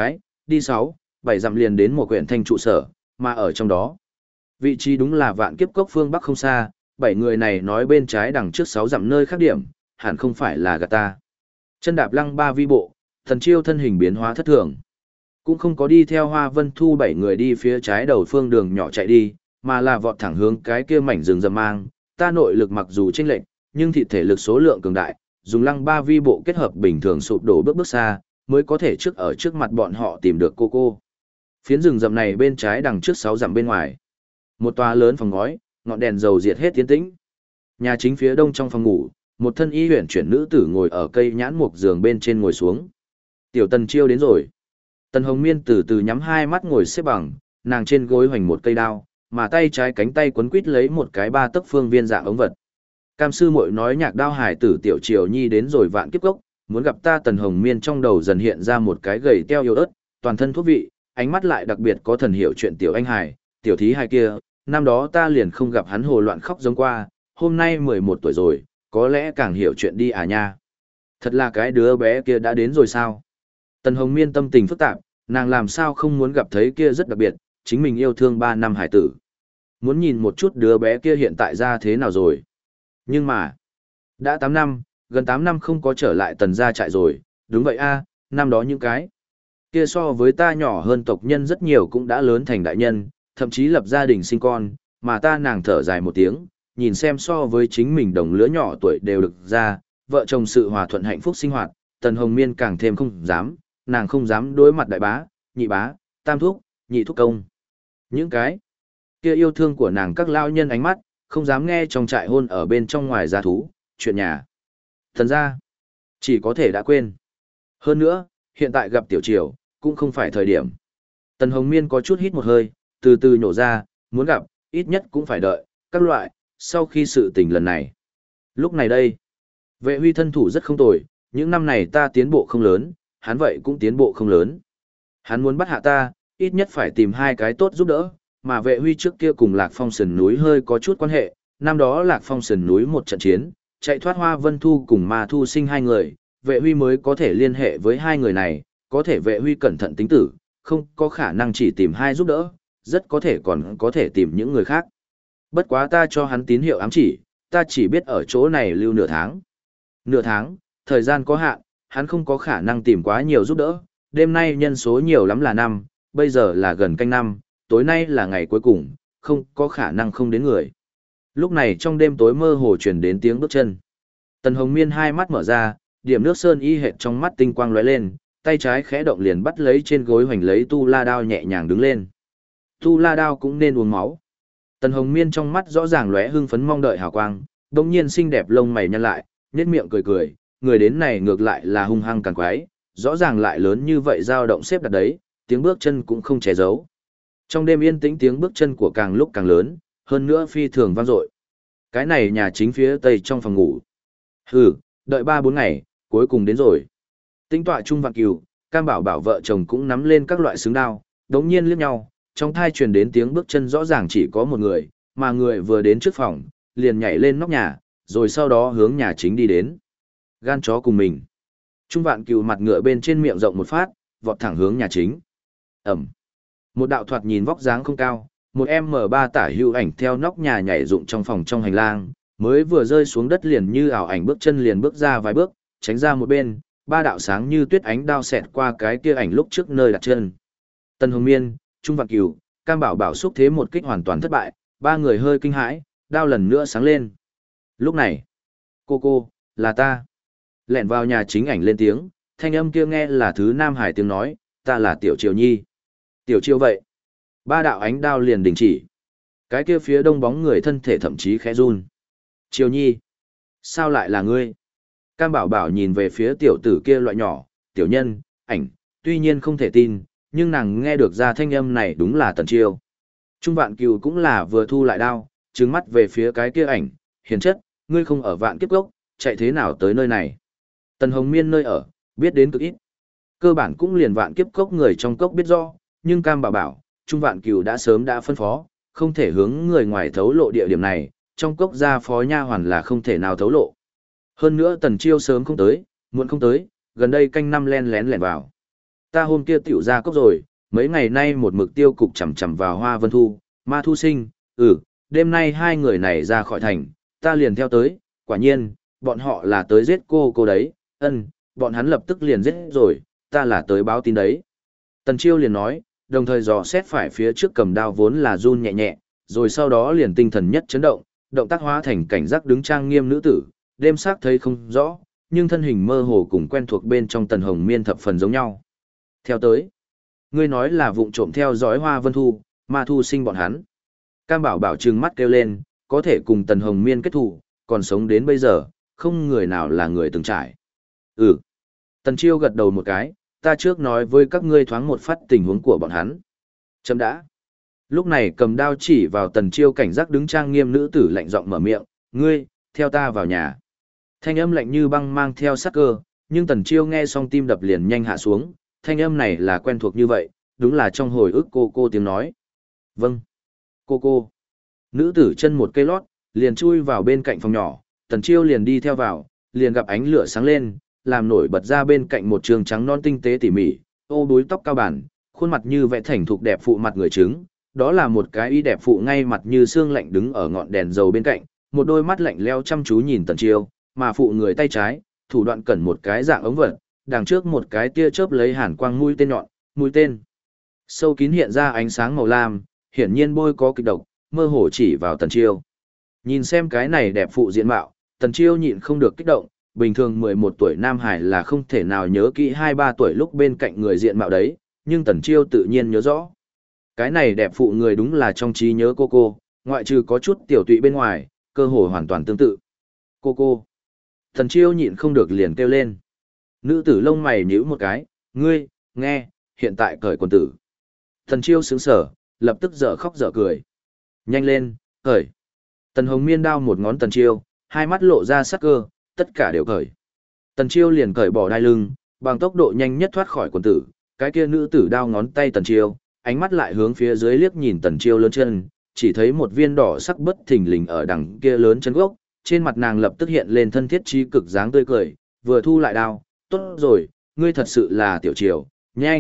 đi 6, 7 dặm liền đến một huyện thanh trụ sở, mà ở trong đó. Vị trí đúng là Vạn Kiếp Cốc phương bắc không xa, 7 người này nói bên trái đằng trước 6 dặm nơi khác điểm, hẳn không phải là gạt ta. Chân đạp lăng ba vi bộ, Tần Chiêu thân hình biến hóa thất thường. Cũng không có đi theo Hoa Vân Thu 7 người đi phía trái đầu phương đường nhỏ chạy đi, mà là vọt thẳng hướng cái kia mảnh rừng rậm mang. Ta nội lực mặc dù chênh lệch, nhưng thị thể lực số lượng cường đại, dùng lăng ba vi bộ kết hợp bình thường sụp đổ bước bước xa, mới có thể trước mặt bọn họ tìm được cô. Phiến rừng rậm này bên trái đằng trước 6 dặm bên ngoài. Một tòa lớn phòng ngói, ngọn đèn dầu diệt hết tiến tĩnh. Nhà chính phía đông trong phòng ngủ, một thân y huyền chuyển nữ tử ngồi ở cây nhãn mục giường bên trên ngồi xuống. Tiểu Tần Chiêu đến rồi. Tần Hồng Miên từ từ nhắm hai mắt ngồi xếp bằng, nàng trên gối hoành một cây đao, mà tay trái cánh tay quấn quít lấy một cái 3 tấc phương viên dạng ống vật. Cam sư muội nói nhạc đao hải tử Tiểu Triều Nhi đến rồi Vạn Kiếp Cốc, muốn gặp ta. Tần Hồng Miên trong đầu dần hiện ra một cái gầy teo yếu ớt, toàn thân thuốc vị, ánh mắt lại đặc biệt có thần hiểu chuyện Tiểu Anh Hải, Tiểu Thí Hải kia, năm đó ta liền không gặp hắn hồ loạn khóc giống qua, hôm nay 11 tuổi rồi, có lẽ càng hiểu chuyện đi à nha. Thật là cái đứa bé kia đã đến rồi sao? Tần Hồng Miên tâm tình phức tạp, nàng làm sao không muốn gặp thấy kia rất đặc biệt, chính mình yêu thương 3 năm hải tử. Muốn nhìn một chút đứa bé kia hiện tại ra thế nào rồi. Nhưng mà, đã 8 năm, gần 8 năm không có trở lại Tần gia trại rồi, đúng vậy a, năm đó những cái kia so với ta nhỏ hơn tộc nhân rất nhiều cũng đã lớn thành đại nhân, thậm chí lập gia đình sinh con, mà ta nàng thở dài một tiếng, nhìn xem so với chính mình đồng lứa nhỏ tuổi đều được ra, vợ chồng sự hòa thuận hạnh phúc sinh hoạt, Tần Hồng Miên càng thêm không dám, nàng không dám đối mặt đại bá, nhị bá, tam thúc, nhị thúc công. Những cái kia yêu thương của nàng các lao nhân ánh mắt, không dám nghe trong trại hôn ở bên trong ngoài gia thú, chuyện nhà. Thần ra, chỉ có thể đã quên. Hơn nữa, hiện tại gặp Tiểu Triều, cũng không phải thời điểm. Tần Hồng Miên có chút hít một hơi, từ từ nhổ ra, muốn gặp, ít nhất cũng phải đợi, các loại, sau khi sự tình lần này. Lúc này đây, Vệ huy thân thủ rất không tồi, những năm này ta tiến bộ không lớn, hắn vậy cũng tiến bộ không lớn. Hắn muốn bắt hạ ta, ít nhất phải tìm 2 cái tốt giúp đỡ, mà Vệ huy trước kia cùng Lạc Phong sườn núi hơi có chút quan hệ, năm đó Lạc Phong sườn núi một trận chiến, chạy thoát Hoa Vân Thu cùng Ma Thu Sinh 2 người, Vệ huy mới có thể liên hệ với 2 người này, có thể Vệ huy cẩn thận tính tử, không có khả năng chỉ tìm hai giúp đỡ, rất có thể còn có thể tìm những người khác. Bất quá ta cho hắn tín hiệu ám chỉ, ta chỉ biết ở chỗ này lưu nửa tháng. Nửa tháng, thời gian có hạn, hắn không có khả năng tìm quá nhiều giúp đỡ, đêm nay nhân số nhiều lắm là 5, bây giờ là gần canh 5, tối nay là ngày cuối cùng, không có khả năng không đến người. Lúc này trong đêm tối mơ hồ truyền đến tiếng bước chân. Tần Hồng Miên hai mắt mở ra, điểm nước sơn y hệt trong mắt tinh quang lóe lên, tay trái khẽ động liền bắt lấy trên gối hoành lấy tu la đao nhẹ nhàng đứng lên. Tu la đao cũng nên uống máu. Tần Hồng Miên trong mắt rõ ràng lóe hưng phấn mong đợi hào quang, đống nhiên xinh đẹp lông mày nhăn lại, nhếch miệng cười cười, người đến này ngược lại là hung hăng càng quái, rõ ràng lại lớn như vậy dao động xếp đặt đấy, tiếng bước chân cũng không che giấu. Trong đêm yên tĩnh tiếng bước chân của càng lúc càng lớn, hơn nữa phi thường vang dội. Cái này nhà chính phía tây trong phòng ngủ. Hừ, đợi 3-4 ngày, cuối cùng đến rồi. Tinh tọa Trung Vạn Cửu, Cam Bảo Bảo vợ chồng cũng nắm lên các loại xứng đao, đống nhiên liếc nhau, trong thai truyền đến tiếng bước chân rõ ràng chỉ có một người, mà người vừa đến trước phòng, liền nhảy lên nóc nhà, rồi sau đó hướng nhà chính đi đến. Gan chó cùng mình. Trung Vạn Cửu mặt ngựa bên trên miệng rộng một phát, vọt thẳng hướng nhà chính. Ẩm. Một đạo thoạt nhìn vóc dáng không cao, một M3 tả hữu ảnh theo nóc nhà nhảy dụng trong phòng trong hành lang, mới vừa rơi xuống đất liền như ảo ảnh bước chân liền bước ra vài bước, tránh ra một bên, ba đạo sáng như tuyết ánh đao xẹt qua cái kia ảnh lúc trước nơi đặt chân. Tần Hồng Miên, Trung Vạn Cửu, Cam Bảo Bảo xúc thế một kích hoàn toàn thất bại, ba người hơi kinh hãi, đao lần nữa sáng lên. Lúc này, cô, là ta. Lẹn vào nhà chính ảnh lên tiếng, thanh âm kia nghe là thứ Nam Hải tiếng nói, ta là Tiểu Triều Nhi. Tiểu Triều vậy. Ba đạo ánh đao liền đình chỉ. Cái kia phía đông bóng người thân thể thậm chí khẽ run. Triều Nhi, sao lại là ngươi? Cam Bảo Bảo nhìn về phía tiểu tử kia loại nhỏ, tiểu nhân, ảnh, tuy nhiên không thể tin, nhưng nàng nghe được ra thanh âm này đúng là Tần Chiêu. Trung Vạn Cửu cũng là vừa thu lại đao, trừng mắt về phía cái kia ảnh, hiền chất, ngươi không ở Vạn Kiếp Cốc, chạy thế nào tới nơi này? Tần Hồng Miên nơi ở, biết đến cực ít. Cơ bản cũng liền Vạn Kiếp Cốc người trong cốc biết rõ, nhưng Cam Bảo Bảo, Trung Vạn Cửu đã sớm đã phân phó, không thể hướng người ngoài thấu lộ địa điểm này, trong cốc gia phó nha hoàn là không thể nào thấu lộ. Hơn nữa Tần Chiêu sớm không tới, muộn không tới, gần đây canh năm len lén lẻn vào. Ta hôm kia tiểu ra cốc rồi, mấy ngày nay một mực tiêu cục chằm chằm vào Hoa Vân Thu, Ma Thu Sinh, đêm nay hai người này ra khỏi thành, ta liền theo tới, quả nhiên, bọn họ là tới giết cô đấy, bọn hắn lập tức liền giết rồi, ta là tới báo tin đấy. Tần Chiêu liền nói, đồng thời dò xét phải phía trước cầm đao vốn là run nhẹ nhẹ, rồi sau đó liền tinh thần nhất chấn động, động tác hóa thành cảnh giác đứng trang nghiêm nữ tử, đêm sắc thấy không rõ, nhưng thân hình mơ hồ cùng quen thuộc bên trong Tần Hồng Miên thập phần giống nhau. Theo tới, ngươi nói là vụng trộm theo dõi Hoa Vân Thu, Ma Thu Sinh bọn hắn. Cam Bảo Bảo trừng mắt kêu lên, có thể cùng Tần Hồng Miên kết thù, còn sống đến bây giờ, không người nào là người từng trải. Tần Chiêu gật đầu một cái, ta trước nói với các ngươi thoáng một phát tình huống của bọn hắn. Chấm đã. Lúc này cầm đao chỉ vào Tần Chiêu cảnh giác đứng trang nghiêm nữ tử lạnh giọng mở miệng, ngươi, theo ta vào nhà. Thanh âm lạnh như băng mang theo sắc cơ, nhưng Tần Chiêu nghe xong tim đập liền nhanh hạ xuống, thanh âm này là quen thuộc như vậy, đúng là trong hồi ức cô tiếng nói. Vâng. Cô. Nữ tử chân một cây lót, liền chui vào bên cạnh phòng nhỏ, Tần Chiêu liền đi theo vào, liền gặp ánh lửa sáng lên, làm nổi bật ra bên cạnh một trường trắng non tinh tế tỉ mỉ, ô búi tóc cao bản, khuôn mặt như vẽ thành thục đẹp phụ mặt người trứng, đó là một cái y đẹp phụ ngay mặt như xương lạnh đứng ở ngọn đèn dầu bên cạnh, một đôi mắt lạnh lẽo chăm chú nhìn Tần Chiêu, mà phụ người tay trái, thủ đoạn cẩn một cái dạng ống vật, đằng trước một cái tia chớp lấy hàn quang mũi tên nhọn, mũi tên sâu kín hiện ra ánh sáng màu lam, hiển nhiên bôi có kịch độc, mơ hồ chỉ vào Tần Chiêu. Nhìn xem cái này đẹp phụ diện mạo, Tần Chiêu nhịn không được kích động, bình thường 11 tuổi Nam Hải là không thể nào nhớ kỹ 2-3 tuổi lúc bên cạnh người diện mạo đấy, nhưng Tần Chiêu tự nhiên nhớ rõ. Cái này đẹp phụ người đúng là trong trí nhớ cô, ngoại trừ có chút tiểu tụy bên ngoài, cơ hồ hoàn toàn tương tự. Cô. Tần Chiêu nhịn không được liền kêu lên. Nữ tử lông mày nhíu một cái, ngươi, nghe, hiện tại cởi quần tử. Tần Chiêu sững sờ, lập tức dở khóc dở cười. Nhanh lên, cởi. Tần Hồng Miên đao một ngón Tần Chiêu, hai mắt lộ ra sắc cơ, tất cả đều cởi. Tần Chiêu liền cởi bỏ đai lưng, bằng tốc độ nhanh nhất thoát khỏi quần tử, cái kia nữ tử đao ngón tay Tần Chiêu, ánh mắt lại hướng phía dưới liếc nhìn Tần Chiêu lớn chân, chỉ thấy một viên đỏ sắc bất thình lình ở đằng kia lớn chân gốc, trên mặt nàng lập tức hiện lên thân thiết trí cực dáng tươi cười, vừa thu lại đao, tốt rồi, ngươi thật sự là tiểu Triều, nhanh,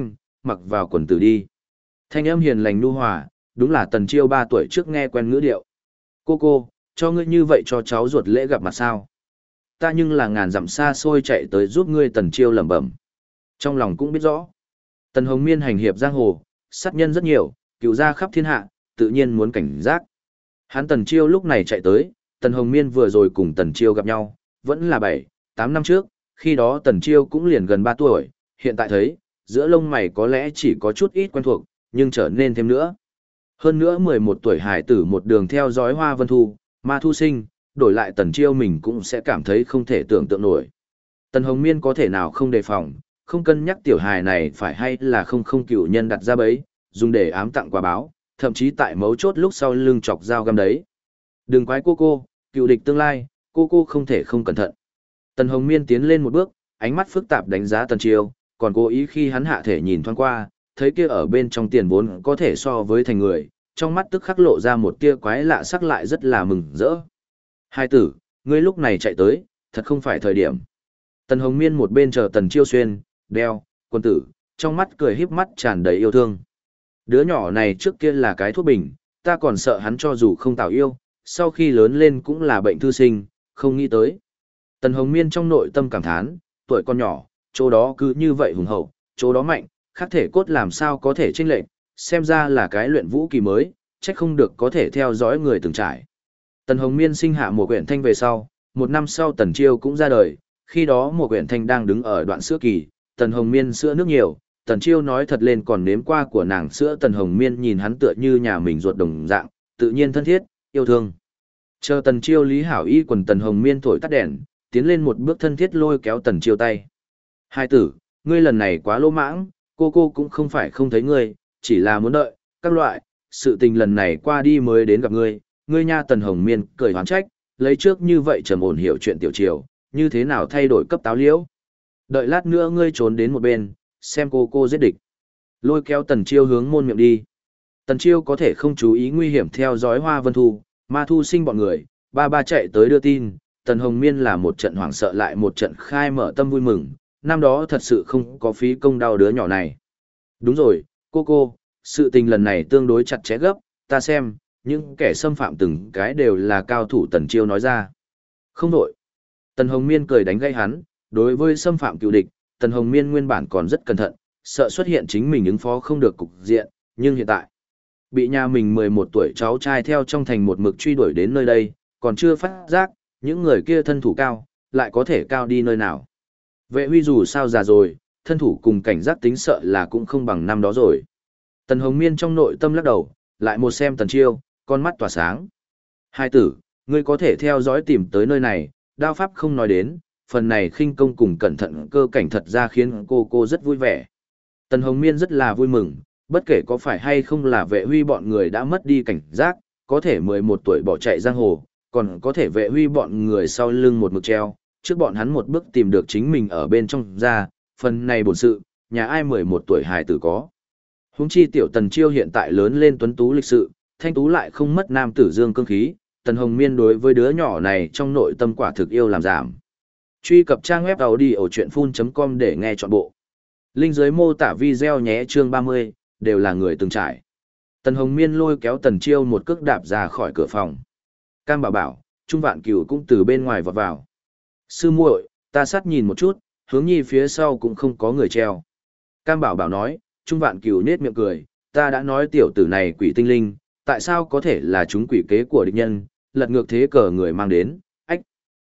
mặc vào quần tử đi. Thanh âm hiền lành nhu hòa, đúng là Tần Chiêu 3 tuổi trước nghe quen ngữ điệu. Cô, cho ngươi như vậy cho cháu ruột lễ gặp mặt sao? Ta nhưng là ngàn dặm xa xôi chạy tới giúp ngươi. Tần Chiêu lẩm bẩm. Trong lòng cũng biết rõ. Tần Hồng Miên hành hiệp giang hồ, sát nhân rất nhiều, cựu gia khắp thiên hạ, tự nhiên muốn cảnh giác. Hắn Tần Chiêu lúc này chạy tới, Tần Hồng Miên vừa rồi cùng Tần Chiêu gặp nhau, vẫn là 7, 8 năm trước, khi đó Tần Chiêu cũng liền gần 3 tuổi, hiện tại thấy, giữa lông mày có lẽ chỉ có chút ít quen thuộc, nhưng trở nên thêm nữa. Hơn nữa 11 tuổi hải tử một đường theo dõi Hoa Vân Thu, Ma Thu Sinh, đổi lại Tần Chiêu mình cũng sẽ cảm thấy không thể tưởng tượng nổi. Tần Hồng Miên có thể nào không đề phòng, không cân nhắc tiểu hài này phải hay là không cựu nhân đặt ra bẫy, dùng để ám tặng quà báo, thậm chí tại mấu chốt lúc sau lưng chọc dao găm đấy. Đừng quái cô, cựu địch tương lai, cô không thể không cẩn thận. Tần Hồng Miên tiến lên một bước, ánh mắt phức tạp đánh giá Tần Chiêu, còn cố ý khi hắn hạ thể nhìn thoáng qua, thấy kia ở bên trong tiền vốn có thể so với thành người, trong mắt tức khắc lộ ra một tia quái lạ sắc lại rất là mừng rỡ. Hai tử, ngươi lúc này chạy tới, thật không phải thời điểm. Tần Hồng Miên một bên chờ Tần Chiêu xuyên, đeo, quân tử, trong mắt cười híp mắt tràn đầy yêu thương. Đứa nhỏ này trước kia là cái thuốc bình, ta còn sợ hắn cho dù không tạo yêu, sau khi lớn lên cũng là bệnh thư sinh, không nghĩ tới. Tần Hồng Miên trong nội tâm cảm thán, tuổi con nhỏ, chỗ đó cứ như vậy hùng hậu, chỗ đó mạnh, khác thể cốt làm sao có thể chênh lệch, xem ra là cái luyện vũ kỳ mới, trách không được có thể theo dõi người từng trải. Tần Hồng Miên sinh hạ một quyển thanh về sau, một năm sau Tần Chiêu cũng ra đời, khi đó một quyển thanh đang đứng ở đoạn sữa kỳ, Tần Hồng Miên sữa nước nhiều, Tần Chiêu nói thật lên còn nếm qua của nàng sữa. Tần Hồng Miên nhìn hắn tựa như nhà mình ruột đồng dạng, tự nhiên thân thiết, yêu thương. Chờ Tần Chiêu lý hảo y quần Tần Hồng Miên thổi tắt đèn, tiến lên một bước thân thiết lôi kéo Tần Chiêu tay. Hai tử, ngươi lần này quá lỗ mãng, cô cũng không phải không thấy ngươi, chỉ là muốn đợi, các loại, sự tình lần này qua đi mới đến gặp ngươi. Ngươi nha. Tần Hồng Miên cười hoán trách, lấy trước như vậy trầm ổn hiểu chuyện tiểu triều, như thế nào thay đổi cấp táo liễu. Đợi lát nữa ngươi trốn đến một bên, xem cô giết địch. Lôi kéo Tần Chiêu hướng môn miệng đi. Tần Chiêu có thể không chú ý nguy hiểm theo dõi Hoa Vân Thu, Ma Thu Sinh bọn người, ba chạy tới đưa tin. Tần Hồng Miên là một trận hoảng sợ lại một trận khai mở tâm vui mừng, năm đó thật sự không có phí công đau đứa nhỏ này. Đúng rồi, cô, sự tình lần này tương đối chặt chẽ gấp, ta xem, những kẻ xâm phạm từng cái đều là cao thủ. Tần Chiêu nói ra. Không đổi. Tần Hồng Miên cười đánh gây hắn, đối với xâm phạm cựu địch, Tần Hồng Miên nguyên bản còn rất cẩn thận, sợ xuất hiện chính mình ứng phó không được cục diện, nhưng hiện tại, bị nhà mình 11 tuổi cháu trai theo trong thành một mực truy đuổi đến nơi đây, còn chưa phát giác, những người kia thân thủ cao, lại có thể cao đi nơi nào. Vệ Huy dù sao già rồi, thân thủ cùng cảnh giác tính sợ là cũng không bằng năm đó rồi. Tần Hồng Miên trong nội tâm lắc đầu, lại một xem Tần Chiêu, con mắt tỏa sáng. Hai tử, ngươi có thể theo dõi tìm tới nơi này, đao pháp không nói đến, phần này khinh công cùng cẩn thận cơ cảnh thật ra khiến cô rất vui vẻ. Tần Hồng Miên rất là vui mừng, bất kể có phải hay không là Vệ Huy bọn người đã mất đi cảnh giác, có thể 11 tuổi bỏ chạy giang hồ, còn có thể Vệ Huy bọn người sau lưng một mực treo, trước bọn hắn một bước tìm được chính mình ở bên trong ra, phần này bổn sự, nhà ai 11 tuổi hài tử có. Huống chi tiểu Tần Chiêu hiện tại lớn lên tuấn tú lịch sự, thanh tú lại không mất nam tử dương cương khí, Tần Hồng Miên đối với đứa nhỏ này trong nội tâm quả thực yêu làm giảm. Truy cập trang web audiochuyenphun.com để nghe trọn bộ. Link dưới mô tả video nhé. Chương 30, đều là người từng trải. Tần Hồng Miên lôi kéo Tần Chiêu một cước đạp ra khỏi cửa phòng. Cam Bảo, Trung Vạn Cửu cũng từ bên ngoài vọt vào. Sư muội, ta sát nhìn một chút, hướng nhi phía sau cũng không có người treo. Cam Bảo nói, Trung Vạn Cửu nết miệng cười, ta đã nói tiểu tử này quỷ tinh linh, tại sao có thể là chúng quỷ kế của địch nhân, lật ngược thế cờ người mang đến, ách.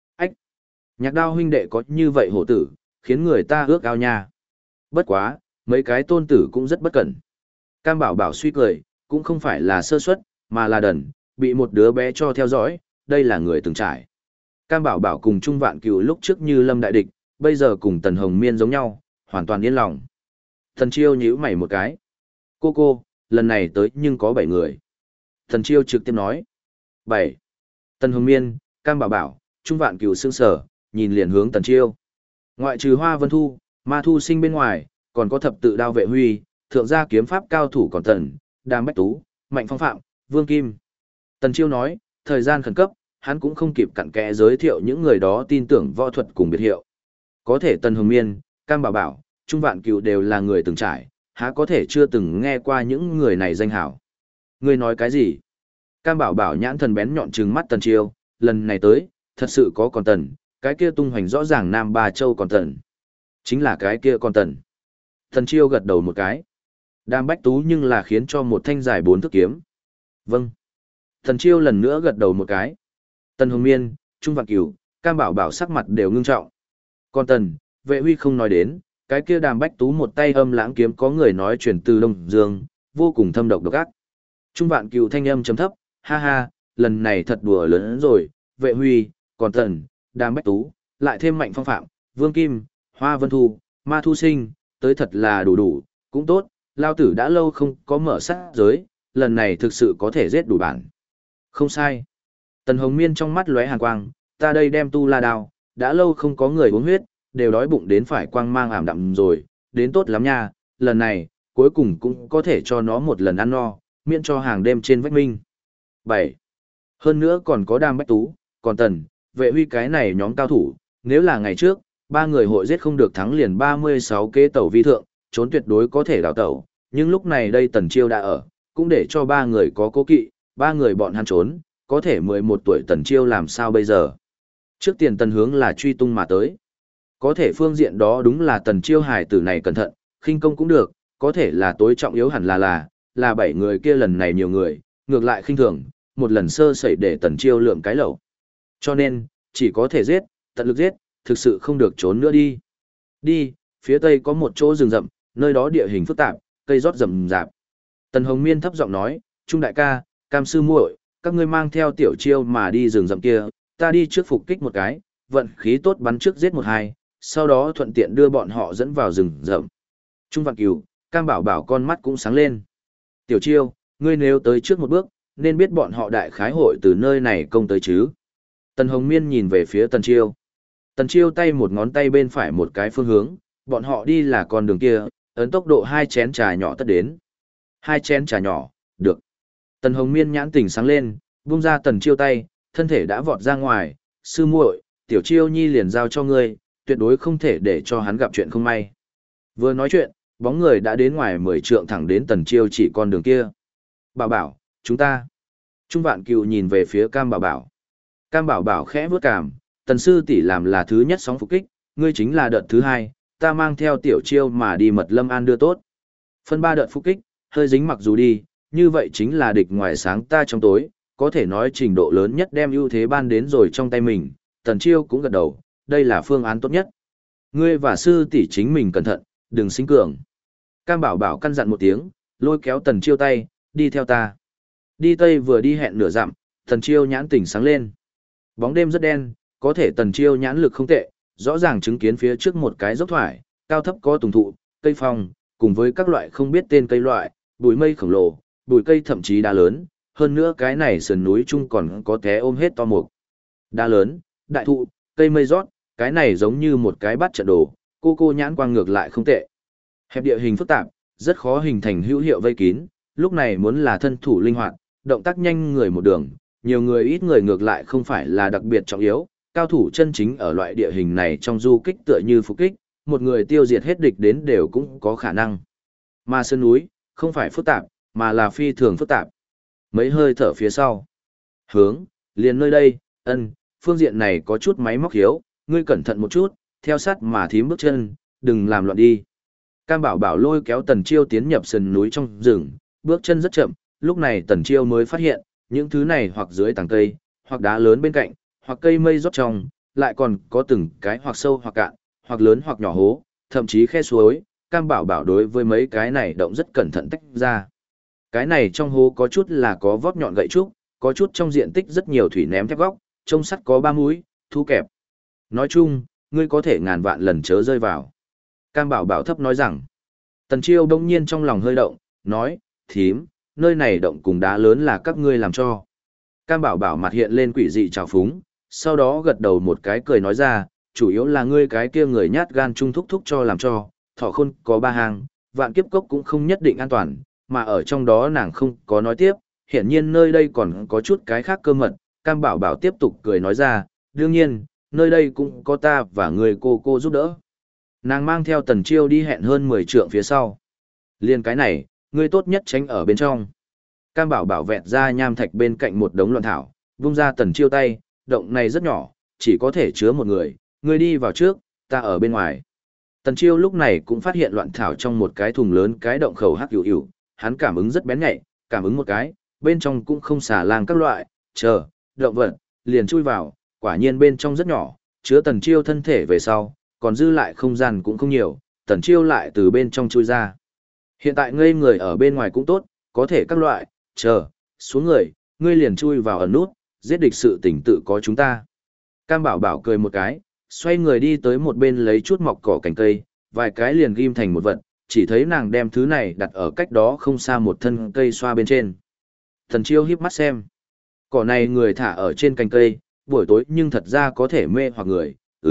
Nhạc Đao huynh đệ có như vậy hổ tử, khiến người ta ước ao nha. Bất quá, mấy cái tôn tử cũng rất bất cẩn. Cam Bảo suy cười, cũng không phải là sơ suất, mà là đần, bị một đứa bé cho theo dõi, đây là người từng trải. Cam Bảo cùng Trung Vạn Cửu lúc trước như lâm đại địch, bây giờ cùng Tần Hồng Miên giống nhau, hoàn toàn yên lòng. Tần Chiêu nhíu mày một cái. Cô, lần này tới nhưng có 7 người. Tần Chiêu trực tiếp nói. 7. Tần Hồng Miên, Cam Bảo, Trung Vạn Cửu sững sờ, nhìn liền hướng Tần Chiêu. Ngoại trừ Hoa Vân Thu, Ma Thu Sinh bên ngoài, còn có thập tự đao Vệ Huy, thượng gia kiếm pháp cao thủ còn Tần, Đàm Bách Tú, Mạnh Phong Phạm, Vương Kim. Tần Chiêu nói, thời gian khẩn cấp, hắn cũng không kịp cặn kẽ giới thiệu những người đó tin tưởng võ thuật cùng biệt hiệu. Có thể Tần Hồng Miên, Cam Bảo, Trung Vạn Cửu đều là người từng trải, há có thể chưa từng nghe qua những người này danh hảo. Ngươi nói cái gì? Cam Bảo Bảo nhãn thần bén nhọn trừng mắt Tần Chiêu, lần này tới, thật sự có còn Tần, cái kia tung hoành rõ ràng Nam Ba Châu còn Tần. Chính là cái kia còn Tần. Tần Chiêu gật đầu một cái. Đàm Bách Tú nhưng là khiến cho một thanh dài 4 thước kiếm. Vâng. Tần Chiêu lần nữa gật đầu một cái. Tần Hồng Miên, Trung Vạn Cửu, Cam Bảo Bảo sắc mặt đều ngưng trọng. Còn Tần, Vệ Huy không nói đến, cái kia Đàm Bách Tú một tay âm lãng kiếm có người nói truyền từ Đông Dương, vô cùng thâm độc độc ác. Trung Vạn Cửu thanh âm trầm thấp, ha ha, lần này thật đùa lớn rồi, Vệ Huy, còn Tần, Đàm Bách Tú, lại thêm Mạnh Phong Phạm, Vương Kim, Hoa Vân Thu, Ma Thu Sinh, tới thật là đủ, cũng tốt, lao tử đã lâu không có mở sát giới, lần này thực sự có thể giết đủ bản. Không sai. Tần Hồng Miên trong mắt lóe hàn quang, ta đây đem tu la đao, đã lâu không có người uống huyết, đều đói bụng đến phải quang mang ảm đạm rồi, đến tốt lắm nha, lần này, cuối cùng cũng có thể cho nó một lần ăn no, miễn cho hàng đêm trên vách minh. 7. Hơn nữa còn có Đàm Bách Tú, còn Tần, Vệ Huy cái này nhóm cao thủ, nếu là ngày trước, ba người hội giết không được thắng liền 36 kế tẩu vi thượng, trốn tuyệt đối có thể đào tẩu, nhưng lúc này đây Tần Chiêu đã ở, cũng để cho ba người có cố kỵ, ba người bọn hắn trốn, có thể 11 tuổi Tần Chiêu làm sao bây giờ. Trước tiền Tần hướng là truy tung mà tới. Có thể phương diện đó đúng là Tần Chiêu hải tử này cẩn thận, khinh công cũng được, có thể là tối trọng yếu hẳn là 7 người kia lần này nhiều người, ngược lại khinh thường, một lần sơ sẩy để Tần Chiêu lượng cái lẩu. Cho nên, chỉ có thể giết, tận lực giết, thực sự không được trốn nữa đi. Đi, phía tây có một chỗ rừng rậm, nơi đó địa hình phức tạp, cây rót rậm rạp. Tần Hồng Miên thấp giọng nói, Trung đại ca, Cam sư muội, các ngươi mang theo Tiểu Chiêu mà đi rừng rậm kia, ta đi trước phục kích một cái, vận khí tốt bắn trước giết một hai, sau đó thuận tiện đưa bọn họ dẫn vào rừng rậm. Trung Vạn Cửu, Cam Bảo Bảo con mắt cũng sáng lên. Tiểu Chiêu, ngươi nếu tới trước một bước, nên biết bọn họ đại khái hội từ nơi này công tới chứ. Tần Hồng Miên nhìn về phía Tần Chiêu. Tần Chiêu tay một ngón tay bên phải một cái phương hướng, bọn họ đi là con đường kia, ấn tốc độ 2 chén trà nhỏ tất đến. 2 chén trà nhỏ, được. Tần Hồng Miên nhãn tỉnh sáng lên, buông ra Tần Chiêu tay, thân thể đã vọt ra ngoài, sư muội, Tiểu Chiêu nhi liền giao cho ngươi, tuyệt đối không thể để cho hắn gặp chuyện không may. Vừa nói chuyện, bóng người đã đến ngoài 10 trượng thẳng đến Tần Chiêu chỉ con đường kia. Bảo Bảo, chúng ta. Trung Vạn Cửu nhìn về phía Cam Bảo Bảo. Cam Bảo Bảo khẽ vướt cằm, Tần sư tỷ làm là thứ nhất sóng phục kích, ngươi chính là đợt thứ hai, ta mang theo Tiểu Chiêu mà đi Mật Lâm An đưa tốt. Phân 3 đợt phục kích, hơi dính mặc dù đi, như vậy chính là địch ngoài sáng ta trong tối, có thể nói trình độ lớn nhất đem ưu thế ban đến rồi trong tay mình. Tần Chiêu cũng gật đầu, đây là phương án tốt nhất. Ngươi và sư tỷ chính mình cẩn thận, đừng sinh cường. Cam Bảo Bảo căn dặn một tiếng, lôi kéo Tần Chiêu tay, đi theo ta. Đi tây vừa đi hẹn nửa dặm, Tần Chiêu nhãn tỉnh sáng lên. Bóng đêm rất đen, có thể Tần Chiêu nhãn lực không tệ, rõ ràng chứng kiến phía trước một cái dốc thoải, cao thấp có tùng thụ, cây phong, cùng với các loại không biết tên cây loại, bụi mây khổng lồ, bụi cây thậm chí đá lớn, hơn nữa cái này sườn núi chung còn có té ôm hết to mục. Đá lớn, đại thụ, cây mây rót, cái này giống như một cái bát trận đồ, cô nhãn quang ngược lại không tệ. Hẹp địa hình phức tạp, rất khó hình thành hữu hiệu vây kín, lúc này muốn là thân thủ linh hoạt, động tác nhanh người một đường, nhiều người ít người ngược lại không phải là đặc biệt trọng yếu, cao thủ chân chính ở loại địa hình này trong du kích tựa như phục kích, một người tiêu diệt hết địch đến đều cũng có khả năng. Mà sơn núi, không phải phức tạp, mà là phi thường phức tạp. Mấy hơi thở phía sau. Hướng, liền nơi đây, phương diện này có chút máy móc hiếu, ngươi cẩn thận một chút, theo sát mà thím bước chân, đừng làm loạn đi. Cam Bảo Bảo lôi kéo Tần Chiêu tiến nhập sườn núi trong rừng, bước chân rất chậm, lúc này Tần Chiêu mới phát hiện, những thứ này hoặc dưới tàng cây, hoặc đá lớn bên cạnh, hoặc cây mây rót trong, lại còn có từng cái hoặc sâu hoặc cạn, hoặc lớn hoặc nhỏ hố, thậm chí khe suối. Cam Bảo Bảo đối với mấy cái này động rất cẩn thận tách ra. Cái này trong hố có chút là có vót nhọn gậy trúc, có chút trong diện tích rất nhiều thủy ném thép góc, trông sắt có 3 múi, thu kẹp. Nói chung, ngươi có thể ngàn vạn lần chớ rơi vào. Cam Bảo Bảo thấp nói rằng. Tần Chiêu bỗng nhiên trong lòng hơi động, nói, thím, nơi này động cùng đá lớn là các ngươi làm cho. Cam Bảo Bảo mặt hiện lên quỷ dị trào phúng, sau đó gật đầu một cái cười nói ra, chủ yếu là ngươi cái kia người nhát gan trung thúc thúc cho làm cho, thọ khôn có 3 hàng, vạn kiếp cốc cũng không nhất định an toàn, mà ở trong đó nàng không có nói tiếp, hiển nhiên nơi đây còn có chút cái khác cơ mật. Cam Bảo Bảo tiếp tục cười nói ra, đương nhiên, nơi đây cũng có ta và người cô giúp đỡ. Nàng mang theo Tần Chiêu đi hẹn hơn 10 trượng phía sau. Liên cái này, ngươi tốt nhất tránh ở bên trong. Cam Bảo Bảo vẹt ra nham thạch bên cạnh một đống loạn thảo, vung ra Tần Chiêu tay, động này rất nhỏ, chỉ có thể chứa một người, ngươi đi vào trước, ta ở bên ngoài. Tần Chiêu lúc này cũng phát hiện loạn thảo trong một cái thùng lớn cái động khẩu hắc hữu hữu, hắn cảm ứng rất bén nhạy, cảm ứng một cái, bên trong cũng không xả lang các loại, động vật, liền chui vào, quả nhiên bên trong rất nhỏ, chứa Tần Chiêu thân thể về sau, còn dư lại không gian cũng không nhiều, Tần Chiêu lại từ bên trong chui ra. Hiện tại ngây người ở bên ngoài cũng tốt, có thể các loại, xuống người, ngươi liền chui vào ẩn nút, giết địch sự tỉnh tự có chúng ta. Cam Bảo Bảo cười một cái, xoay người đi tới một bên lấy chút mọc cỏ cành cây, vài cái liền ghim thành một vật, chỉ thấy nàng đem thứ này đặt ở cách đó không xa một thân cây xoa bên trên. Tần Chiêu híp mắt xem. Cỏ này người thả ở trên cành cây, buổi tối nhưng thật ra có thể mê hoặc người,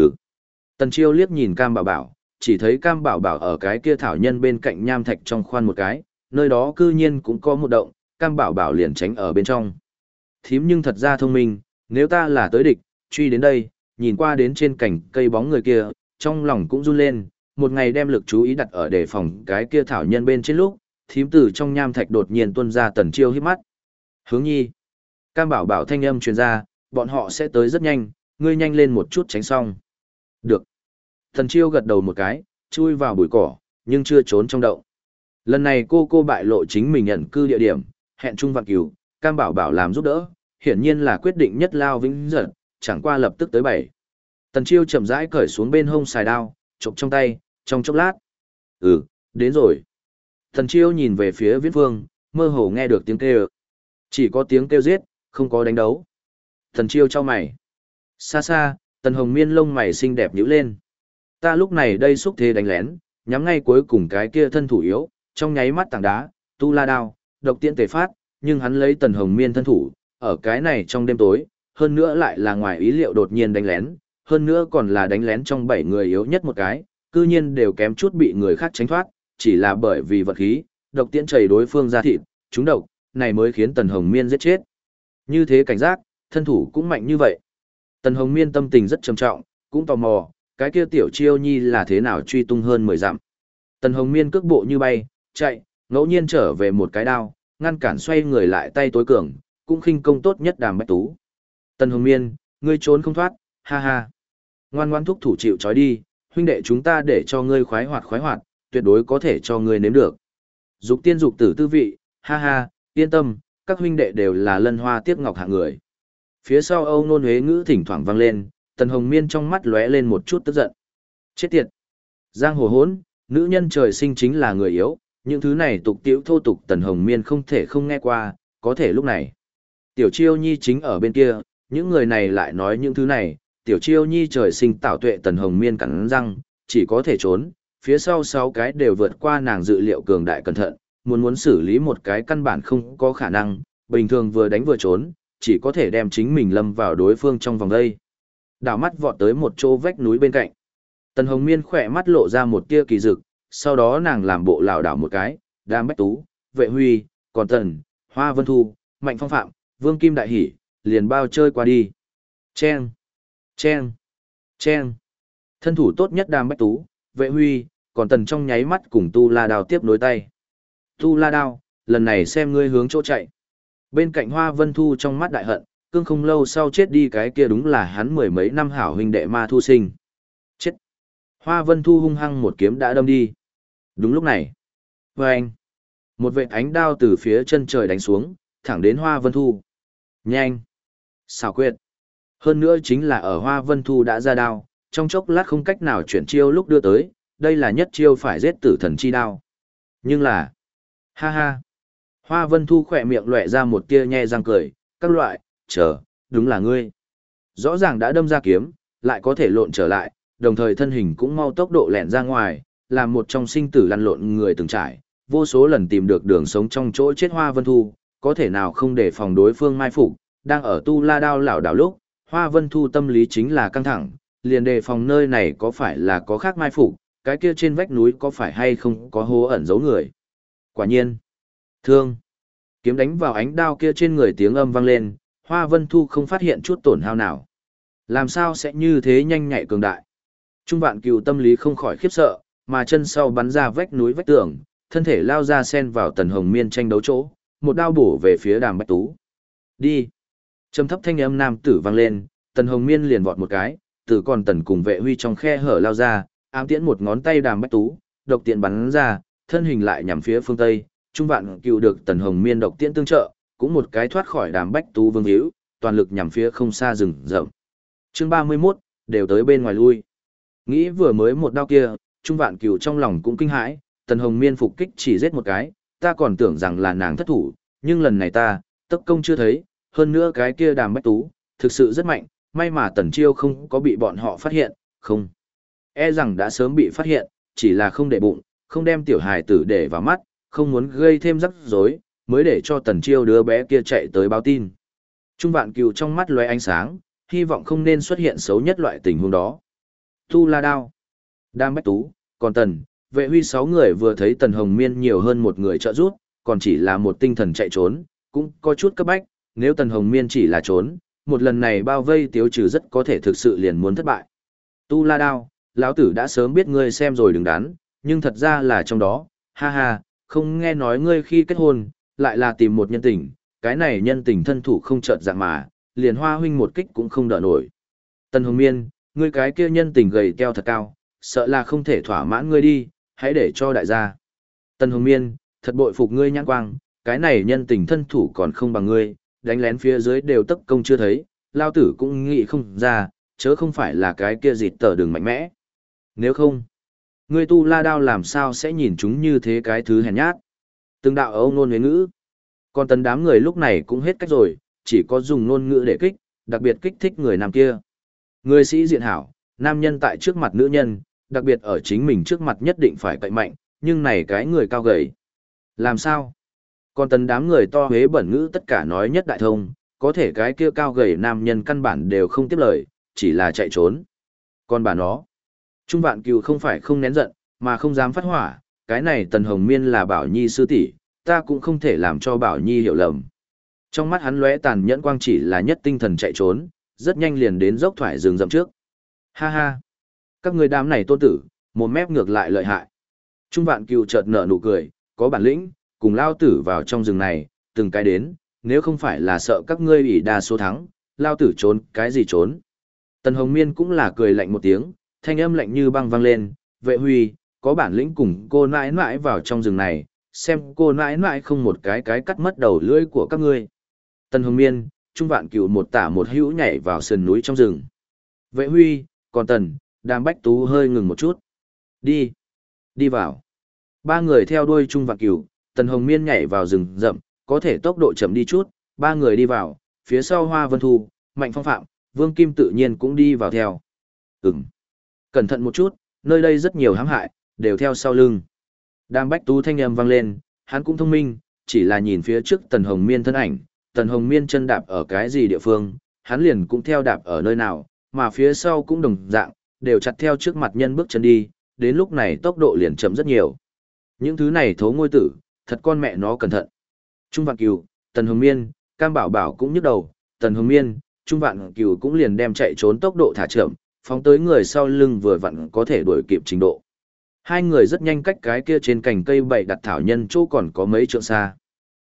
Tần Chiêu liếc nhìn Cam Bảo Bảo, chỉ thấy Cam Bảo Bảo ở cái kia thảo nhân bên cạnh nham thạch trong khoan một cái, nơi đó cư nhiên cũng có một động, Cam Bảo Bảo liền tránh ở bên trong. Thím nhưng thật ra thông minh, nếu ta là tới địch, truy đến đây, nhìn qua đến trên cành cây bóng người kia, trong lòng cũng run lên, một ngày đem lực chú ý đặt ở đề phòng cái kia thảo nhân bên trên lúc, thím từ trong nham thạch đột nhiên tuôn ra. Tần Chiêu híp mắt. Hướng nhi. Cam Bảo Bảo thanh âm truyền ra, bọn họ sẽ tới rất nhanh, ngươi nhanh lên một chút tránh xong. Được. Tần Chiêu gật đầu một cái, chui vào bụi cỏ, nhưng chưa trốn trong động. Lần này cô bại lộ chính mình nhận cư địa điểm, hẹn chung vạn cửu, Cam Bảo Bảo làm giúp đỡ, hiển nhiên là quyết định nhất lao vĩnh giật, chẳng qua lập tức tới 7. Tần Chiêu chậm rãi cởi xuống bên hông xài đao, chộp trong tay, trong chốc lát. Đến rồi. Tần Chiêu nhìn về phía Viễn Phương, mơ hồ nghe được tiếng kêu. Chỉ có tiếng kêu giết, không có đánh đấu. Tần Chiêu chau mày. Xa xa, Tần Hồng Miên lông mày xinh đẹp nhíu lên. Ta lúc này đây xúc thế đánh lén, nhắm ngay cuối cùng cái kia thân thủ yếu, trong nháy mắt tảng đá, tu la đao, độc tiễn tề phát, nhưng hắn lấy Tần Hồng Miên thân thủ, ở cái này trong đêm tối, hơn nữa lại là ngoài ý liệu đột nhiên đánh lén, hơn nữa còn là đánh lén trong 7 người yếu nhất một cái, cư nhiên đều kém chút bị người khác tránh thoát, chỉ là bởi vì vật khí, độc tiễn chảy đối phương ra thịt, trúng độc, này mới khiến Tần Hồng Miên giết chết. Như thế cảnh giác, thân thủ cũng mạnh như vậy. Tần Hồng Miên tâm tình rất trầm trọng, cũng tò mò, cái kia tiểu Chiêu nhi là thế nào truy tung hơn 10 dặm. Tần Hồng Miên cước bộ như bay, chạy, ngẫu nhiên trở về một cái đao, ngăn cản xoay người lại tay tối cường, cũng khinh công tốt nhất Đàm Bách Tú. Tần Hồng Miên, ngươi trốn không thoát, ha ha. Ngoan ngoan thúc thủ chịu trói đi, huynh đệ chúng ta để cho ngươi khoái hoạt, tuyệt đối có thể cho ngươi nếm được. Dục tiên dục tử tư vị, ha ha, yên tâm, các huynh đệ đều là lân hoa tiếc ngọc hạng người. Phía sau Âu Nôn Huế ngữ thỉnh thoảng vang lên, Tần Hồng Miên trong mắt lóe lên một chút tức giận. Chết tiệt! Giang hồ hỗn, nữ nhân trời sinh chính là người yếu, những thứ này tục tiễu thô tục Tần Hồng Miên không thể không nghe qua, có thể lúc này. Tiểu Chiêu Nhi chính ở bên kia, những người này lại nói những thứ này, Tiểu Chiêu Nhi trời sinh tảo tuệ. Tần Hồng Miên cắn răng, chỉ có thể trốn, phía sau 6 cái đều vượt qua nàng dự liệu cường đại cẩn thận, muốn xử lý một cái căn bản không có khả năng, bình thường vừa đánh vừa trốn, chỉ có thể đem chính mình lâm vào đối phương trong vòng đây. Đảo mắt vọt tới một chỗ vách núi bên cạnh. Tần Hồng Miên khỏe mắt lộ ra một tia kỳ dực, sau đó nàng làm bộ lảo đảo một cái, Đàm Bách Tú, Vệ Huy, còn Tần, Hoa Vân Thu, Mạnh Phong Phạm, Vương Kim Đại Hỷ, liền bao chơi qua đi. Chen, chen, chen. Thân thủ tốt nhất Đàm Bách Tú, Vệ Huy, còn Tần trong nháy mắt cùng Tu La Đao tiếp nối tay. Tu La Đao, lần này xem ngươi hướng chỗ chạy. Bên cạnh Hoa Vân Thu trong mắt đại hận, cương không lâu sau chết đi cái kia đúng là hắn 10 mấy năm hảo huynh đệ Ma Thu Sinh. Chết. Hoa Vân Thu hung hăng một kiếm đã đâm đi. Đúng lúc này. Vâng. Một vệt ánh đao từ phía chân trời đánh xuống, thẳng đến Hoa Vân Thu. Nhanh. Xảo quyệt. Hơn nữa chính là ở Hoa Vân Thu đã ra đao, trong chốc lát không cách nào chuyển chiêu lúc đưa tới, đây là nhất chiêu phải giết tử thần chi đao. Nhưng là. Ha ha. Hoa Vân Thu khỏe miệng lóe ra một tia nhe răng cười, các loại, đúng là ngươi. Rõ ràng đã đâm ra kiếm, lại có thể lộn trở lại, đồng thời thân hình cũng mau tốc độ lẹn ra ngoài, làm một trong sinh tử lăn lộn người từng trải, vô số lần tìm được đường sống trong chỗ chết Hoa Vân Thu, có thể nào không để phòng đối phương mai phục, đang ở Tu La Đao lảo đảo lúc, Hoa Vân Thu tâm lý chính là căng thẳng, liền đề phòng nơi này có phải là có khác mai phục, cái kia trên vách núi có phải hay không có hố ẩn giấu người. Quả nhiên, thương, kiếm đánh vào ánh đao kia trên người tiếng âm vang lên, Hoa Vân Thu không phát hiện chút tổn hao nào. Làm sao sẽ như thế nhanh nhạy cường đại? Trung Vạn Cừu tâm lý không khỏi khiếp sợ, mà chân sau bắn ra vách núi vách tường, thân thể lao ra xen vào Tần Hồng Miên tranh đấu chỗ, một đao bổ về phía Đàm Bách Tú. Đi! Trầm thấp thanh âm nam tử vang lên, Tần Hồng Miên liền vọt một cái, từ còn Tần cùng Vệ Huy trong khe hở lao ra, ám tiễn một ngón tay Đàm Bách Tú, độc tiện bắn ra, thân hình lại nhằm phía phương Tây, Trung Vạn Cựu được Tần Hồng Miên độc tiễn tương trợ, cũng một cái thoát khỏi Đàm Bách Tú vương hữu, toàn lực nhằm phía không xa rừng rậm. Chương 31, đều tới bên ngoài lui. Nghĩ vừa mới một đao kia, Trung Vạn Cựu trong lòng cũng kinh hãi, Tần Hồng Miên phục kích chỉ giết một cái, ta còn tưởng rằng là nàng thất thủ, nhưng lần này ta, tất công chưa thấy, hơn nữa cái kia Đàm Bách Tú, thực sự rất mạnh, may mà Tần Chiêu không có bị bọn họ phát hiện, không. E rằng đã sớm bị phát hiện, chỉ là không để bụng, không đem tiểu hài tử để vào mắt, không muốn gây thêm rắc rối, mới để cho Tần Chiêu đứa bé kia chạy tới báo tin. Trung Vạn Cựu trong mắt lóe ánh sáng, hy vọng không nên xuất hiện xấu nhất loại tình huống đó. Tu La Đao, Đàm Bách Tú, còn Tần, Vệ Huy 6 người vừa thấy Tần Hồng Miên nhiều hơn một người trợ giúp, còn chỉ là một tinh thần chạy trốn, cũng có chút cấp bách, nếu Tần Hồng Miên chỉ là trốn, một lần này bao vây tiêu trừ rất có thể thực sự liền muốn thất bại. Tu La Đao, lão tử đã sớm biết ngươi xem rồi đừng đắn, nhưng thật ra là trong đó, ha ha, không nghe nói ngươi khi kết hôn, lại là tìm một nhân tình, cái này nhân tình thân thủ không chợt dạng mà, liền Hoa huynh một kích cũng không đỡ nổi. Tần Hồng Miên, ngươi cái kia nhân tình gầy teo thật cao, sợ là không thể thỏa mãn ngươi đi, hãy để cho đại gia. Tần Hồng Miên, thật bội phục ngươi nhãn quang, cái này nhân tình thân thủ còn không bằng ngươi, đánh lén phía dưới đều tấp công chưa thấy, lao tử cũng nghĩ không ra, chớ không phải là cái kia dịt tờ đường mạnh mẽ. Nếu không, ngươi Tu La Đao làm sao sẽ nhìn chúng như thế cái thứ hèn nhát. Từng đạo âu nôn huế ngữ. Còn tần đám người lúc này cũng hết cách rồi, chỉ có dùng ngôn ngữ để kích, đặc biệt kích thích người nam kia. Người sĩ diện hảo, nam nhân tại trước mặt nữ nhân, đặc biệt ở chính mình trước mặt nhất định phải cậy mạnh, nhưng này cái người cao gầy. Làm sao? Còn tần đám người to huế bẩn ngữ tất cả nói nhất đại thông, có thể cái kia cao gầy nam nhân căn bản đều không tiếp lời, chỉ là chạy trốn. Còn bà nó, Trung Vạn Cừu không phải không nén giận, mà không dám phát hỏa, cái này Tần Hồng Miên là Bảo Nhi sư tỷ, ta cũng không thể làm cho Bảo Nhi hiểu lầm. Trong mắt hắn lóe tàn nhẫn quang chỉ là nhất tinh thần chạy trốn, rất nhanh liền đến dốc thoải rừng rậm trước. Ha ha, các người đám này tôn tử, một mép ngược lại lợi hại. Trung Vạn Cừu chợt nở nụ cười, có bản lĩnh, cùng lao tử vào trong rừng này, từng cái đến, nếu không phải là sợ các ngươi ủy đa số thắng, lao tử trốn cái gì trốn. Tần Hồng Miên cũng là cười lạnh một tiếng, thanh âm lạnh như băng vang lên, Vệ Huy, có bản lĩnh cùng cô nãi nãi vào trong rừng này, xem cô nãi nãi không một cái cắt mất đầu lưỡi của các ngươi. Tần Hồng Miên, Trung Vạn Cừu một tả một hữu nhảy vào sườn núi trong rừng. Vệ Huy, còn Tần, Đàm Bách Tú hơi ngừng một chút. Đi, đi vào. Ba người theo đuôi Trung Vạn Cừu, Tần Hồng Miên nhảy vào rừng rậm, có thể tốc độ chậm đi chút, ba người đi vào, phía sau Hoa Vân Thu, Mạnh Phong Phạm, Vương Kim tự nhiên cũng đi vào theo. Cẩn thận một chút, nơi đây rất nhiều hãm hại, đều theo sau lưng. Đàm Bách Tú thanh âm vang lên, hắn cũng thông minh, chỉ là nhìn phía trước Tần Hồng Miên thân ảnh, Tần Hồng Miên chân đạp ở cái gì địa phương, hắn liền cũng theo đạp ở nơi nào, mà phía sau cũng đồng dạng, đều chặt theo trước mặt nhân bước chân đi, đến lúc này tốc độ liền chậm rất nhiều. Những thứ này thố ngôi tử, thật con mẹ nó cẩn thận. Trung Vạn Cừu, Tần Hồng Miên, Cam Bảo Bảo cũng nhức đầu, Tần Hồng Miên, Trung Vạn Cừu cũng liền đem chạy trốn tốc độ thả chậm, phóng tới người sau lưng vừa vặn có thể đuổi kịp trình độ. Hai người rất nhanh cách cái kia trên cành cây bậy đặt thảo nhân chỗ còn có mấy trượng xa.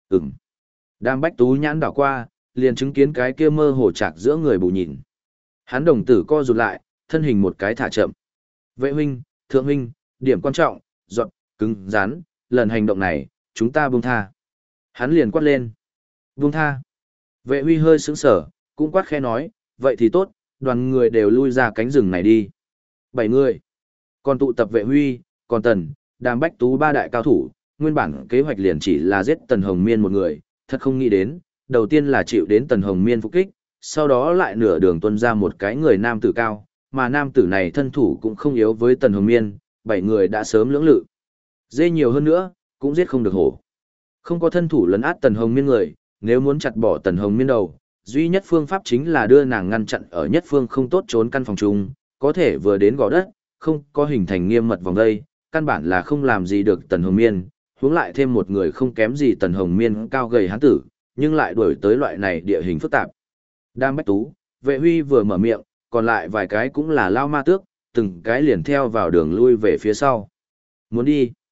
Đàm Bách Tú nhãn đảo qua, liền chứng kiến cái kia mơ hồ chạc giữa người bù nhìn. Hắn đồng tử co rụt lại, thân hình một cái thả chậm. Vệ huynh, thượng huynh, điểm quan trọng, dọn, cứng, rắn, lần hành động này, chúng ta buông tha. Hắn liền quát lên. Buông tha. Vệ huy hơi sững sở, cũng quát khe nói, vậy thì tốt, đoàn người đều lui ra cánh rừng này đi. 7 người. Còn tụ tập Vệ huy, còn Tần, Đàm Bách Tú ba đại cao thủ, nguyên bản kế hoạch liền chỉ là giết Tần Hồng Miên một người, thật không nghĩ đến, đầu tiên là chịu đến Tần Hồng Miên phục kích, sau đó lại nửa đường tuân ra một cái người nam tử cao, mà nam tử này thân thủ cũng không yếu với Tần Hồng Miên, 7 người đã sớm lưỡng lự. Dê nhiều hơn nữa, cũng giết không được hổ. Không có thân thủ lấn át Tần Hồng Miên người, nếu muốn chặt bỏ Tần Hồng Miên đầu, duy nhất phương pháp chính là đưa nàng ngăn chặn ở nhất phương không tốt trốn căn phòng chung, có thể vừa đến gò đất, không có hình thành nghiêm mật vòng đây, căn bản là không làm gì được Tần Hồng Miên, huống lại thêm một người không kém gì Tần Hồng Miên cao gầy hán tử, nhưng lại đuổi tới loại này địa hình phức tạp. Đam Bách Tú, Vệ huy vừa mở miệng, còn lại vài cái cũng là lao ma tước, từng cái liền theo vào đường lui về phía sau. Muốn đi?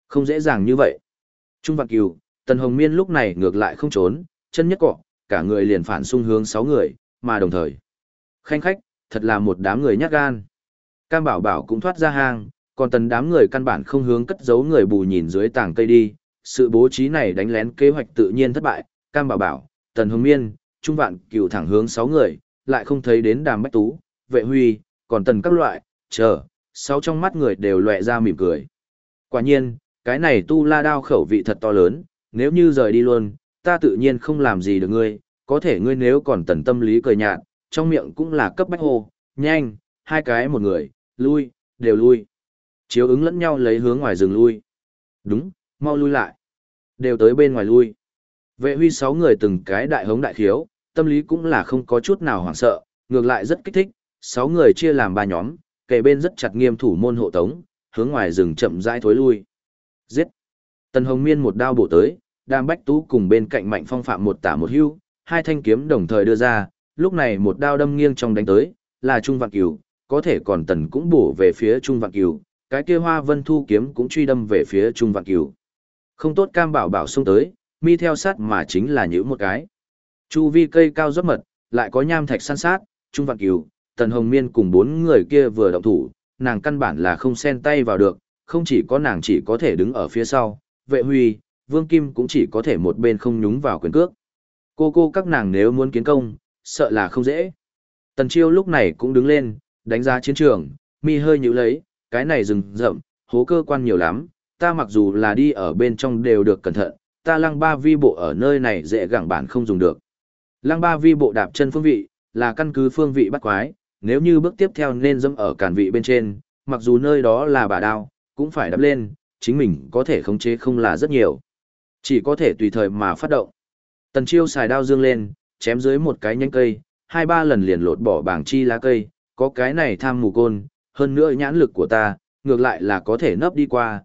Không dễ dàng như vậy. Trung Vạn Cửu, Tần Hồng Miên lúc này ngược lại không trốn, chân nhất cọ, cả người liền phản xung hướng 6 người, mà đồng thời. Khanh khách, thật là một đám người nhát gan. Cam Bảo Bảo cũng thoát ra hang, còn tần đám người căn bản không hướng cất giấu người bù nhìn dưới tảng cây đi. Sự bố trí này đánh lén kế hoạch tự nhiên thất bại, Cam Bảo Bảo, Tần Hồng Miên, Trung Vạn Cửu thẳng hướng 6 người, lại không thấy đến Đàm Bách Tú, Vệ Huy, còn tần các loại, chờ, 6 trong mắt người đều lóe ra mỉm cười. Quả nhiên, cái này tu la đao khẩu vị thật to lớn, nếu như rời đi luôn, ta tự nhiên không làm gì được ngươi, có thể ngươi nếu còn tần tâm lý cười nhạt, trong miệng cũng là cấp bách hồ, nhanh, hai cái một người, lui, đều lui. Chiếu ứng lẫn nhau lấy hướng ngoài rừng lui. Đúng, mau lui lại. Đều tới bên ngoài lui. Vệ Huy 6 người từng cái đại hống đại khiếu, tâm lý cũng là không có chút nào hoảng sợ, ngược lại rất kích thích, 6 người chia làm 3 nhóm, kề bên rất chặt nghiêm thủ môn hộ tống, hướng ngoài rừng chậm rãi thối lui. Giết! Tần Hồng Miên một đao bổ tới, Đàm Bách Tú cùng bên cạnh Mạnh Phong Phạm một tả một hưu, hai thanh kiếm đồng thời đưa ra, lúc này một đao đâm nghiêng trong đánh tới, là Trung Vạn Cửu, có thể còn Tần cũng bổ về phía Trung Vạn Cửu, cái kia Hoa Vân Thu kiếm cũng truy đâm về phía Trung Vạn Cửu. Không tốt Cam Bảo Bảo xông tới, mi theo sát mà chính là những một cái. Chu vi cây cao rốt mật, lại có nham thạch san sát, Trung Vạn Cửu, Tần Hồng Miên cùng 4 người kia vừa động thủ, nàng căn bản là không xen tay vào được, không chỉ có nàng chỉ có thể đứng ở phía sau, Vệ Huy, Vương Kim cũng chỉ có thể một bên không nhúng vào quyền cước. Cô các nàng nếu muốn kiến công, sợ là không dễ. Tần Chiêu lúc này cũng đứng lên, đánh giá chiến trường, mi hơi nhíu lấy, cái này rừng rậm, hố cơ quan nhiều lắm, ta mặc dù là đi ở bên trong đều được cẩn thận, ta lăng ba vi bộ ở nơi này dễ gẳng bản không dùng được. Lăng ba vi bộ đạp chân phương vị, là căn cứ phương vị bắt quái, nếu như bước tiếp theo nên dẫm ở cản vị bên trên, mặc dù nơi đó là bà đao, cũng phải đắp lên, chính mình có thể khống chế không là rất nhiều. Chỉ có thể tùy thời mà phát động. Tần Chiêu xài đao dương lên, chém dưới một cái nhánh cây, 2-3 lần liền lột bỏ bảng chi lá cây, có cái này tham mù côn, hơn nữa nhãn lực của ta, ngược lại là có thể nấp đi qua,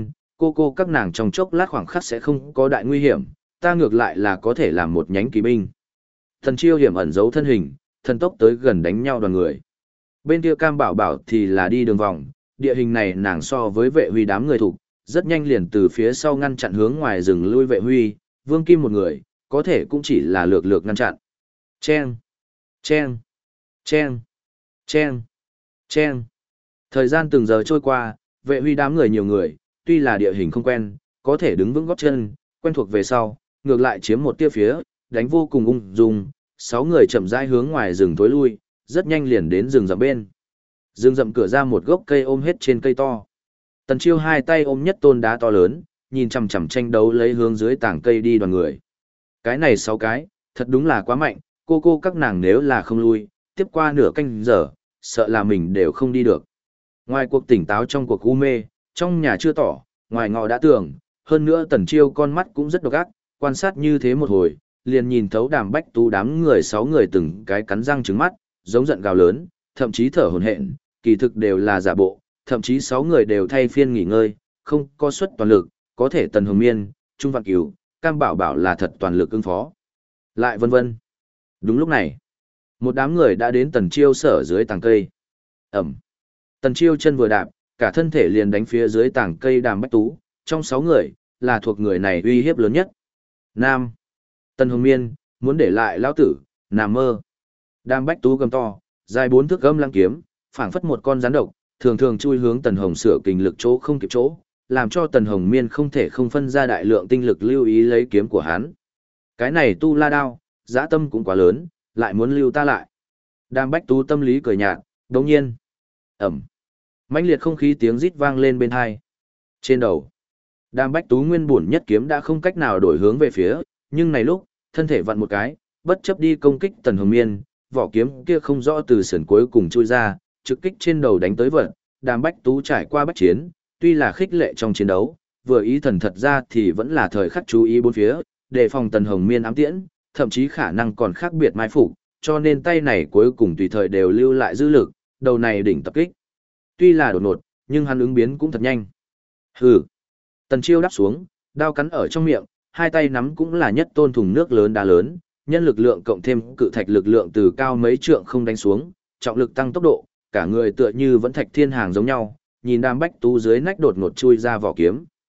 cô các nàng trong chốc lát khoảng khắc sẽ không có đại nguy hiểm, ta ngược lại là có thể làm một nhánh kỳ binh. Tần Chiêu hiểm ẩn giấu thân hình, thần tốc tới gần đánh nhau đoàn người. Bên kia Cam Bảo Bảo thì là đi đường vòng, địa hình này nàng so với Vệ Huy đám người thủ, rất nhanh liền từ phía sau ngăn chặn hướng ngoài rừng lui Vệ Huy, Vương Kim một người, có thể cũng chỉ là lược lược ngăn chặn. Chen, chen, chen, chen, chen. Thời gian từng giờ trôi qua, Vệ Huy đám người nhiều người, tuy là địa hình không quen, có thể đứng vững gót chân, quen thuộc về sau, ngược lại chiếm một tia phía, đánh vô cùng ung dung, 6 người chậm rãi hướng ngoài rừng tối lui, rất nhanh liền đến rừng rậm bên. Rừng rậm cửa ra một gốc cây ôm hết trên cây to. Tần Chiêu hai tay ôm nhất tôn đá to lớn, nhìn chằm chằm tranh đấu lấy hướng dưới tảng cây đi đoàn người. Cái này 6 cái, thật đúng là quá mạnh, cô các nàng nếu là không lui, tiếp qua nửa canh giờ, sợ là mình đều không đi được. Ngoài cuộc tỉnh táo trong cuộc u mê, trong nhà chưa tỏ, ngoài ngọ đã tưởng, hơn nữa Tần Chiêu con mắt cũng rất độc ác, quan sát như thế một hồi, liền nhìn thấu Đàm Bách Tú đám người 6 người từng cái cắn răng trừng mắt, giống giận gào lớn, thậm chí thở hổn hển, kỳ thực đều là giả bộ, thậm chí 6 người đều thay phiên nghỉ ngơi, không có suất toàn lực, có thể Tần Hồng Miên, Trung Vạn Cửu, Cam Bảo Bảo là thật toàn lực ứng phó. Lại vân vân. Đúng lúc này, một đám người đã đến Tần Chiêu sở dưới tàng cây. Ẩm. Tần Chiêu chân vừa đạp, cả thân thể liền đánh phía dưới tàng cây Đàm Bách Tú, trong 6 người, là thuộc người này uy hiếp lớn nhất. Nam. Tần Hồng Miên, muốn để lại lão tử, nằm mơ. Đàm Bách Tú gầm to, dài 4 thước gâm lăng kiếm, phảng phất một con rắn độc, thường thường chui hướng Tần Hồng sửa kình lực chỗ không kịp chỗ, làm cho Tần Hồng Miên không thể không phân ra đại lượng tinh lực lưu ý lấy kiếm của hắn. Cái này tu la đao, dã tâm cũng quá lớn, lại muốn lưu ta lại. Đàm Bách Tú tâm lý cười nhạt, đồng nhiên. Ẩm. Mãnh liệt không khí tiếng rít vang lên bên hai. Trên đầu. Đàm Bách Tú nguyên bổn nhất kiếm đã không cách nào đổi hướng về phía, nhưng này lúc, thân thể vặn một cái, bất chấp đi công kích Tần Hồng Miên, vỏ kiếm kia không rõ từ sườn cuối cùng chui ra, trực kích trên đầu đánh tới vật. Đàm Bách Tú trải qua bách chiến, tuy là khích lệ trong chiến đấu, vừa ý thần thật ra thì vẫn là thời khắc chú ý bốn phía, đề phòng Tần Hồng Miên ám tiễn, thậm chí khả năng còn khác biệt mai phục, cho nên tay này cuối cùng tùy thời đều lưu lại dư lực, đầu này đỉnh tập kích. Tuy là đột ngột, nhưng hắn ứng biến cũng thật nhanh. Hừ. Tần Chiêu đáp xuống, đao cắn ở trong miệng, hai tay nắm cũng là nhất tôn thùng nước lớn đá lớn, nhân lực lượng cộng thêm cự thạch lực lượng từ cao mấy trượng không đánh xuống, trọng lực tăng tốc độ, cả người tựa như vẫn thạch thiên hàng giống nhau, nhìn Đàm Bách Tú dưới nách đột ngột chui ra vỏ kiếm.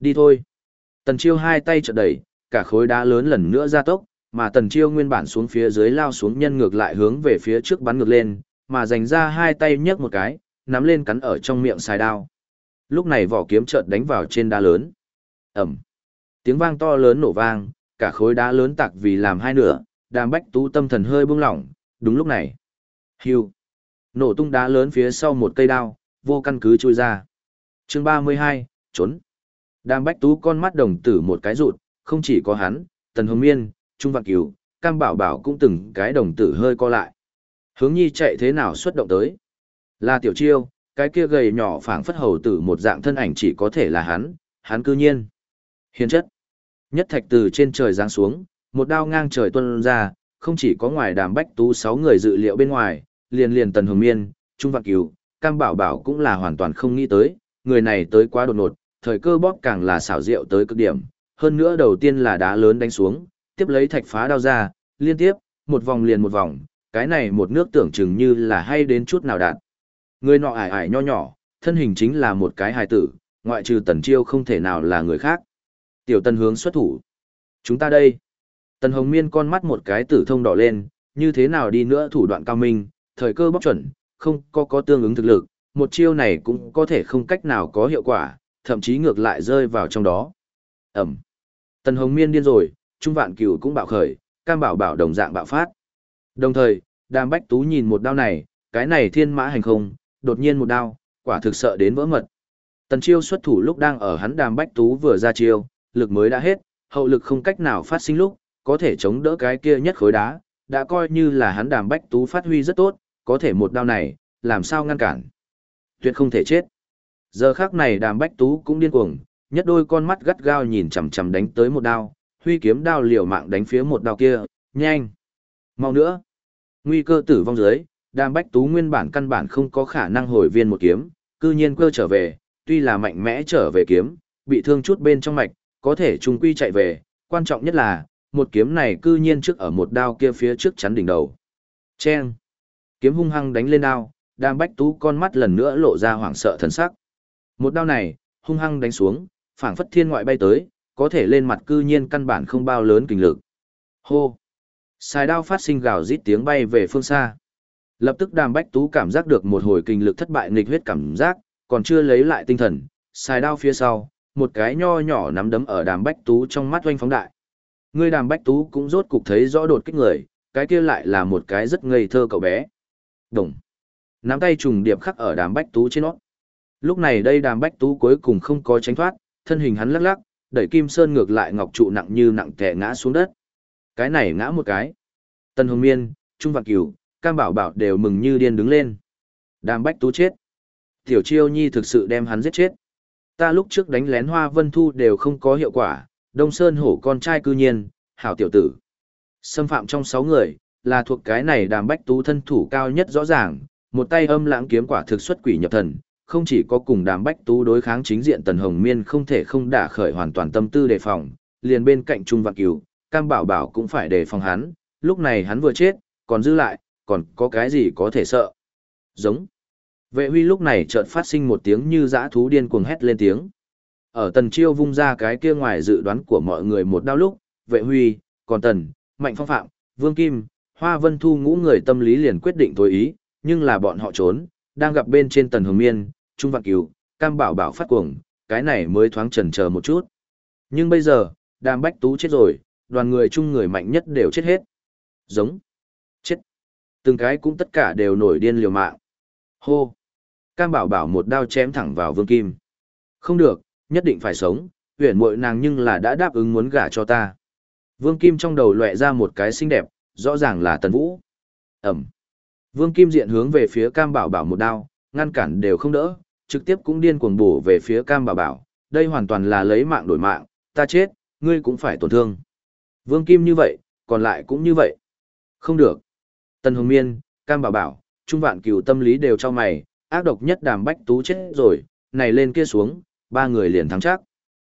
Đi thôi. Tần Chiêu hai tay chợt đẩy, cả khối đá lớn lần nữa gia tốc, mà Tần Chiêu nguyên bản xuống phía dưới lao xuống nhân ngược lại hướng về phía trước bắn ngược lên, mà dành ra hai tay nhấc một cái, nắm lên cắn ở trong miệng xài đao. Lúc này vỏ kiếm chợt đánh vào trên đá lớn. Ầm. Tiếng vang to lớn nổ vang, cả khối đá lớn tạc vì làm hai nửa, Đàm Bách Tú tâm thần hơi buông lỏng, đúng lúc này. Hưu. Nổ tung đá lớn phía sau một cây đao, vô căn cứ chui ra. Chương 32, trốn. Đàm Bách Tú con mắt đồng tử một cái rụt, không chỉ có hắn, Tần Hồng Miên, Trung Vạn Cửu, Cam Bảo Bảo cũng từng cái đồng tử hơi co lại. Hướng Nhi chạy thế nào xuất động tới? Là Tiểu Chiêu, cái kia gầy nhỏ phảng phất hầu tử một dạng thân ảnh chỉ có thể là hắn cư nhiên. Hiền chất. Nhất thạch từ trên trời giáng xuống, một đao ngang trời tuôn ra, không chỉ có ngoài Đàm Bách Tú 6 người dự liệu bên ngoài, liền Tần Hồng Miên, Trung Vạn Cửu, Cam Bảo Bảo cũng là hoàn toàn không nghĩ tới, người này tới quá đột ngột, thời cơ bóp càng là xảo diệu tới cực điểm, hơn nữa đầu tiên là đá lớn đánh xuống, tiếp lấy thạch phá đao ra, liên tiếp, một vòng liền một vòng, cái này một nước tưởng chừng như là hay đến chút nào đạt. Người nọ ải ải nho nhỏ, thân hình chính là một cái hài tử, ngoại trừ Tần Chiêu không thể nào là người khác. Tiểu Tần hướng xuất thủ. Chúng ta đây. Tần Hồng Miên con mắt một cái tử thông đỏ lên, như thế nào đi nữa thủ đoạn cao minh, thời cơ bóc chuẩn, không có tương ứng thực lực, một chiêu này cũng có thể không cách nào có hiệu quả, thậm chí ngược lại rơi vào trong đó. Ẩm. Tần Hồng Miên điên rồi, Trung Vạn Cửu cũng bạo khởi, Cam Bảo Bảo đồng dạng bạo phát. Đồng thời, Đàm Bách Tú nhìn một đao này, cái này thiên mã hành không, đột nhiên một đao, quả thực sợ đến vỡ mật. Tần Chiêu xuất thủ lúc đang ở hắn Đàm Bách Tú vừa ra chiêu, lực mới đã hết, hậu lực không cách nào phát sinh lúc, có thể chống đỡ cái kia nhất khối đá, đã coi như là hắn Đàm Bách Tú phát huy rất tốt, có thể một đao này, làm sao ngăn cản. Tuyệt không thể chết. Giờ khắc này Đàm Bách Tú cũng điên cuồng, nhất đôi con mắt gắt gao nhìn chằm chằm đánh tới một đao, huy kiếm đao liều mạng đánh phía một đao kia, nhanh, mau nữa. Nguy cơ tử vong dưới, Đàm Bách Tú nguyên bản căn bản không có khả năng hồi viên một kiếm, cư nhiên cơ trở về, tuy là mạnh mẽ trở về kiếm, bị thương chút bên trong mạch, có thể trùng quy chạy về, quan trọng nhất là, một kiếm này cư nhiên trước ở một đao kia phía trước chắn đỉnh đầu. Chen! Kiếm hung hăng đánh lên đao, Đàm Bách Tú con mắt lần nữa lộ ra hoảng sợ thần sắc. Một đao này, hung hăng đánh xuống, phảng phất thiên ngoại bay tới, có thể lên mặt cư nhiên căn bản không bao lớn kình lực. Hô! Xài đao phát sinh gào rít tiếng bay về phương xa. Lập tức Đàm Bách Tú cảm giác được một hồi kinh lực thất bại nghịch huyết cảm giác, còn chưa lấy lại tinh thần, xài đao phía sau, một cái nho nhỏ nắm đấm ở Đàm Bách Tú trong mắt oanh phóng đại. Người Đàm Bách Tú cũng rốt cục thấy rõ đột kích người, cái kia lại là một cái rất ngây thơ cậu bé. Đồng. Nắm tay trùng điệp khắc ở Đàm Bách Tú trên nót. Lúc này đây Đàm Bách Tú cuối cùng không có tránh thoát, thân hình hắn lắc lắc, đẩy Kim Sơn ngược lại ngọc trụ nặng như nặng tè ngã xuống đất. Cái này ngã một cái. Tần Hồng Miên, Trung Vạn Cửu, Cam Bảo Bảo đều mừng như điên đứng lên. Đàm Bách Tú chết. Tiểu Chiêu Nhi thực sự đem hắn giết chết. Ta lúc trước đánh lén Hoa Vân Thu đều không có hiệu quả, Đông Sơn Hổ con trai cư nhiên, hảo tiểu tử. Xâm phạm trong 6 người, là thuộc cái này Đàm Bách Tú thân thủ cao nhất rõ ràng, một tay âm lãng kiếm quả thực xuất quỷ nhập thần, không chỉ có cùng Đàm Bách Tú đối kháng chính diện Tần Hồng Miên không thể không đả khởi hoàn toàn tâm tư đề phòng, liền bên cạnh Trung Vạn Cửu, Cam Bảo Bảo cũng phải đề phòng hắn, lúc này hắn vừa chết, còn giữ lại, còn có cái gì có thể sợ. Giống. Vệ Huy lúc này chợt phát sinh một tiếng như dã thú điên cuồng hét lên tiếng. Ở Tần Chiêu vung ra cái kia ngoài dự đoán của mọi người một đao lúc, Vệ Huy, còn Tần, Mạnh Phong Phạm, Vương Kim, Hoa Vân Thu ngũ người tâm lý liền quyết định tối ý, nhưng là bọn họ trốn, đang gặp bên trên Tần Hồng Miên, Trung Vạn Cửu, Cam Bảo Bảo phát cuồng, cái này mới thoáng chần chờ một chút. Nhưng bây giờ, Đàm Bách Tú chết rồi, đoàn người chung người mạnh nhất đều chết hết. Giống. Chết. Từng cái cũng tất cả đều nổi điên liều mạng. Hô. Cam Bảo Bảo một đao chém thẳng vào Vương Kim. Không được, nhất định phải sống, huyền muội nàng nhưng là đã đáp ứng muốn gả cho ta. Vương Kim trong đầu lóe ra một cái xinh đẹp, rõ ràng là Tần Vũ. Ẩm. Vương Kim diện hướng về phía Cam Bảo Bảo một đao, ngăn cản đều không đỡ, trực tiếp cũng điên cuồng bổ về phía Cam Bảo Bảo. Đây hoàn toàn là lấy mạng đổi mạng, ta chết, ngươi cũng phải tổn thương. Vương Kim như vậy, còn lại cũng như vậy. Không được. Tần Hồng Miên, Cam Bảo Bảo, Trung Vạn Cửu tâm lý đều cho mày, ác độc nhất Đàm Bách Tú chết rồi, này lên kia xuống, 3 người liền thắng chắc.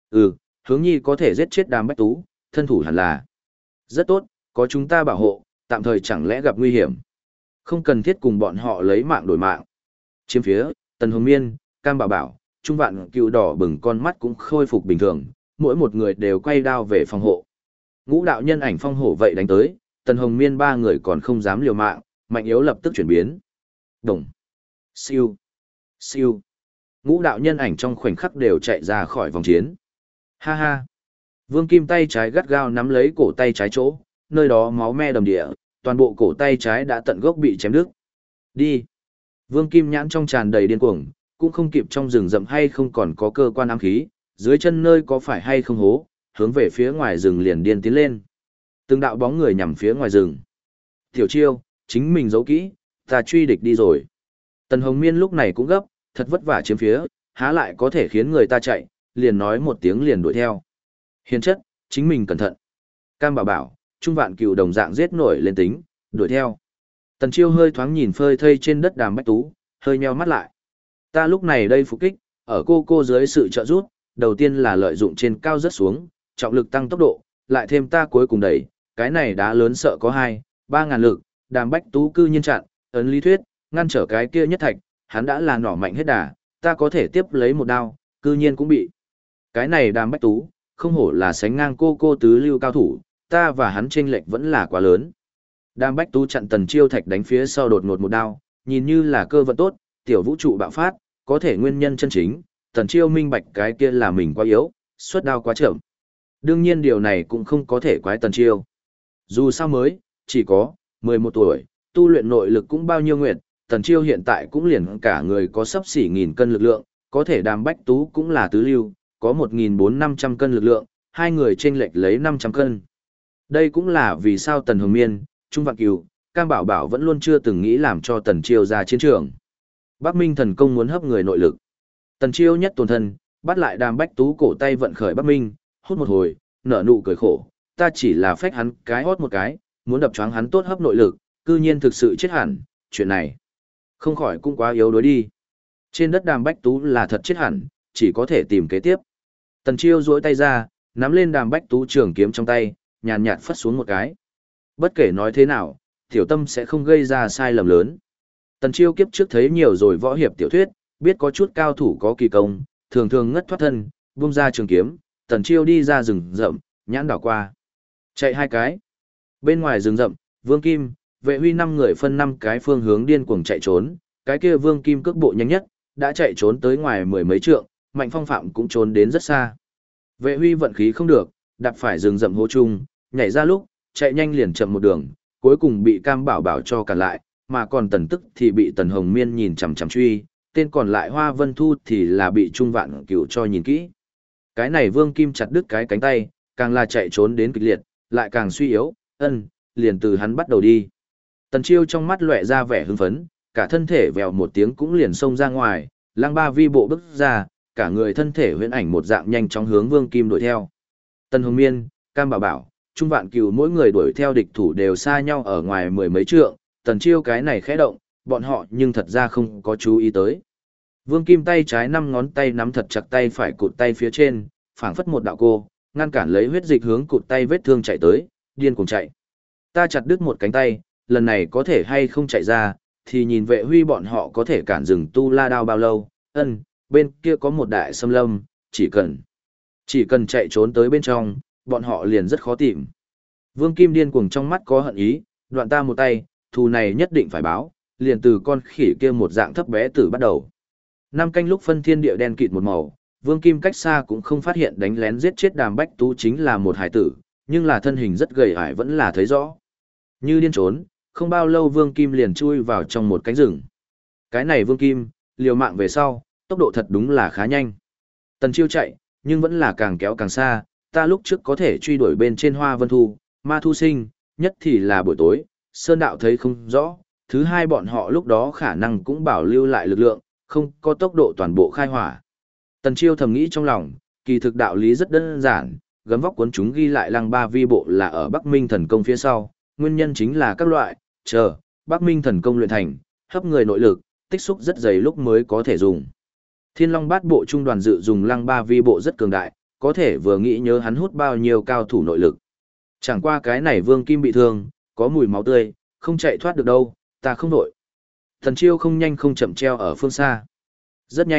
Hướng Nhi có thể giết chết Đàm Bách Tú, thân thủ hẳn là rất tốt, có chúng ta bảo hộ, tạm thời chẳng lẽ gặp nguy hiểm. Không cần thiết cùng bọn họ lấy mạng đổi mạng. Chiếm phía, Tần Hồng Miên, Cam Bảo Bảo, Trung Vạn Cựu đỏ bừng con mắt cũng khôi phục bình thường, mỗi một người đều quay đao về phòng hộ. Ngũ đạo nhân ảnh phong hổ vậy đánh tới, Tần Hồng Miên ba người còn không dám liều mạng, mạnh yếu lập tức chuyển biến. Đồng, siêu, siêu. Ngũ đạo nhân ảnh trong khoảnh khắc đều chạy ra khỏi vòng chiến. Ha ha. Vương Kim tay trái gắt gao nắm lấy cổ tay trái chỗ, nơi đó máu me đầm địa, toàn bộ cổ tay trái đã tận gốc bị chém đứt. Đi. Vương Kim nhãn trong tràn đầy điên cuồng, cũng không kịp trong rừng rậm hay không còn có cơ quan ám khí, dưới chân nơi có phải hay không hố, hướng về phía ngoài rừng liền điên tiến lên. Từng đạo bóng người nhằm phía ngoài rừng. Tiểu Chiêu, chính mình giấu kỹ, ta truy địch đi rồi. Tần Hồng Miên lúc này cũng gấp, thật vất vả chiếm phía, há lại có thể khiến người ta chạy, liền nói một tiếng liền đuổi theo. Hiền chất, chính mình cẩn thận. Cam Bảo Bảo, Trung Vạn Cựu đồng dạng giết nổi lên tính, đuổi theo. Tần Chiêu hơi thoáng nhìn phơi thây trên đất Đàm Bách Tú, hơi nheo mắt lại. Ta lúc này đây phục kích, ở cô dưới sự trợ giúp, đầu tiên là lợi dụng trên cao rất xuống, trọng lực tăng tốc độ, lại thêm ta cuối cùng đẩy, cái này đá lớn sợ có 2-3 ngàn lực, Đàm Bách Tú cư nhiên chặn, ấn lý thuyết, ngăn trở cái kia nhất thạch, hắn đã là nỏ mạnh hết đà, ta có thể tiếp lấy một đao, cư nhiên cũng bị. Cái này Đàm Bách Tú, không hổ là sánh ngang cô tứ lưu cao thủ, ta và hắn chênh lệch vẫn là quá lớn. Đàm Bách Tú chặn Tần Chiêu thạch đánh phía sau đột ngột một đao, nhìn như là cơ vận tốt, tiểu vũ trụ bạo phát, có thể nguyên nhân chân chính, Tần Chiêu minh bạch cái kia là mình quá yếu, xuất đao quá chậm. Đương nhiên điều này cũng không có thể quái Tần Chiêu. Dù sao mới, chỉ có 11 tuổi, tu luyện nội lực cũng bao nhiêu nguyện, Tần Chiêu hiện tại cũng liền cả người có sấp xỉ 1000 cân lực lượng, có thể Đàm Bách Tú cũng là tứ lưu, có 1400-500 cân lực lượng, hai người chênh lệch lấy 500 cân. Đây cũng là vì sao Tần Hồng Miên, Trung Vạn Cửu, Cam Bảo Bảo vẫn luôn chưa từng nghĩ làm cho Tần Chiêu ra chiến trường. Bắc Minh thần công muốn hấp người nội lực. Tần Chiêu nhất tổn thân, bắt lại Đàm Bách Tú cổ tay vận khởi Bắc Minh, hút một hồi, nở nụ cười khổ, ta chỉ là phách hắn cái hót một cái, muốn đập choáng hắn tốt hấp nội lực, cư nhiên thực sự chết hẳn, chuyện này không khỏi cũng quá yếu đuối đi. Trên đất Đàm Bách Tú là thật chết hẳn, chỉ có thể tìm kế tiếp. Tần Chiêu duỗi tay ra, nắm lên Đàm Bách Tú trường kiếm trong tay, nhàn nhạt phất xuống một cái. Bất kể nói thế nào, tiểu tâm sẽ không gây ra sai lầm lớn. Tần Chiêu kiếp trước thấy nhiều rồi võ hiệp tiểu thuyết, biết có chút cao thủ có kỳ công, thường thường ngất thoát thân, buông ra trường kiếm, Tần Chiêu đi ra rừng rậm, nhãn đảo qua. Chạy 2 cái. Bên ngoài rừng rậm, Vương Kim, Vệ Huy 5 người phân 5 cái phương hướng điên cuồng chạy trốn, cái kia Vương Kim cước bộ nhanh nhất, đã chạy trốn tới ngoài 10 mấy trượng, Mạnh Phong Phạm cũng trốn đến rất xa. Vệ Huy vận khí không được, đạp phải rừng rậm hố chung, nhảy ra lúc, chạy nhanh liền chậm một đường, cuối cùng bị Cam Bảo Bảo cho cản lại, mà còn Tần Tức thì bị Tần Hồng Miên nhìn chằm chằm truy, tên còn lại Hoa Vân Thu thì là bị Trung Vạn Cửu cho nhìn kỹ. Cái này Vương Kim chặt đứt cái cánh tay, càng là chạy trốn đến kịch liệt, lại càng suy yếu, liền từ hắn bắt đầu đi. Tần Chiêu trong mắt lóe ra vẻ hưng phấn, cả thân thể vèo một tiếng cũng liền xông ra ngoài, Lăng Ba Vi bộ bước ra, cả người thân thể huyễn ảnh một dạng nhanh chóng hướng Vương Kim đuổi theo. Tần Hồng Miên, Cam Bảo Bảo, Trung Vạn Cửu mỗi người đuổi theo địch thủ đều xa nhau ở ngoài 10 mấy trượng, Tần Chiêu cái này khẽ động, bọn họ nhưng thật ra không có chú ý tới. Vương Kim tay trái 5 ngón tay nắm thật chặt tay phải cụt tay phía trên, phảng phất một đạo cô, ngăn cản lấy huyết dịch hướng cụt tay vết thương chạy tới, điên cuồng chạy. Ta chặt đứt một cánh tay, lần này có thể hay không chạy ra, thì nhìn Vệ Huy bọn họ có thể cản rừng tu la đao bao lâu. Bên kia có một đại xâm lâm, chỉ cần chạy trốn tới bên trong, bọn họ liền rất khó tìm. Vương Kim điên cuồng trong mắt có hận ý, đoạn ta một tay, thù này nhất định phải báo, liền từ con khỉ kia một dạng thấp bé tử bắt đầu. 5 canh lúc phân thiên địa đen kịt một màu, Vương Kim cách xa cũng không phát hiện đánh lén giết chết Đàm Bách Tú chính là một hải tử, nhưng là thân hình rất gầy ải vẫn là thấy rõ. Như điên trốn, không bao lâu Vương Kim liền chui vào trong một cánh rừng. Cái này Vương Kim, liều mạng về sau, tốc độ thật đúng là khá nhanh. Tần Chiêu chạy, nhưng vẫn là càng kéo càng xa, ta lúc trước có thể truy đuổi bên trên Hoa Vân Thu, Ma Thu Sinh, nhất thì là buổi tối, Sơn Đạo thấy không rõ, thứ hai bọn họ lúc đó khả năng cũng bảo lưu lại lực lượng, không có tốc độ toàn bộ khai hỏa. Tần Chiêu thầm nghĩ trong lòng, kỳ thực đạo lý rất đơn giản, gấm vóc cuốn chúng ghi lại Lăng Ba Vi bộ là ở Bắc Minh thần công phía sau, nguyên nhân chính là các loại, Bắc Minh thần công luyện thành, hấp người nội lực, tích xúc rất dày lúc mới có thể dùng. Thiên Long Bát bộ trung đoàn dự dùng Lăng Ba Vi bộ rất cường đại, có thể vừa nghĩ nhớ hắn hút bao nhiêu cao thủ nội lực. Chẳng qua cái này Vương Kim bị thương, có mùi máu tươi, không chạy thoát được đâu, ta không nổi. Tần Chiêu không nhanh không chậm treo ở phương xa. Rất nhanh,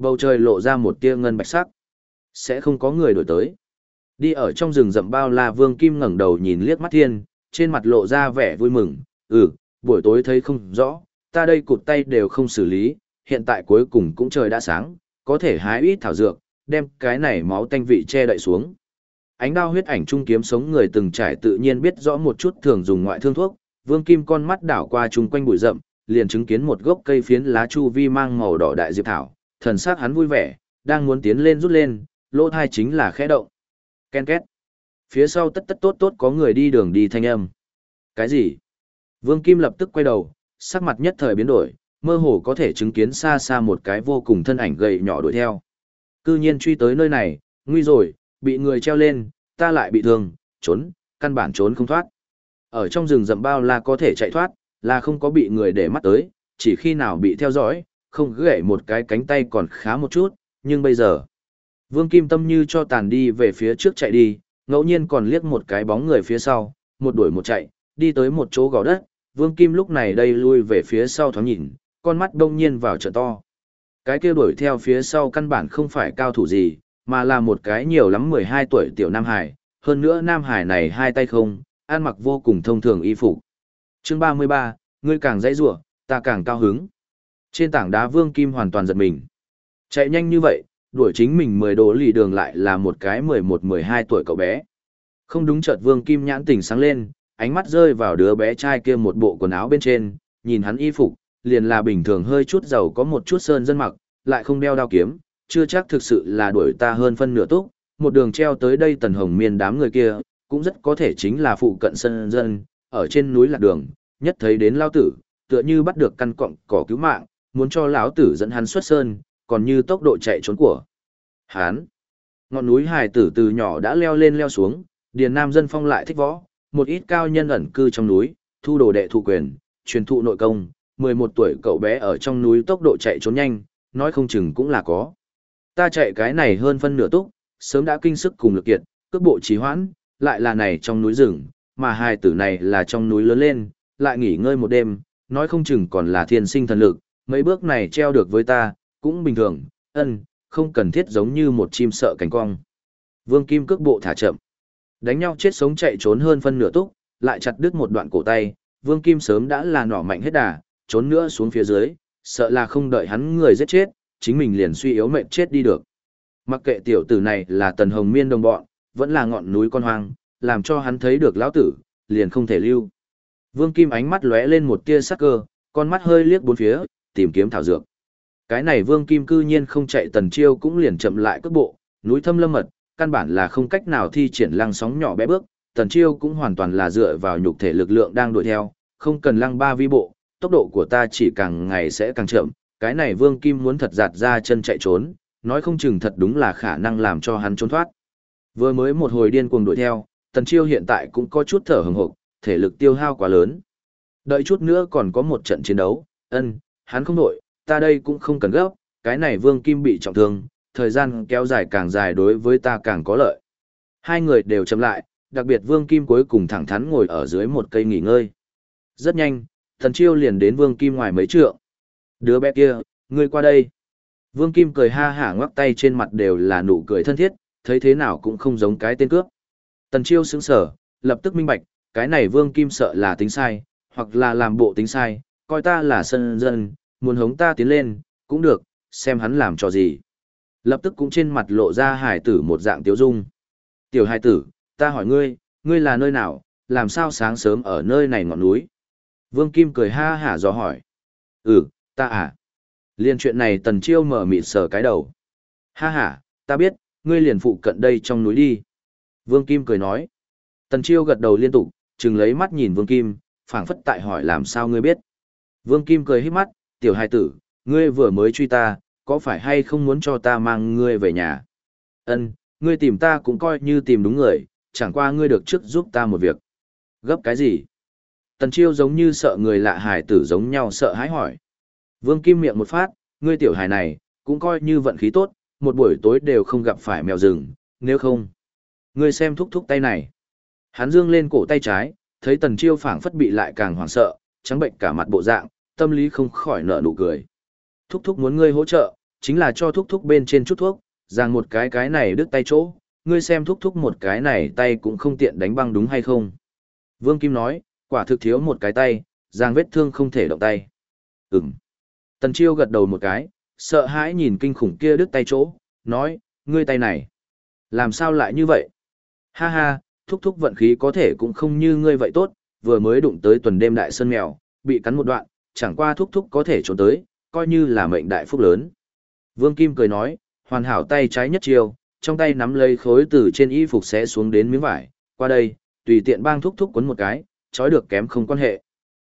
Bầu trời lộ ra một tia ngân bạch sắc. Sẽ không có người đổi tới. Đi ở trong rừng rậm bao la Vương Kim ngẩng đầu nhìn liếc mắt thiên, trên mặt lộ ra vẻ vui mừng. Buổi tối thấy không rõ, ta đây cụt tay đều không xử lý, hiện tại cuối cùng cũng trời đã sáng, có thể hái ít thảo dược, đem cái này máu tanh vị che đậy xuống. Ánh đao huyết ảnh trung kiếm sống người từng trải tự nhiên biết rõ một chút thường dùng ngoại thương thuốc, Vương Kim con mắt đảo qua chung quanh bụi rậm, liền chứng kiến một gốc cây phiến lá chu vi mang màu đỏ đại diệp thảo, thần sắc hắn vui vẻ, đang muốn tiến lên rút lên, lỗ thai chính là khẽ động. Ken két. Phía sau tất tất tốt tốt có người đi đường đi thanh âm. Cái gì? Vương Kim lập tức quay đầu, sắc mặt nhất thời biến đổi, mơ hồ có thể chứng kiến xa xa một cái vô cùng thân ảnh gầy nhỏ đuổi theo. Cư nhiên truy tới nơi này, nguy rồi, bị người treo lên, ta lại bị thương, trốn, căn bản trốn không thoát. Ở trong rừng rậm bao la có thể chạy thoát, là không có bị người để mắt tới, chỉ khi nào bị theo dõi, không gãy một cái cánh tay còn khá một chút, nhưng bây giờ. Vương Kim tâm như cho tàn đi về phía trước chạy đi, ngẫu nhiên còn liếc một cái bóng người phía sau, một đuổi một chạy, đi tới một chỗ gò đất, Vương Kim lúc này đây lui về phía sau thoáng nhìn, con mắt đông nhiên vào trợ to. Cái kia đuổi theo phía sau căn bản không phải cao thủ gì, mà là một cái nhiều lắm 12 tuổi tiểu Nam Hải, hơn nữa Nam Hải này hai tay không, ăn mặc vô cùng thông thường y phục. Chương 33, ngươi càng dãy rủa, ta càng cao hứng. Trên tảng đá Vương Kim hoàn toàn giật mình. Chạy nhanh như vậy, đuổi chính mình 10 đồ lì đường lại là một cái 11-12 tuổi cậu bé. Không đúng, chợt Vương Kim nhãn tỉnh sáng lên, ánh mắt rơi vào đứa bé trai kia một bộ quần áo bên trên, nhìn hắn y phục, liền là bình thường hơi chút giàu có một chút sơn dân mặc, lại không đeo đao kiếm, chưa chắc thực sự là đuổi ta hơn phân nửa túc, một đường treo tới đây Tần Hồng Miên đám người kia, cũng rất có thể chính là phụ cận sơn dân, ở trên núi lạc đường, nhất thấy đến lao tử, tựa như bắt được căn cọng cỏ cứu mạng, muốn cho lão tử dẫn hắn xuất sơn, còn như tốc độ chạy trốn của hắn. Ngọn núi Hải Tử từ nhỏ đã leo lên leo xuống, Điền Nam dân phong lại thích võ, một ít cao nhân ẩn cư trong núi, thu đồ đệ thụ quyền, truyền thụ nội công, 11 tuổi cậu bé ở trong núi tốc độ chạy trốn nhanh, nói không chừng cũng là có. Ta chạy cái này hơn phân nửa túc, sớm đã kinh sức cùng lực kiệt, cước bộ trì hoãn, lại là này trong núi rừng, mà Hải Tử này là trong núi lớn lên, lại nghỉ ngơi một đêm, nói không chừng còn là thiên sinh thần lực, mấy bước này treo được với ta, cũng bình thường, không cần thiết giống như một chim sợ cánh cong. Vương Kim cước bộ thả chậm, đánh nhau chết sống chạy trốn hơn phân nửa túc, lại chặt đứt một đoạn cổ tay, Vương Kim sớm đã là nỏ mạnh hết đà, trốn nữa xuống phía dưới, sợ là không đợi hắn người giết chết, chính mình liền suy yếu mệt chết đi được. Mặc kệ tiểu tử này là Tần Hồng Miên đồng bọn, vẫn là ngọn núi con hoang, làm cho hắn thấy được lão tử, liền không thể lưu. Vương Kim ánh mắt lóe lên một tia sắc cơ, con mắt hơi liếc bốn phía, tìm kiếm thảo dược. Cái này Vương Kim cư nhiên không chạy, Tần Chiêu cũng liền chậm lại cước bộ, núi thâm lâm mật, căn bản là không cách nào thi triển lăng sóng nhỏ bé bước, Tần Chiêu cũng hoàn toàn là dựa vào nhục thể lực lượng đang đuổi theo, không cần lăng ba vi bộ, tốc độ của ta chỉ càng ngày sẽ càng chậm, cái này Vương Kim muốn thật giạt ra chân chạy trốn, nói không chừng thật đúng là khả năng làm cho hắn trốn thoát. Vừa mới một hồi điên cuồng đuổi theo, Tần Chiêu hiện tại cũng có chút thở hừng hực, thể lực tiêu hao quá lớn. Đợi chút nữa còn có một trận chiến đấu, hắn không đổi, ta đây cũng không cần gấp, cái này Vương Kim bị trọng thương, thời gian kéo dài càng dài đối với ta càng có lợi. Hai người đều chậm lại, đặc biệt Vương Kim cuối cùng thẳng thắn ngồi ở dưới một cây nghỉ ngơi. Rất nhanh, Tần Chiêu liền đến Vương Kim ngoài mấy trượng. Đứa bé kia, ngươi qua đây. Vương Kim cười ha hả ngoắc tay, trên mặt đều là nụ cười thân thiết, thấy thế nào cũng không giống cái tên cướp. Tần Chiêu sững sờ, lập tức minh bạch, cái này Vương Kim sợ là tính sai, hoặc là làm bộ tính sai, coi ta là sân dân, muốn hống ta tiến lên, cũng được, xem hắn làm trò gì. Lập tức cũng trên mặt lộ ra hải tử một dạng tiếu dung. Tiểu hải tử, ta hỏi ngươi, ngươi là nơi nào, làm sao sáng sớm ở nơi này ngọn núi? Vương Kim cười ha hả dò hỏi. Ta à? Liên chuyện này Tần Chiêu mở mịt sờ cái đầu. Ha hả, ta biết, ngươi liền phụ cận đây trong núi đi. Vương Kim cười nói. Tần Chiêu gật đầu liên tục, chừng lấy mắt nhìn Vương Kim, phảng phất tại hỏi làm sao ngươi biết. Vương Kim cười híp mắt, tiểu hài tử, ngươi vừa mới truy ta, có phải hay không muốn cho ta mang ngươi về nhà? Ngươi tìm ta cũng coi như tìm đúng người, chẳng qua ngươi được trước giúp ta một việc. Gấp cái gì? Tần Chiêu giống như sợ người lạ hài tử giống nhau sợ hãi hỏi. Vương Kim miệng một phát, ngươi tiểu hài này, cũng coi như vận khí tốt, một buổi tối đều không gặp phải mèo rừng, nếu không. Ngươi xem thúc thúc tay này. Hắn dương lên cổ tay trái, thấy Tần Chiêu phảng phất bị lại càng hoảng sợ, trắng bệnh cả mặt bộ dạng, tâm lý không khỏi nở nụ cười. Thúc thúc muốn ngươi hỗ trợ, chính là cho thúc thúc bên trên chút thuốc, rằng một cái này đứt tay chỗ, ngươi xem thúc thúc một cái này tay cũng không tiện đánh băng đúng hay không. Vương Kim nói, quả thực thiếu một cái tay, giang vết thương không thể động tay. Ừm. Tần Chiêu gật đầu một cái, sợ hãi nhìn kinh khủng kia đứt tay chỗ, nói, ngươi tay này, làm sao lại như vậy? Ha ha, thúc thúc vận khí có thể cũng không như ngươi vậy tốt, vừa mới đụng tới tuần đêm đại sơn mèo, bị cắn một đoạn, chẳng qua thúc thúc có thể trốn tới, coi như là mệnh đại phúc lớn. Vương Kim cười nói, hoàn hảo tay trái nhất chiêu, trong tay nắm lấy khối từ trên y phục xé xuống đến miếng vải, qua đây, tùy tiện bang thúc thúc quấn một cái, trói được kém không quan hệ.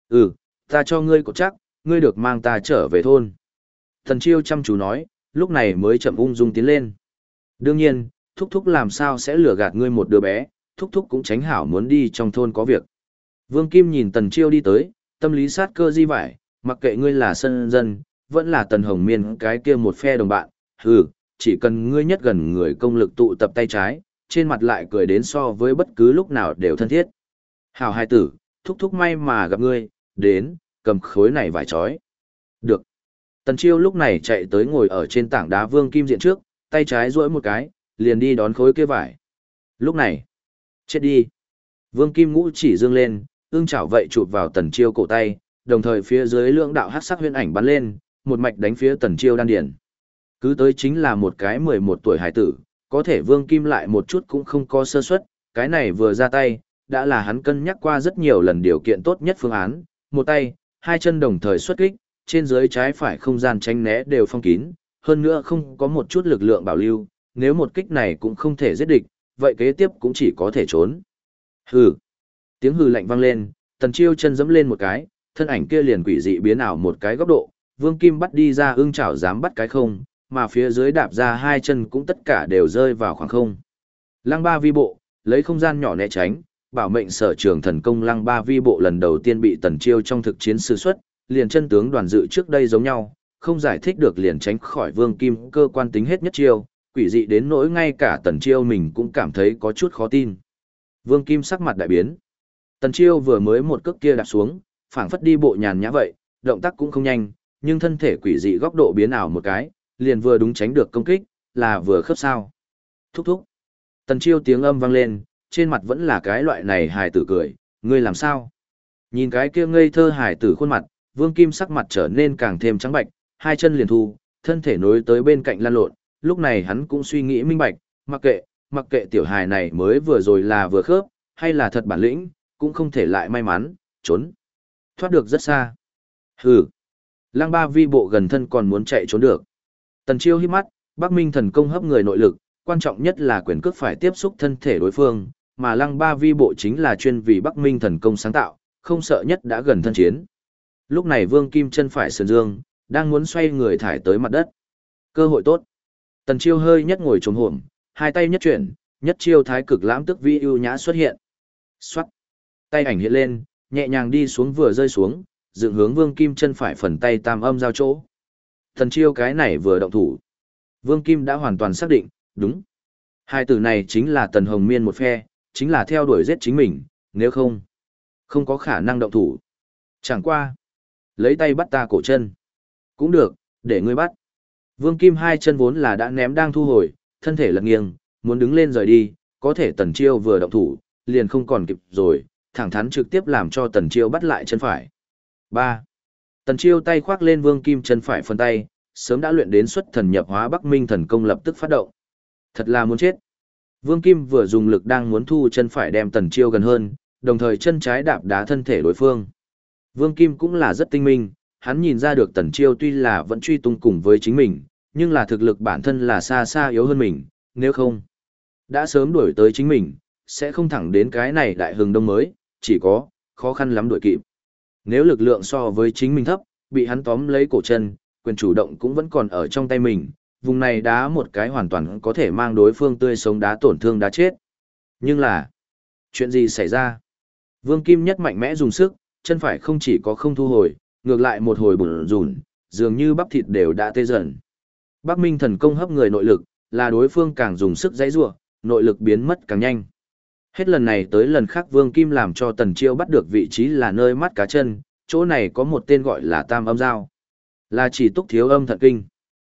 Ta cho ngươi cột chắc, ngươi được mang ta trở về thôn. Tần Chiêu chăm chú nói, lúc này mới chậm ung dung tiến lên. Đương nhiên, thúc thúc làm sao sẽ lừa gạt ngươi một đứa bé, thúc thúc cũng tránh hảo muốn đi trong thôn có việc. Vương Kim nhìn Tần Chiêu đi tới, tâm lý sát cơ di vải, mặc kệ ngươi là sân dân, vẫn là Tần Hồng Miên cái kia một phe đồng bạn, chỉ cần ngươi nhất gần người công lực tụ tập tay trái, trên mặt lại cười đến so với bất cứ lúc nào đều thân thiết. Hảo hai tử, thúc thúc may mà gặp ngươi, đến, cầm khối này vải trói. Được. Tần Chiêu lúc này chạy tới ngồi ở trên tảng đá Vương Kim diện trước, tay trái duỗi một cái, liền đi đón khối kia vải. Lúc này, chết đi. Vương Kim ngũ chỉ dương lên, ương chảo vậy chụp vào Tần Chiêu cổ tay, đồng thời phía dưới lưỡng đạo hắc sắc huyễn ảnh bắn lên, một mạch đánh phía Tần Chiêu đan điền. Cứ tới chính là một cái 11 tuổi hải tử, có thể Vương Kim lại một chút cũng không có sơ suất, cái này vừa ra tay, đã là hắn cân nhắc qua rất nhiều lần điều kiện tốt nhất phương án, một tay, hai chân đồng thời xuất kích, trên dưới trái phải không gian tránh né đều phong kín, hơn nữa không có một chút lực lượng bảo lưu, nếu một kích này cũng không thể giết địch, vậy kế tiếp cũng chỉ có thể trốn. Hừ. Tiếng hừ lạnh vang lên, Tần Chiêu chân giẫm lên một cái, thân ảnh kia liền quỷ dị biến ảo một cái góc độ, Vương Kim bắt đi ra ưng chảo dám bắt cái không, mà phía dưới đạp ra hai chân cũng tất cả đều rơi vào khoảng không. Lăng ba vi bộ, lấy không gian nhỏ né tránh, bảo mệnh sở trường thần công lăng ba vi bộ lần đầu tiên bị Tần Chiêu trong thực chiến sử xuất, liền chân tướng đoàn dự trước đây giống nhau, không giải thích được liền tránh khỏi Vương Kim cơ quan tính hết nhất chiêu, quỷ dị đến nỗi ngay cả Tần Chiêu mình cũng cảm thấy có chút khó tin. Vương Kim sắc mặt đại biến. Tần Chiêu vừa mới một cước kia đạp xuống, phảng phất đi bộ nhàn nhã vậy, động tác cũng không nhanh, nhưng thân thể quỷ dị góc độ biến ảo một cái, liền vừa đúng tránh được công kích, là vừa khớp sao. Thúc thúc. Tần Chiêu tiếng âm vang lên, trên mặt vẫn là cái loại này hài tử cười, ngươi làm sao? Nhìn cái kia ngây thơ hài tử khuôn mặt, Vương Kim sắc mặt trở nên càng thêm trắng bạch, hai chân liền thu, thân thể nối tới bên cạnh lăn lộn, lúc này hắn cũng suy nghĩ minh bạch, mặc kệ tiểu hài này mới vừa rồi là vừa khớp, hay là thật bản lĩnh, cũng không thể lại may mắn, trốn. Thoát được rất xa. Hừ. Lăng ba vi bộ gần thân còn muốn chạy trốn được. Tần Chiêu híp mắt, Bắc Minh thần công hấp người nội lực, quan trọng nhất là quyền cước phải tiếp xúc thân thể đối phương, mà lăng ba vi bộ chính là chuyên vì Bắc Minh thần công sáng tạo, không sợ nhất đã gần thân chiến. Lúc này Vương Kim chân phải sườn dương, đang muốn xoay người thải tới mặt đất. Cơ hội tốt. Tần Chiêu hơi nhất ngồi trồm hổm, hai tay nhất chuyển, nhất chiêu thái cực lãm tức vi ưu nhã xuất hiện. Xoát. Tay ảnh hiện lên, nhẹ nhàng đi xuống vừa rơi xuống, dựng hướng Vương Kim chân phải phần tay tam âm giao chỗ. Tần Chiêu cái này vừa động thủ. Vương Kim đã hoàn toàn xác định, đúng. Hai từ này chính là Tần Hồng Miên một phe, chính là theo đuổi giết chính mình, nếu không có khả năng động thủ. Chẳng qua. Lấy tay bắt ta cổ chân. Cũng được, để ngươi bắt. Vương Kim hai chân vốn là đã ném đang thu hồi, thân thể lật nghiêng, muốn đứng lên rời đi, có thể Tần Chiêu vừa động thủ, liền không còn kịp rồi, thẳng thắn trực tiếp làm cho Tần Chiêu bắt lại chân phải. 3. Tần Chiêu tay khoác lên Vương Kim chân phải phần tay, sớm đã luyện đến xuất thần nhập hóa Bắc Minh thần công lập tức phát động. Thật là muốn chết. Vương Kim vừa dùng lực đang muốn thu chân phải đem Tần Chiêu gần hơn, đồng thời chân trái đạp đá thân thể đối phương. Vương Kim cũng là rất tinh minh, hắn nhìn ra được Tần Chiêu tuy là vẫn truy tung cùng với chính mình, nhưng là thực lực bản thân là xa xa yếu hơn mình, nếu không, đã sớm đuổi tới chính mình, sẽ không thẳng đến cái này đại hừng đông mới, chỉ có, khó khăn lắm đuổi kịp. Nếu lực lượng so với chính mình thấp, bị hắn tóm lấy cổ chân, quyền chủ động cũng vẫn còn ở trong tay mình, vùng này đá một cái hoàn toàn có thể mang đối phương tươi sống đá tổn thương đá chết. Nhưng là, chuyện gì xảy ra? Vương Kim nhất mạnh mẽ dùng sức, chân phải không chỉ có không thu hồi, ngược lại một hồi bủn rủn, dường như bắp thịt đều đã tê dần. Bắc Minh thần công hấp người nội lực, là đối phương càng dùng sức giãy giụa, nội lực biến mất càng nhanh. Hết lần này tới lần khác Vương Kim làm cho Tần Chiêu bắt được vị trí là nơi mắt cá chân, chỗ này có một tên gọi là tam âm giao, là chỉ túc thiếu âm thận kinh.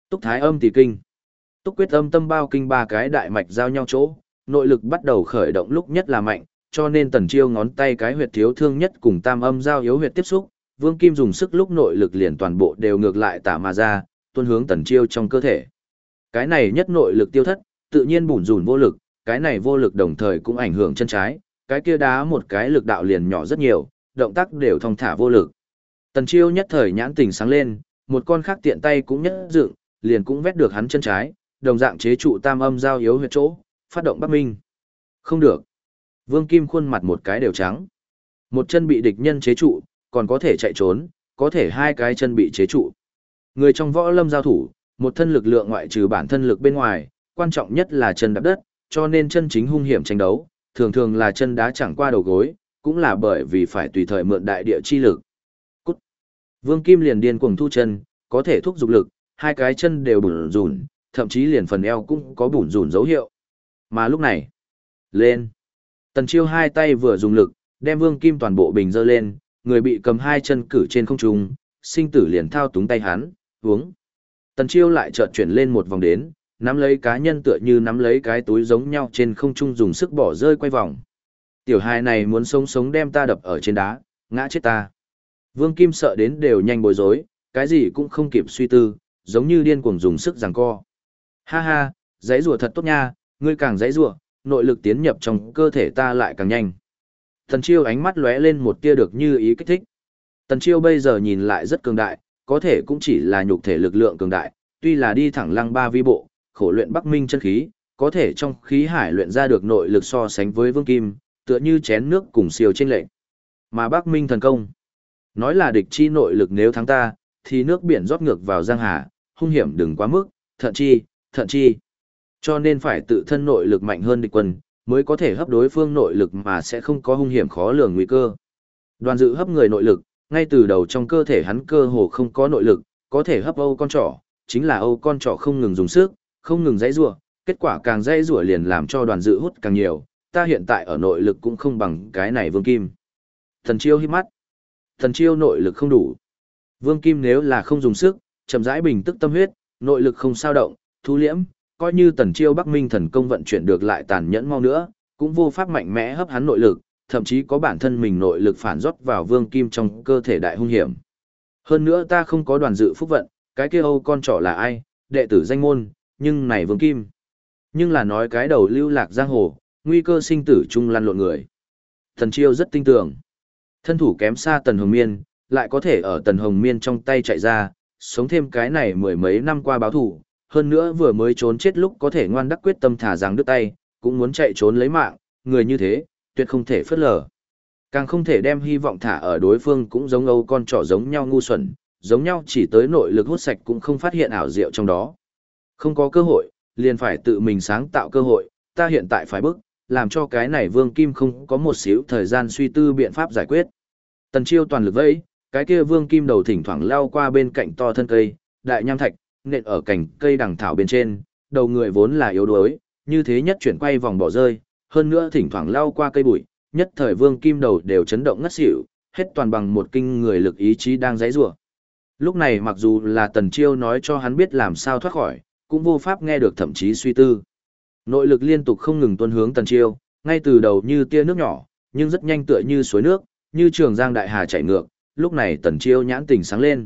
Túc thái âm tỷ kinh. Túc quyết âm tâm bao kinh ba cái đại mạch giao nhau chỗ, nội lực bắt đầu khởi động lúc nhất là mạnh, cho nên Tần Chiêu ngón tay cái huyệt thiếu thương nhất cùng tam âm giao yếu huyệt tiếp xúc, Vương Kim dùng sức lúc nội lực liền toàn bộ đều ngược lại tả mà ra, tuôn hướng Tần Chiêu trong cơ thể. Cái này nhất nội lực tiêu thất, tự nhiên bủn rủn vô lực, cái này vô lực đồng thời cũng ảnh hưởng chân trái, cái kia đá một cái lực đạo liền nhỏ rất nhiều, động tác đều thong thả vô lực. Tần Chiêu nhất thời nhãn tình sáng lên, một con khác tiện tay cũng nhất dựng, liền cũng vét được hắn chân trái, đồng dạng chế trụ tam âm giao yếu huyệt chỗ, phát động Bắc Minh. Không được. Vương Kim khuôn mặt một cái đều trắng. Một chân bị địch nhân chế trụ, còn có thể chạy trốn, có thể hai cái chân bị chế trụ. Người trong võ lâm giao thủ, một thân lực lượng ngoại trừ bản thân lực bên ngoài, quan trọng nhất là chân đạp đất, cho nên chân chính hung hiểm tranh đấu, thường thường là chân đá chẳng qua đầu gối, cũng là bởi vì phải tùy thời mượn đại địa chi lực. Cút. Vương Kim liền điên cuồng thu chân, có thể thúc dục lực, hai cái chân đều bủn rủn, thậm chí liền phần eo cũng có bủn rủn dấu hiệu. Mà lúc này, lên. Tần Chiêu hai tay vừa dùng lực, đem Vương Kim toàn bộ bình dơ lên, người bị cầm hai chân cử trên không trung, sinh tử liền thao túng tay hắn, uống. Tần Chiêu lại chợt chuyển lên một vòng đến, nắm lấy cá nhân tựa như nắm lấy cái túi giống nhau trên không trung dùng sức bỏ rơi quay vòng. Tiểu hài này muốn sống sống đem ta đập ở trên đá, ngã chết ta. Vương Kim sợ đến đều nhanh bối rối, cái gì cũng không kịp suy tư, giống như điên cuồng dùng sức giằng co. Ha ha, giãy giụa thật tốt nha, ngươi càng giãy giụa, nội lực tiến nhập trong cơ thể ta lại càng nhanh. Tần Chiêu ánh mắt lóe lên một tia được như ý kích thích. Tần Chiêu bây giờ nhìn lại rất cường đại, có thể cũng chỉ là nhục thể lực lượng cường đại, tuy là đi thẳng lăng ba vi bộ, khổ luyện Bắc Minh chân khí, có thể trong khí hải luyện ra được nội lực so sánh với Vương Kim, tựa như chén nước cùng siêu trên lệnh. Mà Bắc Minh thần công, nói là địch chi nội lực nếu thắng ta, thì nước biển rót ngược vào giang hà, hung hiểm đừng quá mức, thận chi. Cho nên phải tự thân nội lực mạnh hơn địch quân, mới có thể hấp đối phương nội lực mà sẽ không có hung hiểm khó lường nguy cơ. Đoàn Dự hấp người nội lực, ngay từ đầu trong cơ thể hắn cơ hồ không có nội lực, có thể hấp Âu con trỏ, chính là Âu con trỏ không ngừng dùng sức, không ngừng giãy giụa, kết quả càng giãy giụa liền làm cho Đoàn Dự hút càng nhiều, ta hiện tại ở nội lực cũng không bằng cái này Vương Kim. Thần Chiêu híp mắt. Thần Chiêu nội lực không đủ. Vương Kim nếu là không dùng sức, chậm rãi bình tức tâm huyết, nội lực không sao động, thu liễm, coi như Tần Chiêu Bắc Minh thần công vận chuyển được lại tàn nhẫn mau nữa, cũng vô pháp mạnh mẽ hấp hắn nội lực, thậm chí có bản thân mình nội lực phản rót vào Vương Kim trong cơ thể đại hung hiểm. Hơn nữa ta không có Đoàn Dự phúc vận, cái kia Âu con trỏ là ai, đệ tử danh môn, nhưng này Vương Kim. Nhưng là nói cái đầu lưu lạc giang hồ, nguy cơ sinh tử chung lăn lộn người. Tần Chiêu rất tin tưởng. Thân thủ kém xa Tần Hồng Miên, lại có thể ở Tần Hồng Miên trong tay chạy ra, sống thêm cái này mười mấy năm qua báo thù, hơn nữa vừa mới trốn chết lúc có thể ngoan đắc quyết tâm thả rằng đứt tay, cũng muốn chạy trốn lấy mạng, người như thế, tuyệt không thể phớt lờ. Càng không thể đem hy vọng thả ở đối phương cũng giống Âu con trỏ giống nhau ngu xuẩn, giống nhau chỉ tới nội lực hút sạch cũng không phát hiện ảo diệu trong đó. Không có cơ hội, liền phải tự mình sáng tạo cơ hội, ta hiện tại phải bức, làm cho cái này Vương Kim không có một xíu thời gian suy tư biện pháp giải quyết. Tần Chiêu toàn lực vẫy, cái kia Vương Kim đầu thỉnh thoảng lao qua bên cạnh to thân cây, đại nham thạch, nện ở cành cây đằng thảo bên trên, đầu người vốn là yếu đuối, như thế nhất chuyển quay vòng bỏ rơi, hơn nữa thỉnh thoảng lao qua cây bụi, nhất thời Vương Kim đầu đều chấn động ngất xỉu, hết toàn bằng một kinh người lực ý chí đang giãy giụa. Lúc này mặc dù là Tần Chiêu nói cho hắn biết làm sao thoát khỏi, cũng vô pháp nghe được thậm chí suy tư. Nội lực liên tục không ngừng tuôn hướng Tần Chiêu, ngay từ đầu như tia nước nhỏ, nhưng rất nhanh tựa như suối nước, như trường giang đại hà chảy ngược, lúc này Tần Chiêu nhãn tình sáng lên.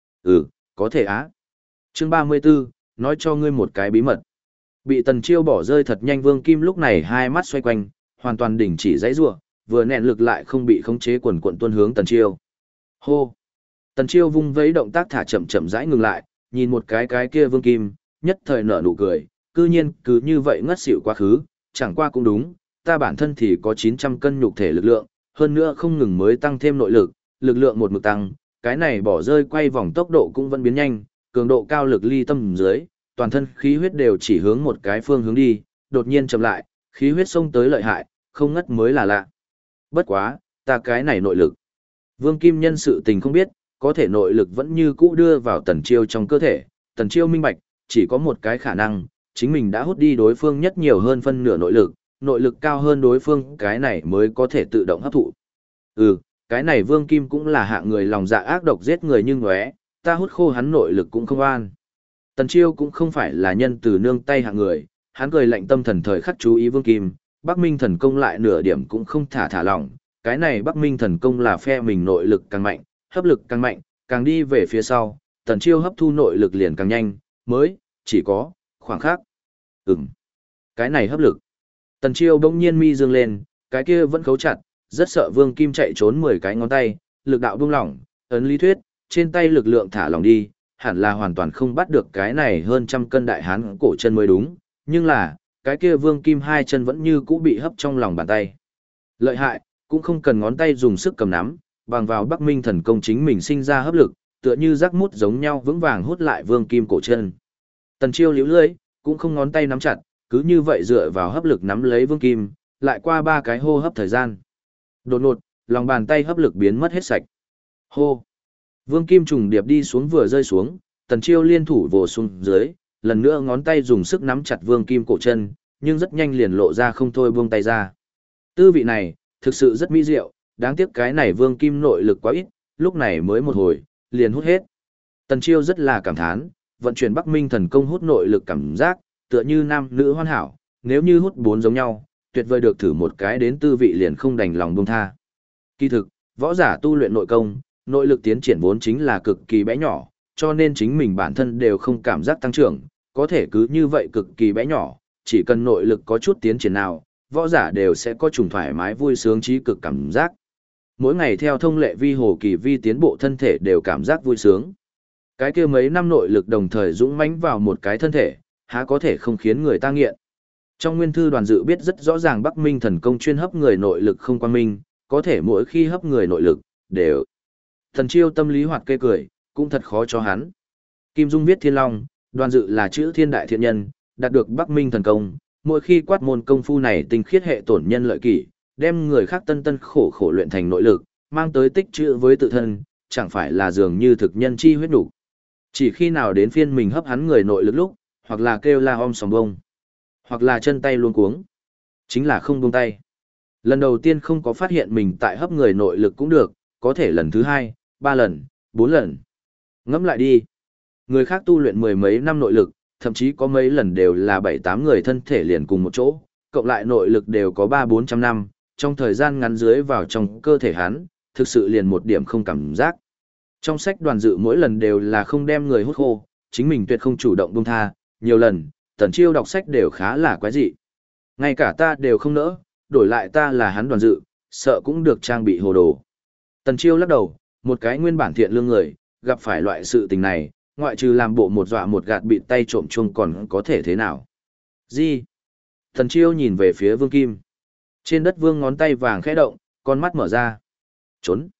Có thể á. Chương 34, nói cho ngươi một cái bí mật. Bị Tần Chiêu bỏ rơi thật nhanh Vương Kim lúc này hai mắt xoay quanh, hoàn toàn đình chỉ giãy giụa, vừa nện lực lại không bị khống chế quần quần tuôn hướng Tần Chiêu. Hô. Tần Chiêu vung vẫy động tác thả chậm chậm rãi ngừng lại, nhìn một cái kia Vương Kim, nhất thời nở nụ cười, cư nhiên cứ như vậy ngất xỉu quá khứ, chẳng qua cũng đúng, ta bản thân thì có 900 cân nhục thể lực lượng, hơn nữa không ngừng mới tăng thêm nội lực, lực lượng một mực tăng, cái này bỏ rơi quay vòng tốc độ cũng vẫn biến nhanh, cường độ cao lực ly tâm dưới, toàn thân khí huyết đều chỉ hướng một cái phương hướng đi, đột nhiên chậm lại, khí huyết xông tới lợi hại, không ngất mới là lạ. Bất quá, ta cái này nội lực. Vương Kim nhân sự tình không biết, có thể nội lực vẫn như cũ đưa vào Tần Chiêu trong cơ thể, Tần Chiêu minh bạch, chỉ có một cái khả năng, chính mình đã hút đi đối phương nhất nhiều hơn phân nửa nội lực cao hơn đối phương cái này mới có thể tự động hấp thụ. Cái này Vương Kim cũng là hạng người lòng dạ ác độc giết người như ngóe, ta hút khô hắn nội lực cũng không an. Tần Chiêu cũng không phải là nhân từ nương tay hạng người, hắn cười lạnh tâm thần thời khắc chú ý Vương Kim, Bắc Minh thần công lại nửa điểm cũng không thả lỏng, cái này Bắc Minh thần công là phe mình nội lực càng mạnh, hấp lực càng mạnh, càng đi về phía sau, Tần Chiêu hấp thu nội lực liền càng nhanh, mới chỉ có khoảng khắc. Cái này hấp lực. Tần Chiêu bỗng nhiên mi dương lên, cái kia vẫn khấu chặt, rất sợ Vương Kim chạy trốn 10 cái ngón tay, lực đạo buông lỏng, ấn lý thuyết, trên tay lực lượng thả lỏng đi, hẳn là hoàn toàn không bắt được cái này hơn trăm cân đại hán cổ chân mới đúng, nhưng là, cái kia Vương Kim hai chân vẫn như cũ bị hấp trong lòng bàn tay. Lợi hại, cũng không cần ngón tay dùng sức cầm nắm, bằng vào Bắc Minh thần công chính mình sinh ra hấp lực, tựa như rác mút giống nhau vững vàng hút lại Vương Kim cổ chân. Tần Chiêu liễu lưỡi, cũng không ngón tay nắm chặt, cứ như vậy dựa vào hấp lực nắm lấy Vương Kim, lại qua 3 cái hô hấp thời gian. Đột ngột, lòng bàn tay hấp lực biến mất hết sạch. Hô! Vương Kim trùng điệp đi xuống vừa rơi xuống, Tần Chiêu liên thủ vồ xuống dưới, lần nữa ngón tay dùng sức nắm chặt Vương Kim cổ chân, nhưng rất nhanh liền lộ ra không thôi buông tay ra. Tư vị này, thực sự rất mỹ diệu, đáng tiếc cái này Vương Kim nội lực quá ít, lúc này mới một hồi, liền hút hết. Tần Chiêu rất là cảm thán, vận chuyển Bắc Minh thần công hút nội lực cảm giác, tựa như nam nữ hoàn hảo, nếu như hút 4 giống nhau, tuyệt vời được thử một cái đến tư vị liền không đành lòng buông tha. Kỳ thực, võ giả tu luyện nội công, nội lực tiến triển vốn chính là cực kỳ bé nhỏ, cho nên chính mình bản thân đều không cảm giác tăng trưởng, có thể cứ như vậy cực kỳ bé nhỏ, chỉ cần nội lực có chút tiến triển nào, võ giả đều sẽ có trùng thoải mái vui sướng trí cực cảm giác. Mỗi ngày theo thông lệ vi hồ kỳ vi tiến bộ thân thể đều cảm giác vui sướng. Cái kia mấy năm nội lực đồng thời dũng mãnh vào một cái thân thể, há có thể không khiến người ta nghiện. Trong nguyên thư Đoàn Dự biết rất rõ ràng Bắc Minh thần công chuyên hấp người nội lực không quan minh, có thể mỗi khi hấp người nội lực, đều. Thần Chiêu tâm lý hoạt kê cười, cũng thật khó cho hắn. Kim Dung viết Thiên Long, Đoàn Dự là chữ thiên đại thiện nhân, đạt được Bắc Minh thần công, mỗi khi quát môn công phu này tinh khiết hệ tổn nhân lợi kỷ, đem người khác tân tân khổ khổ luyện thành nội lực, mang tới tích trữ với tự thân, chẳng phải là dường như thực nhân chi huyết đủ. Chỉ khi nào đến phiên mình hấp hắn người nội lực lúc, hoặc là kêu la om sòng bông, hoặc là chân tay luống cuống, chính là không buông tay. Lần đầu tiên không có phát hiện mình tại hấp người nội lực cũng được, có thể lần thứ 2, 3 lần, 4 lần. Ngẫm lại đi. Người khác tu luyện 10 mấy năm nội lực, thậm chí có mấy lần đều là 7-8 người thân thể liền cùng một chỗ, cộng lại nội lực đều có 300-400 năm, trong thời gian ngắn dưới vào trong cơ thể hắn, thực sự liền một điểm không cảm giác. Trong sách Đoàn Dự mỗi lần đều là không đem người hút khô, chính mình tuyệt không chủ động buông tha, nhiều lần, Tần Chiêu đọc sách đều khá là quái dị. Ngay cả ta đều không nỡ, đổi lại ta là hắn Đoàn Dự, sợ cũng được trang bị hồ đồ. Tần Chiêu lắc đầu, một cái nguyên bản thiện lương người, gặp phải loại sự tình này, ngoại trừ làm bộ một dọa một gạt bị tay trộm chuông còn có thể thế nào. Gì? Tần Chiêu nhìn về phía Vương Kim. Trên đất Vương ngón tay vàng khẽ động, con mắt mở ra. Trốn.